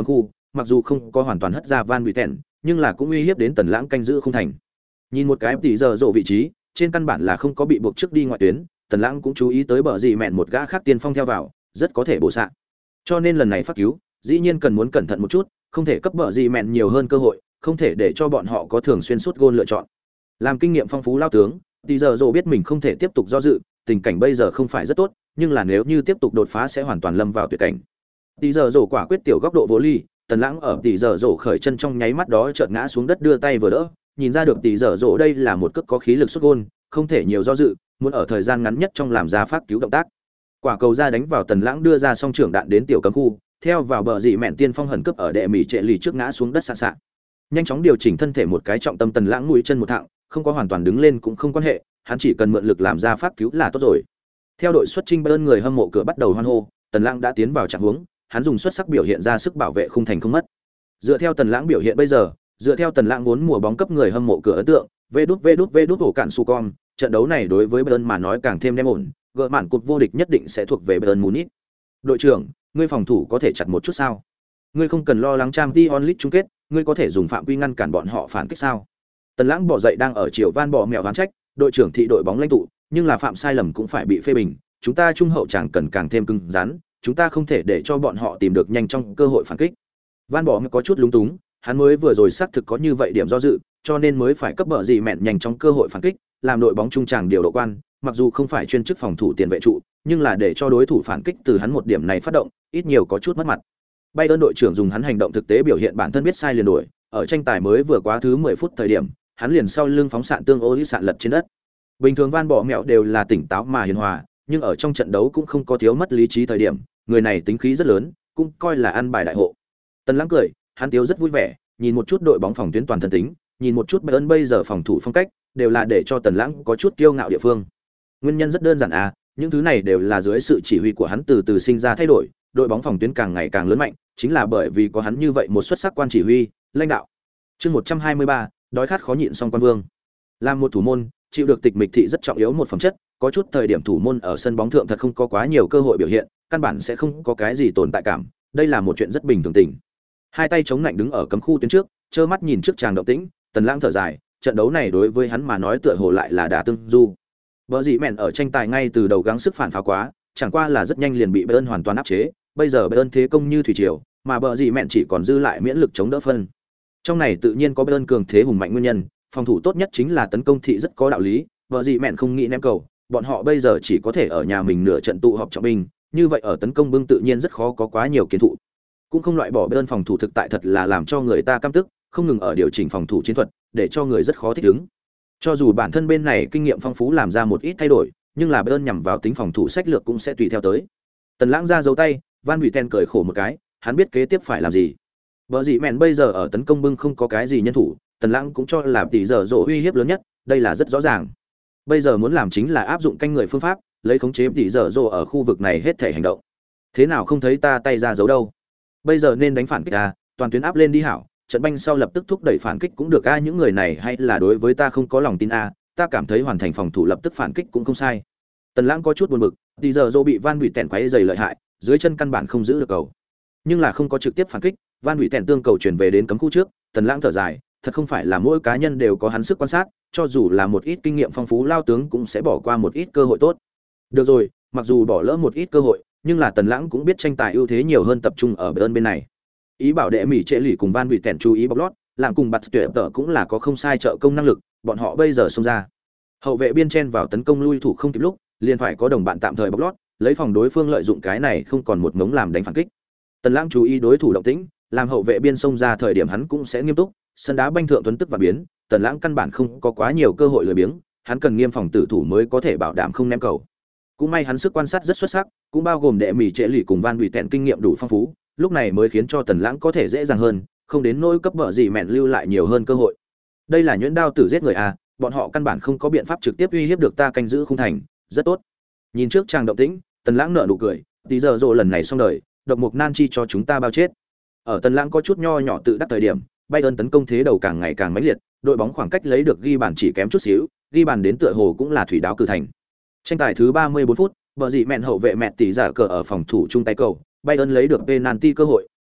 mặc dù không có hoàn toàn hất ra Van Buiten, nhưng là cũng uy hiếp đến Tần Lãng canh giữ không thành. Nhìn một cái tỷ giờ rộ vị trí, trên căn bản là không có bị buộc trước đi ngoại tuyến, Tần Lãng cũng chú ý tới bờ gì mẹn một gã khác tiên phong theo vào, rất có thể bổ xạ. Cho nên lần này phát cứu, dĩ nhiên cần muốn cẩn thận một chút, không thể cấp bờ gì mẹn nhiều hơn cơ hội, không thể để cho bọn họ có thường xuyên sút gôn lựa chọn. Làm kinh nghiệm phong phú lao tướng, tỷ giờ rộ biết mình không thể tiếp tục do dự, tình cảnh bây giờ không phải rất tốt, nhưng là nếu như tiếp tục đột phá sẽ hoàn toàn lâm vào tuyệt cảnh. Tỷ giờ rổ quả quyết tiểu góc độ vô ly, Tần Lãng ở tỷ giờ rổ khởi chân trong nháy mắt đó chợt ngã xuống đất đưa tay vừa đỡ, nhìn ra được tỷ giờ rổ đây là một cước có khí lực sút gôn, không thể nhiều do dự, muốn ở thời gian ngắn nhất trong làm ra phát cứu động tác. Quả cầu ra đánh vào Tần Lãng đưa ra song trưởng đạn đến tiểu cấm khu, theo vào bờ dị mẹn tiên phong hẩn cấp ở đệ mỉ trệ lì trước ngã xuống đất sạ sạ. Nhanh chóng điều chỉnh thân thể một cái trọng tâm, Tần Lãng mũi chân một thẳng, không có hoàn toàn đứng lên cũng không quan hệ, hắn chỉ cần mượn lực làm ra phát cứu là tốt rồi. Theo đội xuất chinh Bayern người hâm mộ cửa bắt đầu hoan hô, Tần Lãng đã tiến vào trạng huống, hắn dùng xuất sắc biểu hiện ra sức bảo vệ khung thành không mất. Dựa theo Tần Lãng biểu hiện bây giờ, dựa theo Tần Lãng vốn mùa bóng cấp người hâm mộ cửa ấn tượng, vê đút ổ cạn su con, trận đấu này đối với Bayern mà nói càng thêm đem ổn, gỡ mạn cột vô địch nhất định sẽ thuộc về Bayern Munich. Đội trưởng, ngươi phòng thủ có thể chặt một chút sao? Ngươi không cần lo lắng Champions League chung kết, ngươi có thể dùng phạm quy ngăn cản bọn họ phản kích sao? Tần Lãng bỏ dậy đang ở chiều van bỏ mèo ván trách, đội trưởng thị đội bóng lãnh tụ, nhưng là phạm sai lầm cũng phải bị phê bình, chúng ta trung hậu chẳng cần càng thêm cứng rắn, chúng ta không thể để cho bọn họ tìm được nhanh trong cơ hội phản kích. Van bỏ có chút lúng túng, hắn mới vừa rồi xác thực có như vậy điểm do dự, cho nên mới phải cấp bờ gì mẹn nhanh trong cơ hội phản kích, làm đội bóng trung tràng điều độ quan, mặc dù không phải chuyên chức phòng thủ tiền vệ trụ, nhưng là để cho đối thủ phản kích từ hắn một điểm này phát động, ít nhiều có chút mất mặt. Bayern đội trưởng dùng hắn hành động thực tế biểu hiện bản thân biết sai liền đổi, ở tranh tài mới vừa quá thứ 10 phút thời điểm, hắn liền sau lưng phóng sạn tương ô sạn lật trên đất. Bình thường Van bỏ mẹo đều là tỉnh táo mà hiền hòa, nhưng ở trong trận đấu cũng không có thiếu mất lý trí thời điểm, người này tính khí rất lớn, cũng coi là ăn bài đại hộ. Tần Lãng cười, hắn tiếu rất vui vẻ, nhìn một chút đội bóng phòng tuyến toàn thân tính, nhìn một chút Bayern bây giờ phòng thủ phong cách, đều là để cho Tần Lãng có chút kiêu ngạo địa phương. Nguyên nhân rất đơn giản à, những thứ này đều là dưới sự chỉ huy của hắn từ từ sinh ra thay đổi, đội bóng phòng tuyến càng ngày càng lớn mạnh, chính là bởi vì có hắn như vậy một xuất sắc quan chỉ huy, lãnh đạo. Chương 123, đói khát khó nhịn song quan vương. Làm một thủ môn, chịu được tịch mịch thị rất trọng yếu một phẩm chất, có chút thời điểm thủ môn ở sân bóng thượng thật không có quá nhiều cơ hội biểu hiện, căn bản sẽ không có cái gì tồn tại cảm, đây là một chuyện rất bình thường tình. Hai tay chống lạnh đứng ở cấm khu tuyến trước, trơ mắt nhìn trước chàng động tĩnh, Tần Lãng thở dài, trận đấu này đối với hắn mà nói tựa hồ lại là đả tương du. Bờ dị mẹn ở tranh tài ngay từ đầu gắng sức phản phá quá, chẳng qua là rất nhanh liền bị Bayern hoàn toàn áp chế, bây giờ Bayern thế công như thủy triều, mà bờ dị mẹn chỉ còn dư lại miễn lực chống đỡ phân. Trong này tự nhiên có Bayern cường thế hùng mạnh nguyên nhân, phòng thủ tốt nhất chính là tấn công thị rất có đạo lý, bờ dị mẹn không nghĩ ném cầu, bọn họ bây giờ chỉ có thể ở nhà mình nửa trận tụ họp trọng binh, như vậy ở tấn công bưng tự nhiên rất khó có quá nhiều kiến thụ. Cũng không loại bỏ Bayern phòng thủ thực tại thật là làm cho người ta căm tức, không ngừng ở điều chỉnh phòng thủ chiến thuật, để cho người rất khó thích ứng. Cho dù bản thân bên này kinh nghiệm phong phú làm ra một ít thay đổi, nhưng là Bayern nhằm vào tính phòng thủ sách lược cũng sẽ tùy theo tới. Tần Lãng ra dấu tay, Van Buiten cười khổ một cái, hắn biết kế tiếp phải làm gì. Bờ dị mẹn bây giờ ở tấn công bưng không có cái gì nhân thủ, Tần Lãng cũng cho là tỷ giờ rộ uy hiếp lớn nhất, đây là rất rõ ràng. Bây giờ muốn làm chính là áp dụng canh người phương pháp, lấy khống chế tỷ giờ rộ ở khu vực này hết thể hành động. Thế nào không thấy ta tay ra dấu đâu? Bây giờ nên đánh phản kích à, toàn tuyến áp lên đi hảo, trận banh sau lập tức thúc đẩy phản kích cũng được a, những người này hay là đối với ta không có lòng tin a, ta cảm thấy hoàn thành phòng thủ lập tức phản kích cũng không sai. Tần Lãng có chút buồn bực, tỷ giờ rộ bị Van Buiten quấy giày lợi hại, dưới chân căn bản không giữ được cầu. Nhưng là không có trực tiếp phản kích, Van Buiten tương cầu chuyển về đến cấm khu trước, Tần Lãng thở dài, thật không phải là mỗi cá nhân đều có hắn sức quan sát, cho dù là một ít kinh nghiệm phong phú lao tướng cũng sẽ bỏ qua một ít cơ hội tốt. Được rồi, mặc dù bỏ lỡ một ít cơ hội, nhưng là Tần Lãng cũng biết tranh tài ưu thế nhiều hơn tập trung ở bên này. Ý bảo đệ mỹ trệ lì cùng Van Buiten chú ý bóc lót, làm cùng bật tuyệt tở cũng là có không sai trợ công năng lực, bọn họ bây giờ xông ra. Hậu vệ biên chen vào tấn công lui thủ không kịp lúc, liền phải có đồng bạn tạm thời bóc lót, lấy phòng đối phương lợi dụng cái này không còn một ngống làm đánh phản kích. Tần Lãng chú ý đối thủ động tĩnh, làm hậu vệ biên xông ra thời điểm hắn cũng sẽ nghiêm túc, sân đá banh thượng tuấn tức và biến, Tần Lãng căn bản không có quá nhiều cơ hội lười biếng, hắn cần nghiêm phòng tử thủ mới có thể bảo đảm không ném cầu. Cũng may hắn sức quan sát rất xuất sắc, cũng bao gồm đệ mỹ trệ lì cùng Van Buiten kinh nghiệm đủ phong phú, lúc này mới khiến cho Tần Lãng có thể dễ dàng hơn, không đến nỗi cấp bợ gì mẹn lưu lại nhiều hơn cơ hội. Đây là nhuyễn đao tử giết người à, bọn họ căn bản không có biện pháp trực tiếp uy hiếp được ta canh giữ khung thành, rất tốt. Nhìn trước chàng động tĩnh, Tần Lãng nở nụ cười, tí giờ rồi lần này xong đời, độc mục nan chi cho chúng ta bao chết. Ở Tần Lãng có chút nho nhỏ tự đắc thời điểm, Bayern tấn công thế đầu càng ngày càng mãnh liệt, đội bóng khoảng cách lấy được ghi bàn chỉ kém chút xíu, ghi bàn đến tựa hồ cũng là thủy đáo cử thành. Tranh tài thứ 34 phút, bờ dị mẹn hậu vệ mẹt tỷ giả cờ ở phòng thủ chung tay cầu, Bayern lấy được penalty cơ hội,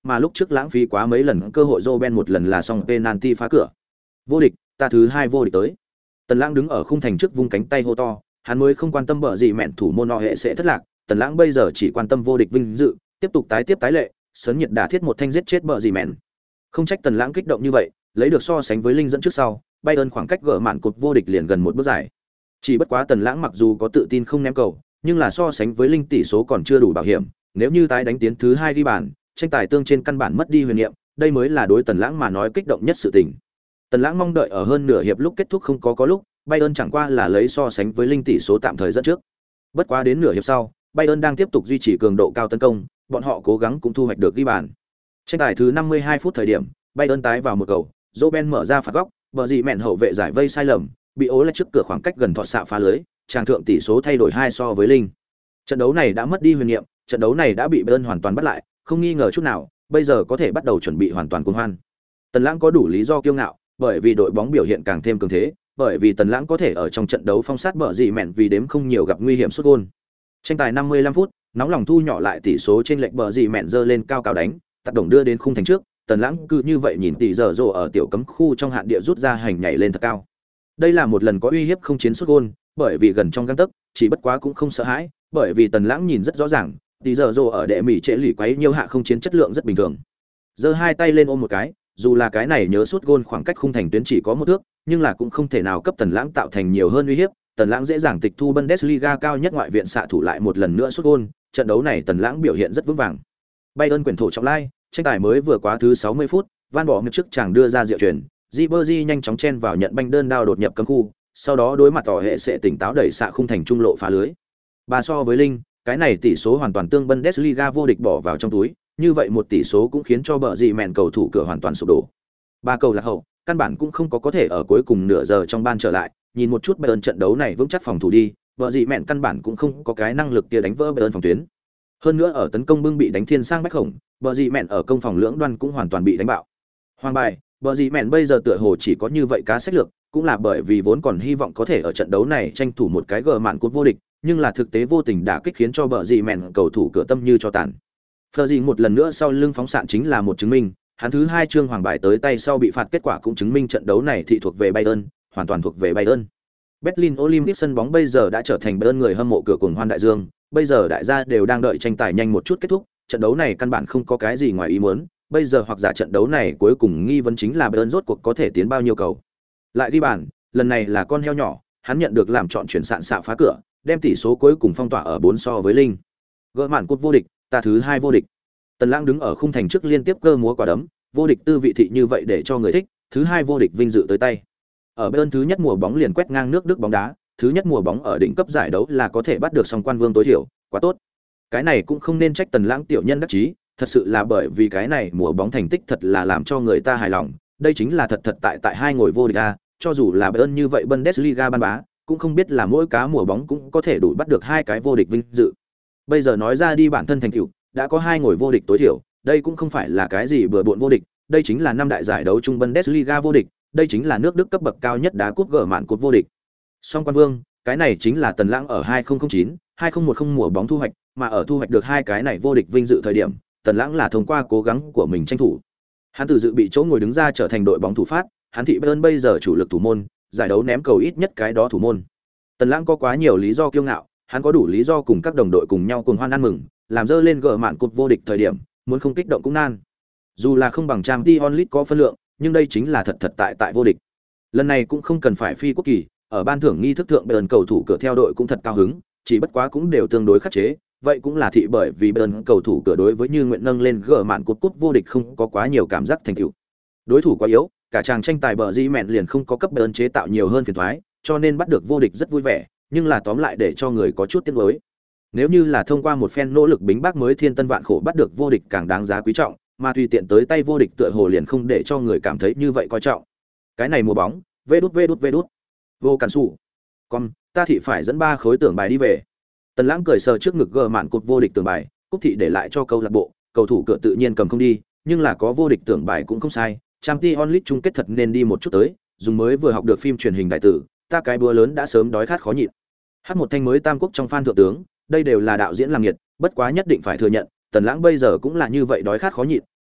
mà lúc trước lãng phí quá mấy lần cơ hội Robben một lần là xong penalty phá cửa. Vô địch, ta thứ 2 vô địch tới. Tần Lãng đứng ở khung thành trước vung cánh tay hô to, hắn mới không quan tâm bở gì mẹn thủ môn họ hệ sẽ thất lạc, Tần Lãng bây giờ chỉ quan tâm vô địch vinh dự, tiếp tục tái lệ, sớm nhiệt đả thiết một thanh giết chết bở gì mẹn. Không trách Tần Lãng kích động như vậy, lấy được so sánh với Linh dẫn trước sau, Bayern khoảng cách gỡ mạn cột vô địch liền gần một bước dài. Chỉ bất quá Tần Lãng mặc dù có tự tin không ném cầu, nhưng là so sánh với Linh tỷ số còn chưa đủ bảo hiểm, nếu như tái đánh tiến thứ 2 ghi bàn, tranh tài tương trên căn bản mất đi huyền niệm, đây mới là đối Tần Lãng mà nói kích động nhất sự tình. Tần Lãng mong đợi ở hơn nửa hiệp lúc kết thúc không có lúc, Bayern chẳng qua là lấy so sánh với Linh tỷ số tạm thời dẫn trước. Bất quá đến nửa hiệp sau, Bayern đang tiếp tục duy trì cường độ cao tấn công, bọn họ cố gắng cũng thu hoạch được ghi bàn. Tranh tài thứ 52 phút thời điểm, Bayern tái vào một cầu, Robben mở ra phạt góc, bờ gì mẹn hậu vệ giải vây sai lầm, bị ố lại trước cửa khoảng cách gần thọt xạ phá lưới, tràng thượng tỷ số thay đổi 2 so với Linh. Trận đấu này đã mất đi huyền niệm, trận đấu này đã bị Bayern hoàn toàn bắt lại, không nghi ngờ chút nào, bây giờ có thể bắt đầu chuẩn bị hoàn toàn cuồng hoan. Tần Lãng có đủ lý do kiêu ngạo, bởi vì đội bóng biểu hiện càng thêm cường thế, bởi vì Tần Lãng có thể ở trong trận đấu phong sát bờ gì mẹn vì đếm không nhiều gặp nguy hiểm sút gôn. Tranh tài 55 phút, nóng lòng thu nhỏ lại tỷ số trên lệch bờ gì mẹn dơ lên cao đánh, tác động đưa đến khung thành trước, Tần Lãng cứ như vậy nhìn tỷ giờ rồ ở tiểu cấm khu trong hạn địa rút ra hành nhảy lên thật cao. Đây là một lần có uy hiếp không chiến sút gôn, bởi vì gần trong gang tấc, chỉ bất quá cũng không sợ hãi, bởi vì Tần Lãng nhìn rất rõ ràng, tỷ giờ rồ ở đệ mỹ trễ lì quấy nhiều hạ không chiến chất lượng rất bình thường. Giơ hai tay lên ôm một cái, dù là cái này nhớ sút gôn khoảng cách khung thành tuyến chỉ có một thước, nhưng là cũng không thể nào cấp Tần Lãng tạo thành nhiều hơn uy hiếp. Tần Lãng dễ dàng tịch thu Bundesliga cao nhất ngoại viện xạ thủ lại một lần nữa sút gôn, trận đấu này Tần Lãng biểu hiện rất vững vàng. Bayern quyền thổ trọng lai, tranh tài mới vừa quá thứ 60 phút, Van Bỏ trước chàng đưa ra diệu chuyển, Ribery nhanh chóng chen vào nhận banh đơn đao đột nhập cấm khu, sau đó đối mặt tỏ hệ sẽ tỉnh táo đẩy xạ khung thành trung lộ phá lưới. Bà so với Linh, cái này tỷ số hoàn toàn tương Bundesliga vô địch bỏ vào trong túi, như vậy một tỷ số cũng khiến cho bờ gì mẹn cầu thủ cửa hoàn toàn sụp đổ. Ba cầu lạc hậu, căn bản cũng không có thể ở cuối cùng nửa giờ trong ban trở lại, nhìn một chút Bayern trận đấu này vững chắc phòng thủ đi, bờ gì mẹn căn bản cũng không có cái năng lực kia đánh vỡ Bayern phòng tuyến. Hơn nữa ở tấn công bưng bị đánh thiên sang bách khổng, bờ gì mẹn ở công phòng lưỡng đoan cũng hoàn toàn bị đánh bạo. Hoàng bài, bờ gì mẹn bây giờ tựa hồ chỉ có như vậy cá sách lược, cũng là bởi vì vốn còn hy vọng có thể ở trận đấu này tranh thủ một cái gờ mạn cột vô địch, nhưng là thực tế vô tình đả kích khiến cho bờ gì mẹn cầu thủ cửa tâm như cho tàn. Phờ gì một lần nữa sau lưng phóng xạ chính là một chứng minh, hắn thứ 2 chương hoàng bài tới tay sau bị phạt kết quả cũng chứng minh trận đấu này thị thuộc về Bayern, hoàn toàn thuộc về Bayern. Berlin Olympic sân bóng bây giờ đã trở thành Bayern người hâm mộ cửa cuồng hoan đại dương, bây giờ đại gia đều đang đợi tranh tài nhanh một chút kết thúc, trận đấu này căn bản không có cái gì ngoài ý muốn, bây giờ hoặc giả trận đấu này cuối cùng nghi vấn chính là Bayern rốt cuộc có thể tiến bao nhiêu cầu. Lại ghi bàn, lần này là con heo nhỏ, hắn nhận được làm chọn chuyển sạn xạ phá cửa, đem tỷ số cuối cùng phong tỏa ở 4 so với Linh. Gỡ mạn cột vô địch, ta thứ 2 vô địch. Tần Lãng đứng ở khung thành trước liên tiếp cơ múa quả đấm, vô địch tư vị thị như vậy để cho người thích, thứ 2 vô địch vinh dự tới tay. Ở Bayern thứ nhất mùa bóng liền quét ngang nước Đức bóng đá, thứ nhất mùa bóng ở đỉnh cấp giải đấu là có thể bắt được song quan vương tối thiểu, quá tốt. Cái này cũng không nên trách Tần Lãng tiểu nhân đắc chí, thật sự là bởi vì cái này mùa bóng thành tích thật là làm cho người ta hài lòng, đây chính là thật tại 2 ngồi vô địch a, cho dù là Bayern như vậy Bundesliga ban bá, cũng không biết là mỗi cá mùa bóng cũng có thể đủ bắt được 2 cái vô địch vinh dự. Bây giờ nói ra đi bản thân thành tựu, đã có 2 ngồi vô địch tối thiểu, đây cũng không phải là cái gì bừa bộn vô địch, đây chính là 5 đại giải đấu chung Bundesliga vô địch, đây chính là nước Đức cấp bậc cao nhất đá cúp gỡ mạn cột vô địch. Song quan vương, cái này chính là Tần Lãng ở 2009, 2010 mùa bóng thu hoạch, mà ở thu hoạch được 2 cái này vô địch vinh dự thời điểm, Tần Lãng là thông qua cố gắng của mình tranh thủ. Hắn từ dự bị chỗ ngồi đứng ra trở thành đội bóng thủ phát, hắn thị Bayern bây giờ chủ lực thủ môn, giải đấu ném cầu ít nhất cái đó thủ môn. Tần Lãng có quá nhiều lý do kiêu ngạo, hắn có đủ lý do cùng các đồng đội cùng nhau cuồng hoan ăn mừng, làm dơ lên gỡ mạn cột vô địch thời điểm, muốn không kích động cũng nan. Dù là không bằng Champions League có phân lượng, nhưng đây chính là thật tại vô địch. Lần này cũng không cần phải phi quốc kỳ, ở ban thưởng nghi thức thượng Bayern cầu thủ cửa theo đội cũng thật cao hứng, chỉ bất quá cũng đều tương đối khắc chế, vậy cũng là thị bởi vì Bayern cầu thủ cửa đối với như nguyện nâng lên gỡ mạn cúp vô địch không có quá nhiều cảm giác thành tựu. Đối thủ quá yếu, cả chàng tranh tài bờ di mẹn liền không có cấp Bayern chế tạo nhiều hơn phiền toái, cho nên bắt được vô địch rất vui vẻ, nhưng là tóm lại để cho người có chút tiếc nuối. Nếu như là thông qua một phen nỗ lực bính bác mới thiên tân vạn khổ bắt được vô địch càng đáng giá quý trọng, mà tùy tiện tới tay vô địch tựa hồ liền không để cho người cảm thấy như vậy coi trọng. Cái này mùa bóng, vê đút. Vô cản sủ. Còn, ta thị phải dẫn 3 khối tưởng bài đi về. Tần Lãng cười sờ trước ngực gờ mạn cột vô địch tưởng bài, Cúc thị để lại cho câu lạc bộ, cầu thủ cửa tự nhiên cầm không đi, nhưng là có vô địch tưởng bài cũng không sai. Champions League chung kết thật nên đi một chút tới, dùng mới vừa học được phim truyền hình đại tử, ta cái bữa lớn đã sớm đói khát khó nhịn. Hát một thanh mới tam quốc trong fan thượng tướng, đây đều là đạo diễn làm nghiệt, bất quá nhất định phải thừa nhận, Tần Lãng bây giờ cũng là như vậy đói khát khó nhịn,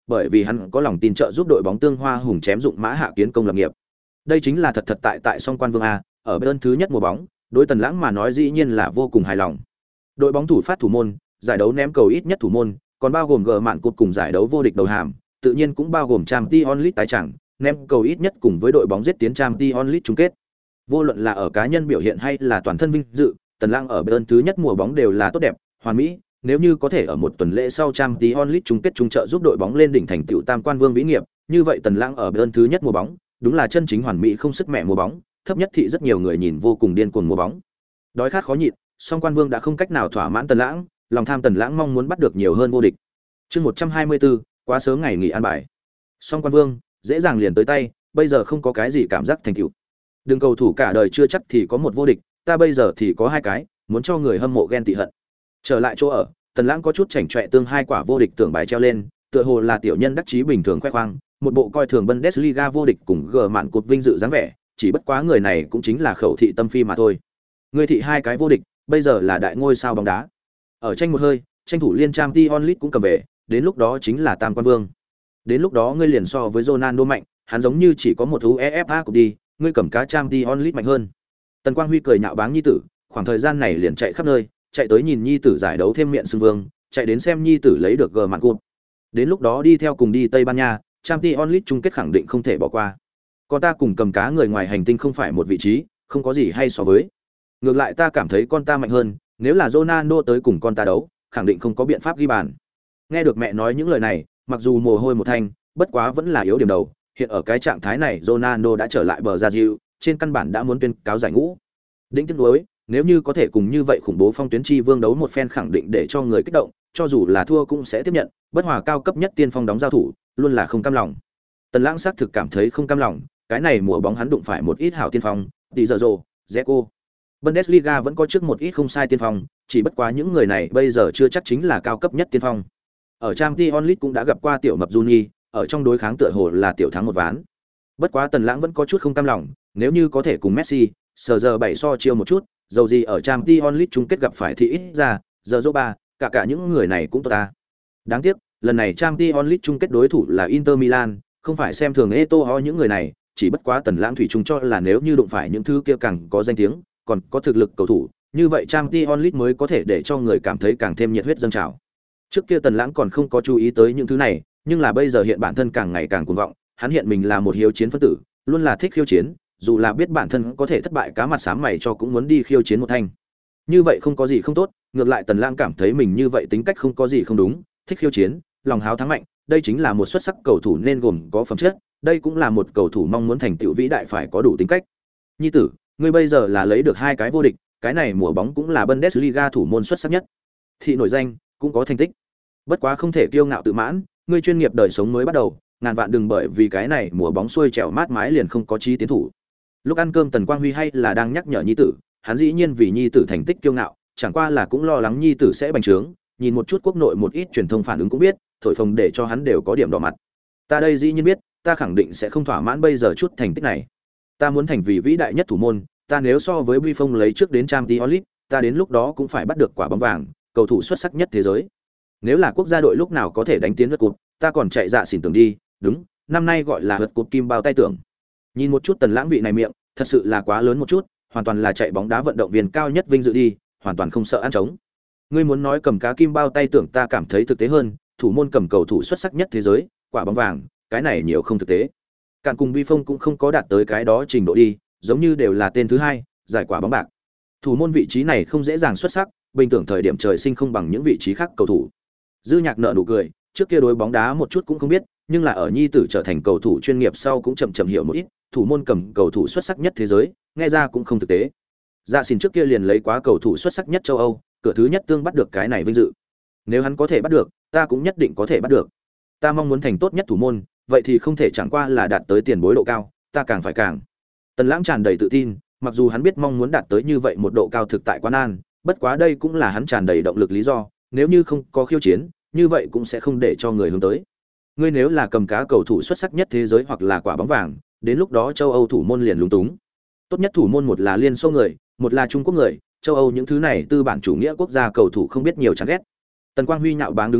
bởi vì hắn có lòng tin trợ giúp đội bóng Tương Hoa Hùng chém dụng Mã Hạ kiến công lập nghiệp. Đây chính là thật tại Song Quan Vương a, ở bên thứ nhất mùa bóng, đối Tần Lãng mà nói dĩ nhiên là vô cùng hài lòng. Đội bóng thủ phát thủ môn, giải đấu ném cầu ít nhất thủ môn, còn bao gồm gờ mạn cột cùng giải đấu vô địch đầu hàm, tự nhiên cũng bao gồm Champions League tái chẳng, ném cầu ít nhất cùng với đội bóng giết tiến Champions League chung kết. Vô luận là ở cá nhân biểu hiện hay là toàn thân vinh dự, Tần Lãng ở bên thứ nhất mùa bóng đều là tốt đẹp, hoàn mỹ, nếu như có thể ở một tuần lễ sau Champions League chung kết trung trợ giúp đội bóng lên đỉnh thành tựu tam quan vương vĩ nghiệp, như vậy Tần Lãng ở bên thứ nhất mùa bóng, đúng là chân chính hoàn mỹ không sức mẹ mùa bóng, thấp nhất thì rất nhiều người nhìn vô cùng điên cuồng mùa bóng. Đói khát khó nhịn, song quan vương đã không cách nào thỏa mãn Tần Lãng, lòng tham Tần Lãng mong muốn bắt được nhiều hơn vô địch. Chương 124, quá sớm ngày nghỉ ăn bài. Song quan vương, dễ dàng liền tới tay, bây giờ không có cái gì cảm giác thành tựu. Đường cầu thủ cả đời chưa chắc thì có một vô địch, ta bây giờ thì có hai cái, muốn cho người hâm mộ ghen tị hận. Trở lại chỗ ở, Tần Lãng có chút chảnh chọe tương hai quả vô địch tưởng bài treo lên, tựa hồ là tiểu nhân đắc chí bình thường khoe khoang, một bộ coi thường Bundesliga vô địch cùng gờ mạn cột vinh dự dáng vẻ, chỉ bất quá người này cũng chính là khẩu thị tâm phi mà thôi. Người thị hai cái vô địch, bây giờ là đại ngôi sao bóng đá. Ở tranh một hơi, tranh thủ liên Champions League cũng cầm về, đến lúc đó chính là tam quan vương. Đến lúc đó ngươi liền so với Ronaldo mạnh, hắn giống như chỉ có một UEFA Cup đi, ngươi cầm cá Champions League mạnh hơn. Tần Quang Huy cười nhạo báng nhi tử, khoảng thời gian này liền chạy khắp nơi, chạy tới nhìn nhi tử giải đấu thêm miệng xưng vương, chạy đến xem nhi tử lấy được gờ mạn cột. Đến lúc đó đi theo cùng đi Tây Ban Nha, Champions League chung kết khẳng định không thể bỏ qua. Còn ta cùng cầm cá người ngoài hành tinh không phải một vị trí, không có gì hay so với. Ngược lại ta cảm thấy con ta mạnh hơn, nếu là Ronaldo tới cùng con ta đấu, khẳng định không có biện pháp ghi bàn. Nghe được mẹ nói những lời này, mặc dù mồ hôi một thanh, bất quá vẫn là yếu điểm đầu, hiện ở cái trạng thái này Ronaldo đã trở lại bờ ra diệu, trên căn bản đã muốn tuyên cáo giải ngũ. Đỉnh tiếc nuối, nếu như có thể cùng như vậy khủng bố phong tuyến chi vương đấu một phen khẳng định để cho người kích động, cho dù là thua cũng sẽ tiếp nhận, bất hòa cao cấp nhất tiên phong đóng giao thủ, luôn là không cam lòng. Tần Lãng xác thực cảm thấy không cam lòng, cái này mùa bóng hắn đụng phải một ít hảo tiên phong, tỷ giờ rồ, Zeko. Bundesliga vẫn có trước một ít không sai tiên phong, chỉ bất quá những người này bây giờ chưa chắc chính là cao cấp nhất tiên phong. Ở Champions League cũng đã gặp qua tiểu mập Juni, ở trong đối kháng tựa hồ là tiểu thắng một ván. Bất quá Tần Lãng vẫn có chút không cam lòng, nếu như có thể cùng Messi, sờ giờ 7 so chiêu một chút, dầu gì ở Champions League chung kết gặp phải thì ít ra, giờ Zoba, cả những người này cũng tốt ta. Đáng tiếc, lần này Champions League chung kết đối thủ là Inter Milan, không phải xem thường Eto'o những người này, chỉ bất quá Tần Lãng thủy chung cho là nếu như đụng phải những thứ kia càng có danh tiếng, còn có thực lực cầu thủ, như vậy Champions League mới có thể để cho người cảm thấy càng thêm nhiệt huyết dâng trào. Trước kia Tần Lãng còn không có chú ý tới những thứ này, nhưng là bây giờ hiện bản thân càng ngày càng cuồng vọng, hắn hiện mình là một hiếu chiến phân tử, luôn là thích khiêu chiến, dù là biết bản thân có thể thất bại cá mặt xám mày cho cũng muốn đi khiêu chiến một thanh. Như vậy không có gì không tốt, ngược lại Tần Lãng cảm thấy mình như vậy tính cách không có gì không đúng, thích khiêu chiến, lòng háo thắng mạnh, đây chính là một xuất sắc cầu thủ nên gồm có phẩm chất, đây cũng là một cầu thủ mong muốn thành tựu vĩ đại phải có đủ tính cách. Nhi tử, ngươi bây giờ là lấy được hai cái vô địch, cái này mùa bóng cũng là Bundesliga thủ môn xuất sắc nhất. Thị nổi danh, cũng có thành tích. Bất quá không thể kiêu ngạo tự mãn, ngươi chuyên nghiệp đời sống mới bắt đầu, ngàn vạn đừng bởi vì cái này mùa bóng xuôi trèo mát mái liền không có chí tiến thủ. Lúc ăn cơm Tần Quang Huy hay là đang nhắc nhở nhi tử, hắn dĩ nhiên vì nhi tử thành tích kiêu ngạo, chẳng qua là cũng lo lắng nhi tử sẽ bành trướng, nhìn một chút quốc nội một ít truyền thông phản ứng cũng biết, thổi phồng để cho hắn đều có điểm đỏ mặt. Ta đây dĩ nhiên biết, ta khẳng định sẽ không thỏa mãn bây giờ chút thành tích này. Ta muốn thành vì vĩ đại nhất thủ môn, ta nếu so với Buffon lấy trước đến Champions League, ta đến lúc đó cũng phải bắt được quả bóng vàng, cầu thủ xuất sắc nhất thế giới. Nếu là quốc gia đội lúc nào có thể đánh tiến vượt cột, ta còn chạy dạ xỉn tưởng đi, đúng, năm nay gọi là vượt cột kim bao tay tưởng. Nhìn một chút Tần Lãng vị này miệng, thật sự là quá lớn một chút, hoàn toàn là chạy bóng đá vận động viên cao nhất vinh dự đi, hoàn toàn không sợ ăn trống. Ngươi muốn nói cầm cá kim bao tay tưởng ta cảm thấy thực tế hơn, thủ môn cầm cầu thủ xuất sắc nhất thế giới, quả bóng vàng, cái này nhiều không thực tế. Cản cùng Buffon cũng không có đạt tới cái đó trình độ đi, giống như đều là tên thứ hai, giải quả bóng bạc. Thủ môn vị trí này không dễ dàng xuất sắc, bình thường thời điểm trời sinh không bằng những vị trí khác cầu thủ. Dư Nhạc nở nụ cười, trước kia đối bóng đá một chút cũng không biết, nhưng là ở nhi tử trở thành cầu thủ chuyên nghiệp sau cũng chậm chậm hiểu một ít, thủ môn cầm cầu thủ xuất sắc nhất thế giới, nghe ra cũng không thực tế. Dạ xin trước kia liền lấy quá cầu thủ xuất sắc nhất châu Âu, cửa thứ nhất tương bắt được cái này vinh dự. Nếu hắn có thể bắt được, ta cũng nhất định có thể bắt được. Ta mong muốn thành tốt nhất thủ môn, vậy thì không thể chẳng qua là đạt tới tiền bối độ cao, ta càng phải càng. Tần Lãng tràn đầy tự tin, mặc dù hắn biết mong muốn đạt tới như vậy một độ cao thực tại quá nan, bất quá đây cũng là hắn tràn đầy động lực lý do, nếu như không có khiêu chiến, như vậy cũng sẽ không để cho người hướng tới. Ngươi nếu là cầm cá cầu thủ xuất sắc nhất thế giới hoặc là quả bóng vàng, đến lúc đó châu Âu thủ môn liền lúng túng. Tốt nhất thủ môn một là Liên Xô người, một là Trung Quốc người, châu Âu những thứ này tư bản chủ nghĩa quốc gia cầu thủ không biết nhiều chán ghét. Tần Quang Huy nhạo báng đứng lên,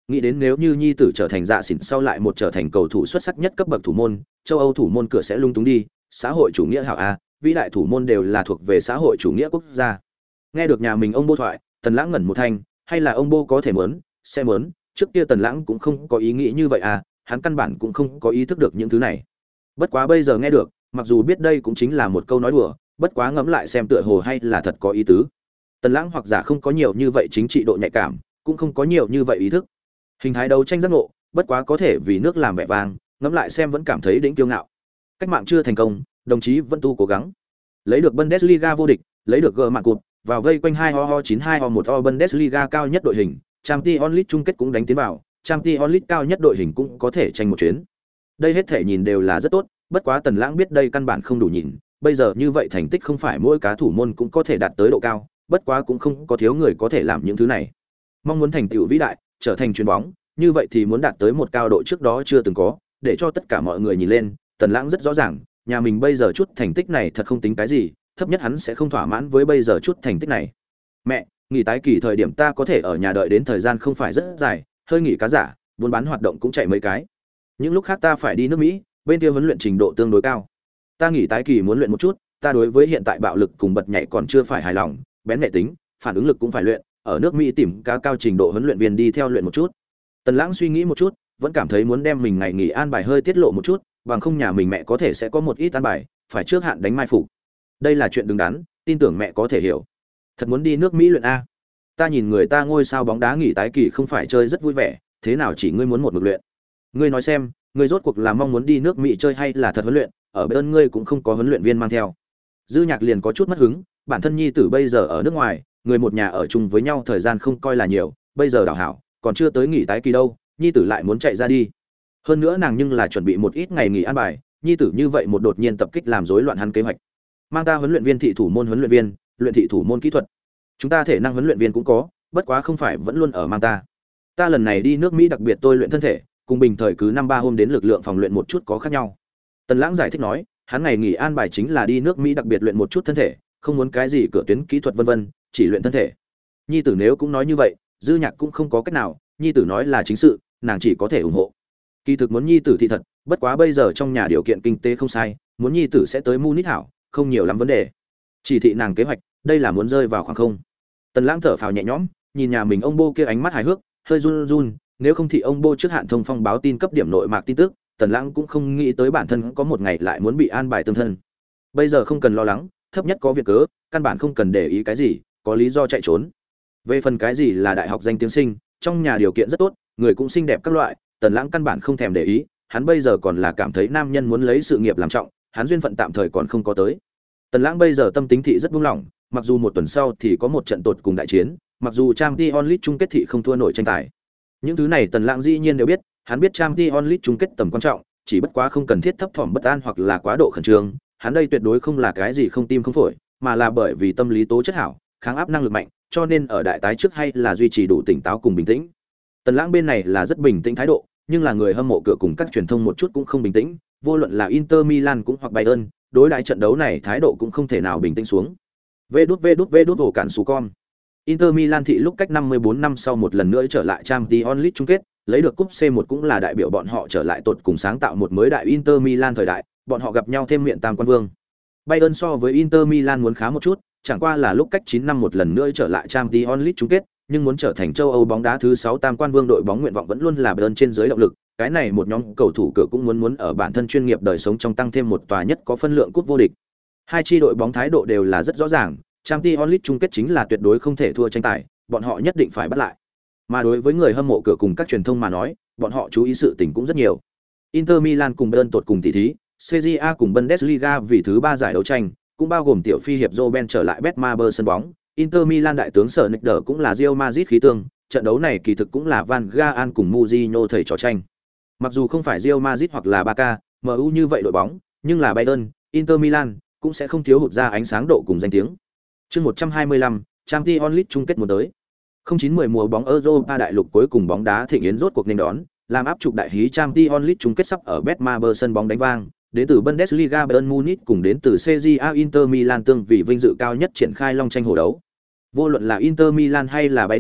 nghĩ đến nếu như nhi tử trở thành dạ xỉn sau lại một trở thành cầu thủ xuất sắc nhất cấp bậc thủ môn, châu Âu thủ môn cửa sẽ lung túng đi, xã hội chủ nghĩa hảo a, vĩ đại thủ môn đều là thuộc về xã hội chủ nghĩa quốc gia. Nghe được nhà mình ông Bô thoại, Tần Lãng ngẩn một thanh, hay là ông Bô có thể muốn, sẽ muốn, trước kia Tần Lãng cũng không có ý nghĩ như vậy à, hắn căn bản cũng không có ý thức được những thứ này. Bất quá bây giờ nghe được, mặc dù biết đây cũng chính là một câu nói đùa, bất quá ngẫm lại xem tựa hồ hay là thật có ý tứ. Tần Lãng hoặc giả không có nhiều như vậy chính trị độ nhạy cảm, cũng không có nhiều như vậy ý thức. Hình thái đấu tranh giác ngộ, bất quá có thể vì nước làm vẻ vang, ngẫm lại xem vẫn cảm thấy đỉnh kiêu ngạo. Cách mạng chưa thành công, đồng chí vẫn tu cố gắng. Lấy được Bundesliga vô địch, lấy được gỡ mạng cụt, vào vây quanh 2-92-1 Bundesliga cao nhất đội hình, Champions League chung kết cũng đánh tiến vào, Champions League cao nhất đội hình cũng có thể tranh một chuyến. Đây hết thể nhìn đều là rất tốt, bất quá Tần Lãng biết đây căn bản không đủ nhìn, bây giờ như vậy thành tích không phải mỗi cá thủ môn cũng có thể đạt tới độ cao, bất quá cũng không có thiếu người có thể làm những thứ này. Mong muốn thành tựu vĩ đại, trở thành chuyền bóng, như vậy thì muốn đạt tới một cao độ trước đó chưa từng có, để cho tất cả mọi người nhìn lên, Tần Lãng rất rõ ràng, nhà mình bây giờ chút thành tích này thật không tính cái gì, thấp nhất hắn sẽ không thỏa mãn với bây giờ chút thành tích này. Mẹ, nghỉ tái kỳ thời điểm ta có thể ở nhà đợi đến thời gian không phải rất dài, hơi nghỉ cá giả, buôn bán hoạt động cũng chạy mấy cái. Những lúc khác ta phải đi nước Mỹ, bên kia huấn luyện trình độ tương đối cao. Ta nghỉ tái kỳ muốn luyện một chút, ta đối với hiện tại bạo lực cùng bật nhảy còn chưa phải hài lòng, bén nhạy tính, phản ứng lực cũng phải luyện, ở nước Mỹ tìm cá cao trình độ huấn luyện viên đi theo luyện một chút. Tần Lãng suy nghĩ một chút, vẫn cảm thấy muốn đem mình ngày nghỉ an bài hơi tiết lộ một chút, bằng không nhà mình mẹ có thể sẽ có một ít an bài, phải trước hạn đánh mai phục. Đây là chuyện đứng đắn, tin tưởng mẹ có thể hiểu. Thật muốn đi nước Mỹ luyện a? Ta nhìn người ta ngôi sao bóng đá nghỉ tái kỳ không phải chơi rất vui vẻ, thế nào chỉ ngươi muốn một mực luyện? Ngươi nói xem, ngươi rốt cuộc là mong muốn đi nước Mỹ chơi hay là thật huấn luyện? Ở bên ngươi cũng không có huấn luyện viên mang theo. Dư Nhạc liền có chút mất hứng, bản thân nhi tử bây giờ ở nước ngoài, người một nhà ở chung với nhau thời gian không coi là nhiều, bây giờ đảo hảo, còn chưa tới nghỉ tái kỳ đâu, nhi tử lại muốn chạy ra đi. Hơn nữa nàng nhưng là chuẩn bị một ít ngày nghỉ an bài, nhi tử như vậy một đột nhiên tập kích làm rối loạn hắn kế hoạch. Mang ta huấn luyện viên thị thủ môn huấn luyện viên, luyện thị thủ môn kỹ thuật. Chúng ta thể năng huấn luyện viên cũng có, bất quá không phải vẫn luôn ở mang ta. Ta lần này đi nước Mỹ đặc biệt tôi luyện thân thể, cùng bình thời cứ 5-3 hôm đến lực lượng phòng luyện một chút có khác nhau. Tần Lãng giải thích nói, hắn ngày nghỉ an bài chính là đi nước Mỹ đặc biệt luyện một chút thân thể, không muốn cái gì cửa tuyến kỹ thuật vân vân, chỉ luyện thân thể. Nhi tử nếu cũng nói như vậy, Dư Nhạc cũng không có cách nào, nhi tử nói là chính sự, nàng chỉ có thể ủng hộ. Kỳ thực muốn nhi tử thì thật, bất quá bây giờ trong nhà điều kiện kinh tế không sai, muốn nhi tử sẽ tới Munich hảo, không nhiều lắm vấn đề. Chỉ thị nàng kế hoạch, đây là muốn rơi vào khoảng không. Tần Lãng thở phào nhẹ nhõm, nhìn nhà mình ông Bô kia ánh mắt hài hước, hơi run run, nếu không thì ông Bô trước hạn thông phong báo tin cấp điểm nội mạc tin tức, Tần Lãng cũng không nghĩ tới bản thân có một ngày lại muốn bị an bài tương thân. Bây giờ không cần lo lắng, thấp nhất có việc cớ, căn bản không cần để ý cái gì, có lý do chạy trốn. Về phần cái gì là đại học danh tiếng sinh, trong nhà điều kiện rất tốt, người cũng xinh đẹp các loại, Tần Lãng căn bản không thèm để ý, hắn bây giờ còn là cảm thấy nam nhân muốn lấy sự nghiệp làm trọng, hắn duyên phận tạm thời còn không có tới. Tần Lãng bây giờ tâm tính thị rất buông lỏng, mặc dù một tuần sau thì có một trận tột cùng đại chiến, mặc dù Champions League chung kết thị không thua nổi tranh tài. Những thứ này Tần Lãng dĩ nhiên đều biết, hắn biết Champions League chung kết tầm quan trọng, chỉ bất quá không cần thiết thấp thỏm bất an hoặc là quá độ khẩn trương, hắn đây tuyệt đối không là cái gì không tim không phổi, mà là bởi vì tâm lý tố chất hảo, kháng áp năng lực mạnh, cho nên ở đại tái trước hay là duy trì đủ tỉnh táo cùng bình tĩnh. Tần Lãng bên này là rất bình tĩnh thái độ, nhưng là người hâm mộ cửa cùng các truyền thông một chút cũng không bình tĩnh, vô luận là Inter Milan cũng hoặc Bayern, đối đãi trận đấu này thái độ cũng không thể nào bình tĩnh xuống. Vê đút ổ cản sú con. Inter Milan thị lúc cách 54 năm sau một lần nữa trở lại Champions League chung kết, lấy được cúp C1 cũng là đại biểu bọn họ trở lại tột cùng sáng tạo một mới đại Inter Milan thời đại, bọn họ gặp nhau thêm miệng tam quan vương. Bayern so với Inter Milan muốn khá một chút, chẳng qua là lúc cách 9 năm một lần nữa trở lại Champions League chung kết, nhưng muốn trở thành châu Âu bóng đá thứ 6 tam quan vương đội bóng nguyện vọng vẫn luôn là Bayern trên dưới động lực, cái này một nhóm cầu thủ cửa cũng muốn ở bản thân chuyên nghiệp đời sống trong tăng thêm một tòa nhất có phân lượng cúp vô địch. Hai chi đội bóng thái độ đều là rất rõ ràng, Champions League chung kết chính là tuyệt đối không thể thua tranh tài, bọn họ nhất định phải bắt lại. Mà đối với người hâm mộ cửa cùng các truyền thông mà nói, bọn họ chú ý sự tình cũng rất nhiều. Inter Milan cùng Bayern tột cùng tỷ thí, Serie A cùng Bundesliga vì thứ 3 giải đấu tranh, cũng bao gồm tiểu phi hiệp Robben trở lại Betmaber sân bóng, Inter Milan đại tướng Sở Nick cũng là Real Madrid khí tương, trận đấu này kỳ thực cũng là Van Gaal cùng Mourinho thầy trò tranh. Mặc dù không phải Real Madrid hoặc là Barca, MU như vậy đội bóng, nhưng là Bayern, Inter Milan cũng sẽ không thiếu hụt ra ánh sáng độ cùng danh tiếng. Chương 125, Champions League chung kết mùa tới. 09-10 mùa bóng Europa đại lục cuối cùng bóng đá thịnh yến rốt cuộc nên đón, làm áp trục đại hí Champions League chung kết sắp ở Betmaber sân bóng đánh vang, đến từ Bundesliga Bayern Munich cùng đến từ Serie A Inter Milan tương vì vinh dự cao nhất triển khai long tranh hổ đấu. Vô luận là Inter Milan hay là Bayern,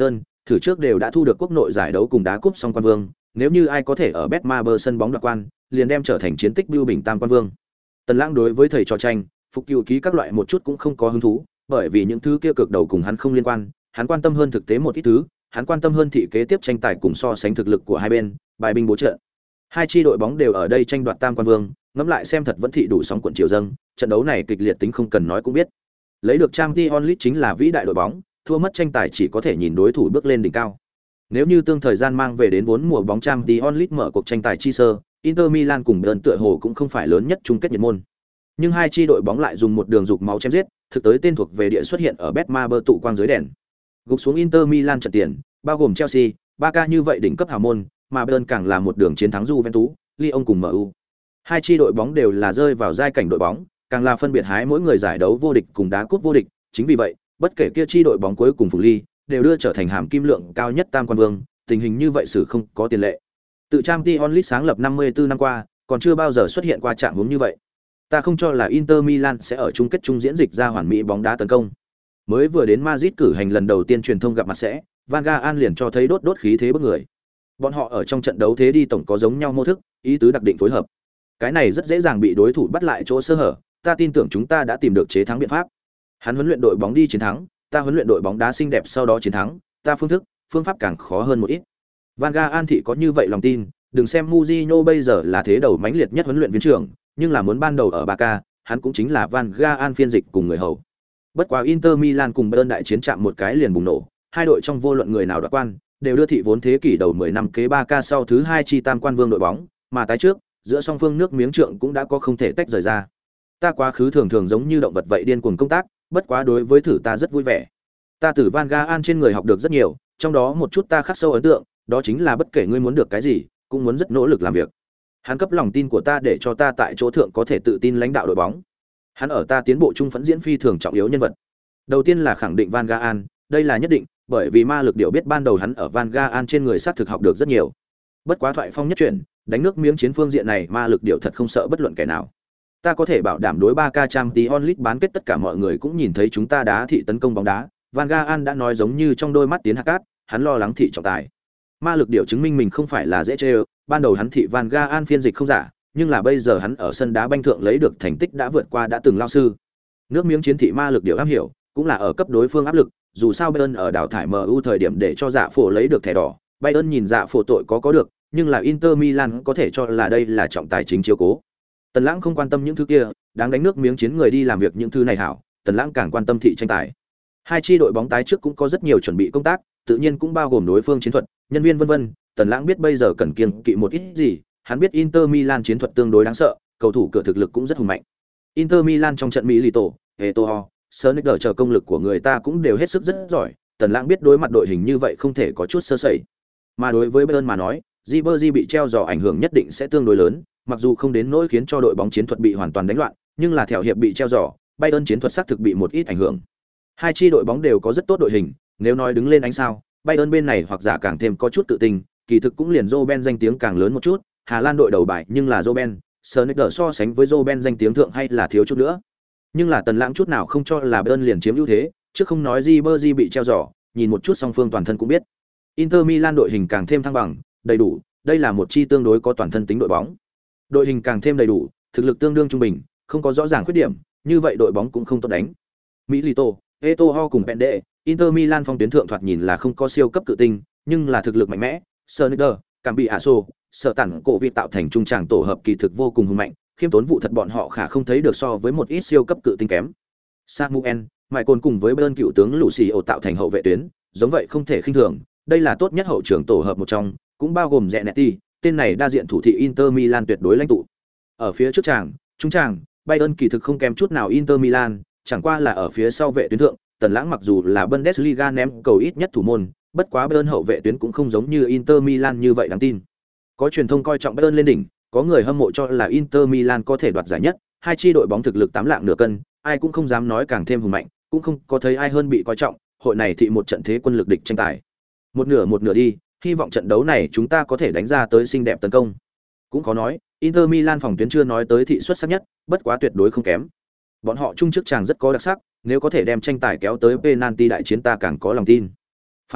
Thử trước đều đã thu được quốc nội giải đấu cùng đá cúp song quan vương, nếu như ai có thể ở Betmaber sân bóng đoạt quan, liền đem trở thành chiến tích bưu bình tam quan vương. Tần Lãng đối với thầy trò tranh, phục cựu ký các loại một chút cũng không có hứng thú, bởi vì những thứ kia cực đầu cùng hắn không liên quan, hắn quan tâm hơn thực tế một ít thứ, hắn quan tâm hơn thị kế tiếp tranh tài cùng so sánh thực lực của hai bên, bài binh bố trận. Hai chi đội bóng đều ở đây tranh đoạt tam quan vương, ngẫm lại xem thật vẫn thị đủ sóng cuộn chiều dâng, trận đấu này kịch liệt tính không cần nói cũng biết. Lấy được Champions League chính là vĩ đại đội bóng, thua mất tranh tài chỉ có thể nhìn đối thủ bước lên đỉnh cao. Nếu như tương thời gian mang về đến vốn mùa bóng Champions League mở cuộc tranh tài chi sơ, Inter Milan cùng Bayern tựa hồ cũng không phải lớn nhất chung kết nhiệt môn. Nhưng hai chi đội bóng lại dùng một đường dục máu chém giết, thực tới tên thuộc về địa xuất hiện ở Betmaber tụ quang dưới đèn. Gục xuống Inter Milan trận tiền, bao gồm Chelsea, Barca như vậy đỉnh cấp hào môn, mà Bayern càng là một đường chiến thắng Juventus, Lyon cùng MU. Hai chi đội bóng đều là rơi vào giai cảnh đội bóng, càng là phân biệt hái mỗi người giải đấu vô địch cùng đá cúp vô địch, chính vì vậy, bất kể kia chi đội bóng cuối cùng phục ly, đều đưa trở thành hàm kim lượng cao nhất tam quan vương, tình hình như vậy xử không có tiền lệ. Tự Champions League sáng lập 54 năm qua, còn chưa bao giờ xuất hiện qua trạng huống như vậy. Ta không cho là Inter Milan sẽ ở chung kết chung diễn dịch ra hoàn mỹ bóng đá tấn công. Mới vừa đến Madrid cử hành lần đầu tiên truyền thông gặp mặt sẽ, Van Gaal liền cho thấy đốt khí thế bức người. Bọn họ ở trong trận đấu thế đi tổng có giống nhau mô thức, ý tứ đặc định phối hợp. Cái này rất dễ dàng bị đối thủ bắt lại chỗ sơ hở, ta tin tưởng chúng ta đã tìm được chế thắng biện pháp. Hắn huấn luyện đội bóng đi chiến thắng, ta huấn luyện đội bóng đá xinh đẹp sau đó chiến thắng, ta phương pháp càng khó hơn một ít. Van Gaal thị có như vậy lòng tin, đừng xem Mourinho bây giờ là thế đầu mãnh liệt nhất huấn luyện viên trưởng, nhưng là muốn ban đầu ở Barca, hắn cũng chính là Van Gaal phiên dịch cùng người hầu. Bất quá Inter Milan cùng Bayern đại chiến chạm một cái liền bùng nổ, hai đội trong vô luận người nào đoạt quan, đều đưa thị vốn thế kỷ đầu 10 năm kế Barca sau thứ hai chi tam quan vương đội bóng, mà tái trước, giữa song phương nước miếng trượng cũng đã có không thể tách rời ra. Ta quá khứ thường thường giống như động vật vậy điên cuồng công tác, bất quá đối với thử ta rất vui vẻ. Ta từ Van Gaal trên người học được rất nhiều, trong đó một chút ta khắc sâu ấn tượng, đó chính là bất kể ngươi muốn được cái gì, cũng muốn rất nỗ lực làm việc. Hắn cấp lòng tin của ta để cho ta tại chỗ thượng có thể tự tin lãnh đạo đội bóng. Hắn ở ta tiến bộ trung phẫn diễn phi thường trọng yếu nhân vật. Đầu tiên là khẳng định Van Gaal, đây là nhất định, bởi vì ma lực điều biết ban đầu hắn ở Van Gaal trên người xác thực học được rất nhiều. Bất quá thoại phong nhất chuyển, đánh nước miếng chiến phương diện này ma lực điều thật không sợ bất luận kẻ nào. Ta có thể bảo đảm đối 3K Champions League bán kết tất cả mọi người cũng nhìn thấy chúng ta đá thị tấn công bóng đá. Van Gaal đã nói giống như trong đôi mắt tiến hạt cát, hắn lo lắng thị trọng tài. Ma lực điều chứng minh mình không phải là dễ chơi, ban đầu hắn thị Van Gaal phiên dịch không giả, nhưng là bây giờ hắn ở sân đá banh thượng lấy được thành tích đã vượt qua đã từng lao sư. Nước miếng chiến thị ma lực điều am hiểu, cũng là ở cấp đối phương áp lực, dù sao Bayern ở đào thải MU thời điểm để cho Dạ Phổ lấy được thẻ đỏ, Bayern nhìn Dạ Phổ tội có được, nhưng là Inter Milan có thể cho là đây là trọng tài chính chiếu cố. Tần Lãng không quan tâm những thứ kia, đáng đánh nước miếng chiến người đi làm việc những thứ này hảo, Tần Lãng càng quan tâm thị tranh tài. Hai chi đội bóng tái trước cũng có rất nhiều chuẩn bị công tác, tự nhiên cũng bao gồm đối phương chiến thuật, nhân viên vân vân, Tần Lãng biết bây giờ cần kiêng kỵ một ít gì, hắn biết Inter Milan chiến thuật tương đối đáng sợ, cầu thủ cửa thực lực cũng rất hùng mạnh. Inter Milan trong trận Milito, Eto'o, Sneijder chờ công lực của người ta cũng đều hết sức rất giỏi, Tần Lãng biết đối mặt đội hình như vậy không thể có chút sơ sẩy. Mà đối với Bayern mà nói, Ribery bị treo giò ảnh hưởng nhất định sẽ tương đối lớn, mặc dù không đến nỗi khiến cho đội bóng chiến thuật bị hoàn toàn đánh loạn, nhưng là theo hiệp bị treo giò, Bayern chiến thuật xác thực bị một ít ảnh hưởng. Hai chi đội bóng đều có rất tốt đội hình, nếu nói đứng lên ánh sao, Bayern bên này hoặc giả càng thêm có chút tự tin, kỳ thực cũng liền Robben danh tiếng càng lớn một chút, Hà Lan đội đầu bài nhưng là Robben, Sneijder so sánh với Robben danh tiếng thượng hay là thiếu chút nữa. Nhưng là Tần Lãng chút nào không cho là Bayern liền chiếm ưu thế, chứ không nói Ribery bị treo giò, nhìn một chút song phương toàn thân cũng biết. Inter Milan đội hình càng thêm thăng bằng, đầy đủ, đây là một chi tương đối có toàn thân tính đội bóng. Đội hình càng thêm đầy đủ, thực lực tương đương trung bình, không có rõ ràng khuyết điểm, như vậy đội bóng cũng không tốt đánh. Milito, Eto'o cùng Pende, Inter Milan phong tuyến thượng thoạt nhìn là không có siêu cấp cự tinh, nhưng là thực lực mạnh mẽ, Sneijder, Cambiaso, sợ tản cổ vị tạo thành trung tràng tổ hợp kỳ thực vô cùng hùng mạnh, khiêm tốn vụ thật bọn họ khả không thấy được so với một ít siêu cấp cự tinh kém. Samuel, Michael cùng với Bayern cựu tướng Lucio tạo thành hậu vệ tuyến, giống vậy không thể khinh thường, đây là tốt nhất hậu trưởng tổ hợp một trong, cũng bao gồm Zanetti, tên này đa diện thủ thị Inter Milan tuyệt đối lãnh tụ. Ở phía trước tràng, trung tràng, Bayern kỳ thực không kém chút nào Inter Milan, chẳng qua là ở phía sau vệ tuyến thượng, Tần Lãng mặc dù là Bundesliga ném cầu ít nhất thủ môn, bất quá Bayern hậu vệ tuyến cũng không giống như Inter Milan như vậy đáng tin. Có truyền thông coi trọng Bayern lên đỉnh, có người hâm mộ cho là Inter Milan có thể đoạt giải nhất, hai chi đội bóng thực lực 8 lạng nửa cân, ai cũng không dám nói càng thêm hùng mạnh, cũng không có thấy ai hơn bị coi trọng, hội này thị một trận thế quân lực địch tranh tài. Một nửa đi, hy vọng trận đấu này chúng ta có thể đánh ra tới xinh đẹp tấn công. Cũng có nói, Inter Milan phòng tuyến chưa nói tới thị xuất sắc nhất, bất quá tuyệt đối không kém. Bọn họ chung trước chàng rất có đặc sắc, nếu có thể đem tranh tài kéo tới penalty đại chiến ta càng có lòng tin. Phản kích,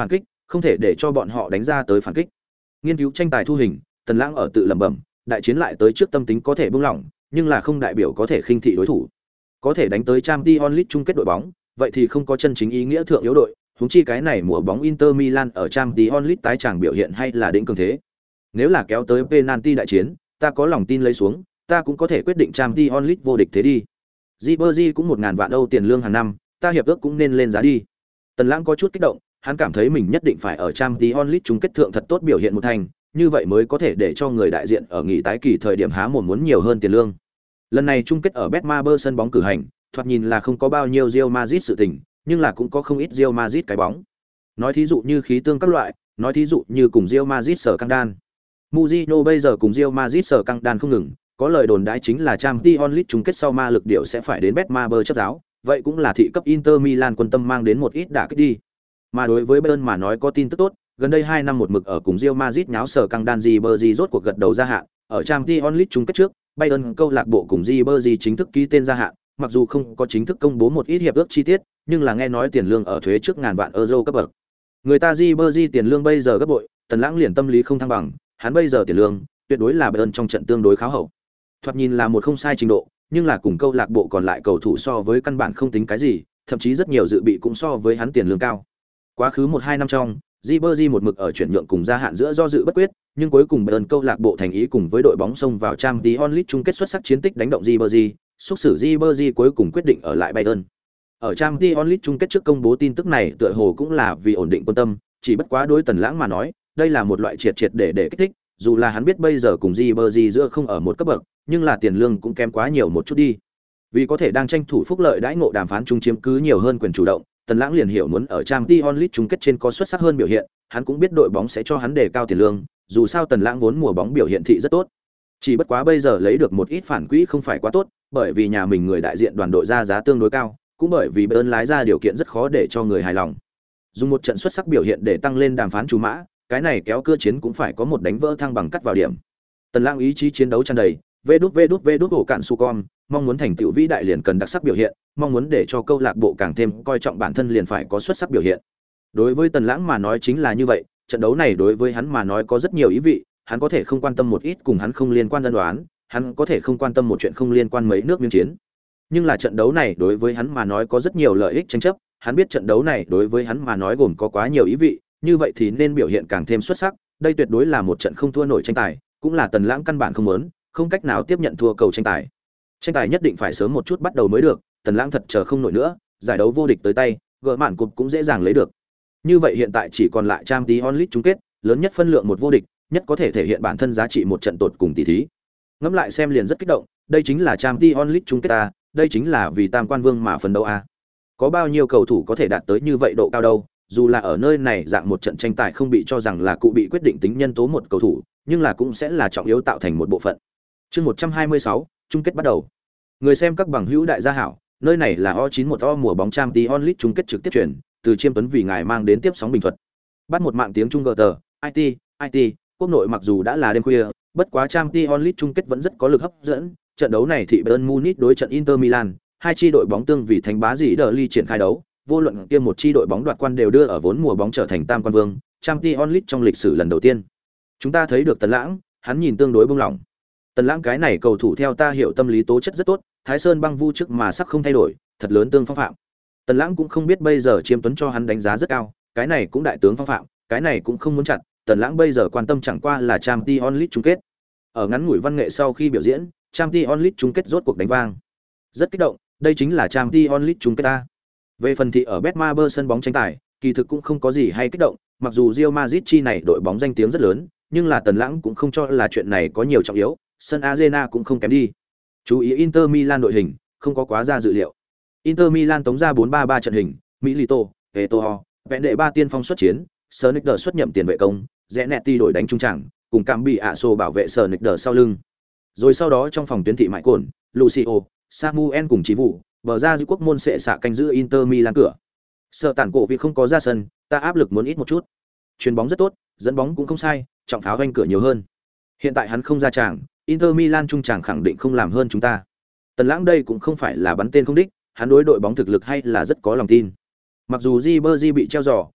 không thể để cho bọn họ đánh ra tới phản kích. Nghiên cứu tranh tài thu hình, Tần Lãng ở tự lẩm bẩm, đại chiến lại tới trước tâm tính có thể buông lỏng, nhưng là không đại biểu có thể khinh thị đối thủ. Có thể đánh tới Champions League chung kết đội bóng, vậy thì không có chân chính ý nghĩa thượng yếu đội, huống chi cái này mùa bóng Inter Milan ở Champions League tái tràng biểu hiện hay là đỉnh cường thế. Nếu là kéo tới penalty đại chiến, ta có lòng tin lấy xuống, ta cũng có thể quyết định Champions League vô địch thế đi. Ribery cũng 1000 vạn Âu tiền lương hàng năm, ta hiệp ước cũng nên lên giá đi. Tần Lãng có chút kích động, hắn cảm thấy mình nhất định phải ở Champions League chung kết thượng thật tốt biểu hiện một thành, như vậy mới có thể để cho người đại diện ở nghỉ tái kỳ thời điểm há mồm muốn nhiều hơn tiền lương. Lần này chung kết ở Betmaber sân bóng cử hành, thoạt nhìn là không có bao nhiêu Real Madrid sự tình, nhưng là cũng có không ít Real Madrid cái bóng. Nói thí dụ như khí tương các loại, nói thí dụ như cùng Real Madrid sở căng đan. Mourinho bây giờ cùng Real Madrid sở căng đan không ngừng, có lời đồn đãi chính là Champions League chung kết sau ma lực điệu sẽ phải đến Betmaber chấp giáo, vậy cũng là thị cấp Inter Milan quân tâm mang đến một ít đả kích đi. Mà đối với Bayern mà nói có tin tức tốt, gần đây 2 năm một mực ở cùng Real Madrid nháo sở căng đan Ribery rốt cuộc gật đầu gia hạn, ở Champions League chung kết trước, Bayern câu lạc bộ cùng Ribery chính thức ký tên gia hạn, mặc dù không có chính thức công bố một ít hiệp ước chi tiết, nhưng là nghe nói tiền lương ở thuế trước ngàn vạn euro cấp bậc. Người ta Ribery tiền lương bây giờ gấp bội, Tần Lãng liền tâm lý không thăng bằng, hắn bây giờ tiền lương tuyệt đối là Bayern trong trận tương đối khá hậu. Thoạt nhìn là một không sai trình độ, nhưng là cùng câu lạc bộ còn lại cầu thủ so với căn bản không tính cái gì, thậm chí rất nhiều dự bị cũng so với hắn tiền lương cao. Quá khứ 1-2 năm trong, Ribery một mực ở chuyển nhượng cùng gia hạn giữa do dự bất quyết, nhưng cuối cùng Bayern câu lạc bộ thành ý cùng với đội bóng xông vào Champions League chung kết xuất sắc chiến tích đánh động Ribery, xúc xử Ribery cuối cùng quyết định ở lại Bayern. Ở Champions League chung kết trước công bố tin tức này tựa hồ cũng là vì ổn định quân tâm, chỉ bất quá đối Tần Lãng mà nói, đây là một loại triệt để kích thích, dù là hắn biết bây giờ cùng Ribery giữa không ở một cấp bậc, nhưng là tiền lương cũng kém quá nhiều một chút đi. Vì có thể đang tranh thủ phúc lợi đãi ngộ đàm phán chung chiếm cứ nhiều hơn quyền chủ động, Tần Lãng liền hiểu muốn ở Champions League chung kết trên có xuất sắc hơn biểu hiện, hắn cũng biết đội bóng sẽ cho hắn đề cao tiền lương, dù sao Tần Lãng vốn mùa bóng biểu hiện thị rất tốt. Chỉ bất quá bây giờ lấy được một ít phản quỹ không phải quá tốt, bởi vì nhà mình người đại diện đoàn đội ra giá tương đối cao, cũng bởi vì Bayern lái ra điều kiện rất khó để cho người hài lòng. Dùng một trận xuất sắc biểu hiện để tăng lên đàm phán chủ mã, cái này kéo cưa chiến cũng phải có một đánh vỡ thăng bằng cắt vào điểm. Tần Lãng ý chí chiến đấu tràn đầy, vê đút ổ cạn su con, mong muốn thành tựu vĩ đại liền cần đặc sắc biểu hiện, mong muốn để cho câu lạc bộ càng thêm coi trọng bản thân liền phải có xuất sắc biểu hiện. Đối với Tần Lãng mà nói chính là như vậy, trận đấu này đối với hắn mà nói có rất nhiều ý vị, hắn có thể không quan tâm một ít cùng hắn không liên quan ân đoán, hắn có thể không quan tâm một chuyện không liên quan mấy nước miếng chiến. Nhưng là trận đấu này đối với hắn mà nói có rất nhiều lợi ích tranh chấp, hắn biết trận đấu này đối với hắn mà nói gồm có quá nhiều ý vị, như vậy thì nên biểu hiện càng thêm xuất sắc, đây tuyệt đối là một trận không thua nổi tranh tài, cũng là Tần Lãng căn bản không muốn, không cách nào tiếp nhận thua cầu tranh tài. Tranh tài nhất định phải sớm một chút bắt đầu mới được, Tần Lãng thật chờ không nổi nữa, giải đấu vô địch tới tay, gỡ mạn cục cũng dễ dàng lấy được. Như vậy hiện tại chỉ còn lại Champions League chung kết, lớn nhất phân lượng một vô địch, nhất có thể thể hiện bản thân giá trị một trận tột cùng tỷ thí. Ngẫm lại xem liền rất kích động, đây chính là Champions League chung kết a, đây chính là vì tam quan vương mà phấn đấu a. Có bao nhiêu cầu thủ có thể đạt tới như vậy độ cao đâu, dù là ở nơi này dạng một trận tranh tài không bị cho rằng là cụ bị quyết định tính nhân tố một cầu thủ, nhưng là cũng sẽ là trọng yếu tạo thành một bộ phận. Chương 126, chung kết bắt đầu. Người xem các bằng hữu đại gia hảo, nơi này là O91O mùa bóng Champions League chung kết trực tiếp truyền, từ Chiêm Tuấn vì ngài mang đến tiếp sóng bình thuật. Bắt một mạng tiếng Trung GT, IT, quốc nội mặc dù đã là đêm khuya, bất quá Champions League chung kết vẫn rất có lực hấp dẫn, trận đấu này thì Bayern Munich đối trận Inter Milan, hai chi đội bóng tương vì thánh bá dị đờ ly triển khai đấu, vô luận kia một chi đội bóng đoạt quan đều đưa ở vốn mùa bóng trở thành tam quan vương, Champions League trong lịch sử lần đầu tiên. Chúng ta thấy được Tần Lãng, hắn nhìn tương đối bông lỏng. Tần Lãng cái này cầu thủ theo ta hiểu tâm lý tố chất rất tốt, Thái Sơn băng vu trước mà sắc không thay đổi, thật lớn tương phong phạm. Tần Lãng cũng không biết bây giờ Chiêm Tuấn cho hắn đánh giá rất cao, cái này cũng đại tướng phong phạm, cái này cũng không muốn chặn, Tần Lãng bây giờ quan tâm chẳng qua là Champions League chung kết. Ở ngắn ngủi văn nghệ sau khi biểu diễn, Champions League chung kết rốt cuộc đánh vang. Rất kích động, đây chính là Champions League chung kết ta. Về phần thị ở Betmaber sân bóng tranh tài, kỳ thực cũng không có gì hay kích động, mặc dù Real Madrid chi này đội bóng danh tiếng rất lớn, nhưng là Tần Lãng cũng không cho là chuyện này có nhiều trọng yếu, sân Arena cũng không kém đi. Chú ý Inter Milan đội hình, không có quá ra dự liệu. Inter Milan tống ra 4-3-3 trận hình, Milito, Eto'o, vẹn đệ ba tiên phong xuất chiến, Sneijder xuất nhậm tiền vệ công, Zanetti đổi đánh trung trảng, cùng Cambiaso bảo vệ Sneijder sau lưng. Rồi sau đó trong phòng tuyến thị mại cồn, Lucio, Samuel cùng Chí Vũ, bờ ra giữ quốc môn sẽ xạ canh giữ Inter Milan cửa. Sợ tản cổ vì không có ra sân, ta áp lực muốn ít một chút. Chuyền bóng rất tốt, dẫn bóng cũng không sai, trọng pháo vanh cửa nhiều hơn. Hiện tại hắn không ra tràng, Inter Milan trung tràng khẳng định không làm hơn chúng ta. Tần Lãng đây cũng không phải là bắn tên không đích, hắn đối đội bóng thực lực hay là rất có lòng tin. Mặc dù Ribery bị treo giò,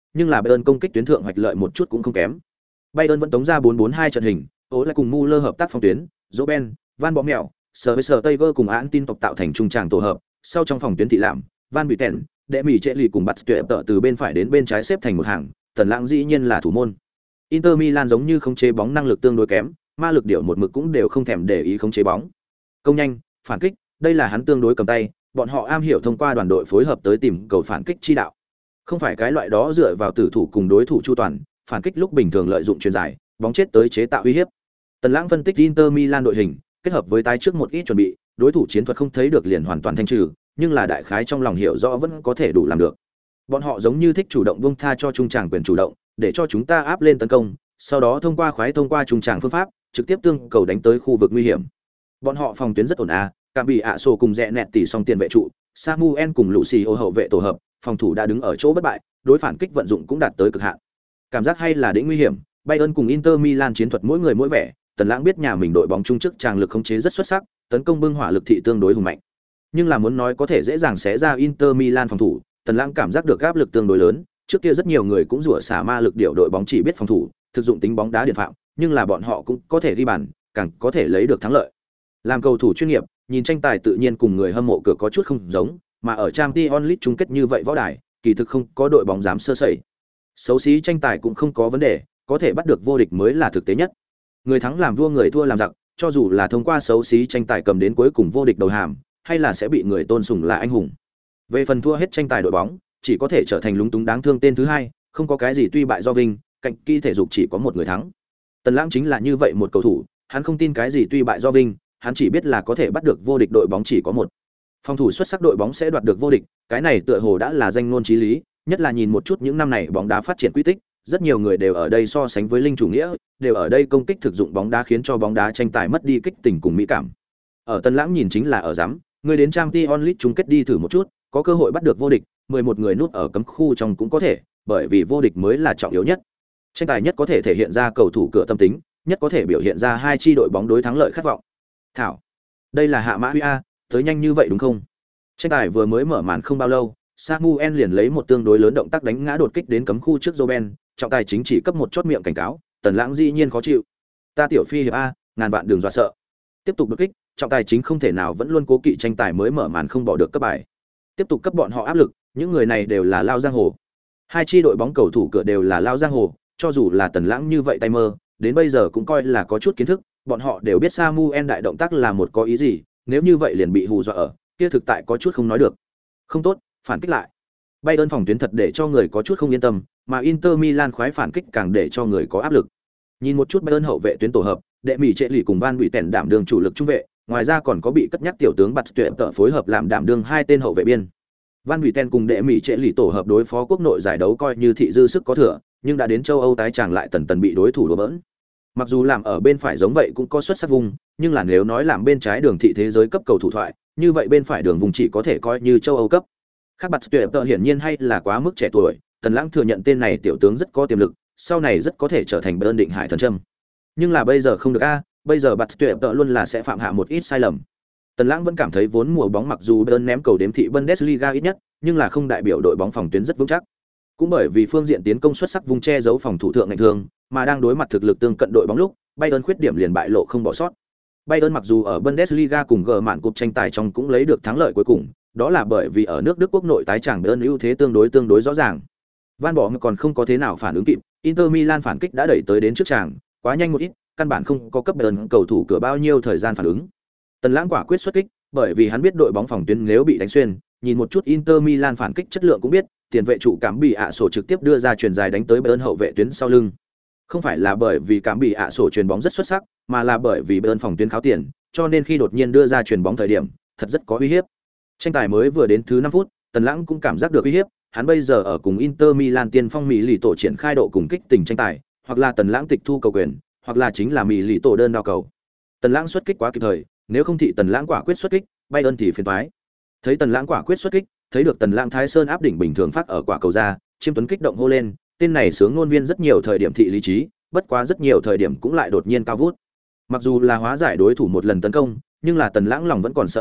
nhưng là Bayern công kích tuyến thượng hoạch lợi một chút cũng không kém. Bayern vẫn tống ra 4-4-2 trận hình, ố lại cùng Muller hợp tác phòng tuyến, Robben, Van Bommel, Tayger cùng Án Tin tộc tạo thành trung tràng tổ hợp, sau trong phòng tuyến thị lạm, Van Buyten, đệ mỹ trệ lì cùng bắt tuyệt tợ từ bên phải đến bên trái xếp thành một hàng, Tần Lãng dĩ nhiên là thủ môn. Inter Milan giống như không chế bóng năng lực tương đối kém, ma lực điệu một mực cũng đều không thèm để ý không chế bóng. Công nhanh, phản kích, đây là hắn tương đối cầm tay, bọn họ am hiểu thông qua đoàn đội phối hợp tới tìm cầu phản kích chi đạo. Không phải cái loại đó dựa vào tử thủ cùng đối thủ chu toàn, phản kích lúc bình thường lợi dụng chuyền dài, bóng chết tới chế tạo uy hiếp. Tần Lãng phân tích Inter Milan đội hình, kết hợp với tái trước một ít chuẩn bị, đối thủ chiến thuật không thấy được liền hoàn toàn thanh trừ, nhưng là đại khái trong lòng hiểu rõ vẫn có thể đủ làm được. Bọn họ giống như thích chủ động buông tha cho trung tràng quyền chủ động, để cho chúng ta áp lên tấn công, sau đó thông qua trung tràng phương pháp, trực tiếp tương cầu đánh tới khu vực nguy hiểm. Bọn họ phòng tuyến rất ổn Cảm bị ạ sổ cùng rẽ nẹt tỉ song tiền vệ trụ, Samuel cùng Lucio hậu vệ tổ hợp, phòng thủ đã đứng ở chỗ bất bại, đối phản kích vận dụng cũng đạt tới cực hạn. Cảm giác hay là đỉnh nguy hiểm, Bayern cùng Inter Milan chiến thuật mỗi người mỗi vẻ, Tần Lãng biết nhà mình đội bóng trung chức tràng lực khống chế rất xuất sắc, tấn công bưng hỏa lực thị tương đối hùng mạnh. Nhưng là muốn nói có thể dễ dàng xé ra Inter Milan phòng thủ, Tần Lãng cảm giác được áp lực tương đối lớn, trước kia rất nhiều người cũng rủa xả ma lực điều đội bóng chỉ biết phòng thủ, thực dụng tính bóng đá điện phạm, nhưng là bọn họ cũng có thể ghi bàn, càng có thể lấy được thắng lợi. Làm cầu thủ chuyên nghiệp, nhìn tranh tài tự nhiên cùng người hâm mộ cửa có chút không giống, mà ở Champions League chung kết như vậy võ đài, kỳ thực không có đội bóng dám sơ sẩy. Xấu xí tranh tài cũng không có vấn đề, có thể bắt được vô địch mới là thực tế nhất. Người thắng làm vua, người thua làm giặc, cho dù là thông qua xấu xí tranh tài cầm đến cuối cùng vô địch đầu hàm, hay là sẽ bị người tôn sùng là anh hùng. Về phần thua hết tranh tài đội bóng, chỉ có thể trở thành lúng túng đáng thương tên thứ hai, không có cái gì tuy bại do vinh, cạnh kỹ thể dục chỉ có một người thắng. Tần Lãng chính là như vậy một cầu thủ, hắn không tin cái gì tuy bại do vinh, hắn chỉ biết là có thể bắt được vô địch đội bóng chỉ có một. Phòng thủ xuất sắc đội bóng sẽ đoạt được vô địch, cái này tựa hồ đã là danh ngôn chí lý, nhất là nhìn một chút những năm này bóng đá phát triển quy tích, rất nhiều người đều ở đây so sánh với linh chủ nghĩa, đều ở đây công kích thực dụng bóng đá khiến cho bóng đá tranh tài mất đi kích tình cùng mỹ cảm. Ở Tần Lãng nhìn chính là ở dám, người đến Champions League chung kết đi thử một chút, có cơ hội bắt được vô địch, 11 người núp ở cấm khu trong cũng có thể, bởi vì vô địch mới là trọng yếu nhất. Tranh tài nhất có thể thể hiện ra cầu thủ cửa tâm tính, nhất có thể biểu hiện ra hai chi đội bóng đối thắng lợi khát vọng. Thảo, đây là hạ mã huy a, tới nhanh như vậy đúng không? Tranh tài vừa mới mở màn không bao lâu, Samuel liền lấy một tương đối lớn động tác đánh ngã đột kích đến cấm khu trước Robben, trọng tài chính chỉ cấp một chốt miệng cảnh cáo, Tần Lãng dĩ nhiên khó chịu. Ta tiểu phi hiệp a, ngàn vạn đường dọa sợ. Tiếp tục đột kích, trọng tài chính không thể nào vẫn luôn cố kỵ tranh tài mới mở màn không bỏ được cấp bài. Tiếp tục cấp bọn họ áp lực, những người này đều là lao giang hồ. Hai chi đội bóng cầu thủ cửa đều là lao giang hồ, cho dù là Tần Lãng như vậy tay mơ, đến bây giờ cũng coi là có chút kiến thức, bọn họ đều biết Samuel đại động tác là một có ý gì, nếu như vậy liền bị hù dọa ở, kia thực tại có chút không nói được. Không tốt, phản kích lại. Bayern phòng tuyến thật để cho người có chút không yên tâm, mà Inter Milan khoái phản kích càng để cho người có áp lực. Nhìn một chút Bayern hậu vệ tuyến tổ hợp, đệ mỹ trệ lì cùng Van Buyten đảm đương chủ lực trung vệ, ngoài ra còn có bị cất nhắc tiểu tướng Bạt Tuyệt Tợ phối hợp làm đảm đương hai tên hậu vệ biên. Van Buyten cùng đệ mỹ trệ lì tổ hợp đối phó quốc nội giải đấu coi như thị dư sức có thừa, nhưng đã đến châu Âu tái chàng lại tần tần bị đối thủ đùa bỡn. Mặc dù làm ở bên phải giống vậy cũng có xuất sắc vùng, nhưng là nếu nói làm bên trái đường thị thế giới cấp cầu thủ thoại, như vậy bên phải đường vùng chỉ có thể coi như châu Âu cấp. Khác Bạt Tuyệt Tợ hiển nhiên hay là quá mức trẻ tuổi, Tần Lãng thừa nhận tên này tiểu tướng rất có tiềm lực, sau này rất có thể trở thành Bayern định hải thần châm. Nhưng là bây giờ không được bây giờ Bạt Tuyệt Tợ luôn là sẽ phạm hạ một ít sai lầm. Tần Lãng vẫn cảm thấy vốn mùa bóng mặc dù Bayern ném cầu đếm thị Bundesliga ít nhất, nhưng là không đại biểu đội bóng phòng tuyến rất vững chắc. Cũng bởi vì phương diện tiến công xuất sắc vùng che giấu phòng thủ thượng ngành thường, mà đang đối mặt thực lực tương cận đội bóng lúc, Bayern khuyết điểm liền bại lộ không bỏ sót. Bayern mặc dù ở Bundesliga cùng gờ mạn cúp tranh tài trong cũng lấy được thắng lợi cuối cùng, đó là bởi vì ở nước Đức quốc nội tái chàng Bayern ưu thế tương đối rõ ràng. Van Bommel còn không có thế nào phản ứng kịp, Inter Milan phản kích đã đẩy tới đến trước chàng, quá nhanh một ít, căn bản không có cấp Bayern cầu thủ cửa bao nhiêu thời gian phản ứng. Tần Lãng quả quyết xuất kích, bởi vì hắn biết đội bóng phòng tuyến nếu bị đánh xuyên, nhìn một chút Inter Milan phản kích chất lượng cũng biết, tiền vệ trụ Cảm bị ạ sổ trực tiếp đưa ra chuyền dài đánh tới Bayern hậu vệ tuyến sau lưng. Không phải là bởi vì Cảm bị ạ sổ chuyền bóng rất xuất sắc, mà là bởi vì Bayern phòng tuyến kháo tiền, cho nên khi đột nhiên đưa ra chuyền bóng thời điểm, thật rất có uy hiếp. Tranh tài mới vừa đến thứ 5 phút, Tần Lãng cũng cảm giác được uy hiếp, hắn bây giờ ở cùng Inter Milan tiên phong Mỹ lì tổ triển khai độ cùng kích tình tranh tài, hoặc là Tần Lãng tịch thu cầu quyền, hoặc là chính là Mỹ lì tổ đơn đao cầu. Tần Lãng xuất kích quá kịp thời, nếu không thì Tần Lãng quả quyết xuất kích, Bayern thì phiền toái. Thấy Tần Lãng quả quyết xuất kích, thấy được Tần Lãng Thái Sơn áp đỉnh bình thường phát ở quả cầu ra, Chiêm Tuấn kích động hô lên, tên này sướng ngôn viên rất nhiều thời điểm thị lý trí, bất quá rất nhiều thời điểm cũng lại đột nhiên cao vút. Mặc dù là hóa giải đối thủ một lần tấn công, nhưng là Tần Lãng lòng vẫn còn sợ hãi,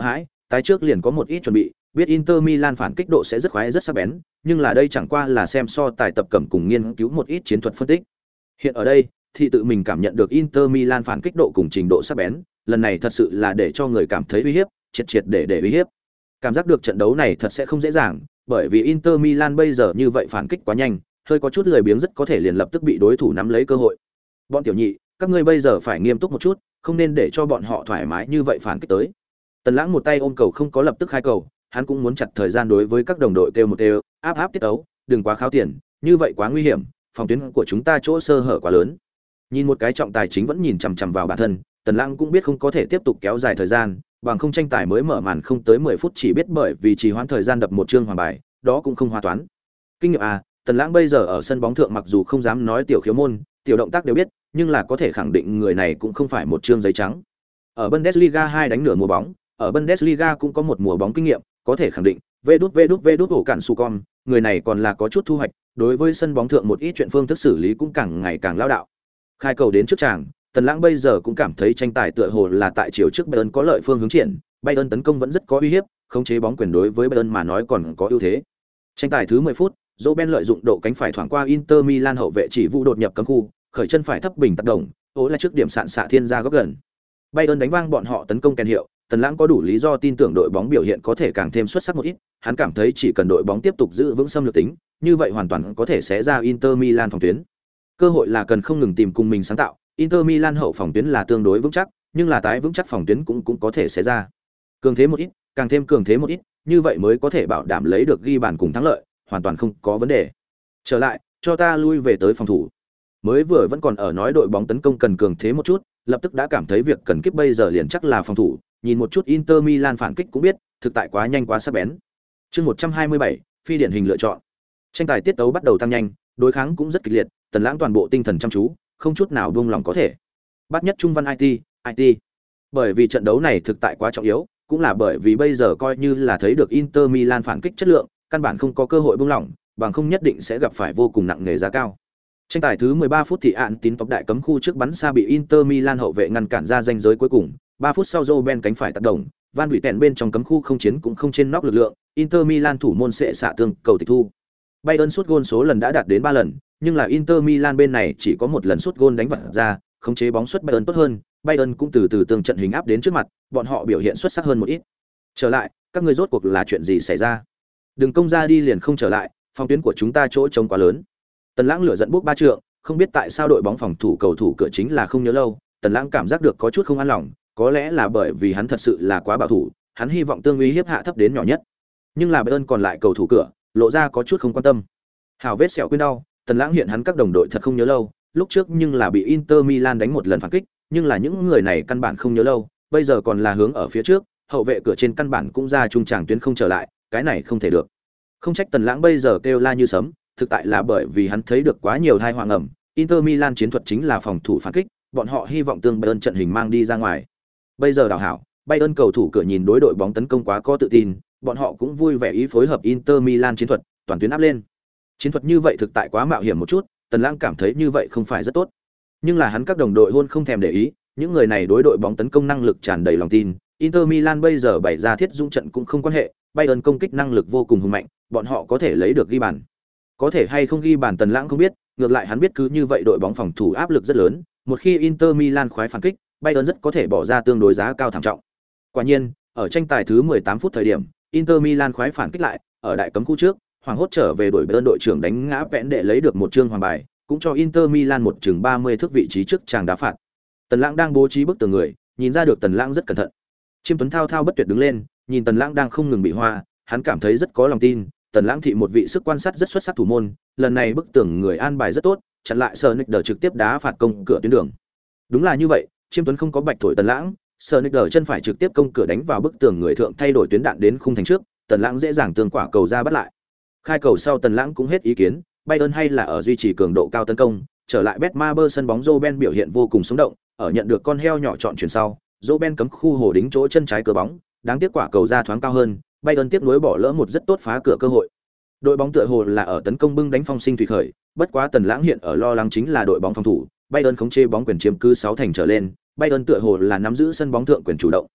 tái trước liền có một ít chuẩn bị, biết Inter Milan phản kích độ sẽ rất khoái rất sắc bén, nhưng là đây chẳng qua là xem so tài tập cẩm cùng nghiên cứu một ít chiến thuật phân tích. Hiện ở đây, thì tự mình cảm nhận được Inter Milan phản kích độ cùng trình độ sắc bén, lần này thật sự là để cho người cảm thấy uy hiếp, triệt để uy hiếp. Cảm giác được trận đấu này thật sẽ không dễ dàng, bởi vì Inter Milan bây giờ như vậy phản kích quá nhanh, hơi có chút lười biếng rất có thể liền lập tức bị đối thủ nắm lấy cơ hội. Bọn tiểu nhị, các ngươi bây giờ phải nghiêm túc một chút, không nên để cho bọn họ thoải mái như vậy phản kích tới. Tần Lãng một tay ôm cầu không có lập tức khai cầu, hắn cũng muốn chặt thời gian đối với các đồng đội kêu một đều, áp tiết tấu, đừng quá khao tiền, như vậy quá nguy hiểm, phòng tuyến của chúng ta chỗ sơ hở quá lớn. Nhìn một cái trọng tài chính vẫn nhìn chằm chằm vào bản thân, Tần Lãng cũng biết không có thể tiếp tục kéo dài thời gian, bằng không tranh tài mới mở màn không tới 10 phút chỉ biết bởi vì trì hoãn thời gian đập một chương hoàng bài, đó cũng không hòa toán. Kinh nghiệm à, Tần Lãng bây giờ ở sân bóng thượng mặc dù không dám nói tiểu khiếu môn, tiểu động tác đều biết, nhưng là có thể khẳng định người này cũng không phải một chương giấy trắng. Ở Bundesliga 2 đánh nửa mùa bóng, ở Bundesliga cũng có một mùa bóng kinh nghiệm, có thể khẳng định, vê đút ổ cản su con, người này còn là có chút thu hoạch, đối với sân bóng thượng một ít chuyện phương thức xử lý cũng càng ngày càng lao đạo. Khai cầu đến trước tràng, Tần Lãng bây giờ cũng cảm thấy tranh tài tựa hồ là tại chiều trước Bayern có lợi phương hướng triển, Bayern tấn công vẫn rất có uy hiếp, khống chế bóng quyền đối với Bayern mà nói còn có ưu thế. Tranh tài thứ 10 phút, Robben lợi dụng độ cánh phải thoảng qua Inter Milan hậu vệ chỉ vụ đột nhập cấm khu, khởi chân phải thấp bình tác động, ố là trước điểm sạn xạ thiên ra góc gần. Bayern đánh vang bọn họ tấn công kèn hiệu, Tần Lãng có đủ lý do tin tưởng đội bóng biểu hiện có thể càng thêm xuất sắc một ít, hắn cảm thấy chỉ cần đội bóng tiếp tục giữ vững xâm lược tính, như vậy hoàn toàn có thể xé ra Inter Milan phòng tuyến. Cơ hội là cần không ngừng tìm cùng mình sáng tạo, Inter Milan hậu phòng tuyến là tương đối vững chắc, nhưng là tái vững chắc phòng tuyến cũng có thể xé ra. Cường thế một ít, càng thêm cường thế một ít, như vậy mới có thể bảo đảm lấy được ghi bàn cùng thắng lợi, hoàn toàn không có vấn đề. Trở lại, cho ta lui về tới phòng thủ. Mới vừa vẫn còn ở nói đội bóng tấn công cần cường thế một chút, lập tức đã cảm thấy việc cần kíp bây giờ liền chắc là phòng thủ, nhìn một chút Inter Milan phản kích cũng biết, thực tại quá nhanh quá sắc bén. Chương 127, phi điển hình lựa chọn. Tranh tài tiết tấu bắt đầu tăng nhanh, đối kháng cũng rất kịch liệt, Tần Lãng toàn bộ tinh thần chăm chú, không chút nào buông lỏng có thể. Bắt nhất trung văn IT. Bởi vì trận đấu này thực tại quá trọng yếu, cũng là bởi vì bây giờ coi như là thấy được Inter Milan phản kích chất lượng, căn bản không có cơ hội buông lỏng, bằng không nhất định sẽ gặp phải vô cùng nặng nề giá cao. Tranh tài thứ 13 phút thì án tín tốc đại cấm khu trước bắn xa bị Inter Milan hậu vệ ngăn cản ra ranh giới cuối cùng, 3 phút sau Robben cánh phải tác động, Van Buiten bên trong cấm khu không chiến cũng không trên nóc lực lượng, Inter Milan thủ môn sẽ xạ tương cầu tịch thu. Bayern sút gôn số lần đã đạt đến 3 lần, nhưng là Inter Milan bên này chỉ có một lần sút gôn đánh vật ra, khống chế bóng suất Bayern tốt hơn, Bayern cũng từ từ tương trận hình áp đến trước mặt, bọn họ biểu hiện xuất sắc hơn một ít. Trở lại, các ngươi rốt cuộc là chuyện gì xảy ra? Đừng công ra đi liền không trở lại, phòng tuyến của chúng ta chỗ trống quá lớn. Tần Lãng lửa giận bốc ba trượng, không biết tại sao đội bóng phòng thủ cầu thủ cửa chính là không nhớ lâu, Tần Lãng cảm giác được có chút không an lòng, có lẽ là bởi vì hắn thật sự là quá bảo thủ, hắn hy vọng tương uy hiếp hạ thấp đến nhỏ nhất. Nhưng là Bayern còn lại cầu thủ cửa, lộ ra có chút không quan tâm. Hào vết sẹo quên đau, Tần Lãng hiện hắn các đồng đội thật không nhớ lâu, lúc trước nhưng là bị Inter Milan đánh một lần phản kích, nhưng là những người này căn bản không nhớ lâu, bây giờ còn là hướng ở phía trước, hậu vệ cửa trên căn bản cũng ra trung tràng tuyến không trở lại, cái này không thể được. Không trách Tần Lãng bây giờ kêu la như sấm, thực tại là bởi vì hắn thấy được quá nhiều tai họa ngầm, Inter Milan chiến thuật chính là phòng thủ phản kích, bọn họ hy vọng tương Bayern trận hình mang đi ra ngoài. Bây giờ đảo hảo, Bayern cầu thủ cửa nhìn đối đội bóng tấn công quá có tự tin, bọn họ cũng vui vẻ ý phối hợp Inter Milan chiến thuật, toàn tuyến áp lên. Chiến thuật như vậy thực tại quá mạo hiểm một chút, Tần Lãng cảm thấy như vậy không phải rất tốt. Nhưng là hắn các đồng đội hôn không thèm để ý, những người này đối đội bóng tấn công năng lực tràn đầy lòng tin, Inter Milan bây giờ bày ra thiết dung trận cũng không quan hệ, Bayern công kích năng lực vô cùng hùng mạnh, bọn họ có thể lấy được ghi bàn. Có thể hay không ghi bàn Tần Lãng không biết, ngược lại hắn biết cứ như vậy đội bóng phòng thủ áp lực rất lớn, một khi Inter Milan khoái phản kích, Bayern rất có thể bỏ ra tương đối giá cao thảm trọng. Quả nhiên, ở tranh tài thứ 18 phút thời điểm, Inter Milan khoái phản kích lại, ở đại cấm khu trước, hoàng hốt trở về đuổi Bayern đội trưởng đánh ngã vẽn để lấy được một chương hoàng bài, cũng cho Inter Milan một chừng 30 thước vị trí trước chàng đá phạt. Tần Lãng đang bố trí bức tường người, nhìn ra được Tần Lãng rất cẩn thận. Chiêm Tuấn thao thao bất tuyệt đứng lên, nhìn Tần Lãng đang không ngừng bị hoa, hắn cảm thấy rất có lòng tin, Tần Lãng thị một vị sức quan sát rất xuất sắc thủ môn, lần này bức tường người an bài rất tốt, chặn lại Sonicer trực tiếp đá phạt công cửa tuyến đường. Đúng là như vậy, Chiêm Tuấn không có bạch thổi Tần Lãng, Sonicer chân phải trực tiếp công cửa đánh vào bức tường người thượng thay đổi tuyến đạn đến khung thành trước, Tần Lãng dễ dàng tương quả cầu ra bắt lại. Khai cầu sau Tần Lãng cũng hết ý kiến, Bayern hay là ở duy trì cường độ cao tấn công, trở lại Betmaber sân bóng Robben biểu hiện vô cùng sống động, ở nhận được con heo nhỏ chọn chuyển sau, Robben cấm khu hồ đính chỗ chân trái cửa bóng, đáng tiếc quả cầu ra thoáng cao hơn, Bayern tiếp nối bỏ lỡ một rất tốt phá cửa cơ hội. Đội bóng tựa hồ là ở tấn công bưng đánh phong sinh thủy khởi, bất quá Tần Lãng hiện ở lo lắng chính là đội bóng phòng thủ, Bayern khống chế bóng quyền chiếm cứ 6 thành trở lên, Bayern tựa hồ là nắm giữ sân bóng thượng quyền chủ động.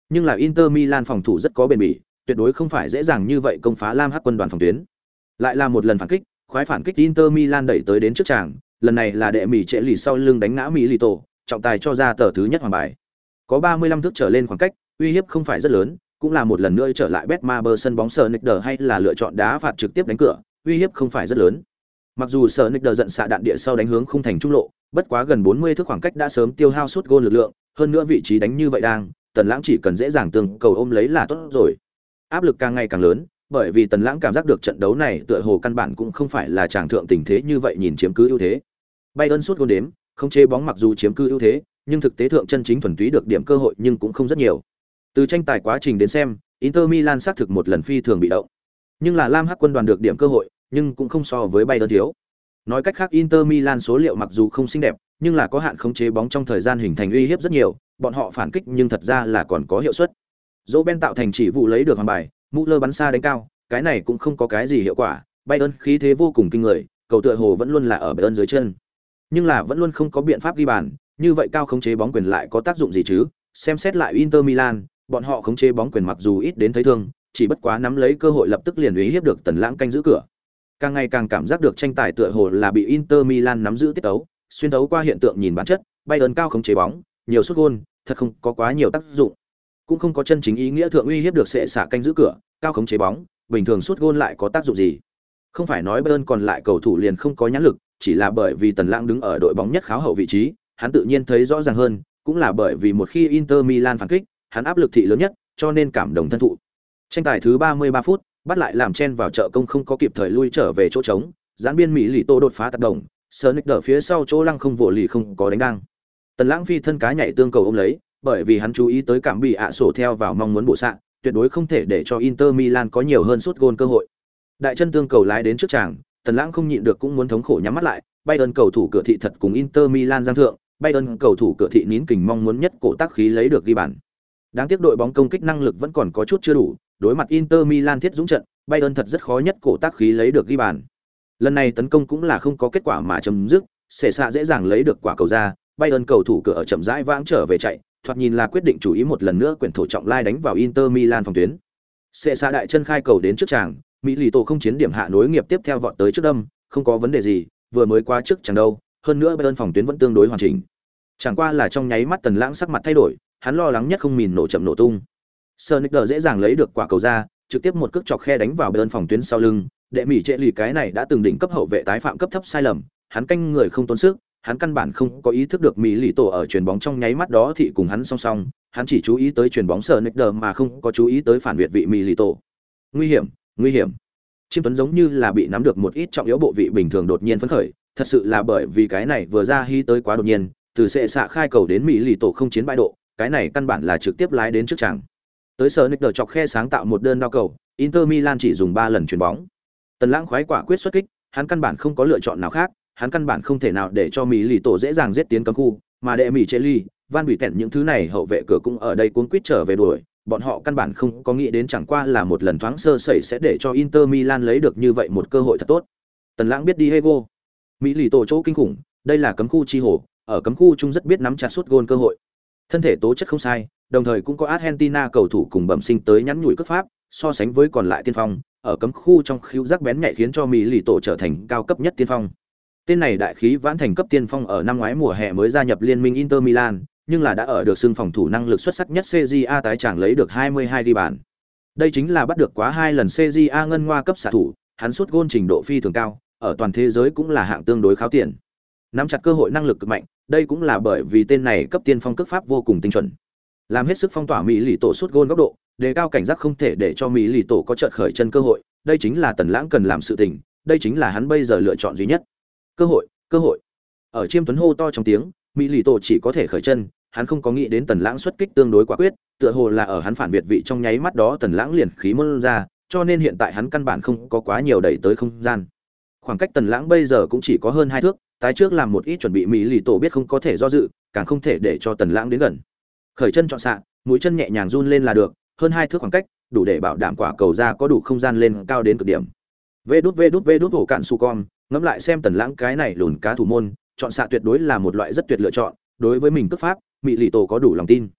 Nhưng là Inter Milan phòng thủ rất có bền bỉ, tuyệt đối không phải dễ dàng như vậy công phá Lam Hắc quân đoàn phòng tuyến. Lại là một lần phản kích, khoái phản kích Inter Milan đẩy tới đến trước tràng, lần này là đệ Mỹ trễ lì sau lưng đánh ngã Mỹ Lito, trọng tài cho ra tờ thứ nhất hoàng bài. Có 35 thước trở lên khoảng cách, uy hiếp không phải rất lớn, cũng là một lần nữa trở lại Betmaber sân bóng Sneijder hay là lựa chọn đá phạt trực tiếp đánh cửa, uy hiếp không phải rất lớn. Mặc dù Sneijder giận xạ đạn địa sau đánh hướng khung thành trung lộ, bất quá gần 40 thước khoảng cách đã sớm tiêu hao suốt gôn lực lượng, hơn nữa vị trí đánh như vậy đang, Tần Lãng chỉ cần dễ dàng tương cầu ôm lấy là tốt rồi. Áp lực càng ngày càng lớn, bởi vì Tần Lãng cảm giác được trận đấu này tựa hồ căn bản cũng không phải là tràng thượng tình thế như vậy nhìn chiếm cứ ưu thế. Bayern suốt gôn đếm, không chế bóng mặc dù chiếm cứ ưu thế, nhưng thực tế thượng chân chính thuần túy được điểm cơ hội nhưng cũng không rất nhiều. Từ tranh tài quá trình đến xem, Inter Milan xác thực một lần phi thường bị động. Nhưng là Lam Hắc quân đoàn được điểm cơ hội, nhưng cũng không so với Bayern thiếu. Nói cách khác Inter Milan số liệu mặc dù không xinh đẹp, nhưng là có hạn khống chế bóng trong thời gian hình thành uy hiếp rất nhiều, bọn họ phản kích nhưng thật ra là còn có hiệu suất. Robben tạo thành chỉ vụ lấy được hoàng bài, Müller bắn xa đánh cao, cái này cũng không có cái gì hiệu quả, Bayern khí thế vô cùng kinh người, cầu tựa hồ vẫn luôn là ở Bayern dưới chân. Nhưng là vẫn luôn không có biện pháp ghi bàn, như vậy cao khống chế bóng quyền lại có tác dụng gì chứ? Xem xét lại Inter Milan, bọn họ khống chế bóng quyền mặc dù ít đến thấy thương, chỉ bất quá nắm lấy cơ hội lập tức liền uy hiếp được Tần Lãng canh giữ cửa. Càng ngày càng cảm giác được tranh tài tựa hồ là bị Inter Milan nắm giữ tiết tấu, xuyên thấu qua hiện tượng nhìn bản chất, Bayern cao khống chế bóng, nhiều sút gol, thật không có quá nhiều tác dụng. Cũng không có chân chính ý nghĩa thượng uy hiếp được sẽ xả canh giữ cửa, cao khống chế bóng, bình thường sút gol lại có tác dụng gì? Không phải nói Bayern còn lại cầu thủ liền không có nhãn lực, chỉ là bởi vì Tần Lãng đứng ở đội bóng nhất kháo hậu vị trí, hắn tự nhiên thấy rõ ràng hơn, cũng là bởi vì một khi Inter Milan phản kích, hắn áp lực thị lớn nhất, cho nên cảm động thân thụ. Tranh tài thứ 33 phút, bắt lại làm chen vào trợ công không có kịp thời lui trở về chỗ trống, gián biên Mỹ lì tô đột phá tác động, Sneijder phía sau chỗ lăng không vỗ lì không có đánh đăng. Tần Lãng phi thân cá nhảy tương cầu ôm lấy, bởi vì hắn chú ý tới cảm bị ạ sổ theo vào mong muốn bổ xạ, tuyệt đối không thể để cho Inter Milan có nhiều hơn sút gol cơ hội. Đại chân tương cầu lái đến trước tràng, Tần Lãng không nhịn được cũng muốn thống khổ nhắm mắt lại, Bayern cầu thủ cửa thị thật cùng Inter Milan giang thượng, Bayern cầu thủ cửa thị nín kình mong muốn nhất cổ tác khí lấy được ghi bàn. Đáng tiếc đội bóng công kích năng lực vẫn còn có chút chưa đủ, đối mặt Inter Milan thiết dũng trận, Bayern thật rất khó nhất cổ tác khí lấy được ghi bàn. Lần này tấn công cũng là không có kết quả mà chấm dứt, Sẻ xạ dễ dàng lấy được quả cầu ra, Bayern cầu thủ cửa ở chậm rãi vãng trở về chạy, thoạt nhìn là quyết định chủ ý một lần nữa quyển thổ trọng lai đánh vào Inter Milan phòng tuyến. Sẻ xạ đại chân khai cầu đến trước tràng, Mỹ lì tổ không chiến điểm hạ nối nghiệp tiếp theo vọt tới trước đâm, không có vấn đề gì, vừa mới qua trước chẳng đâu, hơn nữa Bayern phòng tuyến vẫn tương đối hoàn chỉnh. Chẳng qua là trong nháy mắt Tần Lãng sắc mặt thay đổi, hắn lo lắng nhất không mìn nổ chậm nổ tung. Sneijder dễ dàng lấy được quả cầu ra, trực tiếp một cước chọc khe đánh vào bên phòng tuyến sau lưng, đệ Mỹ trệ lì cái này đã từng đỉnh cấp hậu vệ tái phạm cấp thấp sai lầm, hắn canh người không tốn sức, hắn căn bản không có ý thức được Mỹ lì tổ ở chuyền bóng trong nháy mắt đó thì cùng hắn song song, hắn chỉ chú ý tới chuyền bóng Sneijder mà không có chú ý tới phản việt vị Mỹ lì tổ. Nguy hiểm, nguy hiểm. Chiêm Tuấn giống như là bị nắm được một ít trọng yếu bộ vị bình thường đột nhiên phấn khởi, thật sự là bởi vì cái này vừa ra hy tới quá đột nhiên, từ sệ xạ khai cầu đến Mỹ lì tổ không chiến bại độ, cái này căn bản là trực tiếp lái đến trước chàng. Tới sở Nick chọc khe sáng tạo một đơn đao cầu, Inter Milan chỉ dùng 3 lần chuyền bóng. Tần Lãng khoái quả quyết xuất kích, hắn căn bản không có lựa chọn nào khác, hắn căn bản không thể nào để cho Mỹ lì tổ dễ dàng giết tiến cấm khu, mà đệ Mỹ Cheli, Van Bị Tẹn những thứ này hậu vệ cửa cũng ở đây cuống quýt trở về đuổi, bọn họ căn bản không có nghĩ đến chẳng qua là một lần thoáng sơ sẩy sẽ để cho Inter Milan lấy được như vậy một cơ hội thật tốt. Tần Lãng biết đi Hego. Mỹ lì tổ chỗ kinh khủng, đây là cấm khu chi hồ, ở cấm khu chung rất biết nắm chặt sút gôn cơ hội. Thân thể tố chất không sai, đồng thời cũng có Argentina cầu thủ cùng bẩm sinh tới nhắn nhủi cướp pháp, so sánh với còn lại tiên phong, ở cấm khu trong khíu giác bén nhạy khiến cho Mỹ lì tổ trở thành cao cấp nhất tiên phong. Tên này đại khí vãn thành cấp tiên phong ở năm ngoái mùa hè mới gia nhập liên minh Inter Milan, nhưng là đã ở được xưng phòng thủ năng lực xuất sắc nhất CJA tái chàng lấy được 22 ghi bàn. Đây chính là bắt được quá 2 lần CJA ngân hoa cấp xạ thủ, hắn sút gôn trình độ phi thường cao, ở toàn thế giới cũng là hạng tương đối khá tiền. Nắm chặt cơ hội năng lực cực mạnh, đây cũng là bởi vì tên này cấp tiên phong cước pháp vô cùng tinh chuẩn. Làm hết sức phong tỏa Mỹ lì tổ sút gôn góc độ, đề cao cảnh giác không thể để cho Mỹ lì tổ có chợt khởi chân cơ hội, đây chính là Tần Lãng cần làm sự tình, đây chính là hắn bây giờ lựa chọn duy nhất. Cơ hội, cơ hội. Ở Chiêm Tuấn hô to trong tiếng, Mỹ lì tổ chỉ có thể khởi chân, hắn không có nghĩ đến Tần Lãng xuất kích tương đối quả quyết, tựa hồ là ở hắn phản việt vị trong nháy mắt đó Tần Lãng liền khí môn ra, cho nên hiện tại hắn căn bản không có quá nhiều đẩy tới không gian. Khoảng cách Tần Lãng bây giờ cũng chỉ có hơn 2 thước, tái trước làm một ít chuẩn bị Mỹ lì tổ biết không có thể do dự, càng không thể để cho Tần Lãng đến gần. Khởi chân chọn xạ, mũi chân nhẹ nhàng run lên là được, hơn 2 thước khoảng cách, đủ để bảo đảm quả cầu ra có đủ không gian lên cao đến cực điểm. Vê đút hổ cạn su con, ngẫm lại xem Tần Lãng cái này lùn cá thủ môn, chọn xạ tuyệt đối là một loại rất tuyệt lựa chọn, đối với mình cước pháp, Mỹ lì tổ có đủ lòng tin.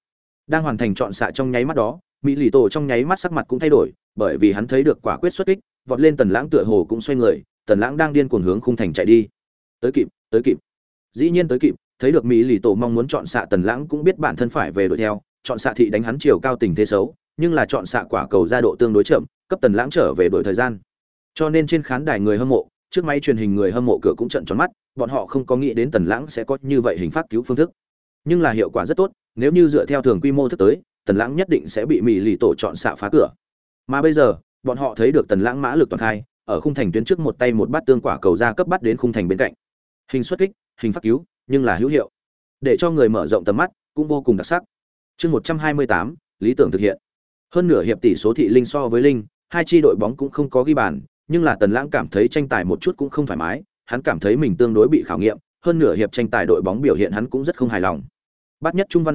Đang hoàn thành chọn xạ trong nháy mắt đó, Mỹ Lì Tổ trong nháy mắt sắc mặt cũng thay đổi, bởi vì hắn thấy được quả quyết xuất kích, vọt lên Tần Lãng tựa hồ cũng xoay người, Tần Lãng đang điên cuồng hướng khung thành chạy đi. Tới kịp, tới kịp. Dĩ nhiên tới kịp, thấy được Mỹ Lì Tổ mong muốn chọn xạ, Tần Lãng cũng biết bản thân phải về đuổi theo, chọn xạ thị đánh hắn chiều cao tình thế xấu, nhưng là chọn xạ quả cầu ra độ tương đối chậm, cấp Tần Lãng trở về đuổi thời gian. Cho nên trên khán đài người hâm mộ, trước máy truyền hình người hâm mộ cửa cũng trợn tròn mắt, bọn họ không có nghĩ đến Tần Lãng sẽ có như vậy hình pháp cứu phương thức. Nhưng là hiệu quả rất tốt, nếu như dựa theo thường quy mô thức tới, Tần Lãng nhất định sẽ bị Mỹ Lì Tổ chọn xạ phá cửa. Mà bây giờ, bọn họ thấy được Tần Lãng mã lực toàn khai, ở khung thành tuyến trước một tay một bát tương quả cầu ra cấp bắt đến khung thành bên cạnh. Hình xuất kích, hình pháp cứu, nhưng là hữu hiệu. Để cho người mở rộng tầm mắt, cũng vô cùng đặc sắc. Chương 128, lý tưởng thực hiện. Hơn nửa hiệp tỷ số thị linh so với linh, hai chi đội bóng cũng không có ghi bàn, nhưng là Tần Lãng cảm thấy tranh tài một chút cũng không thoải mái, hắn cảm thấy mình tương đối bị khảo nghiệm, hơn nửa hiệp tranh tài đội bóng biểu hiện hắn cũng rất không hài lòng. Bắt nhất trung văn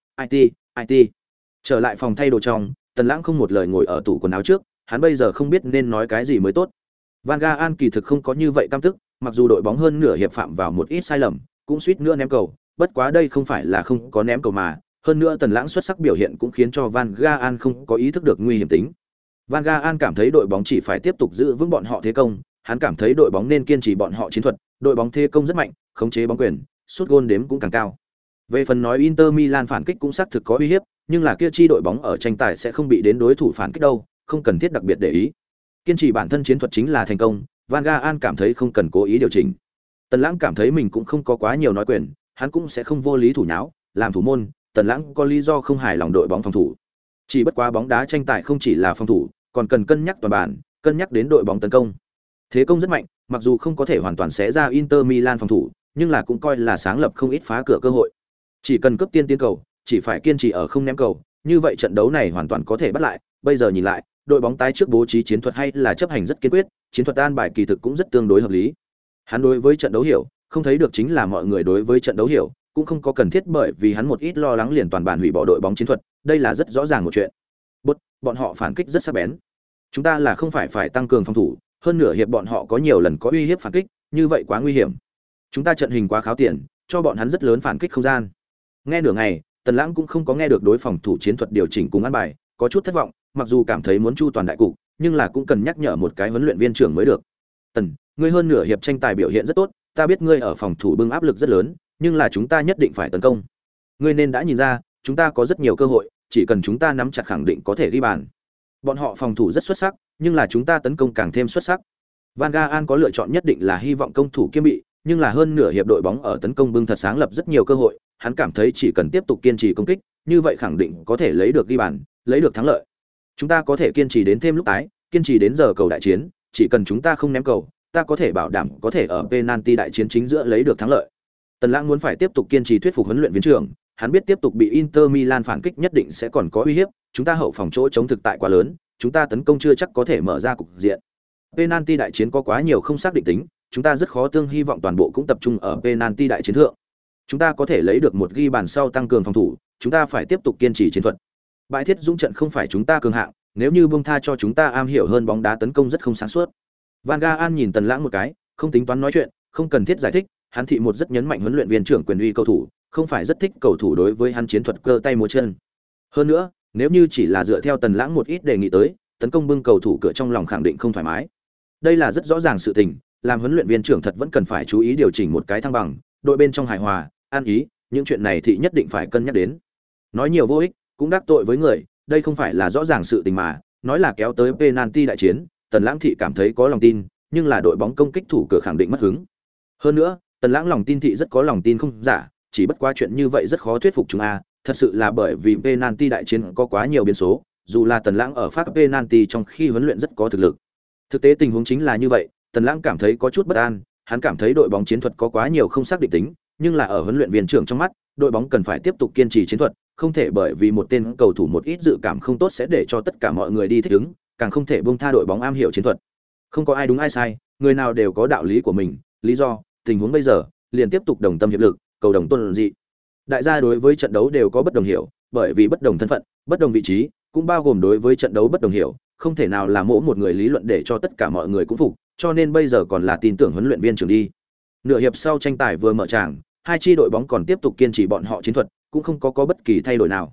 IT. Trở lại phòng thay đồ trong, Tần Lãng không một lời ngồi ở tủ quần áo trước, hắn bây giờ không biết nên nói cái gì mới tốt. Van Gaal kỳ thực không có như vậy cam tức, mặc dù đội bóng hơn nửa hiệp phạm vào một ít sai lầm, cũng suýt nữa ném cầu, bất quá đây không phải là không có ném cầu mà, hơn nữa Tần Lãng xuất sắc biểu hiện cũng khiến cho Van Gaal không có ý thức được nguy hiểm tính. Van Gaal cảm thấy đội bóng chỉ phải tiếp tục giữ vững bọn họ thế công, hắn cảm thấy đội bóng nên kiên trì bọn họ chiến thuật, đội bóng thế công rất mạnh, khống chế bóng quyền, sút gôn đếm cũng càng cao. Về phần nói Inter Milan phản kích cũng xác thực có uy hiếp, nhưng là kia chi đội bóng ở tranh tài sẽ không bị đến đối thủ phản kích đâu, không cần thiết đặc biệt để ý. Kiên trì bản thân chiến thuật chính là thành công, Van Gaal cảm thấy không cần cố ý điều chỉnh. Tần Lãng cảm thấy mình cũng không có quá nhiều nói quyền, hắn cũng sẽ không vô lý thủ nháo, làm thủ môn, Tần Lãng có lý do không hài lòng đội bóng phòng thủ. Chỉ bất quá bóng đá tranh tài không chỉ là phòng thủ, còn cần cân nhắc toàn bản, cân nhắc đến đội bóng tấn công. Thế công rất mạnh, mặc dù không có thể hoàn toàn xé ra Inter Milan phòng thủ, nhưng là cũng coi là sáng lập không ít phá cửa cơ hội. Chỉ cần cướp tiên tiến cầu, chỉ phải kiên trì ở không ném cầu, như vậy trận đấu này hoàn toàn có thể bắt lại. Bây giờ nhìn lại, đội bóng tái trước bố trí chiến thuật hay là chấp hành rất kiên quyết, chiến thuật an bài kỳ thực cũng rất tương đối hợp lý. Hắn đối với trận đấu hiểu, không thấy được chính là mọi người đối với trận đấu hiểu, cũng không có cần thiết bởi vì hắn một ít lo lắng liền toàn bản hủy bỏ đội bóng chiến thuật, đây là rất rõ ràng một chuyện. Bọn họ phản kích rất sắc bén. Chúng ta là không phải tăng cường phòng thủ, hơn nửa hiệp bọn họ có nhiều lần có uy hiếp phản kích, như vậy quá nguy hiểm. Chúng ta trận hình quá kháo tiền, cho bọn hắn rất lớn phản kích không gian. Nghe nửa ngày, Tần Lãng cũng không có nghe được đối phòng thủ chiến thuật điều chỉnh cùng ăn bài, có chút thất vọng, mặc dù cảm thấy muốn chu toàn đại cục, nhưng là cũng cần nhắc nhở một cái huấn luyện viên trưởng mới được. Tần, ngươi hơn nửa hiệp tranh tài biểu hiện rất tốt, ta biết ngươi ở phòng thủ bưng áp lực rất lớn, nhưng là chúng ta nhất định phải tấn công. Ngươi nên đã nhìn ra, chúng ta có rất nhiều cơ hội, chỉ cần chúng ta nắm chặt khẳng định có thể ghi bàn. Bọn họ phòng thủ rất xuất sắc, nhưng là chúng ta tấn công càng thêm xuất sắc. Van Gaal có lựa chọn nhất định là hy vọng công thủ kiêm bị, nhưng là hơn nửa hiệp đội bóng ở tấn công bưng thật sáng lập rất nhiều cơ hội, hắn cảm thấy chỉ cần tiếp tục kiên trì công kích, như vậy khẳng định có thể lấy được ghi bàn, lấy được thắng lợi. Chúng ta có thể kiên trì đến thêm lúc tái, kiên trì đến giờ cầu đại chiến, chỉ cần chúng ta không ném cầu, ta có thể bảo đảm có thể ở penalty đại chiến chính giữa lấy được thắng lợi. Tần Lãng muốn phải tiếp tục kiên trì thuyết phục huấn luyện viên trưởng, hắn biết tiếp tục bị Inter Milan phản kích nhất định sẽ còn có uy hiếp, chúng ta hậu phòng chỗ chống thực tại quá lớn, chúng ta tấn công chưa chắc có thể mở ra cục diện. Penalty đại chiến có quá nhiều không xác định tính, chúng ta rất khó tương hy vọng toàn bộ cũng tập trung ở penalty đại chiến thượng. Chúng ta có thể lấy được một ghi bàn sau tăng cường phòng thủ, chúng ta phải tiếp tục kiên trì chiến thuật. Bãi thiết dũng trận không phải chúng ta cường hạng, nếu như buông tha cho chúng ta am hiểu hơn bóng đá tấn công rất không sáng suốt. Van Gaal nhìn Tần Lãng một cái, không tính toán nói chuyện, không cần thiết giải thích, hắn thị một rất nhấn mạnh huấn luyện viên trưởng quyền uy cầu thủ, không phải rất thích cầu thủ đối với hắn chiến thuật cơ tay múa chân. Hơn nữa, nếu như chỉ là dựa theo Tần Lãng một ít đề nghị tới, tấn công bưng cầu thủ cửa trong lòng khẳng định không thoải mái. Đây là rất rõ ràng sự tình, làm huấn luyện viên trưởng thật vẫn cần phải chú ý điều chỉnh một cái thăng bằng, đội bên trong hài hòa, an ý, những chuyện này thì nhất định phải cân nhắc đến. Nói nhiều vô ích, cũng đắc tội với người, đây không phải là rõ ràng sự tình mà, nói là kéo tới penalty đại chiến, Tần Lãng thị cảm thấy có lòng tin, nhưng là đội bóng công kích thủ cửa khẳng định mất hứng. Hơn nữa, Tần Lãng lòng tin thị rất có lòng tin không giả, chỉ bất quá chuyện như vậy rất khó thuyết phục chúng a, thật sự là bởi vì penalty đại chiến có quá nhiều biến số, dù là Tần Lãng ở phát penalty trong khi huấn luyện rất có thực lực. Thực tế tình huống chính là như vậy, Tần Lãng cảm thấy có chút bất an, hắn cảm thấy đội bóng chiến thuật có quá nhiều không xác định tính, nhưng là ở huấn luyện viên trưởng trong mắt, đội bóng cần phải tiếp tục kiên trì chiến thuật, không thể bởi vì một tên cầu thủ một ít dự cảm không tốt sẽ để cho tất cả mọi người đi thích ứng, càng không thể buông tha đội bóng am hiểu chiến thuật. Không có ai đúng ai sai, người nào đều có đạo lý của mình, lý do, tình huống bây giờ, liền tiếp tục đồng tâm hiệp lực, cầu đồng tuân dị. Đại gia đối với trận đấu đều có bất đồng hiểu, bởi vì bất đồng thân phận, bất đồng vị trí, cũng bao gồm đối với trận đấu bất đồng hiểu, không thể nào là mỗi một người lý luận để cho tất cả mọi người cũng phục, cho nên bây giờ còn là tin tưởng huấn luyện viên trưởng đi. Nửa hiệp sau tranh tài vừa mở tràng, hai chi đội bóng còn tiếp tục kiên trì bọn họ chiến thuật, cũng không có bất kỳ thay đổi nào.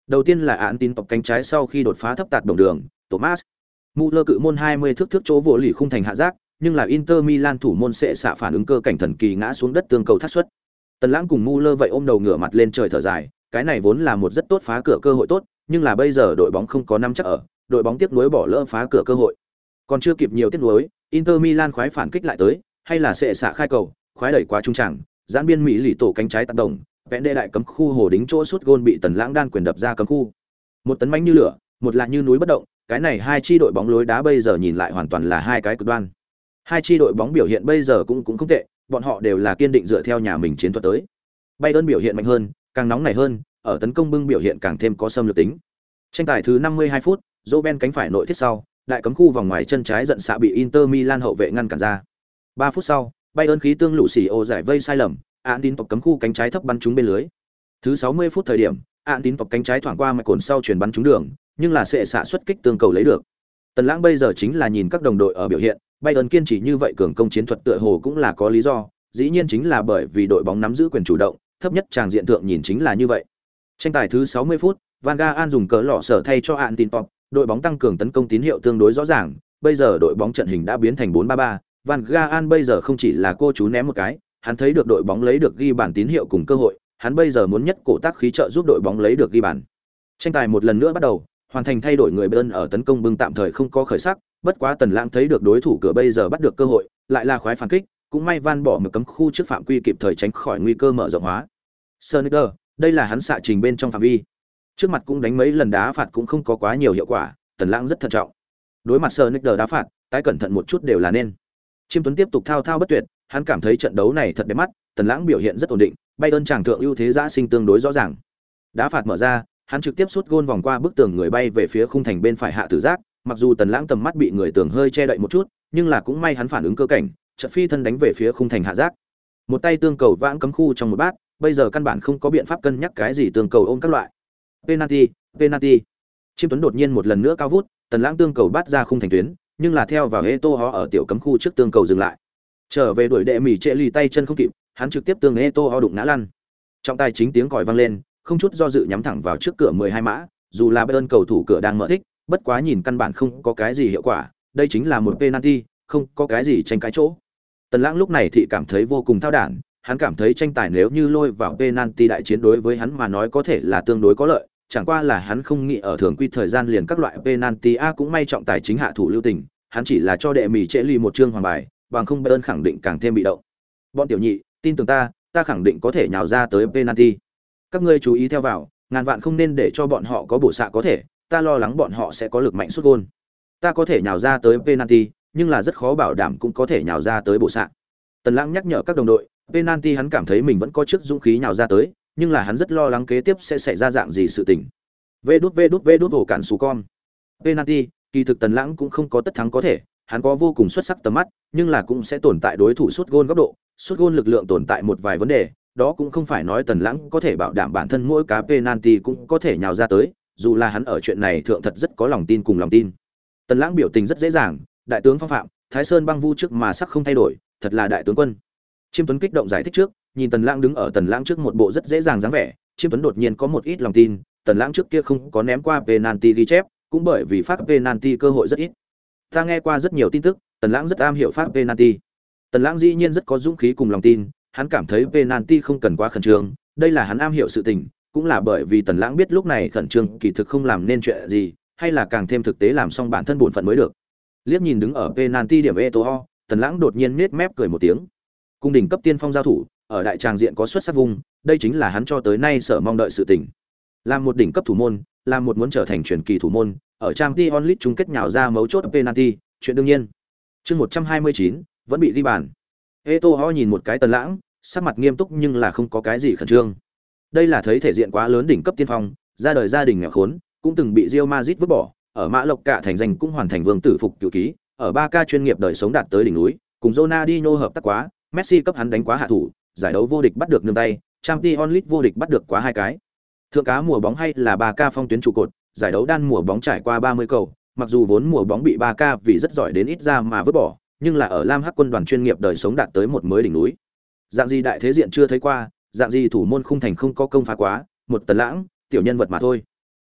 Đầu tiên là án tín tộc cánh trái sau khi đột phá thấp tạt đồng đường, Thomas Muller cự môn 20 thước chỗ vỗ lì khung thành hạ giác, nhưng là Inter Milan thủ môn sẽ xạ phản ứng cơ cảnh thần kỳ ngã xuống đất tương cầu thắt xuất. Tần Lãng cùng Muller vậy ôm đầu ngửa mặt lên trời thở dài, cái này vốn là một rất tốt phá cửa cơ hội tốt, nhưng là bây giờ đội bóng không có nắm chắc ở, đội bóng tiếc nuối bỏ lỡ phá cửa cơ hội. Còn chưa kịp nhiều tiếc nuối, Inter Milan khoái phản kích lại tới, hay là sẽ xạ khai cầu, khoái đẩy quá trung trảng, giãn biên mỹ lì tổ cánh trái tác động, vẽn đệ đại cấm khu hồ đính chỗ sút gôn bị Tần Lãng đan quyền đập ra cấm khu. Một tấn mãnh như lửa, một là như núi bất động, cái này hai chi đội bóng lối đá bây giờ nhìn lại hoàn toàn là hai cái cực đoan. Hai chi đội bóng biểu hiện bây giờ cũng không tệ, bọn họ đều là kiên định dựa theo nhà mình chiến thuật tới. Bayern biểu hiện mạnh hơn, càng nóng nảy hơn, ở tấn công bưng biểu hiện càng thêm có xâm lược tính. Tranh tài thứ 52 phút, Robben cánh phải nội thiết sau, đại cấm khu vòng ngoài chân trái giận xạ bị Inter Milan hậu vệ ngăn cản ra. 3 phút sau, Bayern khí tương lũ xỉ ô giải vây sai lầm, án tín tộc cấm khu cánh trái thấp bắn trúng bên lưới. Thứ 60 phút thời điểm, án tín tộc cánh trái thoảng qua mạch cồn sau chuyển bắn trúng đường, nhưng là sẽ xạ xuất kích tương cầu lấy được. Tần Lãng bây giờ chính là nhìn các đồng đội ở biểu hiện, Bayern kiên trì như vậy cường công chiến thuật tựa hồ cũng là có lý do, dĩ nhiên chính là bởi vì đội bóng nắm giữ quyền chủ động, thấp nhất tràng diện thượng nhìn chính là như vậy. Tranh tài thứ 60 phút, Van Gaal dùng cỡ lọ sở thay cho án tín tộc, đội bóng tăng cường tấn công tín hiệu tương đối rõ ràng, bây giờ đội bóng trận hình đã biến thành 4-3-3, Van Gaal bây giờ không chỉ là cô chú ném một cái, hắn thấy được đội bóng lấy được ghi bàn tín hiệu cùng cơ hội, hắn bây giờ muốn nhất cổ tác khí trợ giúp đội bóng lấy được ghi bàn. Tranh tài một lần nữa bắt đầu, hoàn thành thay đổi người Bayern ở tấn công bưng tạm thời không có khởi sắc, bất quá Tần Lãng thấy được đối thủ cửa bây giờ bắt được cơ hội, lại là khoái phản kích, cũng may Van bỏ một cấm khu trước phạm quy kịp thời tránh khỏi nguy cơ mở rộng hóa. Sneijder, đây là hắn xạ trình bên trong phạm vi. Trước mặt cũng đánh mấy lần đá phạt cũng không có quá nhiều hiệu quả, Tần Lãng rất thận trọng. Đối mặt Sneijder đá phạt, tái cẩn thận một chút đều là nên. Chiêm Tuấn tiếp tục thao thao bất tuyệt, hắn cảm thấy trận đấu này thật đẹp mắt, Tần Lãng biểu hiện rất ổn định, Bayern chàng thượng ưu thế giã sinh tương đối rõ ràng. Đá phạt mở ra, hắn trực tiếp sút gôn vòng qua bức tường người bay về phía khung thành bên phải hạ tử giác, mặc dù Tần Lãng tầm mắt bị người tường hơi che đậy một chút, nhưng là cũng may hắn phản ứng cơ cảnh, chợt phi thân đánh về phía khung thành hạ giác. Một tay tương cầu vãng cấm khu trong một bát, bây giờ căn bản không có biện pháp cân nhắc cái gì tương cầu ôm các loại. Penalty, penalty. Chiêm Tuấn đột nhiên một lần nữa cao vút, Tần Lãng tương cầu bắt ra khung thành tuyến, nhưng là theo vào Eto'o ở tiểu cấm khu trước tương cầu dừng lại. Trở về đuổi đệ mỉ trệ lì tay chân không kịp, hắn trực tiếp tương Eto'o đụng ngã lăn. Trọng tài chính tiếng còi vang lên, không chút do dự nhắm thẳng vào trước cửa 12 mã, dù là Bayern cầu thủ cửa đang mở thích, bất quá nhìn căn bản không có cái gì hiệu quả, đây chính là một penalty, không có cái gì tranh cãi chỗ. Tần Lãng lúc này thì cảm thấy vô cùng thao đản, hắn cảm thấy tranh tài nếu như lôi vào penalty đại chiến đối với hắn mà nói có thể là tương đối có lợi, chẳng qua là hắn không nghĩ ở thường quy thời gian liền các loại penalty cũng may trọng tài chính hạ thủ lưu tình, hắn chỉ là cho đệ mỉ trễ lì một chương hoàng bài, bằng không Bayern khẳng định càng thêm bị động. Bọn tiểu nhị, tin tưởng ta khẳng định có thể nhào ra tới penalty. Các ngươi chú ý theo vào, ngàn vạn không nên để cho bọn họ có bổ xạ có thể, ta lo lắng bọn họ sẽ có lực mạnh sút gôn. Ta có thể nhào ra tới penalty, nhưng là rất khó bảo đảm cũng có thể nhào ra tới bổ xạ. Tần Lãng nhắc nhở các đồng đội, penalty hắn cảm thấy mình vẫn có trước dũng khí nhào ra tới, nhưng là hắn rất lo lắng kế tiếp sẽ xảy ra dạng gì sự tình. Vê đút ổ cản sú con. Penalty, kỳ thực Tần Lãng cũng không có tất thắng có thể, hắn có vô cùng xuất sắc tầm mắt, nhưng là cũng sẽ tồn tại đối thủ sút gôn góc độ, sút gôn lực lượng tồn tại một vài vấn đề, đó cũng không phải nói Tần Lãng có thể bảo đảm bản thân mỗi cá penalty cũng có thể nhào ra tới, dù là hắn ở chuyện này thượng thật rất có lòng tin cùng lòng tin. Tần Lãng biểu tình rất dễ dàng, đại tướng phong phạm, Thái Sơn băng vu trước mà sắc không thay đổi, thật là đại tướng quân. Chiêm Tuấn kích động giải thích trước, nhìn Tần Lãng đứng ở Tần Lãng trước một bộ rất dễ dàng dáng vẻ, Chiêm Tuấn đột nhiên có một ít lòng tin, Tần Lãng trước kia không có ném qua penalty ghi chép, cũng bởi vì phát penalty cơ hội rất ít. Ta nghe qua rất nhiều tin tức, Tần Lãng rất am hiểu phát penalty. Tần Lãng dĩ nhiên rất có dũng khí cùng lòng tin, hắn cảm thấy penalty không cần quá khẩn trương, đây là hắn am hiểu sự tình, cũng là bởi vì Tần Lãng biết lúc này khẩn trương kỳ thực không làm nên chuyện gì, hay là càng thêm thực tế làm xong bản thân bổn phận mới được. Liếc nhìn đứng ở penalty điểm Eto'o, Tần Lãng đột nhiên nhếch mép cười một tiếng. Cung đỉnh cấp tiên phong giao thủ, ở đại tràng diện có xuất sắc vùng, đây chính là hắn cho tới nay sở mong đợi sự tình. Làm một đỉnh cấp thủ môn, làm một muốn trở thành truyền kỳ thủ môn, ở Champions League chung kết nhào ra mấu chốt penalty, chuyện đương nhiên. Chương 129, vẫn bị ghi bàn. Eto'o nhìn một cái Tần Lãng, sắc mặt nghiêm túc nhưng là không có cái gì khẩn trương. Đây là thấy thể diện quá lớn đỉnh cấp tiên phong, ra đời gia đình nghèo khốn, cũng từng bị Real Madrid vứt bỏ, ở Mã Lộc cả thành danh cũng hoàn thành vương tử phục cửu ký, ở Barca chuyên nghiệp đời sống đạt tới đỉnh núi, cùng Ronaldinho hợp tác quá, Messi cấp hắn đánh quá hạ thủ, giải đấu vô địch bắt được nương tay, Champions League vô địch bắt được quá 2 cái. Thượng cá mùa bóng hay là Barca phong tuyến trụ cột, giải đấu đan mùa bóng trải qua 30 cầu, mặc dù vốn mùa bóng bị Barca vì rất giỏi đến ít ra mà vứt bỏ, nhưng là ở Lam Hắc quân đoàn chuyên nghiệp đời sống đạt tới một mới đỉnh núi. Dạng gì đại thế diện chưa thấy qua, dạng gì thủ môn khung thành không có công phá quá, một Tần Lãng, tiểu nhân vật mà thôi.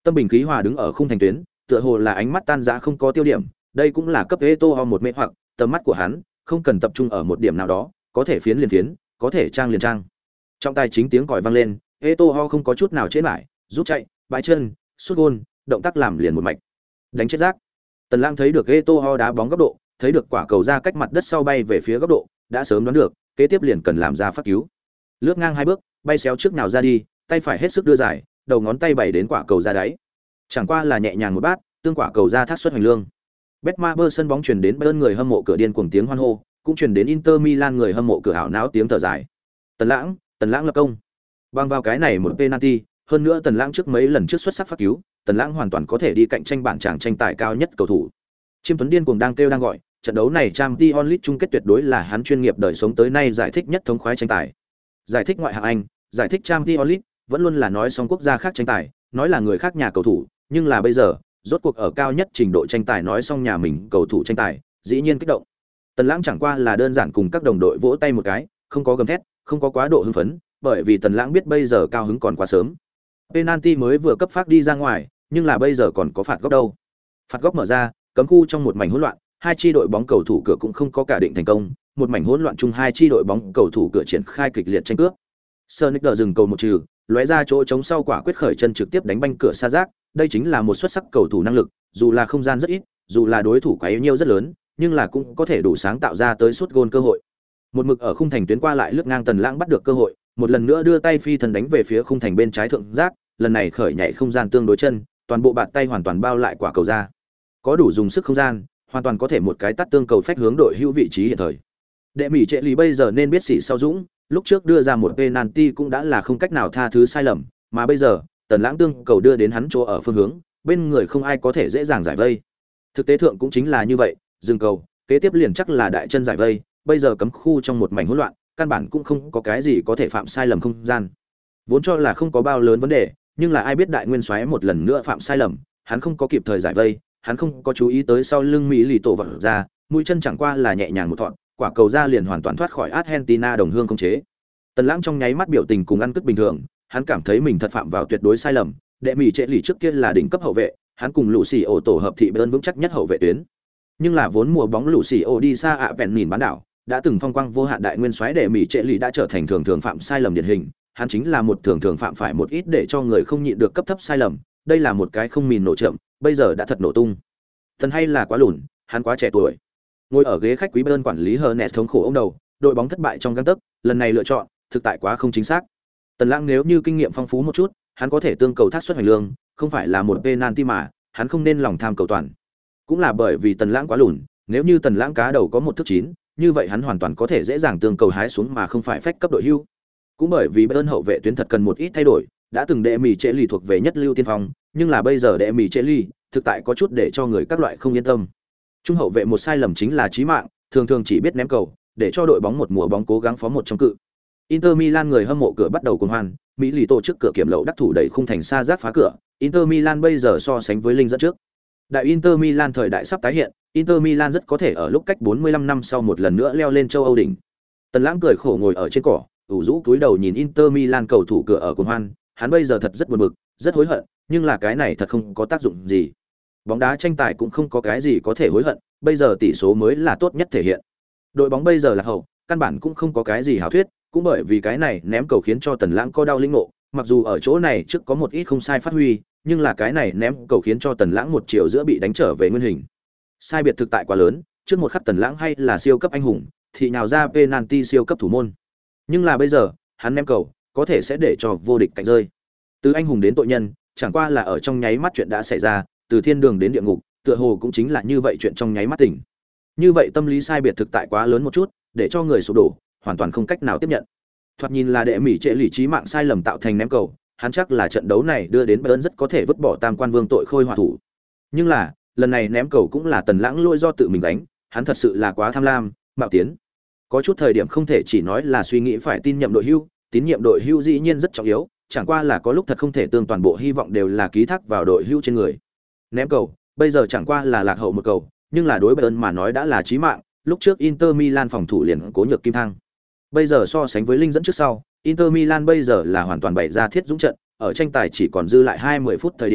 Tâm bình khí hòa đứng ở khung thành tuyến, tựa hồ là ánh mắt tan rã không có tiêu điểm, đây cũng là cấp Eto'o một mê hoặc, tầm mắt của hắn không cần tập trung ở một điểm nào đó, có thể phiến liền phiến, có thể trang liền trang. Trong tay chính tiếng còi vang lên, Eto'o không có chút nào chế lại, rút chạy, bãi chân, sút gôn, động tác làm liền một mạch. Đánh chết rác. Tần Lãng thấy được Eto'o đá bóng góc độ, thấy được quả cầu ra cách mặt đất sau bay về phía góc độ, đã sớm đoán được, kế tiếp liền cần làm ra phát cứu. Lướt ngang hai bước, bay xéo trước nào ra đi, tay phải hết sức đưa dài, đầu ngón tay bảy đến quả cầu ra đáy. Chẳng qua là nhẹ nhàng một bát, tương quả cầu ra thác xuất hoành lương. Betmaber sân bóng truyền đến Bayern người hâm mộ cửa điên cuồng tiếng hoan hô, cũng truyền đến Inter Milan người hâm mộ cửa ảo não tiếng thở dài. Tần Lãng lập công. Bằng vào cái này một penalty, hơn nữa Tần Lãng trước mấy lần trước xuất sắc phát cứu, Tần Lãng hoàn toàn có thể đi cạnh tranh bảng tràng tranh tài cao nhất cầu thủ. Chiêm Tuấn điên cuồng đang kêu đang gọi, trận đấu này Champions League chung kết tuyệt đối là hắn chuyên nghiệp đời sống tới nay giải thích nhất thống khoái tranh tài. Giải thích ngoại hạng Anh, giải thích Champions League, vẫn luôn là nói xong quốc gia khác tranh tài, nói là người khác nhà cầu thủ, nhưng là bây giờ, rốt cuộc ở cao nhất trình độ tranh tài nói xong nhà mình cầu thủ tranh tài, dĩ nhiên kích động. Tần Lãng chẳng qua là đơn giản cùng các đồng đội vỗ tay một cái, không có gầm thét, không có quá độ hưng phấn, bởi vì Tần Lãng biết bây giờ cao hứng còn quá sớm. Penalty mới vừa cấp phát đi ra ngoài, nhưng là bây giờ còn có phạt góc đâu. Phạt góc mở ra, cấm khu trong một mảnh hỗn loạn, hai chi đội bóng cầu thủ cửa cũng không có cả định thành công, một mảnh hỗn loạn chung hai chi đội bóng cầu thủ cửa triển khai kịch liệt tranh cướp. Sonic dừng cầu một trừ, lóe ra chỗ trống sau quả quyết khởi chân trực tiếp đánh banh cửa xa giác, đây chính là một xuất sắc cầu thủ năng lực, dù là không gian rất ít, dù là đối thủ quá yếu nhiều rất lớn, nhưng là cũng có thể đủ sáng tạo ra tới sút gôn cơ hội. Một mực ở khung thành tuyến qua lại lướt ngang Tần Lãng bắt được cơ hội, một lần nữa đưa tay phi thân đánh về phía khung thành bên trái thượng giác, lần này khởi nhảy không gian tương đối chân, toàn bộ bàn tay hoàn toàn bao lại quả cầu ra. Có đủ dùng sức không gian, hoàn toàn có thể một cái tắt tương cầu phách hướng đội hữu vị trí hiện thời. Đệ Mỹ Trệ Lý bây giờ nên biết sỉ sau dũng, lúc trước đưa ra một penalty cũng đã là không cách nào tha thứ sai lầm, mà bây giờ, Tần Lãng tương cầu đưa đến hắn chỗ ở phương hướng, bên người không ai có thể dễ dàng giải vây. Thực tế thượng cũng chính là như vậy, dừng cầu, kế tiếp liền chắc là đại chân giải vây, bây giờ cấm khu trong một mảnh hỗn loạn, căn bản cũng không có cái gì có thể phạm sai lầm không gian. Vốn cho là không có bao lớn vấn đề, nhưng là ai biết đại nguyên soái một lần nữa phạm sai lầm, hắn không có kịp thời giải vây, hắn không có chú ý tới sau lưng Mỹ lì tổ vật ra, mũi chân chẳng qua là nhẹ nhàng một thọn, quả cầu ra liền hoàn toàn thoát khỏi Argentina đồng hương không chế. Tần Lãng trong nháy mắt biểu tình cùng ăn cất bình thường, hắn cảm thấy mình thật phạm vào tuyệt đối sai lầm, Đệ Mỹ Trệ Lì trước kia là đỉnh cấp hậu vệ, hắn cùng Lũ Xì Ổ tổ hợp thị bên vững chắc nhất hậu vệ tuyến. Nhưng là vốn mùa bóng Lũ Xì Ổ đi xa ạ vẹn nhìn bán đảo, đã từng phong quang vô hạn đại nguyên soái Đệ Mỹ Trệ Lì đã trở thành thường thường phạm sai lầm điển hình, hắn chính là một thường thường phạm phải một ít để cho người không nhịn được cấp thấp sai lầm, đây là một cái không mìn nổ chậm, bây giờ đã thật nổ tung. Thần hay là quá lùn, hắn quá trẻ tuổi. Ngồi ở ghế khách quý bên quản lý Hernes thống khổ ông đầu, đội bóng thất bại trong gang tấc, lần này lựa chọn thực tại quá không chính xác. Tần Lãng nếu như kinh nghiệm phong phú một chút, hắn có thể tương cầu thác xuất hành lương, không phải là một penalty mà, hắn không nên lòng tham cầu toàn. Cũng là bởi vì Tần Lãng quá lùn, nếu như Tần Lãng cá đầu có một thước chín, như vậy hắn hoàn toàn có thể dễ dàng tương cầu hái xuống mà không phải phách cấp đội hưu. Cũng bởi vì Bayern hậu vệ tuyến thật cần một ít thay đổi, đã từng Đệ Mỹ Trệ Lì thuộc về nhất lưu tiên phong, nhưng là bây giờ Đệ Mỹ Trệ Lì thực tại có chút để cho người các loại không yên tâm. Trung hậu vệ một sai lầm chính là chí mạng, thường thường chỉ biết ném cầu, để cho đội bóng một mùa bóng cố gắng phó một trong cự. Inter Milan người hâm mộ cửa bắt đầu cuồng hoan, Mỹ lì tổ trước cửa kiểm lậu đắc thủ đẩy khung thành xa giác phá cửa, Inter Milan bây giờ so sánh với Linh dẫn trước. Đại Inter Milan thời đại sắp tái hiện, Inter Milan rất có thể ở lúc cách 45 năm sau một lần nữa leo lên châu Âu đỉnh. Tần Lãng cười khổ ngồi ở trên cỏ, ủ rũ cúi đầu nhìn Inter Milan cầu thủ cửa ở cuồng hoan, hắn bây giờ thật rất buồn bực, rất hối hận, nhưng là cái này thật không có tác dụng gì. Bóng đá tranh tài cũng không có cái gì có thể hối hận, bây giờ tỷ số mới là tốt nhất thể hiện. Đội bóng bây giờ là hậu, căn bản cũng không có cái gì hảo thuyết, cũng bởi vì cái này ném cầu khiến cho Tần Lãng có đau linh ngộ, mặc dù ở chỗ này trước có một ít không sai phát huy, nhưng là cái này ném cầu khiến cho Tần Lãng một chiều giữa bị đánh trở về nguyên hình. Sai biệt thực tại quá lớn, trước một khắc Tần Lãng hay là siêu cấp anh hùng, thì nhào ra penalty siêu cấp thủ môn. Nhưng là bây giờ, hắn ném cầu, có thể sẽ để cho vô địch cạnh rơi. Từ anh hùng đến tội nhân, chẳng qua là ở trong nháy mắt chuyện đã xảy ra, từ thiên đường đến địa ngục, tựa hồ cũng chính là như vậy chuyện trong nháy mắt tỉnh. Như vậy tâm lý sai biệt thực tại quá lớn một chút, để cho người sụp đổ, hoàn toàn không cách nào tiếp nhận. Thoạt nhìn là Đệ Mỹ Trệ Lì trí mạng sai lầm tạo thành ném cầu, hắn chắc là trận đấu này đưa đến Bayern rất có thể vứt bỏ tam quan vương tội khôi hòa thủ. Nhưng là, lần này ném cầu cũng là Tần Lãng lỗi do tự mình đánh, hắn thật sự là quá tham lam, mạo tiến. Có chút thời điểm không thể chỉ nói là suy nghĩ phải tin nhiệm đội hưu, tín nhiệm đội hưu dĩ nhiên rất trọng yếu, chẳng qua là có lúc thật không thể tương toàn bộ hy vọng đều là ký thác vào đội hưu trên người. Ném cầu, bây giờ chẳng qua là lạc hậu một cầu, nhưng là đối Bayern mà nói đã là chí mạng, lúc trước Inter Milan phòng thủ liền cố nhược kim thang. Bây giờ so sánh với Linh dẫn trước sau, Inter Milan bây giờ là hoàn toàn bày ra thiết dũng trận, ở tranh tài chỉ còn dư lại 20 phút thời điểm,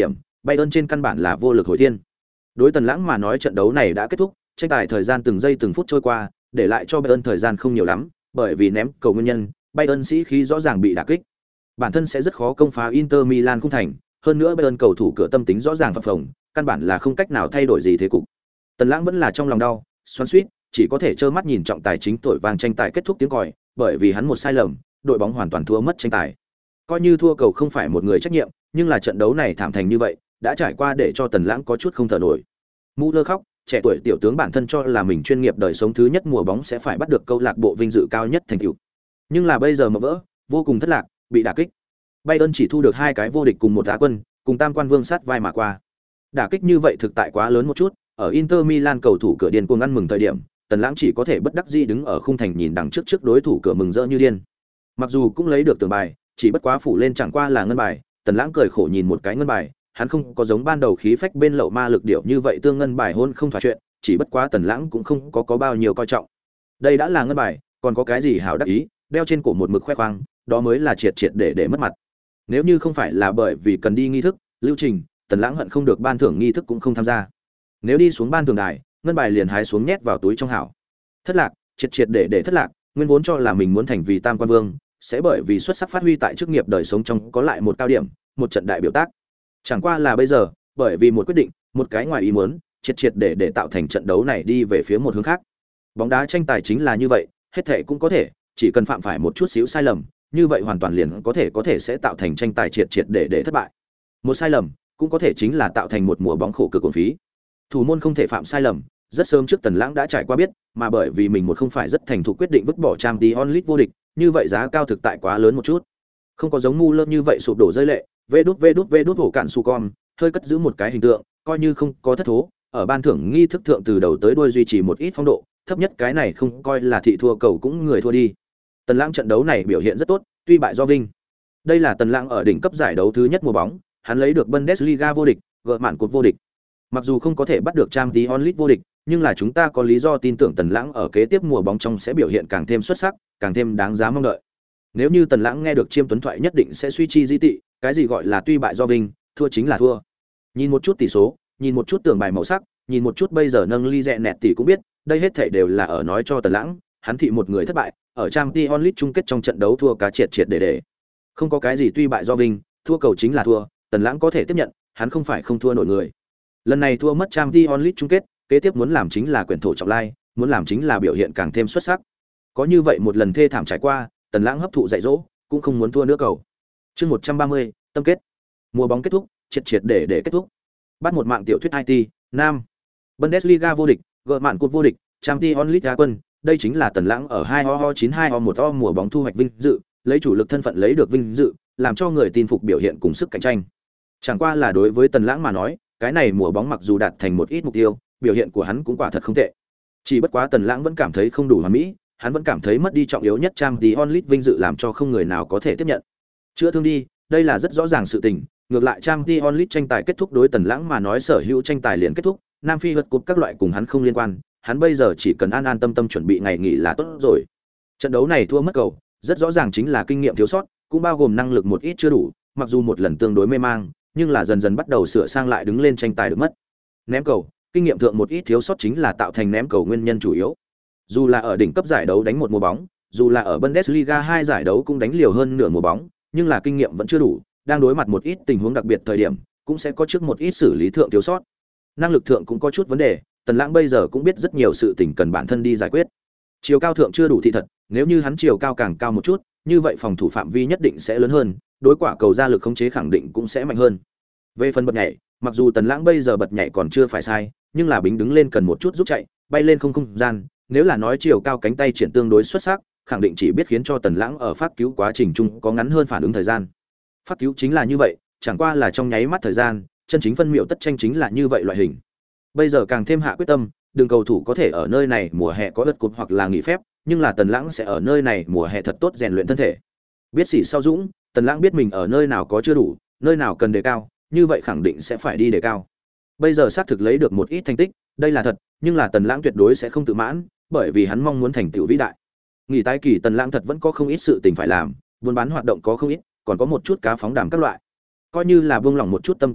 Bayern trên căn bản là vô lực hồi thiên. Đối Tần Lãng mà nói trận đấu này đã kết thúc, tranh tài thời gian từng giây từng phút trôi qua, để lại cho Bayern thời gian không nhiều lắm, bởi vì ném cầu nguyên nhân, Bayern sĩ khí rõ ràng bị đả kích. Bản thân sẽ rất khó công phá Inter Milan khung thành, hơn nữa Bayern cầu thủ cửa tâm tính rõ ràng phập phồng, căn bản là không cách nào thay đổi gì thế cục. Tần Lãng vẫn là trong lòng đau, xoắn xuýt, chỉ có thể trơ mắt nhìn trọng tài chính thổi vang tranh tài kết thúc tiếng còi, bởi vì hắn một sai lầm, đội bóng hoàn toàn thua mất tranh tài. Coi như thua cầu không phải một người trách nhiệm, nhưng là trận đấu này thảm thành như vậy, đã trải qua để cho Tần Lãng có chút không thở nổi. Müller khóc, trẻ tuổi tiểu tướng bản thân cho là mình chuyên nghiệp đời sống thứ nhất mùa bóng sẽ phải bắt được câu lạc bộ vinh dự cao nhất thành tựu. Nhưng là bây giờ mà vỡ, vô cùng thất lạc, bị đả kích. Bayern chỉ thu được 2 cái vô địch cùng một Á quân, cùng tam quan vương sát vai mà qua. Đả kích như vậy thực tại quá lớn một chút, ở Inter Milan cầu thủ cửa điên cuồng ăn mừng thời điểm, Tần Lãng chỉ có thể bất đắc dĩ đứng ở khung thành nhìn đằng trước đối thủ cửa mừng rỡ như điên. Mặc dù cũng lấy được tường bài, chỉ bất quá phủ lên chẳng qua là ngân bài, Tần Lãng cười khổ nhìn một cái ngân bài, hắn không có giống ban đầu khí phách bên lậu ma lực điệu như vậy tương ngân bài hôn không thỏa chuyện, chỉ bất quá Tần Lãng cũng không có bao nhiêu coi trọng. Đây đã là ngân bài, còn có cái gì hảo đắc ý, đeo trên cổ một mực khoe khoang, đó mới là triệt triệt để mất mặt. Nếu như không phải là bởi vì cần đi nghi thức, lưu trình, Tần Lãng hận không được ban thưởng nghi thức cũng không tham gia. Nếu đi xuống ban thưởng đài, ngân bài liền hái xuống nhét vào túi trong hảo. Thất lạc, triệt triệt để thất lạc, nguyên vốn cho là mình muốn thành vì tam quan vương, sẽ bởi vì xuất sắc phát huy tại chức nghiệp đời sống trong có lại một cao điểm, một trận đại biểu tác. Chẳng qua là bây giờ, bởi vì một quyết định, một cái ngoài ý muốn, triệt triệt để tạo thành trận đấu này đi về phía một hướng khác. Bóng đá tranh tài chính là như vậy, hết thảy cũng có thể, chỉ cần phạm phải một chút xíu sai lầm, như vậy hoàn toàn liền có thể sẽ tạo thành tranh tài triệt triệt để thất bại. Một sai lầm, cũng có thể chính là tạo thành một mùa bóng khổ cực uổng phí. Thủ môn không thể phạm sai lầm, rất sớm trước Tần Lãng đã trải qua biết, mà bởi vì mình một không phải rất thành thục quyết định vứt bỏ Champions League vô địch, như vậy giá cao thực tại quá lớn một chút. Không có giống Müller như vậy sụp đổ rơi lệ, vê đút hổ cạn su con, hơi cất giữ một cái hình tượng, coi như không có thất thố, ở ban thưởng nghi thức thượng từ đầu tới đuôi duy trì một ít phong độ, thấp nhất cái này không coi là thị thua cầu cũng người thua đi. Tần Lãng trận đấu này biểu hiện rất tốt, tuy bại do Vinh. Đây là Tần Lãng ở đỉnh cấp giải đấu thứ nhất mùa bóng, hắn lấy được Bundesliga vô địch, gỡ mạn cột vô địch. Mặc dù không có thể bắt được Champions League vô địch, nhưng là chúng ta có lý do tin tưởng Tần Lãng ở kế tiếp mùa bóng trong sẽ biểu hiện càng thêm xuất sắc, càng thêm đáng giá mong đợi. Nếu như Tần Lãng nghe được Chiêm Tuấn thoại nhất định sẽ suy chi di tị, cái gì gọi là tuy bại do Vinh, thua chính là thua. Nhìn một chút tỷ số, nhìn một chút tường bài màu sắc, nhìn một chút bây giờ nâng ly rẹ nẹt tỷ cũng biết, đây hết thảy đều là ở nói cho Tần Lãng, hắn thị một người thất bại, ở Champions League chung kết trong trận đấu thua cá triệt triệt để. Không có cái gì tuy bại do Vinh, thua cầu chính là thua, Tần Lãng có thể tiếp nhận, hắn không phải không thua nổi người. Lần này thua mất Champions League chung kết, kế tiếp muốn làm chính là quyển thổ trọng lai, muốn làm chính là biểu hiện càng thêm xuất sắc. Có như vậy một lần thê thảm trải qua, Tần Lãng hấp thụ dạy dỗ, cũng không muốn thua nữa cầu. Chương 130, tâm kết. Mùa bóng kết thúc, triệt triệt để kết thúc. Bắt một mạng tiểu thuyết IT, nam. Bundesliga vô địch, gỡ mạn cột vô địch, Champions League đá quân, đây chính là Tần Lãng ở 2-92-1 mùa bóng thu hoạch vinh dự, lấy chủ lực thân phận lấy được vinh dự, làm cho người tin phục biểu hiện cùng sức cạnh tranh. Chẳng qua là đối với Tần Lãng mà nói, cái này mùa bóng mặc dù đạt thành một ít mục tiêu, biểu hiện của hắn cũng quả thật không tệ. Chỉ bất quá Tần Lãng vẫn cảm thấy không đủ hoàn mỹ, hắn vẫn cảm thấy mất đi trọng yếu nhất Champions League vinh dự làm cho không người nào có thể tiếp nhận. Chữa thương đi, đây là rất rõ ràng sự tình, ngược lại Champions League tranh tài kết thúc đối Tần Lãng mà nói sở hữu tranh tài liền kết thúc, Nam Phi vượt cúp các loại cùng hắn không liên quan, hắn bây giờ chỉ cần an an tâm tâm chuẩn bị ngày nghỉ là tốt rồi. Trận đấu này thua mất cầu, rất rõ ràng chính là kinh nghiệm thiếu sót, cũng bao gồm năng lực một ít chưa đủ, mặc dù một lần tương đối mê mang, nhưng là dần dần bắt đầu sửa sang lại đứng lên tranh tài được mất. Ném cầu, kinh nghiệm thượng một ít thiếu sót chính là tạo thành ném cầu nguyên nhân chủ yếu. Dù là ở đỉnh cấp giải đấu đánh một mùa bóng, dù là ở Bundesliga 2 giải đấu cũng đánh liều hơn nửa mùa bóng, nhưng là kinh nghiệm vẫn chưa đủ, đang đối mặt một ít tình huống đặc biệt thời điểm, cũng sẽ có trước một ít xử lý thượng thiếu sót. Năng lực thượng cũng có chút vấn đề, Tần Lãng bây giờ cũng biết rất nhiều sự tình cần bản thân đi giải quyết. Chiều cao thượng chưa đủ thì thật, nếu như hắn chiều cao càng cao một chút, như vậy phòng thủ phạm vi nhất định sẽ lớn hơn, đối quả cầu ra lực khống chế khẳng định cũng sẽ mạnh hơn. Về phần bật nhảy, mặc dù Tần Lãng bây giờ bật nhảy còn chưa phải sai, nhưng là bính đứng lên cần một chút giúp chạy, bay lên không gian, nếu là nói chiều cao cánh tay triển tương đối xuất sắc, khẳng định chỉ biết khiến cho Tần Lãng ở phát cứu quá trình chung có ngắn hơn phản ứng thời gian. Phát cứu chính là như vậy, chẳng qua là trong nháy mắt thời gian, chân chính phân miệu tất tranh chính là như vậy loại hình. Bây giờ càng thêm hạ quyết tâm, đường cầu thủ có thể ở nơi này mùa hè có lượt cột hoặc là nghỉ phép, nhưng là Tần Lãng sẽ ở nơi này mùa hè thật tốt rèn luyện thân thể. Biết sỉ sau dũng, Tần Lãng biết mình ở nơi nào có chưa đủ, nơi nào cần đề cao, như vậy khẳng định sẽ phải đi đề cao. Bây giờ xác thực lấy được một ít thành tích, đây là thật, nhưng là Tần Lãng tuyệt đối sẽ không tự mãn, bởi vì hắn mong muốn thành tựu vĩ đại. Nghỉ tái kỳ Tần Lãng thật vẫn có không ít sự tình phải làm, buôn bán hoạt động có không ít, còn có một chút cá phóng đàm các loại. Coi như là buông lỏng một chút tâm tình tốt,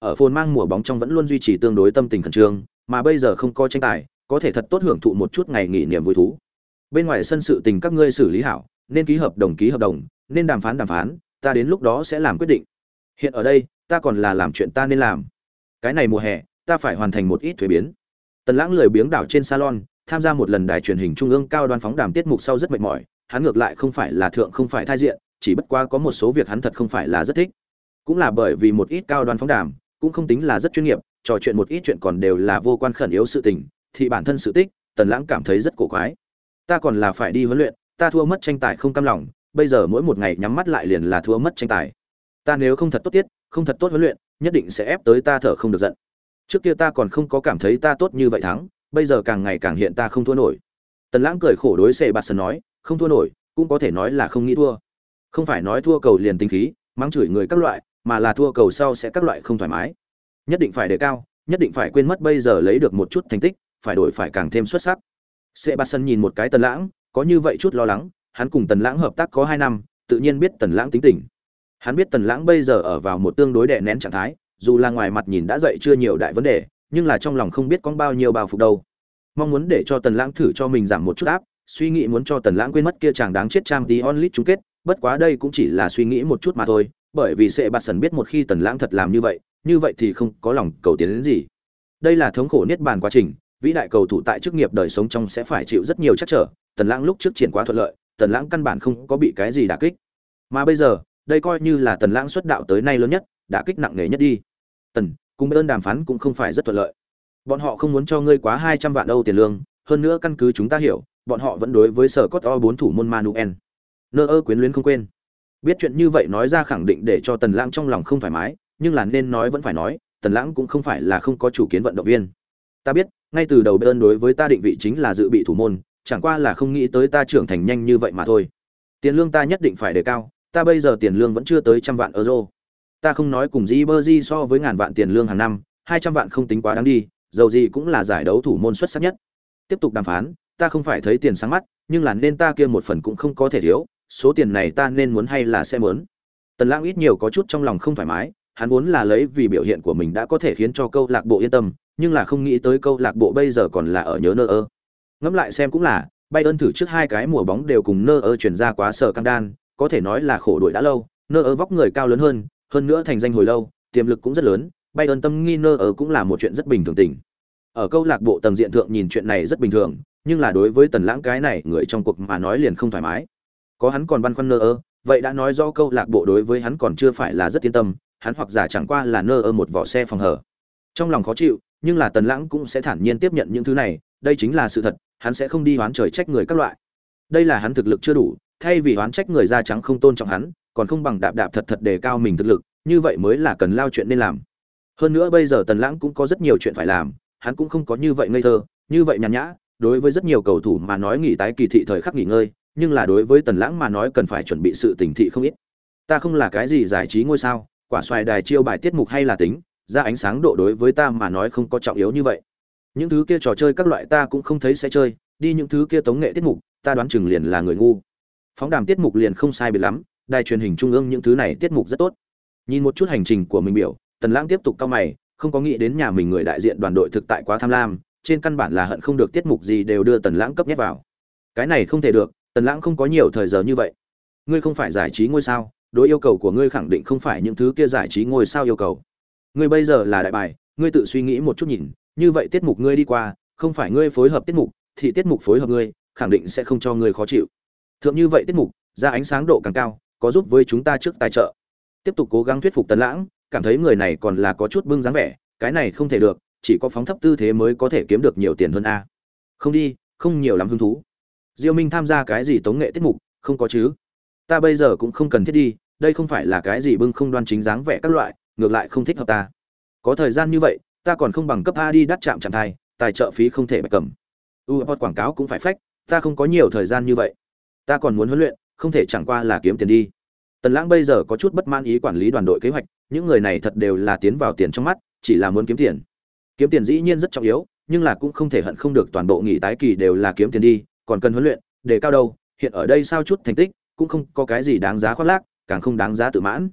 ở phồn mang mùa bóng trong vẫn luôn duy trì tương đối tâm tình khẩn trương, mà bây giờ không có tranh tài, có thể thật tốt hưởng thụ một chút ngày nghỉ niềm vui thú. Bên ngoài sân sự tình các ngươi xử lý hảo, nên ký hợp đồng, nên đàm phán, ta đến lúc đó sẽ làm quyết định. Hiện ở đây, ta còn là làm chuyện ta nên làm. Cái này mùa hè, ta phải hoàn thành một ít thuế biến. Tần Lãng lười biếng đảo trên salon, tham gia một lần đài truyền hình trung ương cao đoan phóng đàm tiết mục sau rất mệt mỏi, hắn ngược lại không phải là thượng không phải thai diện, chỉ bất quá có một số việc hắn thật không phải là rất thích. Cũng là bởi vì một ít cao đoan phóng đàm, cũng không tính là rất chuyên nghiệp, trò chuyện một ít chuyện còn đều là vô quan khẩn yếu sự tình, thì bản thân sự tích, Tần Lãng cảm thấy rất cổ quái. Ta còn là phải đi huấn luyện, ta thua mất tranh tài không cam lòng, bây giờ mỗi một ngày nhắm mắt lại liền là thua mất tranh tài. Ta nếu không thật tốt tiết, không thật tốt huấn luyện, nhất định sẽ ép tới ta thở không được giận. Trước kia ta còn không có cảm thấy ta tốt như vậy thắng, bây giờ càng ngày càng hiện ta không thua nổi. Tần Lãng cười khổ đối Sệ Bạt Sần nói, không thua nổi, cũng có thể nói là không nghĩ thua. Không phải nói thua cầu liền tính khí, mắng chửi người các loại, mà là thua cầu sau sẽ các loại không thoải mái. Nhất định phải đề cao, nhất định phải quên mất bây giờ lấy được một chút thành tích, phải đổi phải càng thêm xuất sắc. Sệ Bạt Sần nhìn một cái Tần Lãng, có như vậy chút lo lắng, hắn cùng Tần Lãng hợp tác có 2 năm, tự nhiên biết Tần Lãng tính tình. Hắn biết Tần Lãng bây giờ ở vào một tương đối đè nén trạng thái, dù là ngoài mặt nhìn đã dậy chưa nhiều đại vấn đề, nhưng là trong lòng không biết có bao nhiêu bao phục đâu. Mong muốn để cho Tần Lãng thử cho mình giảm một chút áp, suy nghĩ muốn cho Tần Lãng quên mất kia chàng đáng chết Champions League chung kết, bất quá đây cũng chỉ là suy nghĩ một chút mà thôi, bởi vì Sệ Bạt Sần biết một khi Tần Lãng thật làm như vậy thì không có lòng cầu tiến đến gì. Đây là thống khổ niết bàn quá trình, vĩ đại cầu thủ tại chức nghiệp đời sống trong sẽ phải chịu rất nhiều trắc trở, Tần Lãng lúc trước triển quá thuận lợi, Tần Lãng căn bản không có bị cái gì đả kích. Mà bây giờ, đây coi như là Tần Lãng xuất đạo tới nay lớn nhất, đả kích nặng nề nhất đi. Tần, cùng Bayern đàm phán cũng không phải rất thuận lợi. Bọn họ không muốn cho ngươi quá 200 vạn Âu tiền lương, hơn nữa căn cứ chúng ta hiểu, bọn họ vẫn đối với sở cốt o 4 thủ môn Manuel Neuer quyến luyến không quên. Biết chuyện như vậy nói ra khẳng định để cho Tần Lãng trong lòng không thoải mái, nhưng là nên nói vẫn phải nói, Tần Lãng cũng không phải là không có chủ kiến vận động viên. Ta biết, ngay từ đầu Bayern đối với ta định vị chính là dự bị thủ môn, chẳng qua là không nghĩ tới ta trưởng thành nhanh như vậy mà thôi. Tiền lương ta nhất định phải đề cao, ta bây giờ tiền lương vẫn chưa tới 100 vạn euro. Ta không nói cùng Ribery so với ngàn vạn tiền lương hàng năm, 200 vạn không tính quá đáng đi, dầu gì cũng là giải đấu thủ môn xuất sắc nhất. Tiếp tục đàm phán, ta không phải thấy tiền sáng mắt, nhưng là nên ta kia một phần cũng không có thể thiếu, số tiền này ta nên muốn hay là sẽ muốn. Tần Lãng ít nhiều có chút trong lòng không thoải mái, hắn vốn là lấy vì biểu hiện của mình đã có thể khiến cho câu lạc bộ yên tâm, nhưng là không nghĩ tới câu lạc bộ bây giờ còn là ở nhớ Neuer. Ngẫm lại xem cũng là, Bayern thử trước 2 cái mùa bóng đều cùng Neuer chuyển ra quá sở căng đan, có thể nói là khổ đuổi đã lâu, Neuer vóc người cao lớn hơn nữa thành danh hồi lâu, tiềm lực cũng rất lớn, Bayern tâm nghi Neuer cũng là một chuyện rất bình thường tình. Ở câu lạc bộ tầng diện thượng nhìn chuyện này rất bình thường, nhưng là đối với Tần Lãng cái này người trong cuộc mà nói liền không thoải mái. Có hắn còn băn khoăn Neuer, vậy đã nói rõ câu lạc bộ đối với hắn còn chưa phải là rất yên tâm, hắn hoặc giả chẳng qua là Neuer một vỏ xe phòng hở. Trong lòng khó chịu, nhưng là Tần Lãng cũng sẽ thản nhiên tiếp nhận những thứ này, đây chính là sự thật, hắn sẽ không đi oán trời trách người các loại. Đây là hắn thực lực chưa đủ, thay vì oán trách người da trắng không tôn trọng hắn, còn không bằng đạp thật thật đề cao mình thực lực, như vậy mới là cần lao chuyện nên làm. Hơn nữa bây giờ Tần Lãng cũng có rất nhiều chuyện phải làm, hắn cũng không có như vậy ngây thơ, như vậy nhàn nhã, đối với rất nhiều cầu thủ mà nói nghỉ tái kỳ thị thời khắc nghỉ ngơi, nhưng là đối với Tần Lãng mà nói cần phải chuẩn bị sự tỉnh thị không ít. Ta không là cái gì giải trí ngôi sao, quả xoài đài chiêu bài tiết mục hay là tính, ra ánh sáng độ đối với ta mà nói không có trọng yếu như vậy. Những thứ kia trò chơi các loại ta cũng không thấy sẽ chơi, đi những thứ kia tống nghệ tiết mục, ta đoán chừng liền là người ngu. Phóng đàm tiết mục liền không sai biệt lắm, đài truyền hình trung ương những thứ này tiết mục rất tốt. Nhìn một chút hành trình của mình biểu, Tần Lãng tiếp tục cau mày, không có nghĩ đến nhà mình người đại diện đoàn đội thực tại quá tham lam, trên căn bản là hận không được tiết mục gì đều đưa Tần Lãng cấp nhét vào. Cái này không thể được, Tần Lãng không có nhiều thời giờ như vậy. Ngươi không phải giải trí ngôi sao, đối yêu cầu của ngươi khẳng định không phải những thứ kia giải trí ngôi sao yêu cầu. Ngươi bây giờ là đại bài, ngươi tự suy nghĩ một chút nhìn, như vậy tiết mục ngươi đi qua, không phải ngươi phối hợp tiết mục, thì tiết mục phối hợp ngươi, khẳng định sẽ không cho ngươi khó chịu. Thượng như vậy tiết mục, ra ánh sáng độ càng cao, có giúp với chúng ta trước tài trợ. Tiếp tục cố gắng thuyết phục Tần Lãng, cảm thấy người này còn là có chút bưng dáng vẻ, cái này không thể được, chỉ có phóng thấp tư thế mới có thể kiếm được nhiều tiền hơn a. Không đi, không nhiều lắm hứng thú. Diêu Minh tham gia cái gì tống nghệ tiết mục, không có chứ? Ta bây giờ cũng không cần thiết đi, đây không phải là cái gì bưng không đoan chính dáng vẻ các loại, ngược lại không thích hợp ta. Có thời gian như vậy, ta còn không bằng cấp A đi đắt chạm chạm thai, tài trợ phí không thể bạch cầm. UEFOT quảng cáo cũng phải phách, ta không có nhiều thời gian như vậy. Ta còn muốn huấn luyện, không thể chẳng qua là kiếm tiền đi. Tần Lãng bây giờ có chút bất mãn ý quản lý đoàn đội kế hoạch, những người này thật đều là tiến vào tiền trong mắt, chỉ là muốn kiếm tiền. Kiếm tiền dĩ nhiên rất trọng yếu, nhưng là cũng không thể hận không được toàn bộ nghỉ tái kỳ đều là kiếm tiền đi, còn cần huấn luyện, để cao đâu, hiện ở đây sao chút thành tích, cũng không có cái gì đáng giá khoác lác, càng không đáng giá tự mãn.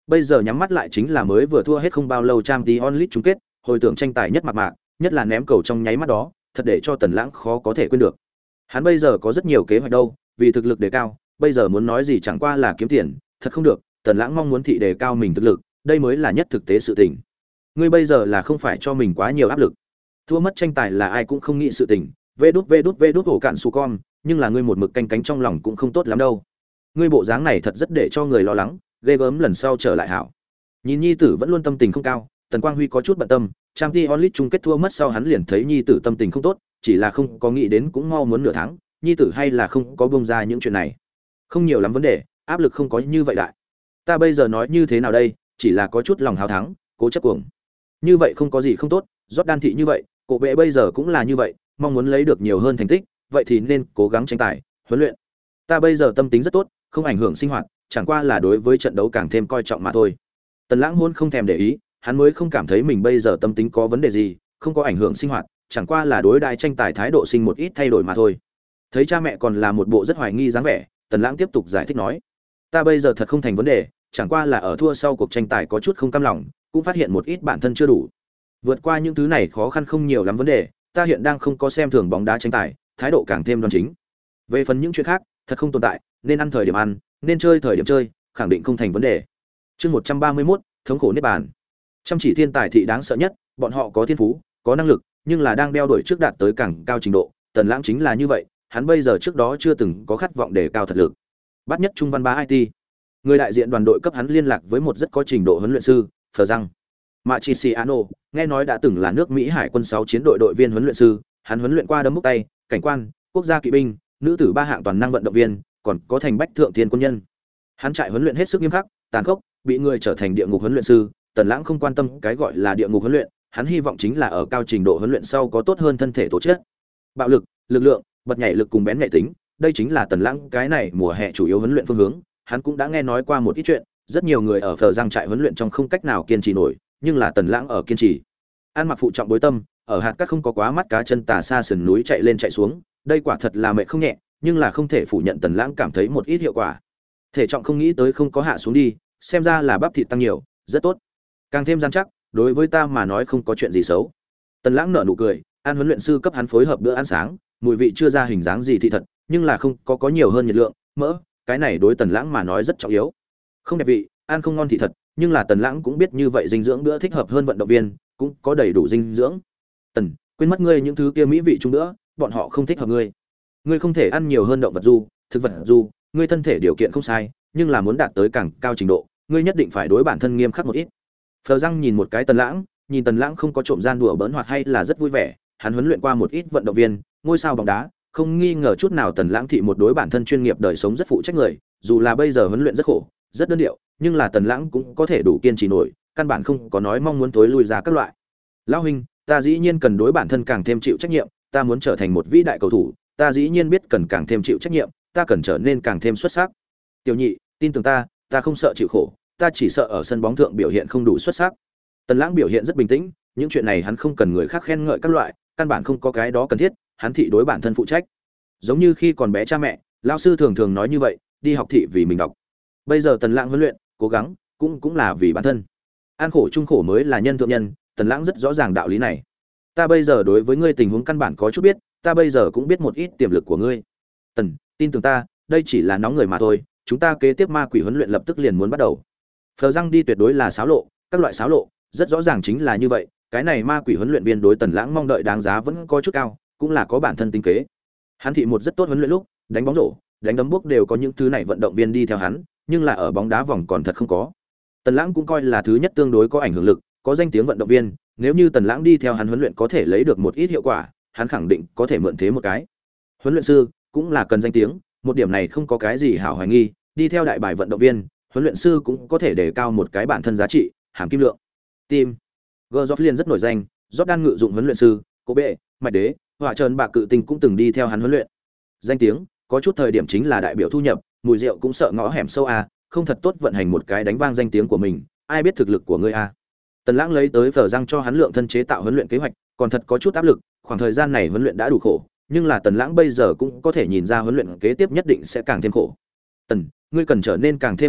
Bây giờ nhắm mắt lại chính là mới vừa thua hết không bao lâu Champions League chung kết, hồi tưởng tranh tài nhất mạc mạc, nhất là ném cầu trong nháy mắt đó, thật để cho Tần Lãng khó có thể quên được. Hắn bây giờ có rất nhiều kế hoạch đâu, vì thực lực đề cao, bây giờ muốn nói gì chẳng qua là kiếm tiền, thật không được, Tần Lãng mong muốn thị đề cao mình thực lực, đây mới là nhất thực tế sự tình. Ngươi bây giờ là không phải cho mình quá nhiều áp lực. Thua mất tranh tài là ai cũng không nghĩ sự tình, vê đút hổ cạn su con, nhưng là ngươi một mực canh cánh trong lòng cũng không tốt lắm đâu. Ngươi bộ dáng này thật rất để cho người lo lắng, ghê gớm lần sau trở lại hảo. Nhìn nhi tử vẫn luôn tâm tình không cao, Tần Quang Huy có chút bận tâm, Champions League chung kết thua mất sau hắn liền thấy nhi tử tâm tình không tốt, chỉ là không có nghĩ đến cũng mau muốn nửa tháng, nhi tử hay là không có buông ra những chuyện này. Không nhiều lắm vấn đề, áp lực không có như vậy đại. Ta bây giờ nói như thế nào đây, chỉ là có chút lòng hào thắng, cố chấp cuồng. Như vậy không có gì không tốt, Jordan thị như vậy, cổ bệ bây giờ cũng là như vậy, mong muốn lấy được nhiều hơn thành tích, vậy thì nên cố gắng tranh tài, huấn luyện. Ta bây giờ tâm tính rất tốt, không ảnh hưởng sinh hoạt, chẳng qua là đối với trận đấu càng thêm coi trọng mà thôi. Tần Lãng hôn không thèm để ý, hắn mới không cảm thấy mình bây giờ tâm tính có vấn đề gì, không có ảnh hưởng sinh hoạt, chẳng qua là đối đại tranh tài thái độ sinh một ít thay đổi mà thôi. Thấy cha mẹ còn là một bộ rất hoài nghi dáng vẻ, Tần Lãng tiếp tục giải thích nói: "Ta bây giờ thật không thành vấn đề, chẳng qua là ở thua sau cuộc tranh tài có chút không cam lòng, cũng phát hiện một ít bản thân chưa đủ. Vượt qua những thứ này khó khăn không nhiều lắm vấn đề, ta hiện đang không có xem thường bóng đá tranh tài, thái độ càng thêm đoan chính. Về phần những chuyện khác, thật không tồn tại, nên ăn thời điểm ăn, nên chơi thời điểm chơi, khẳng định không thành vấn đề." Chương 131, thống khổ niết bàn. Chăm chỉ thiên tài thị đáng sợ nhất, bọn họ có thiên phú, có năng lực, nhưng là đang đeo đuổi trước đạt tới càng cao trình độ, Tần Lãng chính là như vậy, hắn bây giờ trước đó chưa từng có khát vọng để cao thật lực. Bắt nhất Trung Văn Bá IT. Người đại diện đoàn đội cấp hắn liên lạc với một rất có trình độ huấn luyện sư, Phờ Răng. Matriciano, nghe nói đã từng là nước Mỹ Hải quân 6 chiến đội đội viên huấn luyện sư, hắn huấn luyện qua đấm bốc tay, cảnh quan, quốc gia kỵ binh, nữ tử 3 hạng toàn năng vận động viên, còn có thành bách thượng thiên quân nhân. Hắn trại huấn luyện hết sức nghiêm khắc, tàn khốc, bị người trở thành địa ngục huấn luyện sư, Tần Lãng không quan tâm cái gọi là địa ngục huấn luyện, hắn hy vọng chính là ở cao trình độ huấn luyện sau có tốt hơn thân thể tố chất. Bạo lực, lực lượng, bật nhảy lực cùng bén nhạy tính, đây chính là Tần Lãng cái này mùa hè chủ yếu huấn luyện phương hướng. Hắn cũng đã nghe nói qua một ít chuyện, rất nhiều người ở Phờ Giang trại huấn luyện trong không cách nào kiên trì nổi, nhưng là Tần Lãng ở kiên trì. An mặc phụ trọng bối tâm, ở hạt cát không có quá mắt cá chân tà xa sườn núi chạy lên chạy xuống, đây quả thật là mệt không nhẹ, nhưng là không thể phủ nhận Tần Lãng cảm thấy một ít hiệu quả. Thể trọng không nghĩ tới không có hạ xuống đi, xem ra là bắp thịt tăng nhiều, rất tốt. Càng thêm rắn chắc, đối với ta mà nói không có chuyện gì xấu. Tần Lãng nở nụ cười, an huấn luyện sư cấp hắn phối hợp bữa ăn sáng, mùi vị chưa ra hình dáng gì thị thật, nhưng là không có nhiều hơn nhiệt lượng, mỡ, cái này đối Tần Lãng mà nói rất trọng yếu. Không đẹp vị, ăn không ngon thị thật, nhưng là Tần Lãng cũng biết như vậy dinh dưỡng bữa thích hợp hơn vận động viên, cũng có đầy đủ dinh dưỡng. Tần, quên mất ngươi những thứ kia mỹ vị chung nữa, bọn họ không thích hợp ngươi. Ngươi không thể ăn nhiều hơn động vật du, thực vật du, ngươi thân thể điều kiện không sai, nhưng là muốn đạt tới càng cao trình độ, ngươi nhất định phải đối bản thân nghiêm khắc một ít. Phờ Răng nhìn một cái Tần Lãng, nhìn Tần Lãng không có trộm gian đùa bỡn hoạt hay là rất vui vẻ, hắn huấn luyện qua một ít vận động viên, ngôi sao bóng đá, không nghi ngờ chút nào Tần Lãng thị một đối bản thân chuyên nghiệp đời sống rất phụ trách người, dù là bây giờ huấn luyện rất khổ, rất đơn điệu, nhưng là Tần Lãng cũng có thể đủ kiên trì nổi, căn bản không có nói mong muốn tối lui ra các loại. Lão huynh, ta dĩ nhiên cần đối bản thân càng thêm chịu trách nhiệm, ta muốn trở thành một vĩ đại cầu thủ, ta dĩ nhiên biết cần càng thêm chịu trách nhiệm, ta cần trở nên càng thêm xuất sắc. Tiểu nhị, tin tưởng ta, ta không sợ chịu khổ, ta chỉ sợ ở sân bóng thượng biểu hiện không đủ xuất sắc. Tần Lãng biểu hiện rất bình tĩnh, những chuyện này hắn không cần người khác khen ngợi các loại, căn bản không có cái đó cần thiết, hắn thị đối bản thân phụ trách. Giống như khi còn bé cha mẹ, lão sư thường thường nói như vậy, đi học thị vì mình đọc. Bây giờ Tần Lãng huấn luyện, cố gắng, cũng là vì bản thân. An khổ chung khổ mới là nhân thượng nhân, Tần Lãng rất rõ ràng đạo lý này. Ta bây giờ đối với ngươi tình huống căn bản có chút biết, ta bây giờ cũng biết một ít tiềm lực của ngươi. Tần, tin tưởng ta, đây chỉ là nóng người mà thôi, chúng ta kế tiếp ma quỷ huấn luyện lập tức liền muốn bắt đầu. Phờ Răng đi tuyệt đối là xáo lộ, các loại xáo lộ, rất rõ ràng chính là như vậy, cái này ma quỷ huấn luyện viên đối Tần Lãng mong đợi đáng giá vẫn có chút cao, cũng là có bản thân tính kế. Hắn thị một rất tốt huấn luyện lúc, đánh bóng rổ, đánh đấm bốc đều có những thứ này vận động viên đi theo hắn, nhưng là ở bóng đá vòng còn thật không có. Tần Lãng cũng coi là thứ nhất tương đối có ảnh hưởng lực, có danh tiếng vận động viên, nếu như Tần Lãng đi theo hắn huấn luyện có thể lấy được một ít hiệu quả, hắn khẳng định có thể mượn thế một cái. Huấn luyện sư cũng là cần danh tiếng, một điểm này không có cái gì hảo hoài nghi, đi theo đại bài vận động viên, huấn luyện sư cũng có thể đề cao một cái bản thân giá trị, hàm kim lượng. Tim Gerzoff rất nổi danh, Jordan ngự dụng huấn luyện sư, Cố Bệ, Mạch Đế, Hỏa Trần Bạc Cự Tinh cũng từng đi theo hắn huấn luyện. Danh tiếng, có chút thời điểm chính là đại biểu thu nhập, mùi rượu cũng sợ ngõ hẻm sâu a, không thật tốt vận hành một cái đánh vang danh tiếng của mình, ai biết thực lực của ngươi a. Tần Lãng lấy tới Phở Răng cho hắn lượng thân chế tạo huấn luyện kế hoạch, còn thật có chút áp lực, khoảng thời gian này huấn luyện đã đủ khổ, nhưng là Tần Lãng bây giờ cũng có thể nhìn ra huấn luyện kế tiếp nhất định sẽ càng thêm khổ. Tần, ngươi cần trở nên càng thêm hùng mạnh,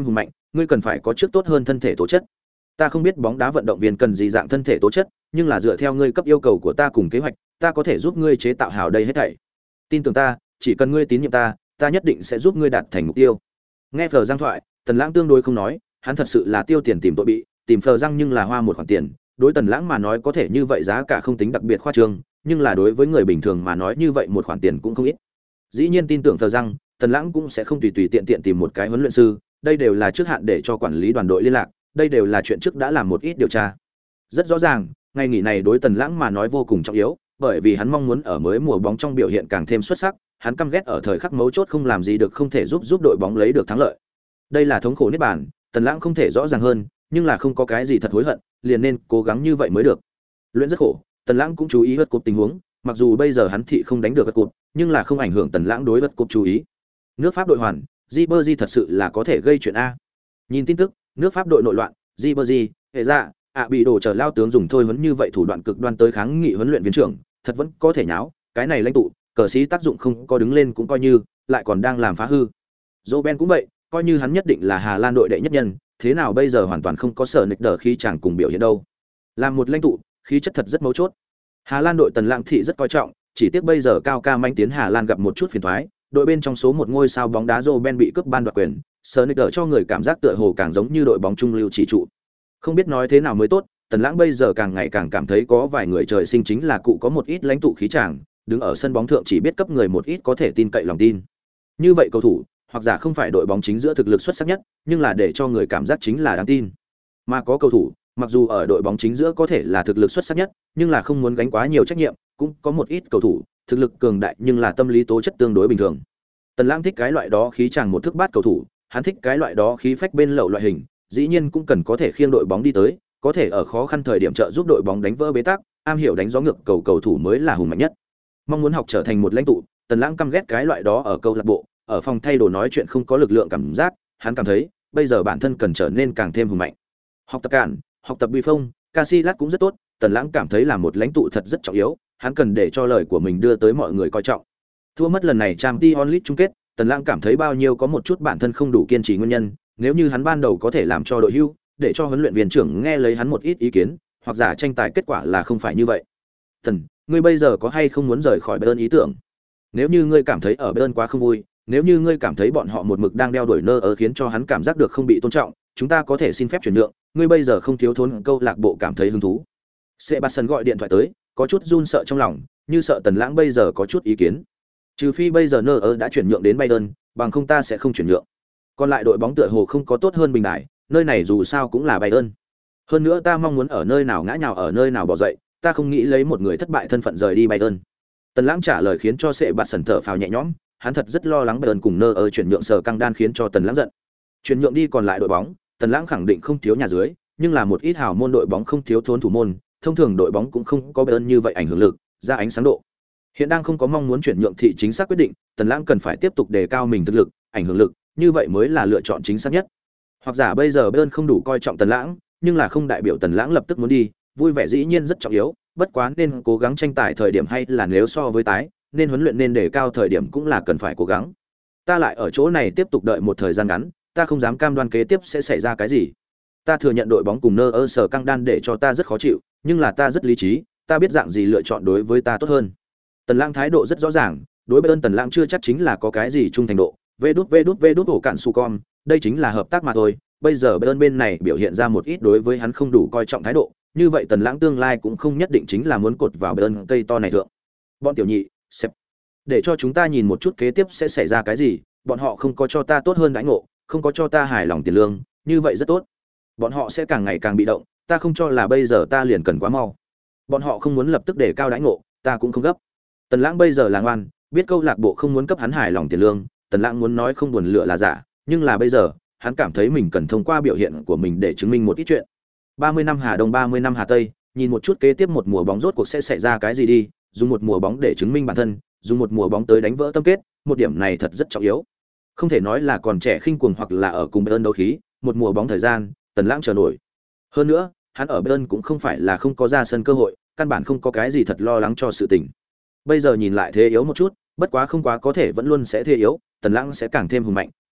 ngươi cần phải có trước tốt hơn thân thể tố chất. Ta không biết bóng đá vận động viên cần gì dạng thân thể tố chất, nhưng là dựa theo ngươi cấp yêu cầu của ta cùng kế hoạch, ta có thể giúp ngươi chế tạo hảo đây hết thảy. Tin tưởng ta, chỉ cần ngươi tín nhiệm ta, ta nhất định sẽ giúp ngươi đạt thành mục tiêu. Nghe Phờ Giang thoại, Tần Lãng tương đối không nói, hắn thật sự là tiêu tiền tìm tội bị, tìm Phờ Giang nhưng là hoa một khoản tiền, đối Tần Lãng mà nói có thể như vậy giá cả không tính đặc biệt khoa trương, nhưng là đối với người bình thường mà nói như vậy một khoản tiền cũng không ít. Dĩ nhiên tin tưởng Phờ Giang, Tần Lãng cũng sẽ không tùy tùy tiện tiện tìm một cái huấn luyện sư, đây đều là trước hạn để cho quản lý đoàn đội liên lạc, đây đều là chuyện trước đã làm một ít điều tra. Rất rõ ràng, ngày nghỉ này đối Tần Lãng mà nói vô cùng trọng yếu, bởi vì hắn mong muốn ở mới mùa bóng trong biểu hiện càng thêm xuất sắc, hắn căm ghét ở thời khắc mấu chốt không làm gì được không thể giúp đội bóng lấy được thắng lợi. Đây là thống khổ niết bàn, Tần Lãng không thể rõ ràng hơn, nhưng là không có cái gì thật hối hận, liền nên cố gắng như vậy mới được. Luyện rất khổ, Tần Lãng cũng chú ý vượt cột tình huống, mặc dù bây giờ hắn thị không đánh được vượt cột, nhưng là không ảnh hưởng Tần Lãng đối vượt cột chú ý. Nước Pháp đội hoàn, Ribery thật sự là có thể gây chuyện a. Nhìn tin tức, nước Pháp đội nội loạn, Ribery, hệ ra, bị đổ chờ lao tướng dùng thôi huấn như vậy thủ đoạn cực đoan tới kháng nghị huấn luyện viên trưởng, thật vẫn có thể nháo, cái này lãnh tụ, cờ sĩ tác dụng không có đứng lên cũng coi như, lại còn đang làm phá hư. Robben cũng vậy, coi như hắn nhất định là Hà Lan đội đệ nhất nhân, thế nào bây giờ hoàn toàn không có sở nịch đờ khi chàng cùng biểu hiện đâu. Làm một lãnh tụ, khí chất thật rất mấu chốt. Hà Lan đội Tần Lãng thị rất coi trọng, chỉ tiếc bây giờ cao ca manh tiến Hà Lan gặp một chút phiền toái, đội bên trong số một ngôi sao bóng đá Robben bị cướp ban đoạt quyền, sở nịch đờ cho người cảm giác tựa hồ càng giống như đội bóng trung lưu chỉ trụ. Không biết nói thế nào mới tốt, Tần Lãng bây giờ càng ngày càng cảm thấy có vài người trời sinh chính là cụ có một ít lãnh tụ khí chàng, đứng ở sân bóng thượng chỉ biết cấp người một ít có thể tin cậy lòng tin. Như vậy cầu thủ, hoặc giả không phải đội bóng chính giữa thực lực xuất sắc nhất, nhưng là để cho người cảm giác chính là đáng tin. Mà có cầu thủ, mặc dù ở đội bóng chính giữa có thể là thực lực xuất sắc nhất, nhưng là không muốn gánh quá nhiều trách nhiệm, cũng có một ít cầu thủ, thực lực cường đại nhưng là tâm lý tố chất tương đối bình thường. Tần Lãng thích cái loại đó khí chàng một thước bát cầu thủ, hắn thích cái loại đó khí phách bên lậu loại hình, dĩ nhiên cũng cần có thể khiêng đội bóng đi tới, có thể ở khó khăn thời điểm trợ giúp đội bóng đánh vỡ bế tắc, am hiểu đánh gió ngược cầu thủ mới là hùng mạnh nhất. Mong muốn học trở thành một lãnh tụ, Tần Lãng căm ghét cái loại đó ở câu lạc bộ, ở phòng thay đồ nói chuyện không có lực lượng cảm giác, hắn cảm thấy, bây giờ bản thân cần trở nên càng thêm hùng mạnh. Học tập cản, học tập uy phong, Casillas cũng rất tốt, Tần Lãng cảm thấy là một lãnh tụ thật rất trọng yếu, hắn cần để cho lời của mình đưa tới mọi người coi trọng. Thua mất lần này Champions League chung kết, Tần Lãng cảm thấy bao nhiêu có một chút bản thân không đủ kiên trì nguyên nhân, nếu như hắn ban đầu có thể làm cho đội hưu, để cho huấn luyện viên trưởng nghe lấy hắn một ít ý kiến, hoặc giả tranh tài kết quả là không phải như vậy. Tần, ngươi bây giờ có hay không muốn rời khỏi Bayern ý tưởng? Nếu như ngươi cảm thấy ở Bayern quá không vui, nếu như ngươi cảm thấy bọn họ một mực đang đeo đuổi nơ ở khiến cho hắn cảm giác được không bị tôn trọng, chúng ta có thể xin phép chuyển nhượng, ngươi bây giờ không thiếu thốn câu lạc bộ cảm thấy hứng thú. Sebastian gọi điện thoại tới, có chút run sợ trong lòng, như sợ Tần Lãng bây giờ có chút ý kiến. Trừ phi bây giờ nơ ở đã chuyển nhượng đến Bayern, bằng không ta sẽ không chuyển nhượng. Còn lại đội bóng tựa hồ không có tốt hơn bình đại, nơi này dù sao cũng là Bayern. Hơn nữa ta mong muốn ở nơi nào ngã nhào ở nơi nào bỏ dậy, ta không nghĩ lấy một người thất bại thân phận rời đi Bayern. Tần Lãng trả lời khiến cho Sebastian thở phào nhẹ nhõm, hắn thật rất lo lắng Bayern cùng nơ ở chuyển nhượng Sở Căng Đan khiến cho Tần Lãng giận. Chuyển nhượng đi còn lại đội bóng, Tần Lãng khẳng định không thiếu nhà dưới, nhưng là một ít hào môn đội bóng không thiếu thốn thủ môn, thông thường đội bóng cũng không có Bayern như vậy ảnh hưởng lực, ra ánh sáng độ. Hiện đang không có mong muốn chuyển nhượng thị chính xác quyết định, Tần Lãng cần phải tiếp tục đề cao mình thực lực, ảnh hưởng lực, như vậy mới là lựa chọn chính xác nhất. Hoặc giả bây giờ Bayern không đủ coi trọng Tần Lãng, nhưng là không đại biểu Tần Lãng lập tức muốn đi, vui vẻ dĩ nhiên rất trọng yếu, bất quá nên cố gắng tranh tài thời điểm hay là nếu so với tái, nên huấn luyện nên đề cao thời điểm cũng là cần phải cố gắng. Ta lại ở chỗ này tiếp tục đợi một thời gian ngắn, ta không dám cam đoan kế tiếp sẽ xảy ra cái gì. Ta thừa nhận đội bóng cùng nơ ở Sở Căng Đan để cho ta rất khó chịu, nhưng là ta rất lý trí, ta biết dạng gì lựa chọn đối với ta tốt hơn. Tần Lãng thái độ rất rõ ràng, đối với Tần Lãng chưa chắc chính là có cái gì trung thành độ. Vê đút ổ cạn su con, đây chính là hợp tác mà thôi. Bây giờ bên này biểu hiện ra một ít đối với hắn không đủ coi trọng thái độ, như vậy Tần Lãng tương lai cũng không nhất định chính là muốn cột vào bên cây to này thượng. Bọn tiểu nhị, xếp. Để cho chúng ta nhìn một chút kế tiếp sẽ xảy ra cái gì, bọn họ không có cho ta tốt hơn đãi ngộ, không có cho ta hài lòng tiền lương, như vậy rất tốt. Bọn họ sẽ càng ngày càng bị động, ta không cho là bây giờ ta liền cần quá mau. Bọn họ không muốn lập tức để cao đãi ngộ, ta cũng không gấp. Tần Lãng bây giờ là ngoan, biết câu lạc bộ không muốn cấp hắn hài lòng tiền lương, Tần Lãng muốn nói không buồn lựa là giả, nhưng là bây giờ, hắn cảm thấy mình cần thông qua biểu hiện của mình để chứng minh một ít chuyện. 30 năm Hà Đông 30 năm Hà Tây, nhìn một chút kế tiếp một mùa bóng rốt cuộc sẽ xảy ra cái gì đi, dùng một mùa bóng để chứng minh bản thân, dùng một mùa bóng tới đánh vỡ tâm kết, một điểm này thật rất trọng yếu. Không thể nói là còn trẻ khinh cuồng hoặc là ở cùng Bayern đấu khí, một mùa bóng thời gian, Tần Lãng chờ nổi. Hơn nữa, hắn ở Bayern cũng không phải là không có ra sân cơ hội, căn bản không có cái gì thật lo lắng cho sự tình. Bây giờ nhìn lại thế yếu một chút, bất quá không quá có thể vẫn luôn sẽ thế yếu, Tần Lãng sẽ càng thêm hùng mạnh,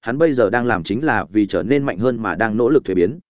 hắn bây giờ đang làm chính là vì trở nên mạnh hơn mà đang nỗ lực thuế biến.